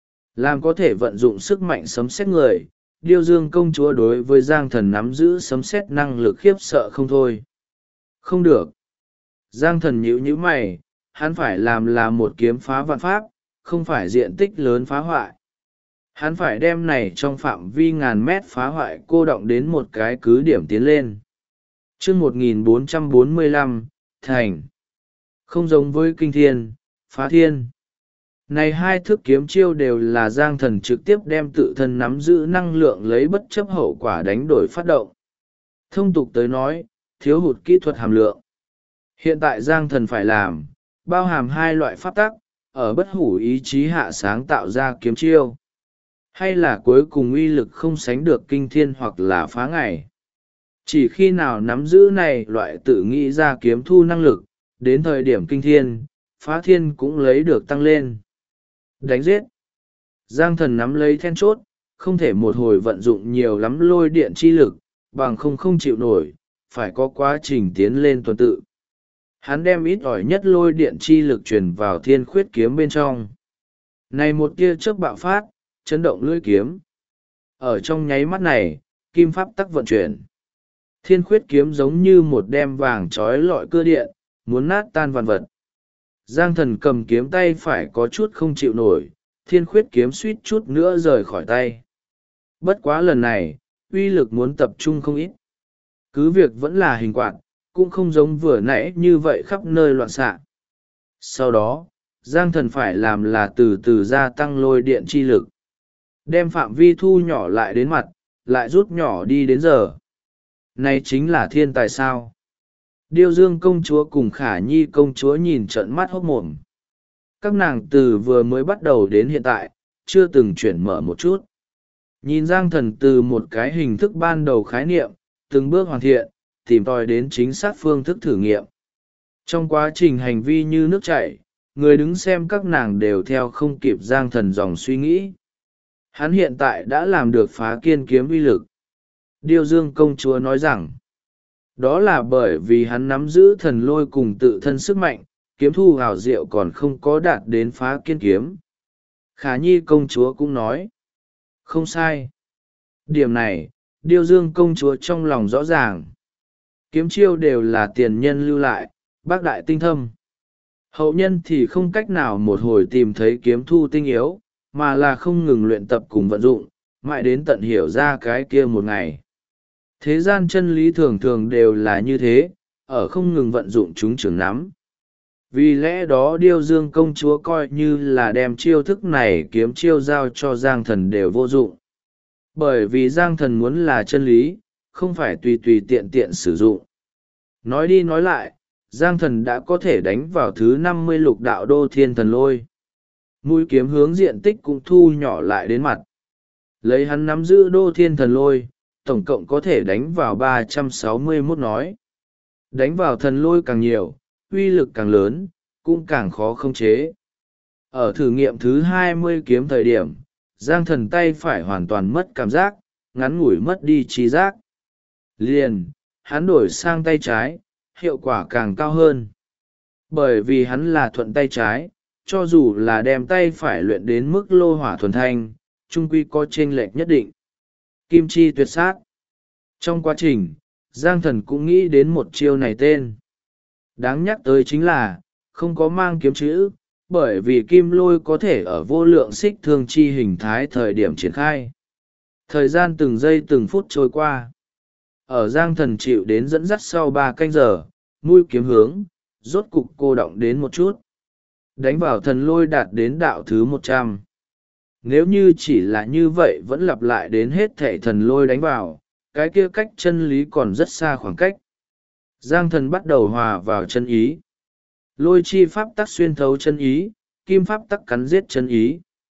Speaker 1: Làm có thể vận dụng sức mạnh sấm sét người, Điêu Dương công chúa đối với Giang thần nắm giữ sấm sét năng lực khiếp sợ không thôi. Không được. Giang thần nhíu mày, hắn phải làm là một kiếm phá vạn pháp, không phải diện tích lớn phá hoại. Hắn phải đem này trong phạm vi ngàn mét phá hoại cô động đến một cái cứ điểm tiến lên. Chương 1445, thành. Không giống với kinh thiên, phá thiên. Này hai thức kiếm chiêu đều là Giang thần trực tiếp đem tự thân nắm giữ năng lượng lấy bất chấp hậu quả đánh đổi phát động. Thông tục tới nói, thiếu hụt kỹ thuật hàm lượng. Hiện tại Giang thần phải làm, bao hàm hai loại pháp tắc, ở bất hủ ý chí hạ sáng tạo ra kiếm chiêu. Hay là cuối cùng uy lực không sánh được kinh thiên hoặc là phá ngày. Chỉ khi nào nắm giữ này loại tự nghĩ ra kiếm thu năng lực, đến thời điểm kinh thiên, phá thiên cũng lấy được tăng lên. Đánh giết. Giang thần nắm lấy then chốt, không thể một hồi vận dụng nhiều lắm lôi điện chi lực, bằng không chịu nổi, phải có quá trình tiến lên tuần tự. Hắn đem ít ỏi nhất lôi điện chi lực truyền vào thiên khuyết kiếm bên trong. Này một tia chớp bạo phát, chấn động lưỡi kiếm. Ở trong nháy mắt này, kim pháp tắc vận chuyển. Thiên khuyết kiếm giống như một đem vàng trói lọi cưa điện, muốn nát tan vạn vật. Giang thần cầm kiếm tay phải có chút không chịu nổi, thiên khuyết kiếm suýt chút nữa rời khỏi tay. Bất quá lần này, uy lực muốn tập trung không ít. Cứ việc vẫn là hình quạt, cũng không giống vừa nãy như vậy khắp nơi loạn xạ. Sau đó Giang Thần phải làm là từ từ gia tăng lôi điện chi lực, đem phạm vi thu nhỏ lại đến mặt, lại rút nhỏ đi đến giờ. Này chính là thiên tài sao? Điêu Dương công chúa cùng Khả Nhi công chúa nhìn trợn mắt hốt mồm. Các nàng từ vừa mới bắt đầu đến hiện tại, chưa từng chuyển mở một chút. Nhìn Giang Thần từ một cái hình thức ban đầu khái niệm, từng bước hoàn thiện, tìm tòi đến chính xác phương thức thử nghiệm. Trong quá trình hành vi như nước chảy, người đứng xem các nàng đều theo không kịp Giang Thần dòng suy nghĩ. Hắn hiện tại đã làm được phá kiên kiếm uy lực. Điêu Dương công chúa nói rằng, đó là bởi vì hắn nắm giữ thần lôi cùng tự thân sức mạnh, kiếm thu hào diệu còn không có đạt đến phá kiên kiếm. Khả Nhi công chúa cũng nói, không sai. Điểm này, Điêu Dương công chúa trong lòng rõ ràng. Kiếm chiêu đều là tiền nhân lưu lại, bác đại tinh thâm. Hậu nhân thì không cách nào một hồi tìm thấy kiếm thu tinh yếu, mà là không ngừng luyện tập cùng vận dụng, mãi đến tận hiểu ra cái kia một ngày. Thế gian chân lý thường thường đều là như thế, ở không ngừng vận dụng chúng trường nắm. Vì lẽ đó Điêu Dương công chúa coi như là đem chiêu thức này kiếm chiêu giao cho Giang Thần đều vô dụng. Bởi vì Giang Thần muốn là chân lý, không phải tùy tùy tiện tiện sử dụng. Nói đi nói lại, Giang Thần đã có thể đánh vào thứ 50 lục đạo đô thiên thần lôi. Mũi kiếm hướng diện tích cũng thu nhỏ lại đến mặt. Lấy hắn nắm giữ đô thiên thần lôi, tổng cộng có thể đánh vào 361 nói. Đánh vào thần lôi càng nhiều, uy lực càng lớn, cũng càng khó khống chế. Ở thử nghiệm thứ 20 kiếm thời điểm, Giang Thần tay phải hoàn toàn mất cảm giác, ngắn ngủi mất đi trí giác. Liền, hắn đổi sang tay trái, hiệu quả càng cao hơn. Bởi vì hắn là thuận tay trái, cho dù là đem tay phải luyện đến mức lô hỏa thuần thanh, chung quy có chênh lệch nhất định. Kim chi tuyệt sát. Trong quá trình, Giang Thần cũng nghĩ đến một chiêu này tên. Đáng nhắc tới chính là, không có mang kiếm chữ, bởi vì kim lôi có thể ở vô lượng xích thương chi hình thái thời điểm triển khai. Thời gian từng giây từng phút trôi qua. Ở Giang Thần chịu đến dẫn dắt sau 3 canh giờ, mũi kiếm hướng, rốt cục cô động đến một chút. Đánh vào thần lôi đạt đến đạo thứ 100. Nếu như chỉ là như vậy vẫn lặp lại đến hết thảy thần lôi đánh vào, cái kia cách chân lý còn rất xa khoảng cách. Giang Thần bắt đầu hòa vào chân ý. Lôi chi pháp tắc xuyên thấu chân ý, kim pháp tắc cắn giết chân ý.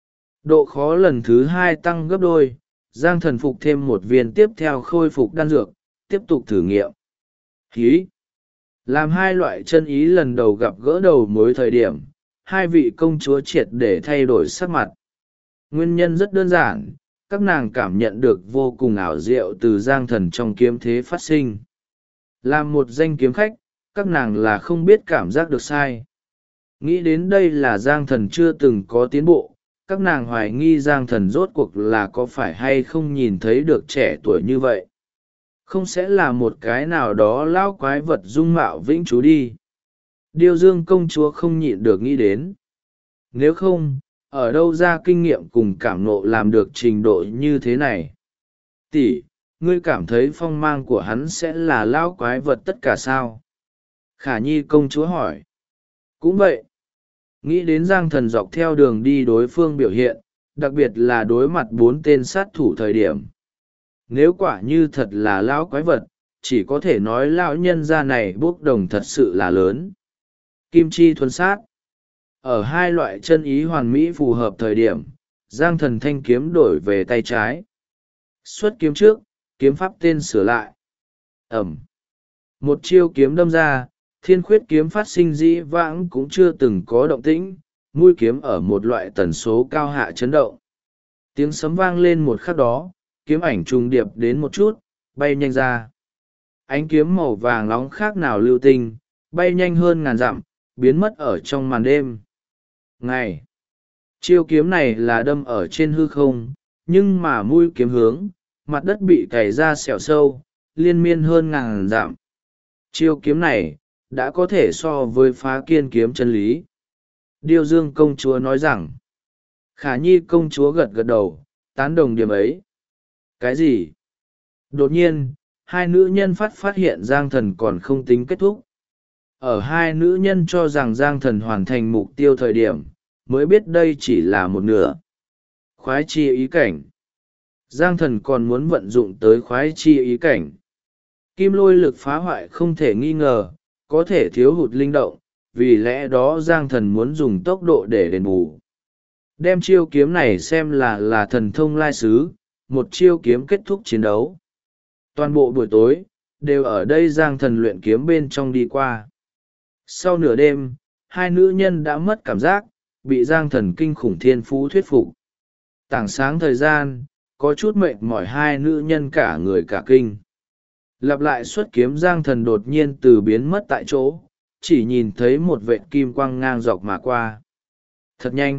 Speaker 1: Độ khó lần thứ 2 tăng gấp đôi, Giang Thần phục thêm một viên tiếp theo khôi phục đan dược, tiếp tục thử nghiệm. Hí! Làm hai loại chân ý lần đầu gặp gỡ đầu mối thời điểm, hai vị công chúa triệt để thay đổi sắc mặt. Nguyên nhân rất đơn giản, các nàng cảm nhận được vô cùng ảo diệu từ Giang Thần trong kiếm thế phát sinh. Làm một danh kiếm khách, các nàng là không biết cảm giác được sai. Nghĩ đến đây là Giang Thần chưa từng có tiến bộ, các nàng hoài nghi Giang Thần rốt cuộc là có phải hay không nhìn thấy được trẻ tuổi như vậy. Không sẽ là một cái nào đó lão quái vật dung mạo vĩnh trú đi. Điêu Dương công chúa không nhịn được nghĩ đến. Nếu không, ở đâu ra kinh nghiệm cùng cảm nộ làm được trình độ như thế này? Tỷ, ngươi cảm thấy phong mang của hắn sẽ là lão quái vật tất cả sao? Khả Nhi công chúa hỏi. Cũng vậy. Nghĩ đến Giang Thần dọc theo đường đi đối phương biểu hiện, đặc biệt là đối mặt 4 tên sát thủ thời điểm. Nếu quả như thật là lão quái vật, chỉ có thể nói lão nhân gia này bốc đồng thật sự là lớn. Kim chi thuần sát. Ở hai loại chân ý hoàn mỹ phù hợp thời điểm, Giang Thần thanh kiếm đổi về tay trái. Xuất kiếm trước, kiếm pháp tên sửa lại. Ẩm. Một chiêu kiếm đâm ra, thiên khuyết kiếm phát sinh dĩ vãng cũng chưa từng có động tĩnh, mũi kiếm ở một loại tần số cao hạ chấn động. Tiếng sấm vang lên một khắc đó, kiếm ảnh trùng điệp đến một chút, bay nhanh ra. Ánh kiếm màu vàng nóng khác nào lưu tinh, bay nhanh hơn ngàn dặm, biến mất ở trong màn đêm. Ngày! Chiêu kiếm này là đâm ở trên hư không, nhưng mà mũi kiếm hướng, mặt đất bị cày ra sẹo sâu, liên miên hơn ngàn dặm. Chiêu kiếm này, đã có thể so với phá kiên kiếm chân lý. Điêu Dương công chúa nói rằng, Khả Nhi công chúa gật gật đầu, tán đồng điểm ấy. Cái gì? Đột nhiên, hai nữ nhân phát hiện Giang Thần còn không tính kết thúc. Ở hai nữ nhân cho rằng Giang Thần hoàn thành mục tiêu thời điểm, mới biết đây chỉ là một nửa. Khoái chi ý cảnh. Giang Thần còn muốn vận dụng tới khoái chi ý cảnh. Kim lôi lực phá hoại không thể nghi ngờ, có thể thiếu hụt linh động, vì lẽ đó Giang Thần muốn dùng tốc độ để đền bù. Đem chiêu kiếm này xem là thần thông lai sứ, một chiêu kiếm kết thúc chiến đấu. Toàn bộ buổi tối, đều ở đây Giang Thần luyện kiếm bên trong đi qua. Sau nửa đêm, hai nữ nhân đã mất cảm giác, bị Giang Thần kinh khủng thiên phú thuyết phục. Tảng sáng thời gian, có chút mệt mỏi hai nữ nhân cả người cả kinh. Lặp lại xuất kiếm Giang Thần đột nhiên từ biến mất tại chỗ, chỉ nhìn thấy một vệt kim quang ngang dọc mà qua. Thật nhanh.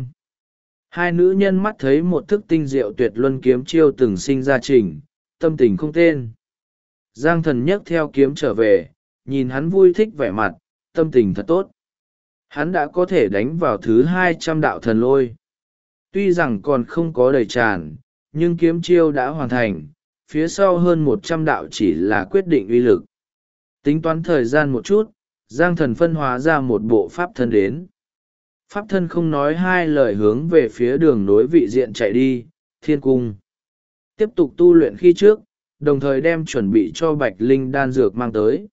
Speaker 1: Hai nữ nhân mắt thấy một thức tinh diệu tuyệt luân kiếm chiêu từng sinh ra trình, tâm tình không tên. Giang Thần nhấc theo kiếm trở về, nhìn hắn vui thích vẻ mặt, tâm tình thật tốt. Hắn đã có thể đánh vào thứ 200 đạo thần lôi. Tuy rằng còn không có đầy tràn, nhưng kiếm chiêu đã hoàn thành, phía sau hơn 100 đạo chỉ là quyết định uy lực. Tính toán thời gian một chút, Giang Thần phân hóa ra một bộ pháp thân đến. Pháp thân không nói hai lời hướng về phía đường nối vị diện chạy đi, thiên cung. Tiếp tục tu luyện khi trước, đồng thời đem chuẩn bị cho Bạch Linh đan dược mang tới.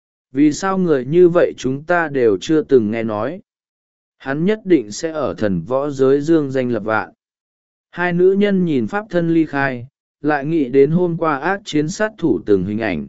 Speaker 1: Vì sao người như vậy chúng ta đều chưa từng nghe nói? Hắn nhất định sẽ ở thần võ giới dương danh lập vạn. Hai nữ nhân nhìn pháp thân ly khai, lại nghĩ đến hôm qua ác chiến sát thủ từng hình ảnh.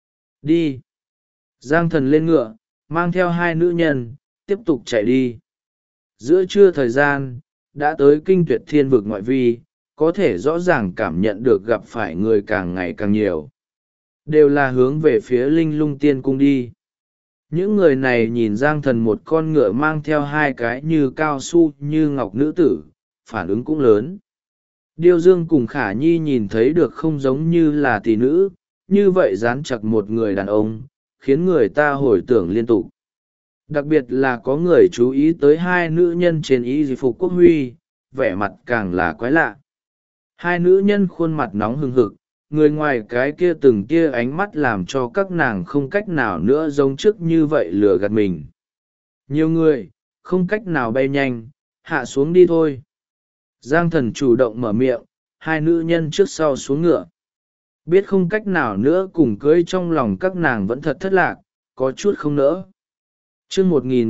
Speaker 1: Đi! Giang Thần lên ngựa, mang theo hai nữ nhân, tiếp tục chạy đi. Giữa trưa thời gian, đã tới kinh tuyệt thiên vực ngoại vi, có thể rõ ràng cảm nhận được gặp phải người càng ngày càng nhiều. Đều là hướng về phía Linh Lung Tiên Cung đi. Những người này nhìn Giang Thần một con ngựa mang theo hai cái như cao su như ngọc nữ tử, phản ứng cũng lớn. Điêu Dương cùng Khả Nhi nhìn thấy được không giống như là tỷ nữ, như vậy dán chặt một người đàn ông, khiến người ta hồi tưởng liên tục. Đặc biệt là có người chú ý tới hai nữ nhân trên y phục quốc huy, vẻ mặt càng là quái lạ. Hai nữ nhân khuôn mặt nóng hừng hực, người ngoài cái kia từng kia ánh mắt làm cho các nàng không cách nào nữa giống trước như vậy lừa gạt mình. Nhiều người, không cách nào bay nhanh, hạ xuống đi thôi. Giang Thần chủ động mở miệng, hai nữ nhân trước sau xuống ngựa. Biết không cách nào nữa cùng cưới trong lòng các nàng vẫn thật thất lạc, có chút không nỡ. Chương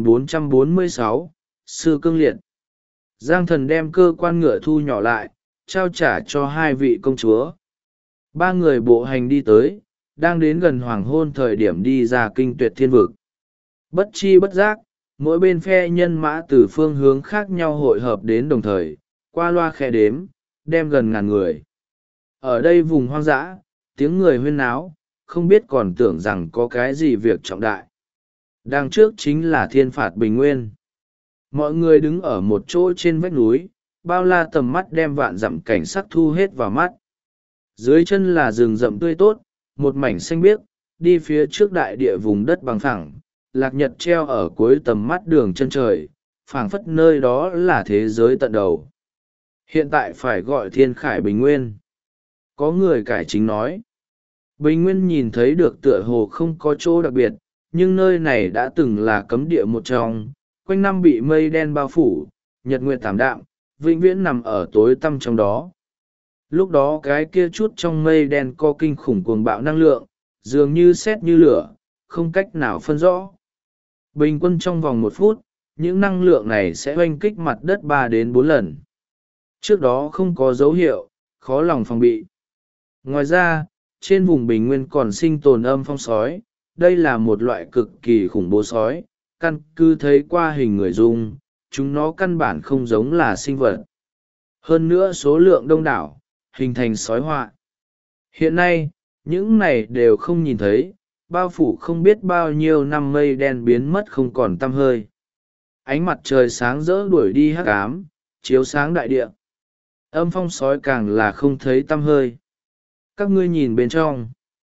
Speaker 1: 1446, Sư Cương Liệt. Giang Thần đem cơ quan ngựa thu nhỏ lại, trao trả cho hai vị công chúa. Ba người bộ hành đi tới, đang đến gần hoàng hôn thời điểm đi ra kinh tuyệt thiên vực. Bất chi bất giác, mỗi bên phe nhân mã từ phương hướng khác nhau hội hợp đến đồng thời, qua loa khe đếm, đem gần ngàn người. Ở đây vùng hoang dã, tiếng người huyên náo, không biết còn tưởng rằng có cái gì việc trọng đại. Đằng trước chính là thiên phạt bình nguyên. Mọi người đứng ở một chỗ trên vách núi, bao la tầm mắt đem vạn dặm cảnh sắc thu hết vào mắt. Dưới chân là rừng rậm tươi tốt, một mảnh xanh biếc, đi phía trước đại địa vùng đất bằng phẳng, lạc nhật treo ở cuối tầm mắt đường chân trời, phảng phất nơi đó là thế giới tận đầu. Hiện tại phải gọi thiên khải bình nguyên. Có người cải chính nói. Bình nguyên nhìn thấy được tựa hồ không có chỗ đặc biệt, nhưng nơi này đã từng là cấm địa một trong, quanh năm bị mây đen bao phủ, nhật nguyệt tảm đạm, vĩnh viễn nằm ở tối tăm trong đó. Lúc đó cái kia chút trong mây đen có kinh khủng cuồng bạo năng lượng, dường như sét như lửa, không cách nào phân rõ. Bình quân trong vòng 1 phút, những năng lượng này sẽ oanh kích mặt đất 3 đến 4 lần. Trước đó không có dấu hiệu, khó lòng phòng bị. Ngoài ra, trên vùng bình nguyên còn sinh tồn âm phong sói, đây là một loại cực kỳ khủng bố sói, căn cứ thấy qua hình người dung, chúng nó căn bản không giống là sinh vật. Hơn nữa số lượng đông đảo, hình thành sói họa. Hiện nay, những này đều không nhìn thấy, bao phủ không biết bao nhiêu năm mây đen biến mất không còn tăm hơi. Ánh mặt trời sáng rỡ đuổi đi hắc ám, chiếu sáng đại địa. Âm phong sói càng là không thấy tăm hơi. Các ngươi nhìn bên trong.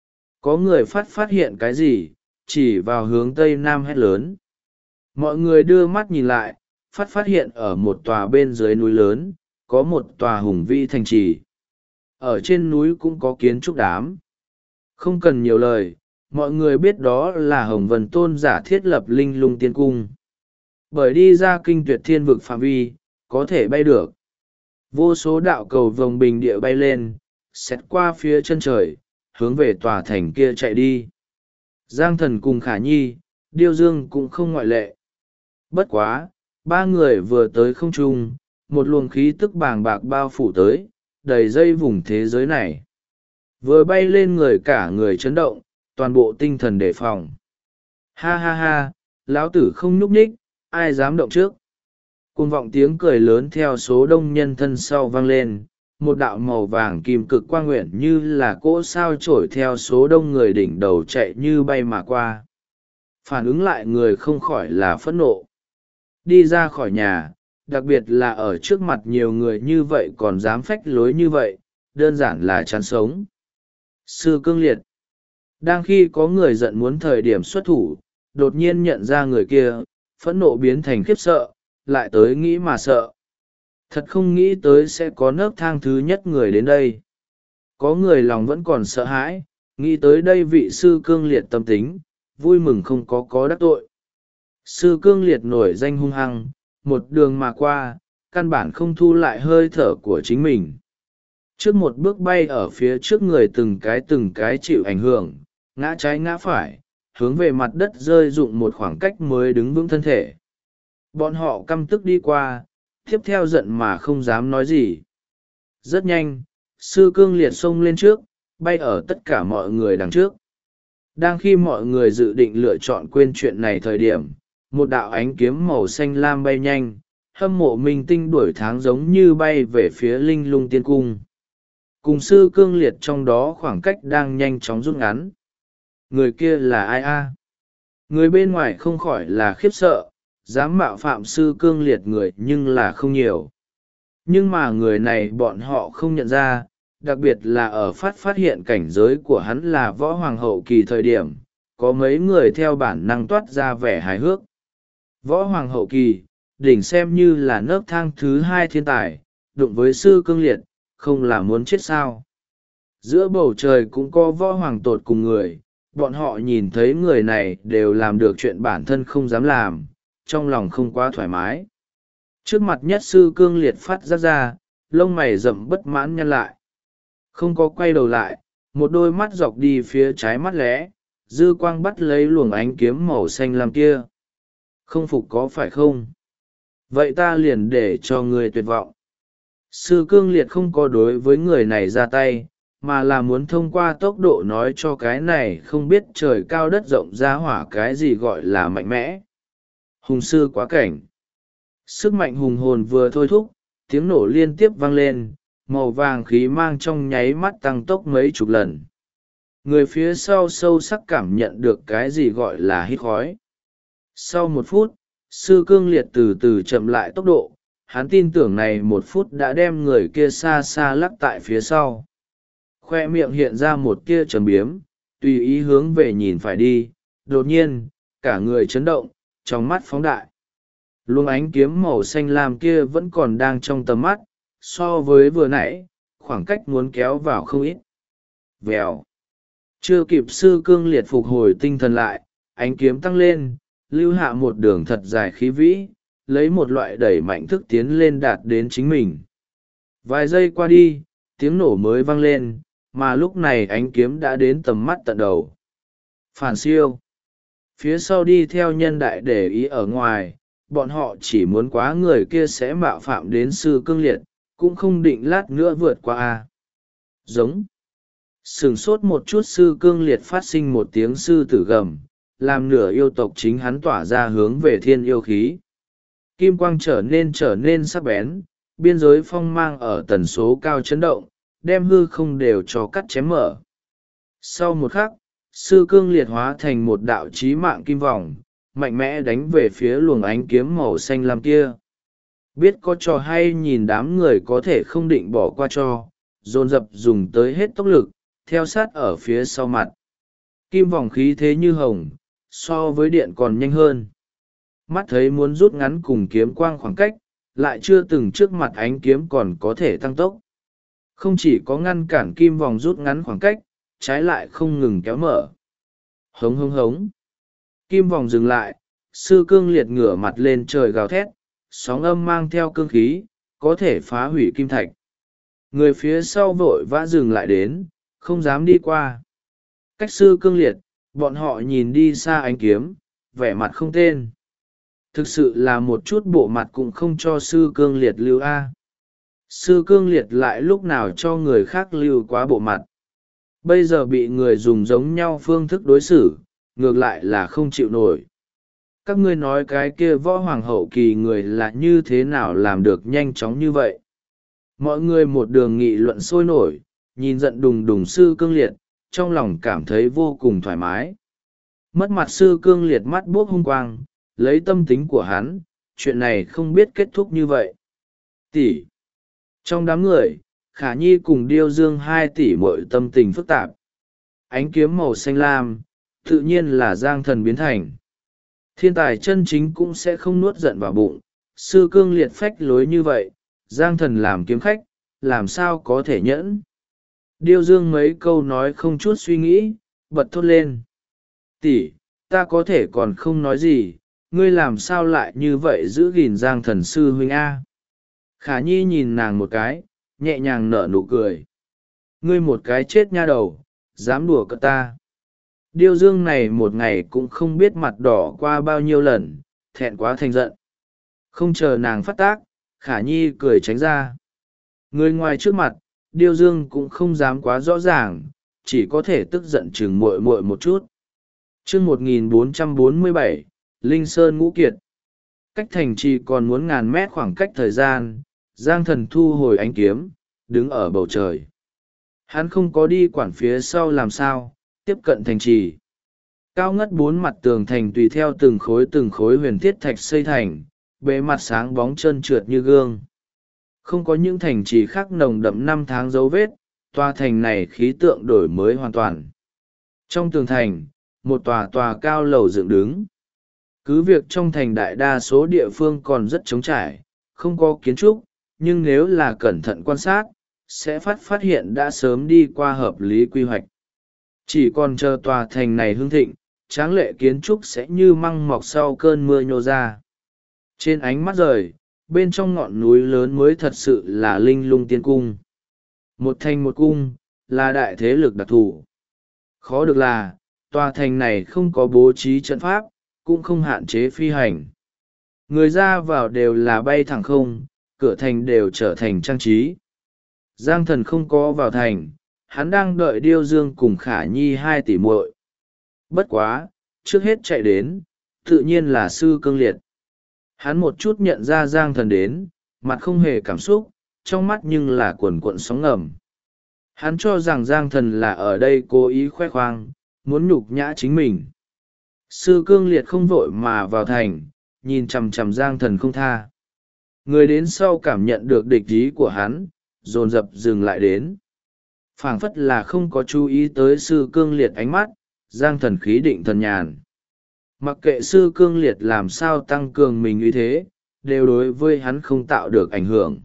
Speaker 1: Có người phát hiện cái gì, chỉ vào hướng tây nam hét lớn. Mọi người đưa mắt nhìn lại, phát hiện ở một tòa bên dưới núi lớn, có một tòa hùng vĩ thành trì. Ở trên núi cũng có kiến trúc đám. Không cần nhiều lời, mọi người biết đó là Hồng Vân Tôn giả thiết lập Linh Lung Tiên Cung. Bởi đi ra kinh tuyệt thiên vực phạm vi, có thể bay được. Vô số đạo cầu vồng bình địa bay lên, xét qua phía chân trời, hướng về tòa thành kia chạy đi. Giang Thần cùng Khả Nhi, Điêu Dương cũng không ngoại lệ. Bất quá, ba người vừa tới không trung, một luồng khí tức bàng bạc bao phủ tới, đầy dây vùng thế giới này. Vừa bay lên người cả người chấn động, toàn bộ tinh thần đề phòng. Ha ha ha, lão tử không nhúc nhích, ai dám động trước. Cuồng vọng tiếng cười lớn theo số đông nhân thân sau vang lên, một đạo màu vàng kim cực quang nguyện như là cỗ sao trổi theo số đông người đỉnh đầu chạy như bay mà qua. Phản ứng lại người không khỏi là phẫn nộ. Đi ra khỏi nhà, đặc biệt là ở trước mặt nhiều người như vậy còn dám phách lối như vậy, đơn giản là chán sống. Sư Cương Liệt. Đang khi có người giận muốn thời điểm xuất thủ, đột nhiên nhận ra người kia, phẫn nộ biến thành khiếp sợ, lại tới nghĩ mà sợ. Thật không nghĩ tới sẽ có nấc thang thứ nhất người đến đây. Có người lòng vẫn còn sợ hãi, nghĩ tới đây vị Sư Cương Liệt tâm tính, vui mừng không có đắc tội. Sư Cương Liệt nổi danh hung hăng, một đường mà qua, căn bản không thu lại hơi thở của chính mình. Trước một bước bay ở phía trước người từng cái chịu ảnh hưởng, ngã trái ngã phải, hướng về mặt đất rơi rụng một khoảng cách mới đứng vững thân thể. Bọn họ căm tức đi qua, tiếp theo giận mà không dám nói gì. Rất nhanh, Sư Cương Liệt xông lên trước, bay ở tất cả mọi người đằng trước. Đang khi mọi người dự định lựa chọn quên chuyện này thời điểm, một đạo ánh kiếm màu xanh lam bay nhanh, hâm mộ minh tinh đuổi tháng giống như bay về phía Linh Lung Tiên Cung. Cùng Sư Cương Liệt trong đó khoảng cách đang nhanh chóng rút ngắn. Người kia là ai a? Người bên ngoài không khỏi là khiếp sợ, dám mạo phạm Sư Cương Liệt người nhưng là không nhiều. Nhưng mà người này bọn họ không nhận ra, đặc biệt là ở phát hiện cảnh giới của hắn là võ hoàng hậu kỳ thời điểm, có mấy người theo bản năng toát ra vẻ hài hước. Võ hoàng hậu kỳ, đỉnh xem như là nấc thang thứ hai thiên tài, đụng với Sư Cương Liệt, không là muốn chết sao. Giữa bầu trời cũng có võ hoàng tột cùng người, bọn họ nhìn thấy người này đều làm được chuyện bản thân không dám làm, trong lòng không quá thoải mái. Trước mặt nhất Sư Cương Liệt phát ra, lông mày rậm bất mãn nhăn lại. Không có quay đầu lại, một đôi mắt dọc đi phía trái mắt lẽ, dư quang bắt lấy luồng ánh kiếm màu xanh lam kia. Không phục có phải không? Vậy ta liền để cho người tuyệt vọng. Sư Cương Liệt không có đối với người này ra tay, mà là muốn thông qua tốc độ nói cho cái này không biết trời cao đất rộng ra hỏa cái gì gọi là mạnh mẽ. Hùng sư quá cảnh. Sức mạnh hùng hồn vừa thôi thúc, tiếng nổ liên tiếp vang lên, màu vàng khí mang trong nháy mắt tăng tốc mấy chục lần. Người phía sau sâu sắc cảm nhận được cái gì gọi là hít khói. Sau một phút, Sư Cương Liệt từ từ chậm lại tốc độ, hắn tin tưởng này một phút đã đem người kia xa xa lắc tại phía sau. Khoe miệng hiện ra một tia trầm biếm, tùy ý hướng về nhìn phải đi, đột nhiên, cả người chấn động, trong mắt phóng đại. Luồng ánh kiếm màu xanh lam kia vẫn còn đang trong tầm mắt, so với vừa nãy, khoảng cách muốn kéo vào không ít. Vèo. Chưa kịp Sư Cương Liệt phục hồi tinh thần lại, ánh kiếm tăng lên, lưu hạ một đường thật dài khí vĩ, lấy một loại đẩy mạnh thức tiến lên đạt đến chính mình. Vài giây qua đi, tiếng nổ mới vang lên, mà lúc này ánh kiếm đã đến tầm mắt tận đầu. Phản siêu. Phía sau đi theo nhân đại để ý ở ngoài, bọn họ chỉ muốn quá người kia sẽ mạo phạm đến Sư Cương Liệt, cũng không định lát nữa vượt qua a. Giống. Sửng sốt một chút Sư Cương Liệt phát sinh một tiếng sư tử gầm, làm nửa yêu tộc chính hắn tỏa ra hướng về thiên yêu khí. Kim quang trở nên sắc bén, biên giới phong mang ở tần số cao chấn động, đem hư không đều cho cắt chém mở. Sau một khắc, Sư Cương Liệt hóa thành một đạo chí mạng kim vòng, mạnh mẽ đánh về phía luồng ánh kiếm màu xanh lam kia. Biết có trò hay nhìn đám người có thể không định bỏ qua cho, dồn dập dùng tới hết tốc lực, theo sát ở phía sau mặt. Kim vòng khí thế như hồng, so với điện còn nhanh hơn. Mắt thấy muốn rút ngắn cùng kiếm quang khoảng cách, lại chưa từng trước mặt ánh kiếm còn có thể tăng tốc. Không chỉ có ngăn cản kim vòng rút ngắn khoảng cách, trái lại không ngừng kéo mở. Hống hống hống. Kim vòng dừng lại, sư cương liệt ngửa mặt lên trời gào thét, sóng âm mang theo cương khí, có thể phá hủy kim thạch. Người phía sau vội vã dừng lại đến, không dám đi qua. Cách sư cương liệt, bọn họ nhìn đi xa ánh kiếm, vẻ mặt không tên. Thực sự là một chút bộ mặt cũng không cho sư cương liệt lưu a. Sư cương liệt lại lúc nào cho người khác lưu quá bộ mặt. Bây giờ bị người dùng giống nhau phương thức đối xử, ngược lại là không chịu nổi. Các ngươi nói cái kia võ hoàng hậu kỳ người là như thế nào làm được nhanh chóng như vậy? Mọi người một đường nghị luận sôi nổi, nhìn giận đùng đùng sư cương liệt, trong lòng cảm thấy vô cùng thoải mái. Mất mặt sư cương liệt mắt buốc hung quang, lấy tâm tính của hắn, chuyện này không biết kết thúc như vậy. Tỷ. Trong đám người, Khả Nhi cùng Điêu Dương 2 tỷ muội tâm tình phức tạp. Ánh kiếm màu xanh lam, tự nhiên là Giang Thần biến thành. Thiên tài chân chính cũng sẽ không nuốt giận vào bụng, sư cương liệt phách lối như vậy, Giang Thần làm kiếm khách, làm sao có thể nhẫn. Điêu Dương mấy câu nói không chút suy nghĩ, bật thốt lên. Tỷ, ta có thể còn không nói gì, ngươi làm sao lại như vậy giữ gìn Giang Thần sư huynh A. Khả Nhi nhìn nàng một cái, nhẹ nhàng nở nụ cười. Ngươi một cái chết nha đầu, dám đùa cợt ta. Điêu Dương này một ngày cũng không biết mặt đỏ qua bao nhiêu lần, thẹn quá thành giận. Không chờ nàng phát tác, Khả Nhi cười tránh ra. Người ngoài trước mặt, Điêu Dương cũng không dám quá rõ ràng, chỉ có thể tức giận chừng muội muội một chút. Chương 1447, Linh Sơn Ngũ Kiệt. Cách thành trì còn muốn ngàn mét khoảng cách thời gian, Giang Thần thu hồi ánh kiếm, đứng ở bầu trời. Hắn không có đi quản phía sau làm sao, tiếp cận thành trì. Cao ngất 4 mặt tường thành tùy theo từng khối huyền thiết thạch xây thành, bề mặt sáng bóng trơn trượt như gương. Không có những thành trì khác nồng đậm 5 tháng dấu vết, tòa thành này khí tượng đổi mới hoàn toàn. Trong tường thành, một tòa cao lầu dựng đứng. Cứ việc trong thành đại đa số địa phương còn rất trống trải, không có kiến trúc, nhưng nếu là cẩn thận quan sát, sẽ phát hiện đã sớm đi qua hợp lý quy hoạch. Chỉ còn chờ tòa thành này hưng thịnh, tráng lệ kiến trúc sẽ như măng mọc sau cơn mưa nhô ra. Trên ánh mắt rời, bên trong ngọn núi lớn mới thật sự là linh lung tiên cung. Một thành một cung, là đại thế lực đặc thù. Khó được là, tòa thành này không có bố trí trận pháp, cũng không hạn chế phi hành. Người ra vào đều là bay thẳng không, cửa thành đều trở thành trang trí. Giang Thần không có vào thành, hắn đang đợi Điêu Dương cùng Khả Nhi 2 tỷ muội. Bất quá, trước hết chạy đến, tự nhiên là sư cương liệt. Hắn một chút nhận ra Giang Thần đến, mặt không hề cảm xúc, trong mắt nhưng là cuồn cuộn sóng ngầm. Hắn cho rằng Giang Thần là ở đây cố ý khoe khoang, muốn nhục nhã chính mình. Sư cương liệt không vội mà vào thành, nhìn chằm chằm Giang Thần không tha. Người đến sau cảm nhận được địch ý của hắn, dồn dập dừng lại đến. Phảng phất là không có chú ý tới sư cương liệt ánh mắt, Giang Thần khí định thần nhàn. Mặc kệ sư cương liệt làm sao tăng cường mình uy thế, đều đối với hắn không tạo được ảnh hưởng.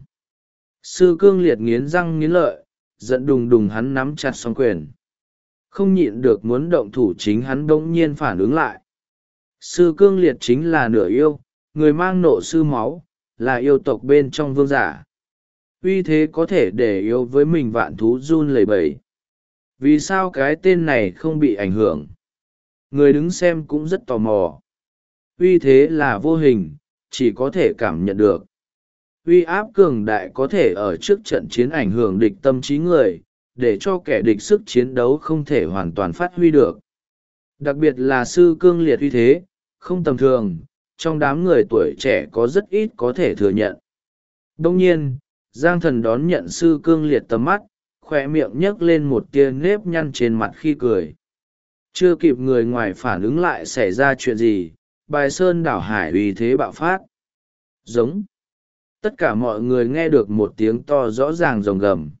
Speaker 1: Sư cương liệt nghiến răng nghiến lợi, giận đùng đùng hắn nắm chặt song quyền. Không nhịn được muốn động thủ, chính hắn bỗng nhiên phản ứng lại. Sư cương liệt chính là nửa yêu, người mang nộ sư máu, là yêu tộc bên trong vương giả. Uy thế có thể để yêu với mình vạn thú run lẩy bẩy. Vì sao cái tên này không bị ảnh hưởng? Người đứng xem cũng rất tò mò. Uy thế là vô hình, chỉ có thể cảm nhận được. Uy áp cường đại có thể ở trước trận chiến ảnh hưởng địch tâm trí người, để cho kẻ địch sức chiến đấu không thể hoàn toàn phát huy được. Đặc biệt là sư cương liệt uy thế, không tầm thường, trong đám người tuổi trẻ có rất ít có thể thừa nhận. Đông nhiên, Giang Thần đón nhận sư cương liệt tầm mắt, khoe miệng nhấc lên một tia nếp nhăn trên mặt khi cười. Chưa kịp người ngoài phản ứng lại xảy ra chuyện gì, bài sơn đảo hải uy thế bạo phát. Giống. Tất cả mọi người nghe được một tiếng to rõ ràng rồng gầm.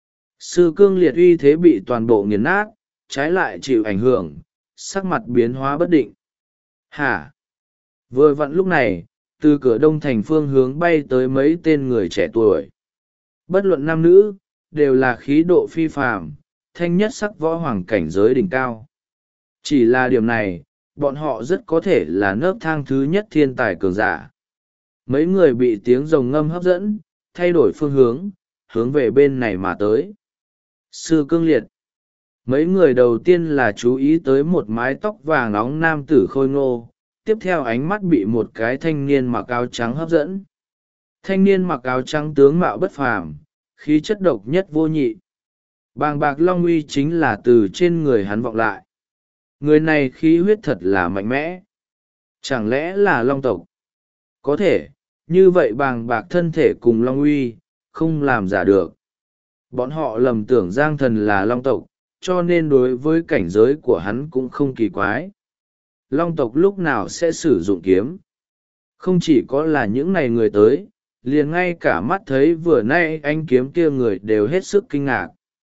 Speaker 1: Sư cương liệt uy thế bị toàn bộ nghiền nát, trái lại chịu ảnh hưởng, sắc mặt biến hóa bất định. Hả? Vừa vặn lúc này, từ cửa đông thành phương hướng bay tới mấy tên người trẻ tuổi. Bất luận nam nữ, đều là khí độ phi phàm, thanh nhất sắc võ hoàng cảnh giới đỉnh cao. Chỉ là điểm này, bọn họ rất có thể là nấc thang thứ nhất thiên tài cường giả. Mấy người bị tiếng rồng ngâm hấp dẫn, thay đổi phương hướng, hướng về bên này mà tới. Sư Cương Liệt. Mấy người đầu tiên là chú ý tới một mái tóc vàng nóng nam tử khôi ngô, tiếp theo ánh mắt bị một cái thanh niên mặc áo trắng hấp dẫn. Thanh niên mặc áo trắng tướng mạo bất phàm, khí chất độc nhất vô nhị. Bàng bạc long uy chính là từ trên người hắn vọng lại. Người này khí huyết thật là mạnh mẽ. Chẳng lẽ là long tộc? Có thể, như vậy bàng bạc thân thể cùng long uy, không làm giả được. Bọn họ lầm tưởng Giang Thần là long tộc, cho nên đối với cảnh giới của hắn cũng không kỳ quái. Long tộc lúc nào sẽ sử dụng kiếm? Không chỉ có là những này người tới, liền ngay cả mắt thấy vừa nay anh kiếm kia người đều hết sức kinh ngạc.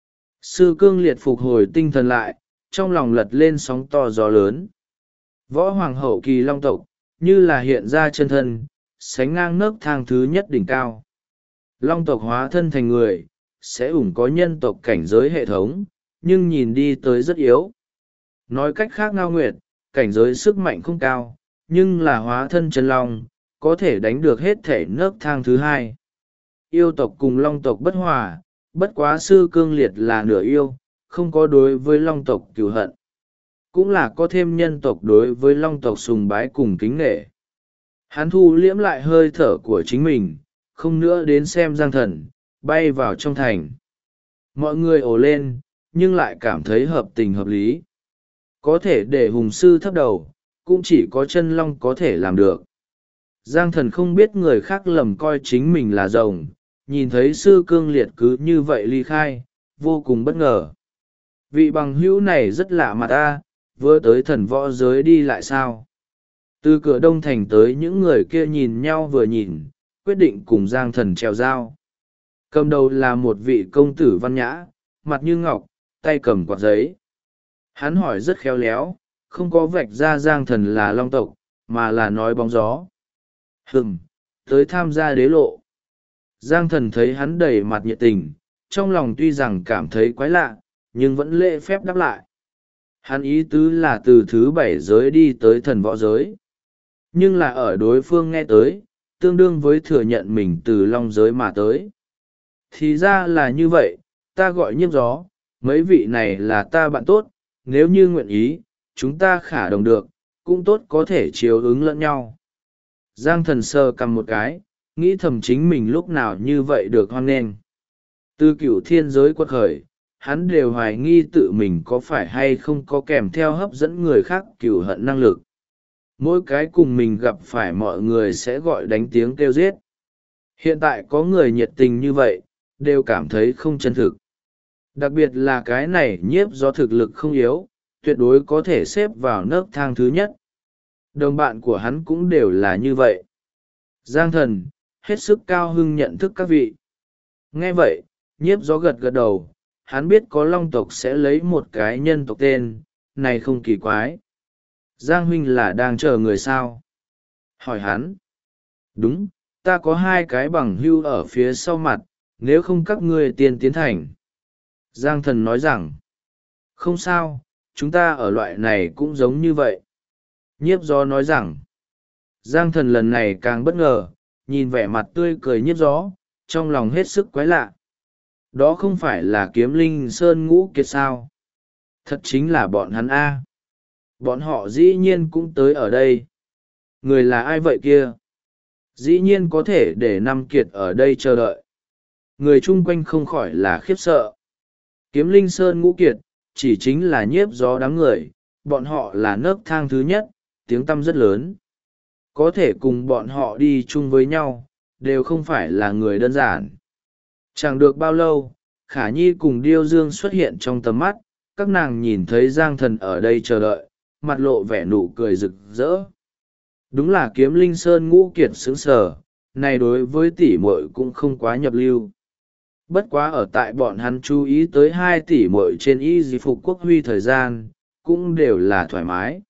Speaker 1: Sư Cương Liệt phục hồi tinh thần lại, trong lòng lật lên sóng to gió lớn. Võ hoàng hậu kỳ long tộc, như là hiện ra chân thân, sánh ngang nấc thang thứ nhất đỉnh cao. Long tộc hóa thân thành người, sẽ ủng có nhân tộc cảnh giới hệ thống, nhưng nhìn đi tới rất yếu. Nói cách khác Ngao Nguyệt, cảnh giới sức mạnh không cao, nhưng là hóa thân chân long, có thể đánh được hết thể nấc thang thứ hai. Yêu tộc cùng long tộc bất hòa, bất quá Sư Cương Liệt là nửa yêu, không có đối với long tộc cừu hận. Cũng là có thêm nhân tộc đối với long tộc sùng bái cùng kính nể. Hắn thu liễm lại hơi thở của chính mình, không nữa đến xem Giang Thần, bay vào trong thành. Mọi người ồ lên, nhưng lại cảm thấy hợp tình hợp lý. Có thể để hùng sư thấp đầu, cũng chỉ có chân long có thể làm được. Giang Thần không biết người khác lầm coi chính mình là rồng, nhìn thấy Sư Cương Liệt cứ như vậy ly khai, vô cùng bất ngờ. Vị bằng hữu này rất lạ mặt ta, vừa tới thần võ giới đi lại sao? Từ cửa đông thành tới những người kia nhìn nhau vừa nhìn, quyết định cùng Giang Thần trèo dao. Cầm đầu là một vị công tử văn nhã, mặt như ngọc, tay cầm quạt giấy. Hắn hỏi rất khéo léo, không có vạch ra Giang Thần là long tộc, mà là nói bóng gió. Tới tham gia đế lộ. Giang Thần thấy hắn đầy mặt nhiệt tình, trong lòng tuy rằng cảm thấy quái lạ, nhưng vẫn lễ phép đáp lại. Hắn ý tứ là từ thứ 7 giới đi tới thần võ giới. Nhưng là ở đối phương nghe tới, tương đương với thừa nhận mình từ long giới mà tới. Thì ra là như vậy, ta gọi Nhiếp Gió, mấy vị này là ta bạn tốt, nếu như nguyện ý, chúng ta khả đồng được, cũng tốt có thể chiếu ứng lẫn nhau. Giang Thần sờ cầm một cái, nghĩ thầm chính mình lúc nào như vậy được hoan nghênh. Từ cửu thiên giới quật khởi, hắn đều hoài nghi tự mình có phải hay không có kèm theo hấp dẫn người khác cửu hận năng lực. Mỗi cái cùng mình gặp phải mọi người sẽ gọi đánh tiếng kêu giết. Hiện tại có người nhiệt tình như vậy, đều cảm thấy không chân thực. Đặc biệt là cái này Nhiếp do thực lực không yếu, tuyệt đối có thể xếp vào nấc thang thứ nhất. Đồng bạn của hắn cũng đều là như vậy. Giang Thần, hết sức cao hưng nhận thức các vị. Nghe vậy, Nhiếp Gió gật gật đầu, hắn biết có long tộc sẽ lấy một cái nhân tộc tên, này không kỳ quái. Giang huynh là đang chờ người sao? Hỏi hắn. Đúng, ta có 2 cái bằng hưu ở phía sau mặt, nếu không các ngươi tiên tiến thành. Giang Thần nói rằng, không sao, chúng ta ở loại này cũng giống như vậy. Nhiếp Gió nói rằng, Giang Thần lần này càng bất ngờ, nhìn vẻ mặt tươi cười Nhiếp Gió, trong lòng hết sức quái lạ. Đó không phải là Kiếm Linh Sơn Ngũ Kiệt sao? Thật chính là bọn hắn A. Bọn họ dĩ nhiên cũng tới ở đây. Người là ai vậy kia? Dĩ nhiên có thể để 5 kiệt ở đây chờ đợi. Người chung quanh không khỏi là khiếp sợ. Kiếm Linh Sơn Ngũ Kiệt, chỉ chính là Nhiếp Gió đám người, bọn họ là nấc thang thứ nhất, tiếng tăm rất lớn. Có thể cùng bọn họ đi chung với nhau, đều không phải là người đơn giản. Chẳng được bao lâu, Khả Nhi cùng Điêu Dương xuất hiện trong tầm mắt, các nàng nhìn thấy Giang Thần ở đây chờ đợi, mặt lộ vẻ nụ cười rực rỡ. Đúng là Kiếm Linh Sơn Ngũ Kiệt sướng sở, này đối với tỷ muội cũng không quá nhập lưu. Bất quá ở tại bọn hắn chú ý tới 2 tỷ muội trên y di phục quốc huy thời gian, cũng đều là thoải mái.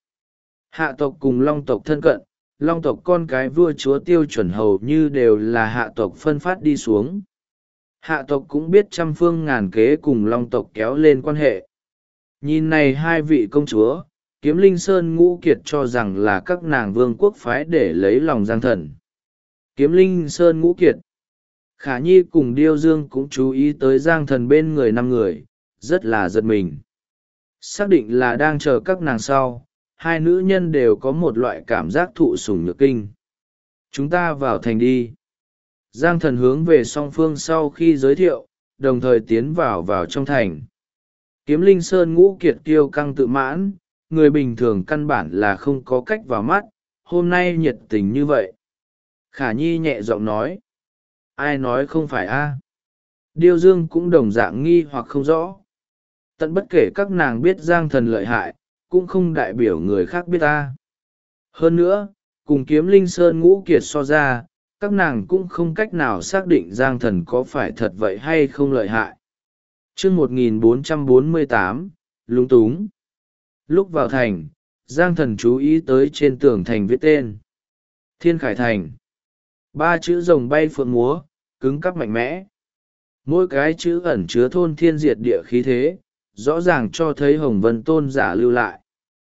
Speaker 1: Hạ tộc cùng long tộc thân cận, long tộc con cái vua chúa tiêu chuẩn hầu như đều là hạ tộc phân phát đi xuống. Hạ tộc cũng biết trăm phương ngàn kế cùng long tộc kéo lên quan hệ. Nhìn này hai vị công chúa, Kiếm Linh Sơn Ngũ Kiệt cho rằng là các nàng vương quốc phái để lấy lòng Giang Thần. Kiếm Linh Sơn Ngũ Kiệt. Khả Nhi cùng Điêu Dương cũng chú ý tới Giang Thần bên người 5 người, rất là giật mình. Xác định là đang chờ các nàng sau, hai nữ nhân đều có một loại cảm giác thụ sủng nhược kinh. Chúng ta vào thành đi. Giang Thần hướng về song phương sau khi giới thiệu, đồng thời tiến vào trong thành. Kiếm Linh Sơn Ngũ Kiệt kiêu căng tự mãn, người bình thường căn bản là không có cách vào mắt, hôm nay nhiệt tình như vậy. Khả Nhi nhẹ giọng nói. Ai nói không phải a? Điêu Dương cũng đồng dạng nghi hoặc không rõ. Tận bất kể các nàng biết Giang Thần lợi hại, cũng không đại biểu người khác biết ta. Hơn nữa, cùng Kiếm Linh Sơn Ngũ Kiệt so ra, các nàng cũng không cách nào xác định Giang Thần có phải thật vậy hay không lợi hại. Chương 1448, lúng túng. Lúc vào thành, Giang Thần chú ý tới trên tường thành viết tên. Thiên Khải Thành. 3 chữ rồng bay phượng múa, cứng cắp mạnh mẽ. Mỗi cái chữ ẩn chứa thôn thiên diệt địa khí thế, rõ ràng cho thấy Hồng Vân Tôn giả lưu lại.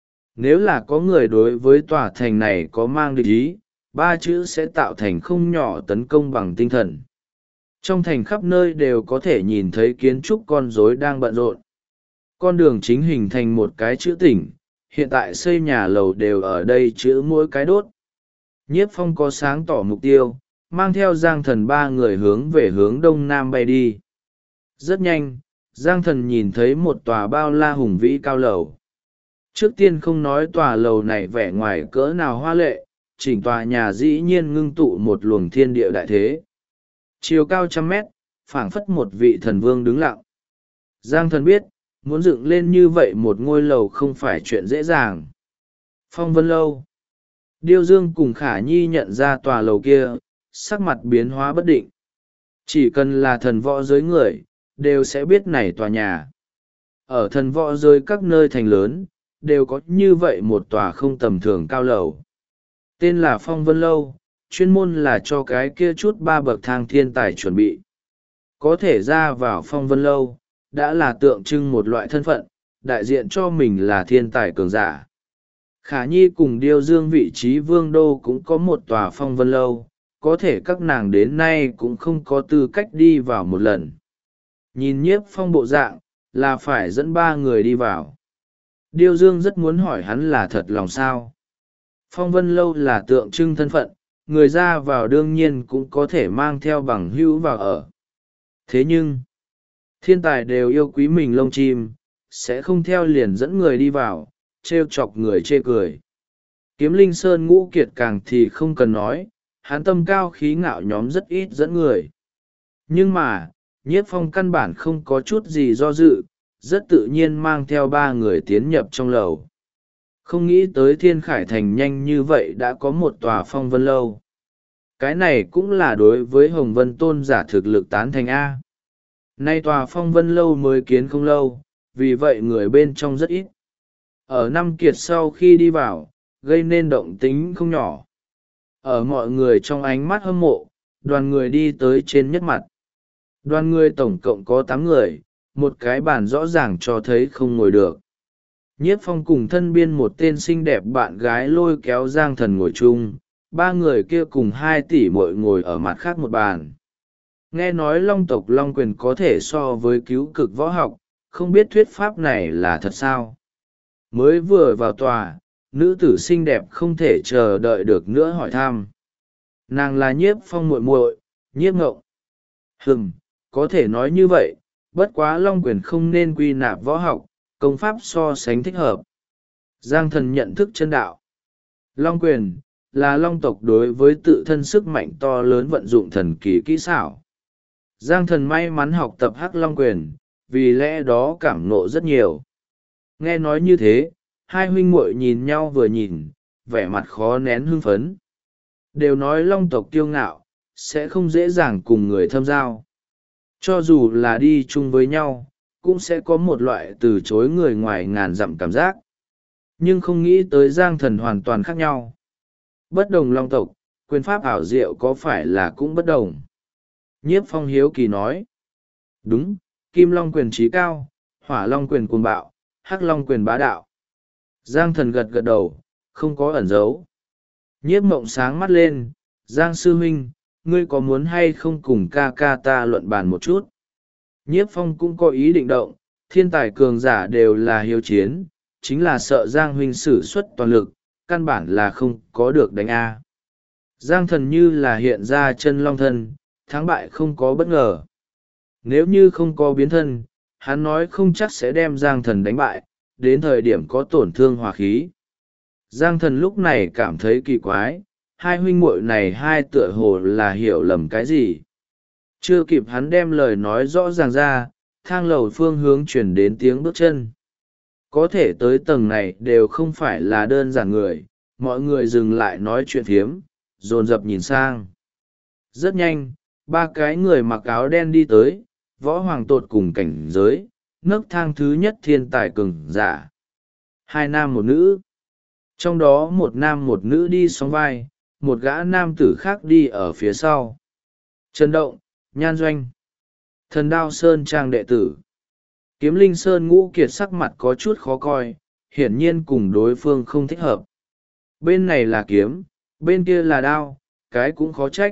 Speaker 1: Nếu là có người đối với tòa thành này có mang địch ý, 3 chữ sẽ tạo thành không nhỏ tấn công bằng tinh thần. Trong thành khắp nơi đều có thể nhìn thấy kiến trúc con rối đang bận rộn. Con đường chính hình thành một cái chữ tỉnh, hiện tại xây nhà lầu đều ở đây chữ mỗi cái đốt. Nhiếp Phong có sáng tỏ mục tiêu, mang theo Giang Thần 3 người hướng về hướng đông nam bay đi. Rất nhanh, Giang Thần nhìn thấy một tòa bao la hùng vĩ cao lầu. Trước tiên không nói tòa lầu này vẻ ngoài cỡ nào hoa lệ, chỉnh tòa nhà dĩ nhiên ngưng tụ một luồng thiên địa đại thế. Chiều cao 100 mét, phảng phất một vị thần vương đứng lặng. Giang Thần biết, muốn dựng lên như vậy một ngôi lầu không phải chuyện dễ dàng. Phong Vân Lâu. Điêu Dương cùng Khả Nhi nhận ra tòa lầu kia, sắc mặt biến hóa bất định. Chỉ cần là thần võ giới người, đều sẽ biết này tòa nhà. Ở thần võ giới các nơi thành lớn, đều có như vậy một tòa không tầm thường cao lầu. Tên là Phong Vân Lâu, chuyên môn là cho cái kia chút 3 bậc thang thiên tài chuẩn bị. Có thể ra vào Phong Vân Lâu, đã là tượng trưng một loại thân phận, đại diện cho mình là thiên tài cường giả. Khả Nhi cùng Điêu Dương vị trí vương đô cũng có một tòa Phong Vân Lâu, có thể các nàng đến nay cũng không có tư cách đi vào một lần. Nhìn Nhiếp Phong bộ dạng, là phải dẫn 3 người đi vào. Điêu Dương rất muốn hỏi hắn là thật lòng sao. Phong Vân Lâu là tượng trưng thân phận, người ra vào đương nhiên cũng có thể mang theo bằng hữu vào ở. Thế nhưng, thiên tài đều yêu quý mình lông chim, sẽ không theo liền dẫn người đi vào, trêu chọc người chê cười. Kiếm Linh Sơn Ngũ Kiệt càng thì không cần nói, hắn tâm cao khí ngạo nhóm rất ít dẫn người. Nhưng mà, Nhiếp Phong căn bản không có chút gì do dự, rất tự nhiên mang theo 3 người tiến nhập trong lầu. Không nghĩ tới Thiên Khải Thành nhanh như vậy đã có một tòa Phong Vân Lâu. Cái này cũng là đối với Hồng Vân Tôn giả thực lực tán thành A. Nay tòa Phong Vân Lâu mới kiến không lâu, vì vậy người bên trong rất ít. Ở năm kiệt sau khi đi vào, gây nên động tính không nhỏ. Ở mọi người trong ánh mắt hâm mộ, đoàn người đi tới trên nhất mặt. Đoàn người tổng cộng có 8 người, một cái bàn rõ ràng cho thấy không ngồi được. Nhiếp Phong cùng thân biên một tên xinh đẹp bạn gái lôi kéo Giang Thần ngồi chung, 3 người kia cùng 2 tỷ muội ngồi ở mặt khác một bàn. Nghe nói Long tộc Long Quyền có thể so với cứu cực võ học, không biết thuyết pháp này là thật sao. Mới vừa vào tòa, nữ tử xinh đẹp không thể chờ đợi được nữa hỏi thăm. Nàng là Nhiếp Phong muội muội, Nhiếp Ngộng. Có thể nói như vậy, bất quá Long Quyền không nên quy nạp võ học, công pháp so sánh thích hợp. Giang Thần nhận thức chân đạo. Long Quyền là Long tộc đối với tự thân sức mạnh to lớn vận dụng thần kỳ kỹ xảo. Giang Thần may mắn học tập Hắc Long Quyền, vì lẽ đó cảm nộ rất nhiều. Nghe nói như thế, hai huynh muội nhìn nhau vừa nhìn, vẻ mặt khó nén hưng phấn. Đều nói Long tộc kiêu ngạo, sẽ không dễ dàng cùng người thâm giao. Cho dù là đi chung với nhau, cũng sẽ có một loại từ chối người ngoài ngàn dặm cảm giác. Nhưng không nghĩ tới Giang Thần hoàn toàn khác nhau. Bất đồng Long tộc, quyền pháp ảo diệu có phải là cũng bất đồng? Nhiếp Phong hiếu kỳ nói. Đúng, kim long quyền trí cao, hỏa long quyền cuồng bạo, hắc long quyền bá đạo. Giang thần gật gật đầu, không có ẩn giấu. Nhiếp mộng sáng mắt lên, Giang sư huynh, ngươi có muốn hay không cùng ca ca ta luận bàn một chút? Nhiếp phong cũng có ý định động, thiên tài cường giả đều là hiếu chiến, chính là sợ Giang huynh sử xuất toàn lực, căn bản là không có được đánh A. Giang thần như là hiện ra chân long thân, thắng bại không có bất ngờ. Nếu như không có biến thân, hắn nói không chắc sẽ đem Giang thần đánh bại, đến thời điểm có tổn thương hòa khí. Giang thần lúc này cảm thấy kỳ quái, hai huynh muội này hai tựa hồ là hiểu lầm cái gì. Chưa kịp hắn đem lời nói rõ ràng ra, thang lầu phương hướng chuyển đến tiếng bước chân. Có thể tới tầng này đều không phải là đơn giản người, mọi người dừng lại nói chuyện phiếm, dồn dập nhìn sang. Rất nhanh, ba cái người mặc áo đen đi tới, võ hoàng tột cùng cảnh giới, nấc thang thứ nhất thiên tài cường giả. Hai nam một nữ. Trong đó một nam một nữ đi sóng vai, một gã nam tử khác đi ở phía sau. Trần Động, Nhan Doanh, Thần Đao Sơn Trang đệ tử. Kiếm Linh Sơn Ngũ Kiệt sắc mặt có chút khó coi, hiển nhiên cùng đối phương không thích hợp. Bên này là kiếm, bên kia là đao, cái cũng khó trách.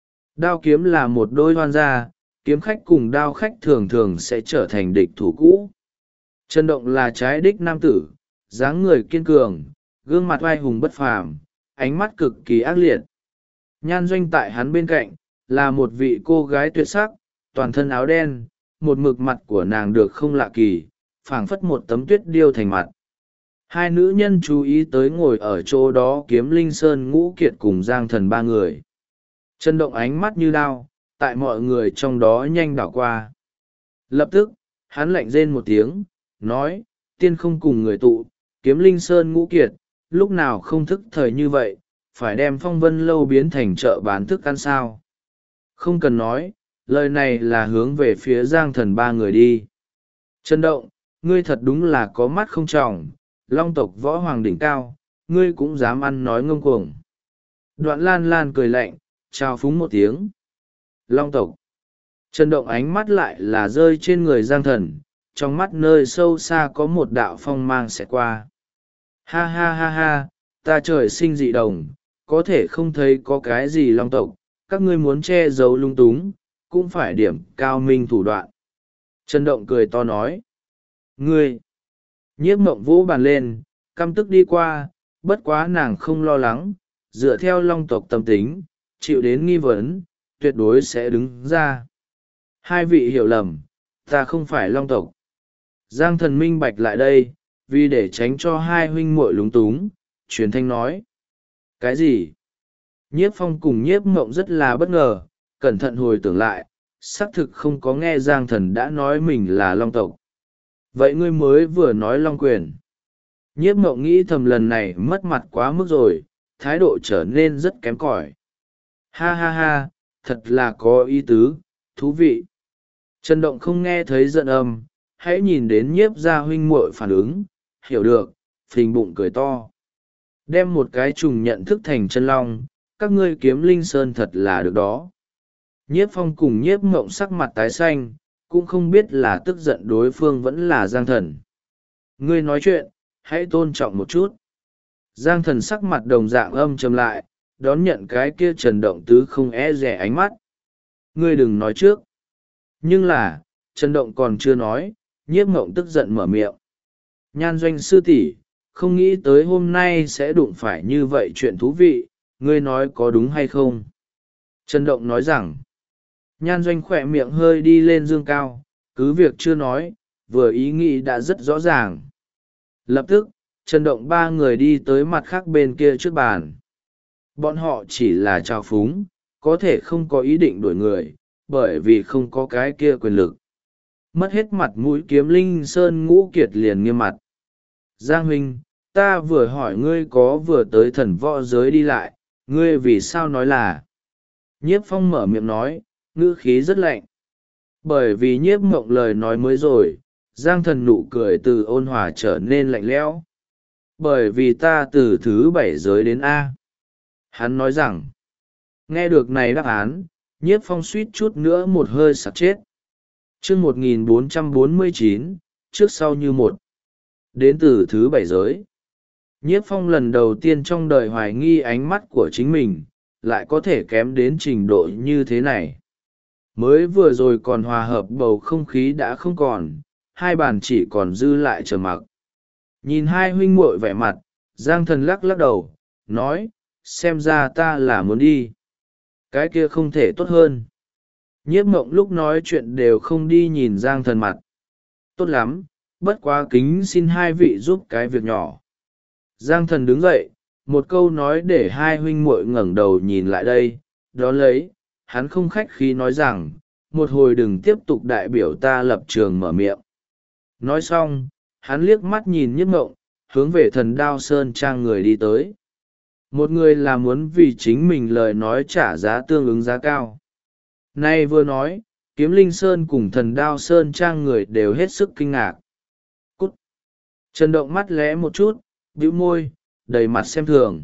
Speaker 1: Đao kiếm là một đôi hoan gia, kiếm khách cùng đao khách thường thường sẽ trở thành địch thủ cũ. Trần Động là trái đích nam tử, dáng người kiên cường, gương mặt oai hùng bất phàm, ánh mắt cực kỳ ác liệt. Nhan Doanh tại hắn bên cạnh, là một vị cô gái tuyệt sắc, toàn thân áo đen, một mực mặt của nàng được không lạ kỳ, phảng phất một tấm tuyết điêu thành mặt. Hai nữ nhân chú ý tới ngồi ở chỗ đó Kiếm Linh Sơn Ngũ Kiệt cùng Giang Thần ba người. Trần Động ánh mắt như đao, tại mọi người trong đó nhanh đảo qua. Lập tức, hắn lạnh rên một tiếng, nói, tiên không cùng người tụ, Kiếm Linh Sơn Ngũ Kiệt, lúc nào không thức thời như vậy, phải đem Phong Vân Lâu biến thành chợ bán thức ăn sao. Không cần nói, lời này là hướng về phía Giang Thần ba người đi. Trần Động, ngươi thật đúng là có mắt không tròng, long tộc võ hoàng đỉnh cao, ngươi cũng dám ăn nói ngông cuồng. Đoạn Lan Lan cười lạnh, chào phúng một tiếng. Long tộc. Trần Động ánh mắt lại là rơi trên người Giang Thần, trong mắt nơi sâu xa có một đạo phong mang sẽ qua. Ha ha ha ha, ta trời sinh dị đồng, có thể không thấy có cái gì long tộc, các ngươi muốn che giấu lung túng, cũng phải điểm cao minh thủ đoạn. Trần Động cười to nói. Ngươi! Nhiếp mộng vũ bàn lên, căm tức đi qua, bất quá nàng không lo lắng, dựa theo long tộc tâm tính, chịu đến nghi vấn, tuyệt đối sẽ đứng ra. Hai vị hiểu lầm, ta không phải long tộc. Giang Thần minh bạch lại đây, vì để tránh cho hai huynh muội lúng túng, truyền thanh nói. Cái gì? Nhiếp phong cùng nhiếp mộng rất là bất ngờ, cẩn thận hồi tưởng lại, xác thực không có nghe Giang Thần đã nói mình là long tộc. Vậy ngươi mới vừa nói long quyền. Nhiếp mộng nghĩ thầm lần này mất mặt quá mức rồi, thái độ trở nên rất kém cỏi. Ha ha ha, thật là có ý tứ, thú vị. Trần Động không nghe thấy giận âm, hãy nhìn đến nhiếp gia huynh muội phản ứng, hiểu được, phình bụng cười to. Đem một cái trùng nhận thức thành chân long, các ngươi Kiếm Linh Sơn thật là được đó. Nhiếp phong cùng nhiếp mộng sắc mặt tái xanh, cũng không biết là tức giận đối phương vẫn là Giang Thần. Ngươi nói chuyện, hãy tôn trọng một chút. Giang Thần sắc mặt đồng dạng âm trầm lại, đón nhận cái kia Trần Động tứ không e rẻ ánh mắt. Ngươi đừng nói trước. Nhưng là, Trần Động còn chưa nói, nhiếp mộng tức giận mở miệng. Nhan Doanh sư tỷ, không nghĩ tới hôm nay sẽ đụng phải như vậy chuyện thú vị, ngươi nói có đúng hay không? Trần Động nói rằng, Nhan Doanh khỏe miệng hơi đi lên dương cao, cứ việc chưa nói, vừa ý nghĩ đã rất rõ ràng. Lập tức, Trần Động ba người đi tới mặt khác bên kia trước bàn. Bọn họ chỉ là trao phúng, có thể không có ý định đuổi người, bởi vì không có cái kia quyền lực. Mất hết mặt mũi Kiếm Linh Sơn Ngũ Kiệt liền nghiêm mặt. Giang huynh, ta vừa hỏi ngươi có vừa tới thần võ giới đi lại, ngươi vì sao nói là? Nhiếp phong mở miệng nói, ngữ khí rất lạnh. Bởi vì nhiếp mộng lời nói mới rồi, Giang Thần nụ cười từ ôn hòa trở nên lạnh lẽo. Bởi vì ta từ thứ 7 giới đến A. Hắn nói rằng, nghe được này đáp án, nhiếp phong suýt chút nữa một hơi sặc chết. chương 1449, trước sau như một. Đến từ thứ bảy giới. Nhiếp phong lần đầu tiên trong đời hoài nghi ánh mắt của chính mình lại có thể kém đến trình độ như thế này. Mới vừa rồi còn hòa hợp bầu không khí đã không còn, hai bàn chỉ còn dư lại trầm mặc. Nhìn hai huynh muội vẻ mặt, Giang Thần lắc lắc đầu, nói, xem ra ta là muốn đi. Cái kia không thể tốt hơn. Nhiếp mộng lúc nói chuyện đều không đi nhìn Giang Thần mặt. Tốt lắm, bất quá kính xin hai vị giúp cái việc nhỏ. Giang Thần đứng dậy, một câu nói để hai huynh muội ngẩng đầu nhìn lại đây, đó lấy, hắn không khách khí nói rằng, một hồi đừng tiếp tục đại biểu ta lập trường mở miệng. Nói xong, hắn liếc mắt nhìn Nhiếp mộng, hướng về Thần Đao Sơn Trang người đi tới. Một người là muốn vì chính mình lời nói trả giá tương ứng giá cao. Nay vừa nói, Kiếm Linh Sơn cùng Thần Đao Sơn Trang người đều hết sức kinh ngạc. Cút! Trần Động mắt lẽ một chút, bĩu môi, đầy mặt xem thường.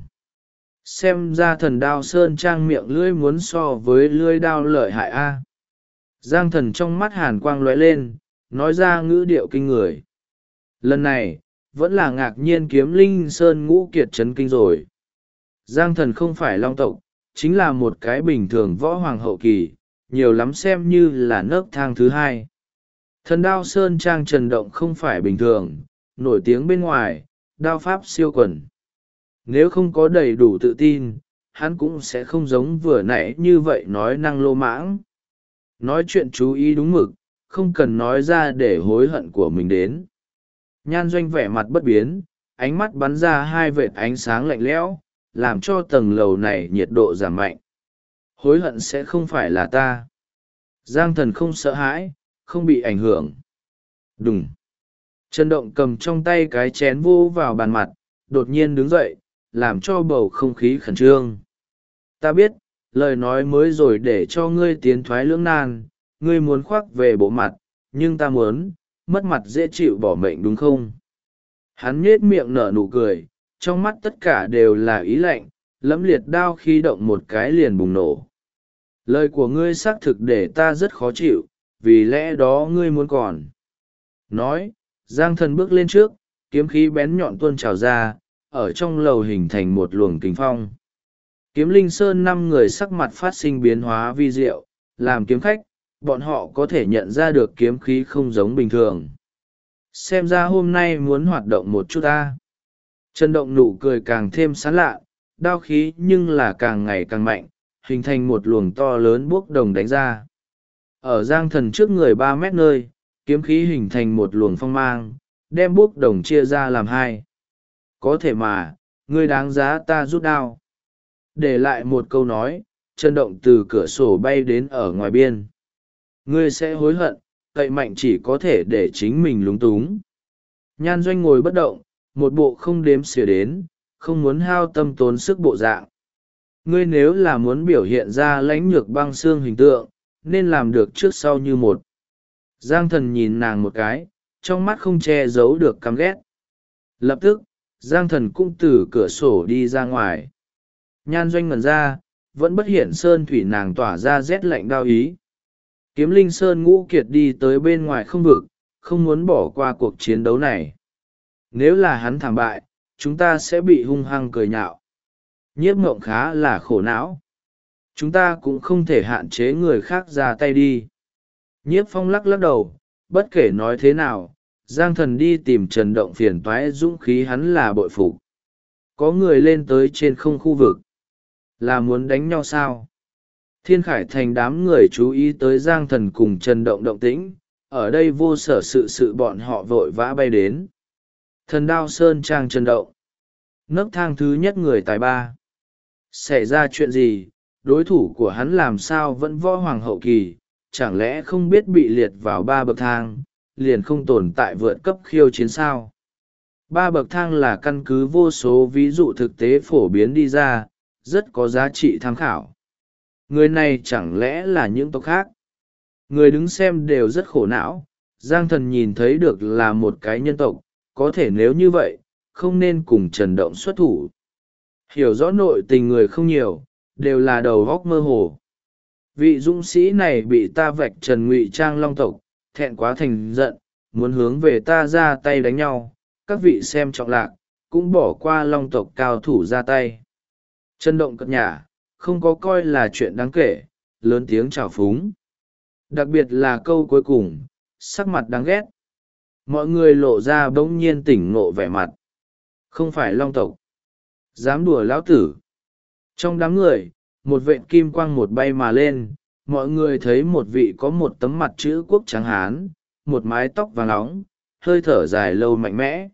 Speaker 1: Xem ra Thần Đao Sơn Trang miệng lưỡi muốn so với lưỡi đao lợi hại a. Giang Thần trong mắt hàn quang lóe lên, nói ra ngữ điệu kinh người. Lần này, vẫn là ngạc nhiên Kiếm Linh Sơn ngũ kiệt chấn kinh rồi. Giang Thần không phải long tộc, chính là một cái bình thường võ hoàng hậu kỳ, nhiều lắm xem như là nấc thang thứ hai. Thần Đao Sơn Trang Trần Động không phải bình thường, nổi tiếng bên ngoài, đao pháp siêu quần. Nếu không có đầy đủ tự tin, hắn cũng sẽ không giống vừa nãy như vậy nói năng lô mãng. Nói chuyện chú ý đúng mực, không cần nói ra để hối hận của mình đến. Nhan Doanh vẻ mặt bất biến, ánh mắt bắn ra hai vệt ánh sáng lạnh lẽo, làm cho tầng lầu này nhiệt độ giảm mạnh. Hối hận sẽ không phải là ta. Giang Thần không sợ hãi, không bị ảnh hưởng. Đùng. Trần Động cầm trong tay cái chén vô vào bàn mặt, đột nhiên đứng dậy, làm cho bầu không khí khẩn trương. Ta biết, lời nói mới rồi để cho ngươi tiến thoái lưỡng nan, ngươi muốn khoác về bộ mặt, nhưng ta muốn, mất mặt dễ chịu bỏ mệnh đúng không? Hắn nhếch miệng nở nụ cười, trong mắt tất cả đều là ý lạnh, lẫm liệt đao khi động một cái liền bùng nổ. Lời của ngươi xác thực để ta rất khó chịu, vì lẽ đó ngươi muốn còn. Nói, Giang Thần bước lên trước, kiếm khí bén nhọn tuôn trào ra, ở trong lầu hình thành một luồng kình phong. Kiếm Linh Sơn 5 người sắc mặt phát sinh biến hóa vi diệu, làm kiếm khách, bọn họ có thể nhận ra được kiếm khí không giống bình thường. Xem ra hôm nay muốn hoạt động một chút ta. Trần Động nụ cười càng thêm sán lạ, đao khí nhưng là càng ngày càng mạnh, hình thành một luồng to lớn bốc đồng đánh ra. Ở Giang Thần trước người 3 mét nơi, kiếm khí hình thành một luồng phong mang, đem bốc đồng chia ra làm hai. Có thể mà, ngươi đáng giá ta rút đao. Để lại một câu nói, Trần Động từ cửa sổ bay đến ở ngoài biên. Ngươi sẽ hối hận, cậy mạnh chỉ có thể để chính mình lúng túng. Nhan Doanh ngồi bất động, một bộ không đếm xỉa đến, không muốn hao tâm tốn sức bộ dạng. Ngươi nếu là muốn biểu hiện ra lãnh nhược băng xương hình tượng, nên làm được trước sau như một. Giang Thần nhìn nàng một cái, trong mắt không che giấu được căm ghét. Lập tức, Giang Thần cũng từ cửa sổ đi ra ngoài. Nhan Doanh ngẩn ra, vẫn bất hiện sơn thủy nàng tỏa ra rét lạnh đau ý. Kiếm Linh Sơn ngũ kiệt đi tới bên ngoài không vực, không muốn bỏ qua cuộc chiến đấu này. Nếu là hắn thảm bại, chúng ta sẽ bị hung hăng cười nhạo. Nhiếp Mộng khá là khổ não. Chúng ta cũng không thể hạn chế người khác ra tay đi. Nhiếp Phong lắc lắc đầu, bất kể nói thế nào, Giang Thần đi tìm Trần Động phiền toái dũng khí hắn là bội phục. Có người lên tới trên không khu vực. Là muốn đánh nhau sao? Thiên Khải Thành đám người chú ý tới Giang Thần cùng Trần Động động tĩnh, ở đây vô sở sự bọn họ vội vã bay đến. Thần Đao Sơn Trang Trần Động. Nấc thang thứ nhất người tài ba. Xảy ra chuyện gì, đối thủ của hắn làm sao vẫn võ hoàng hậu kỳ, chẳng lẽ không biết bị liệt vào 3 bậc thang, liền không tồn tại vượt cấp khiêu chiến sao? 3 bậc thang là căn cứ vô số ví dụ thực tế phổ biến đi ra, rất có giá trị tham khảo. Người này chẳng lẽ là những tộc khác? Người đứng xem đều rất khổ não, Giang Thần nhìn thấy được là một cái nhân tộc, có thể nếu như vậy, không nên cùng Trần Động xuất thủ. Hiểu rõ nội tình người không nhiều, đều là đầu góc mơ hồ. Vị dũng sĩ này bị ta vạch trần ngụy trang long tộc, thẹn quá thành giận, muốn hướng về ta ra tay đánh nhau. Các vị xem trọng lạc, cũng bỏ qua long tộc cao thủ ra tay. Chân động cợt nhả, không có coi là chuyện đáng kể, lớn tiếng trào phúng. Đặc biệt là câu cuối cùng, sắc mặt đáng ghét. Mọi người lộ ra bỗng nhiên tỉnh ngộ vẻ mặt. Không phải long tộc. Dám đùa lão tử. Trong đám người, một vện kim quang một bay mà lên, mọi người thấy một vị có một tấm mặt chữ quốc trắng hán, một mái tóc vàng nóng, hơi thở dài lâu mạnh mẽ.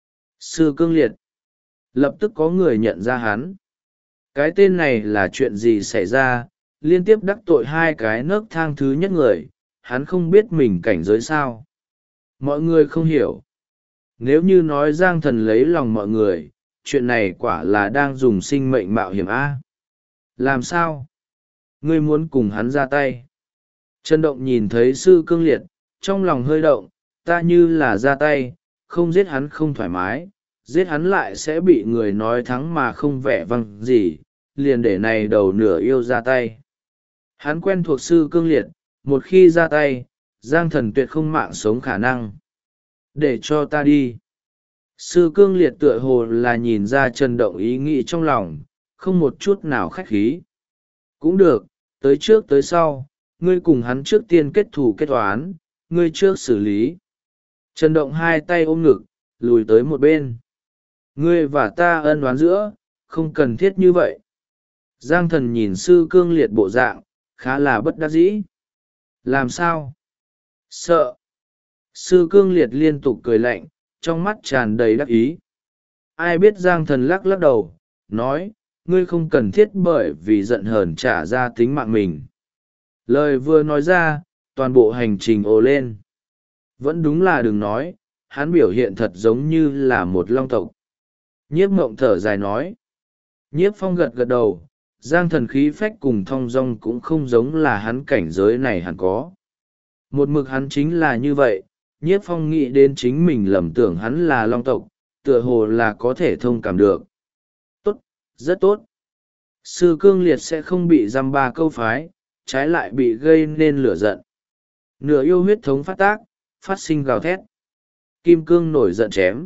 Speaker 1: Sư Cương Liệt. Lập tức có người nhận ra hắn. Cái tên này là chuyện gì xảy ra, liên tiếp đắc tội hai cái nấc thang thứ nhất người, hắn không biết mình cảnh giới sao. Mọi người không hiểu. Nếu như nói Giang Thần lấy lòng mọi người, chuyện này quả là đang dùng sinh mệnh mạo hiểm a. Làm sao? Ngươi muốn cùng hắn ra tay? Trần Động nhìn thấy Sư Cương Liệt, trong lòng hơi động, ta như là ra tay, không giết hắn không thoải mái, giết hắn lại sẽ bị người nói thắng mà không vẻ vang gì, liền để này đầu nửa yêu ra tay. Hắn quen thuộc Sư Cương Liệt, một khi ra tay, Giang Thần tuyệt không mạng sống khả năng. Để cho ta đi. Sư Cương Liệt tựa hồ là nhìn ra Trần Động ý nghĩ trong lòng, không một chút nào khách khí. Cũng được, tới trước tới sau, ngươi cùng hắn trước tiên kết thù kết toán, ngươi trước xử lý. Trần Động hai tay ôm ngực, lùi tới một bên. Ngươi và ta ân oán giữa, không cần thiết như vậy. Giang Thần nhìn Sư Cương Liệt bộ dạng, khá là bất đắc dĩ. Làm sao? Sợ. Sư Cương Liệt liên tục cười lạnh, trong mắt tràn đầy đắc ý. Ai biết Giang Thần lắc lắc đầu, nói, ngươi không cần thiết bởi vì giận hờn trả ra tính mạng mình. Lời vừa nói ra, toàn bộ hành trình ồ lên. Vẫn đúng là đừng nói, hắn biểu hiện thật giống như là một long tộc. Nhiếp Mộng thở dài nói. Nhiếp Phong gật gật đầu, Giang Thần khí phách cùng thong dong cũng không giống là hắn cảnh giới này hẳn có. Một mực hắn chính là như vậy, Nhiếp Phong nghĩ đến chính mình lầm tưởng hắn là long tộc, tựa hồ là có thể thông cảm được. Tốt, rất tốt. Sư Cương Liệt sẽ không bị giam ba câu phái, trái lại bị gây nên lửa giận. Nửa yêu huyết thống phát tác, phát sinh gào thét. Kim cương nổi giận chém.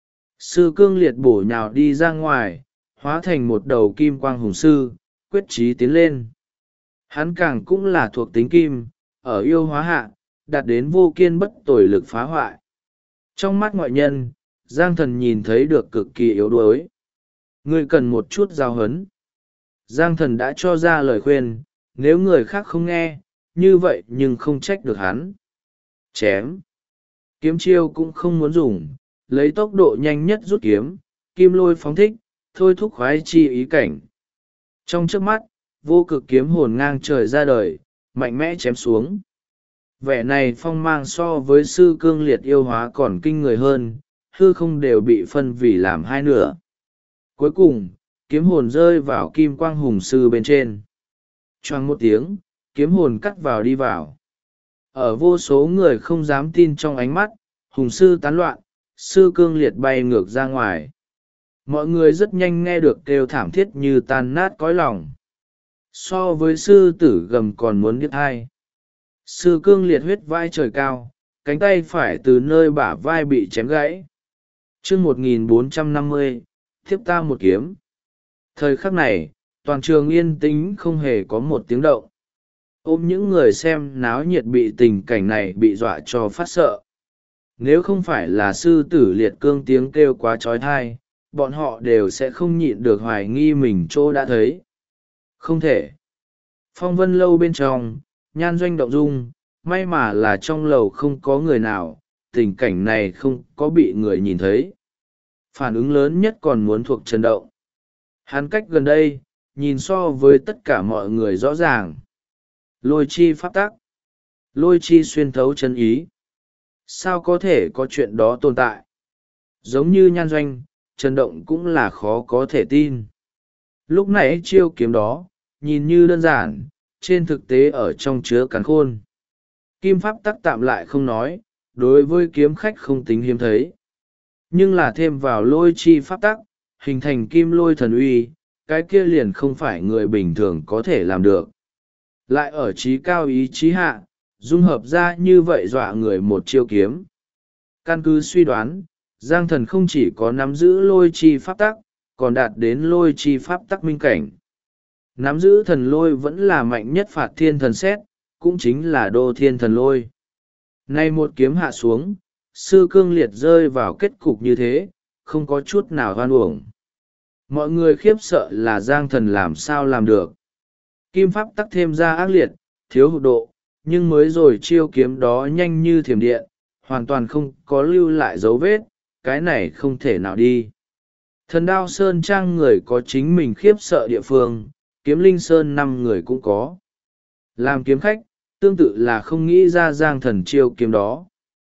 Speaker 1: Sư Cương Liệt bổ nhào đi ra ngoài, hóa thành một đầu kim quang hùng sư, quyết chí tiến lên. Hắn càng cũng là thuộc tính kim, ở yêu hóa hạ, đạt đến vô kiên bất tồi lực phá hoại. Trong mắt ngoại nhân, Giang Thần nhìn thấy được cực kỳ yếu đuối. Ngươi cần một chút giao hấn. Giang Thần đã cho ra lời khuyên, nếu người khác không nghe, như vậy nhưng không trách được hắn. Chém. Kiếm chiêu cũng không muốn dùng, lấy tốc độ nhanh nhất rút kiếm, kim lôi phóng thích, thôi thúc khoái chi ý cảnh. Trong trước mắt, vô cực kiếm hồn ngang trời ra đời, mạnh mẽ chém xuống. Vẻ này phong mang so với Sư Cương Liệt yêu hóa còn kinh người hơn, hư không đều bị phân vì làm hai nửa. Cuối cùng, kiếm hồn rơi vào kim quang hùng sư bên trên. Choang một tiếng, kiếm hồn cắt vào đi vào. Ở vô số người không dám tin trong ánh mắt, hùng sư tán loạn, Sư Cương Liệt bay ngược ra ngoài. Mọi người rất nhanh nghe được kêu thảm thiết như tan nát cõi lòng. So với sư tử gầm còn muốn biết hai. Sư Cương Liệt huyết vai trời cao, cánh tay phải từ nơi bả vai bị chém gãy. chương 1450, thiếp ta một kiếm. Thời khắc này, toàn trường yên tĩnh không hề có một tiếng động. Ôm những người xem náo nhiệt bị tình cảnh này bị dọa cho phát sợ. Nếu không phải là sư tử liệt cương tiếng kêu quá trói thai, bọn họ đều sẽ không nhịn được hoài nghi mình chỗ đã thấy. Không thể. Phong vân lâu bên trong, nhan doanh động dung, may mà là trong lầu không có người nào, tình cảnh này không có bị người nhìn thấy. Phản ứng lớn nhất còn muốn thuộc Trần Động. Hắn cách gần đây, nhìn so với tất cả mọi người rõ ràng. Lôi chi pháp tắc. Lôi chi xuyên thấu chân ý. Sao có thể có chuyện đó tồn tại? Giống như nhan doanh, Trần Động cũng là khó có thể tin. Lúc nãy chiêu kiếm đó, nhìn như đơn giản, trên thực tế ở trong chứa càn khôn. Kim pháp tắc tạm lại không nói, đối với kiếm khách không tính hiếm thấy. Nhưng là thêm vào lôi chi pháp tắc, hình thành kim lôi thần uy, cái kia liền không phải người bình thường có thể làm được. Lại ở trí cao ý chí hạ, dung hợp ra như vậy dọa người một chiêu kiếm. Căn cứ suy đoán, Giang Thần không chỉ có nắm giữ lôi chi pháp tắc, còn đạt đến lôi chi pháp tắc minh cảnh. Nắm giữ thần lôi vẫn là mạnh nhất phạt thiên thần xét, cũng chính là đô thiên thần lôi. Nay một kiếm hạ xuống, sư cương liệt rơi vào kết cục như thế, không có chút nào hoan uổng. Mọi người khiếp sợ là Giang Thần làm sao làm được. Kim pháp tắc thêm ra ác liệt, thiếu hụt độ, nhưng mới rồi chiêu kiếm đó nhanh như thiểm điện, hoàn toàn không có lưu lại dấu vết, cái này không thể nào đi. Thần đao sơn trang người có chính mình khiếp sợ địa phương, kiếm linh sơn 5 người cũng có. Làm kiếm khách, tương tự là không nghĩ ra Giang Thần chiêu kiếm đó.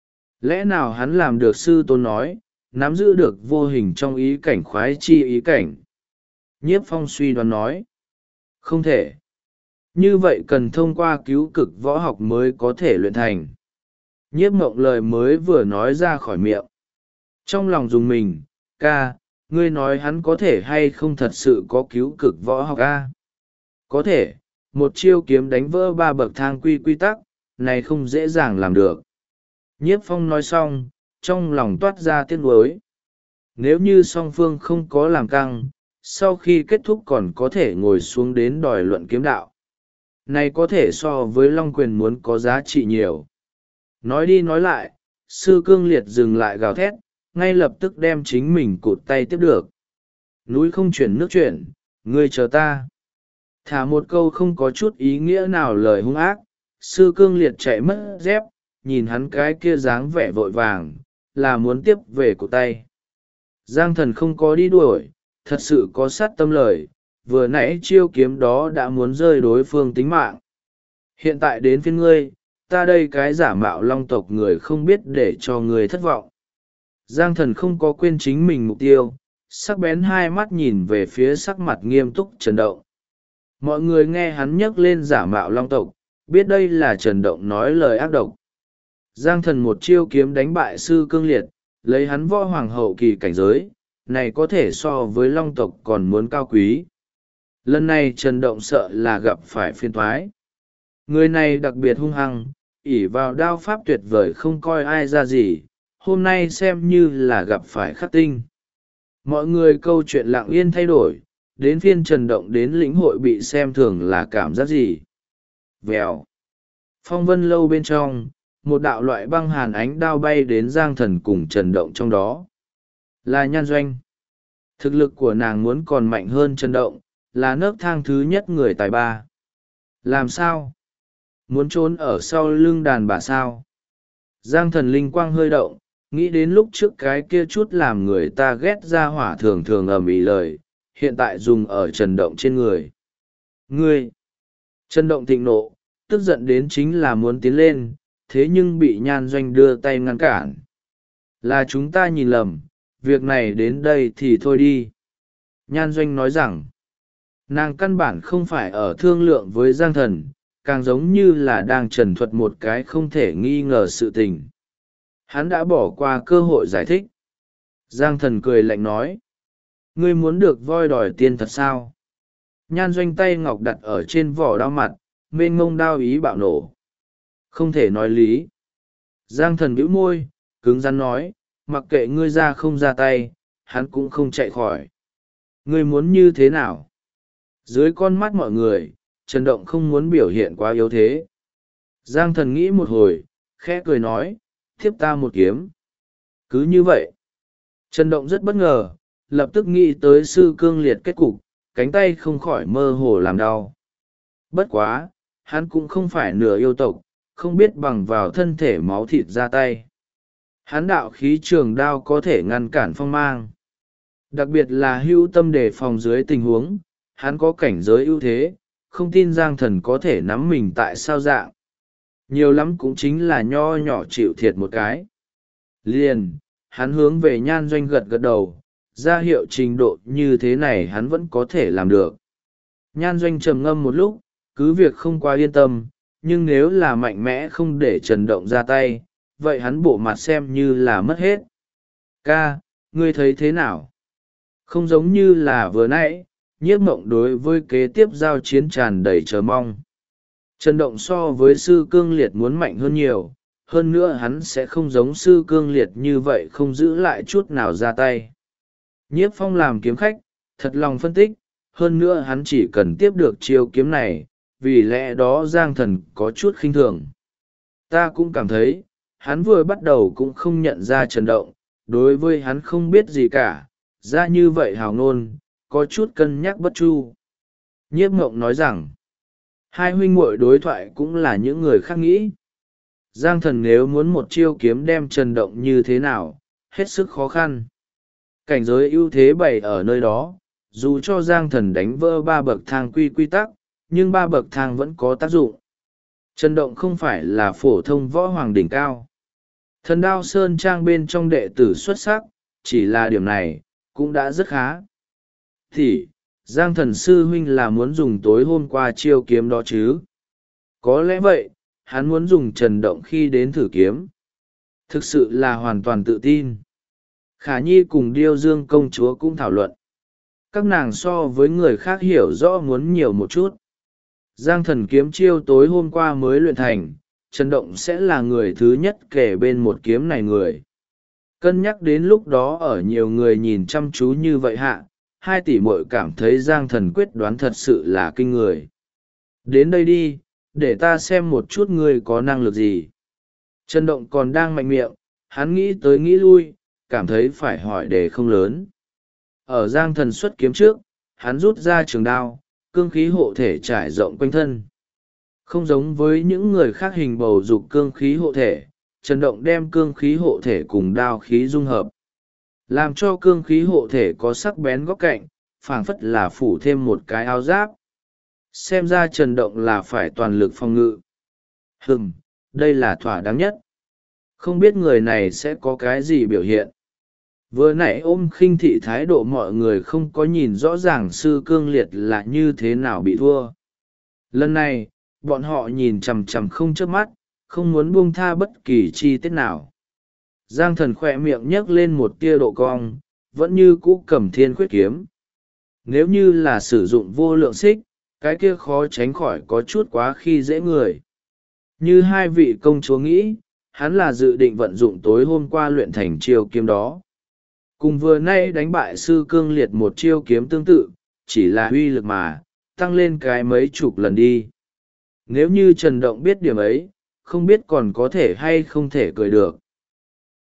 Speaker 1: Lẽ nào hắn làm được sư tôn nói, nắm giữ được vô hình trong ý cảnh khoái chi ý cảnh? Nhiếp Phong suy đoán nói. Không thể. Như vậy cần thông qua cứu cực võ học mới có thể luyện thành. Nhiếp Mộng lời mới vừa nói ra khỏi miệng. Trong lòng dùng mình, ca, ngươi nói hắn có thể hay không thật sự có cứu cực võ học a? Có thể, một chiêu kiếm đánh vỡ 3 bậc thang quy tắc, này không dễ dàng làm được. Nhiếp Phong nói xong, trong lòng toát ra tiếc nuối. Nếu như song phương không có làm căng, sau khi kết thúc còn có thể ngồi xuống đến đòi luận kiếm đạo. Này có thể so với Long Quyền muốn có giá trị nhiều. Nói đi nói lại, sư cương liệt dừng lại gào thét, ngay lập tức đem chính mình cụt tay tiếp được. Núi không chuyển nước chuyển, ngươi chờ ta. Thả một câu không có chút ý nghĩa nào lời hung ác, sư cương liệt chạy mất dép, nhìn hắn cái kia dáng vẻ vội vàng, là muốn tiếp về cụt tay. Giang Thần không có đi đuổi, thật sự có sát tâm lời, vừa nãy chiêu kiếm đó đã muốn rơi đối phương tính mạng. Hiện tại đến phiên ngươi, ta đây cái giả mạo long tộc người không biết để cho người thất vọng. Giang Thần không có quên chính mình mục tiêu, sắc bén hai mắt nhìn về phía sắc mặt nghiêm túc Trần Động. Mọi người nghe hắn nhắc lên giả mạo long tộc, biết đây là Trần Động nói lời ác độc. Giang Thần một chiêu kiếm đánh bại sư cương liệt, lấy hắn võ hoàng hậu kỳ cảnh giới, này có thể so với long tộc còn muốn cao quý. Lần này Trần Động sợ là gặp phải phiền toái. Người này đặc biệt hung hăng, ỷ vào đao pháp tuyệt vời không coi ai ra gì, hôm nay xem như là gặp phải khắc tinh. Mọi người câu chuyện lặng yên thay đổi, đến phiên Trần Động đến lĩnh hội bị xem thường là cảm giác gì. Vèo. Phong vân lâu bên trong, một đạo loại băng hàn ánh đao bay đến Giang Thần cùng Trần Động trong đó. Là Nhan Doanh. Thực lực của nàng muốn còn mạnh hơn Trần Động, là nấc thang thứ nhất người tài ba. Làm sao? Muốn trốn ở sau lưng đàn bà sao? Giang Thần linh quang hơi động, nghĩ đến lúc trước cái kia chút làm người ta ghét ra hỏa thường thường ầm ĩ lời, hiện tại dùng ở Trần Động trên người. Ngươi! Trần Động thịnh nộ, tức giận đến chính là muốn tiến lên, thế nhưng bị Nhan Doanh đưa tay ngăn cản. Là chúng ta nhìn lầm, việc này đến đây thì thôi đi. Nhan Doanh nói rằng, nàng căn bản không phải ở thương lượng với Giang Thần, càng giống như là đang trần thuật một cái không thể nghi ngờ sự tình. Hắn đã bỏ qua cơ hội giải thích. Giang Thần cười lạnh nói, ngươi muốn được voi đòi tiền thật sao? Nhan Doanh tay ngọc đặt ở trên vỏ đao mặt, mênh mông đao ý bạo nổ. Không thể nói lý. Giang Thần bĩu môi, cứng rắn nói, mặc kệ ngươi ra không ra tay, hắn cũng không chạy khỏi. Ngươi muốn như thế nào? Dưới con mắt mọi người, Trần Động không muốn biểu hiện quá yếu thế. Giang Thần nghĩ một hồi, khẽ cười nói, thiếp ta một kiếm. Cứ như vậy. Trần Động rất bất ngờ, lập tức nghĩ tới sư cương liệt kết cục, cánh tay không khỏi mơ hồ làm đau. Bất quá, hắn cũng không phải nửa yêu tộc, không biết bằng vào thân thể máu thịt ra tay. Hắn đạo khí trường đao có thể ngăn cản phong mang. Đặc biệt là hữu tâm đề phòng dưới tình huống, hắn có cảnh giới ưu thế, không tin Giang Thần có thể nắm mình tại sao dạng. Nhiều lắm cũng chính là nho nhỏ chịu thiệt một cái. Liền, hắn hướng về Nhan Doanh gật gật đầu, ra hiệu trình độ như thế này hắn vẫn có thể làm được. Nhan Doanh trầm ngâm một lúc, cứ việc không quá yên tâm, nhưng nếu là mạnh mẽ không để Trần Động ra tay, vậy hắn bộ mặt xem như là mất hết. Ca, ngươi thấy thế nào? Không giống như là vừa nãy, Nhiếp Mộng đối với kế tiếp giao chiến tràn đầy chờ mong. Trần Động so với sư cương liệt muốn mạnh hơn nhiều, hơn nữa hắn sẽ không giống sư cương liệt như vậy không giữ lại chút nào ra tay. Nhiếp Phong làm kiếm khách, thật lòng phân tích, hơn nữa hắn chỉ cần tiếp được chiêu kiếm này, vì lẽ đó Giang Thần có chút khinh thường. Ta cũng cảm thấy, hắn vừa bắt đầu cũng không nhận ra Trần Động, đối với hắn không biết gì cả, ra như vậy hào ngôn, có chút cân nhắc bất chu. Nhiếp Mộng nói rằng, hai huynh muội đối thoại cũng là những người khác nghĩ. Giang Thần nếu muốn một chiêu kiếm đem Trần Động như thế nào, hết sức khó khăn. Cảnh giới ưu thế bày ở nơi đó, dù cho Giang Thần đánh vỡ ba bậc thang quy tắc, nhưng ba bậc thang vẫn có tác dụng. Trần Động không phải là phổ thông võ hoàng đỉnh cao. Thần Đao Sơn Trang bên trong đệ tử xuất sắc, chỉ là điểm này, cũng đã rất khá. Thì, Giang Thần sư huynh là muốn dùng tối hôm qua chiêu kiếm đó chứ? Có lẽ vậy, hắn muốn dùng Trần Động khi đến thử kiếm. Thực sự là hoàn toàn tự tin. Khả Nhi cùng Điêu Dương công chúa cũng thảo luận. Các nàng so với người khác hiểu rõ muốn nhiều một chút. Giang Thần kiếm chiêu tối hôm qua mới luyện thành, Trần Động sẽ là người thứ nhất kể bên một kiếm này người. Cân nhắc đến lúc đó ở nhiều người nhìn chăm chú như vậy hạ, hai tỷ muội cảm thấy Giang Thần quyết đoán thật sự là kinh người. Đến đây đi, để ta xem một chút ngươi có năng lực gì. Trần Động còn đang mạnh miệng, hắn nghĩ tới nghĩ lui, cảm thấy phải hỏi đề không lớn. Ở Giang Thần xuất kiếm trước, hắn rút ra trường đao, cương khí hộ thể trải rộng quanh thân. Không giống với những người khác hình bầu dục cương khí hộ thể, Trần Động đem cương khí hộ thể cùng đao khí dung hợp. Làm cho cương khí hộ thể có sắc bén góc cạnh, phảng phất là phủ thêm một cái áo giáp. Xem ra Trần Động là phải toàn lực phòng ngự. Đây là thỏa đáng nhất. Không biết người này sẽ có cái gì biểu hiện. Vừa nãy ôm khinh thị thái độ mọi người không có nhìn rõ ràng sư cương liệt là như thế nào bị thua. Lần này, bọn họ nhìn chằm chằm không chớp mắt, không muốn buông tha bất kỳ chi tiết nào. Giang Thần khỏe miệng nhấc lên một tia độ cong, vẫn như cũ cầm thiên khuyết kiếm. Nếu như là sử dụng vô lượng xích, cái kia khó tránh khỏi có chút quá khi dễ người. Như hai vị công chúa nghĩ, hắn là dự định vận dụng tối hôm qua luyện thành chiêu kiếm đó. Cùng vừa nay đánh bại sư cương liệt một chiêu kiếm tương tự, chỉ là uy lực mà, tăng lên cái mấy chục lần đi. Nếu như Trần Động biết điểm ấy, không biết còn có thể hay không thể cười được.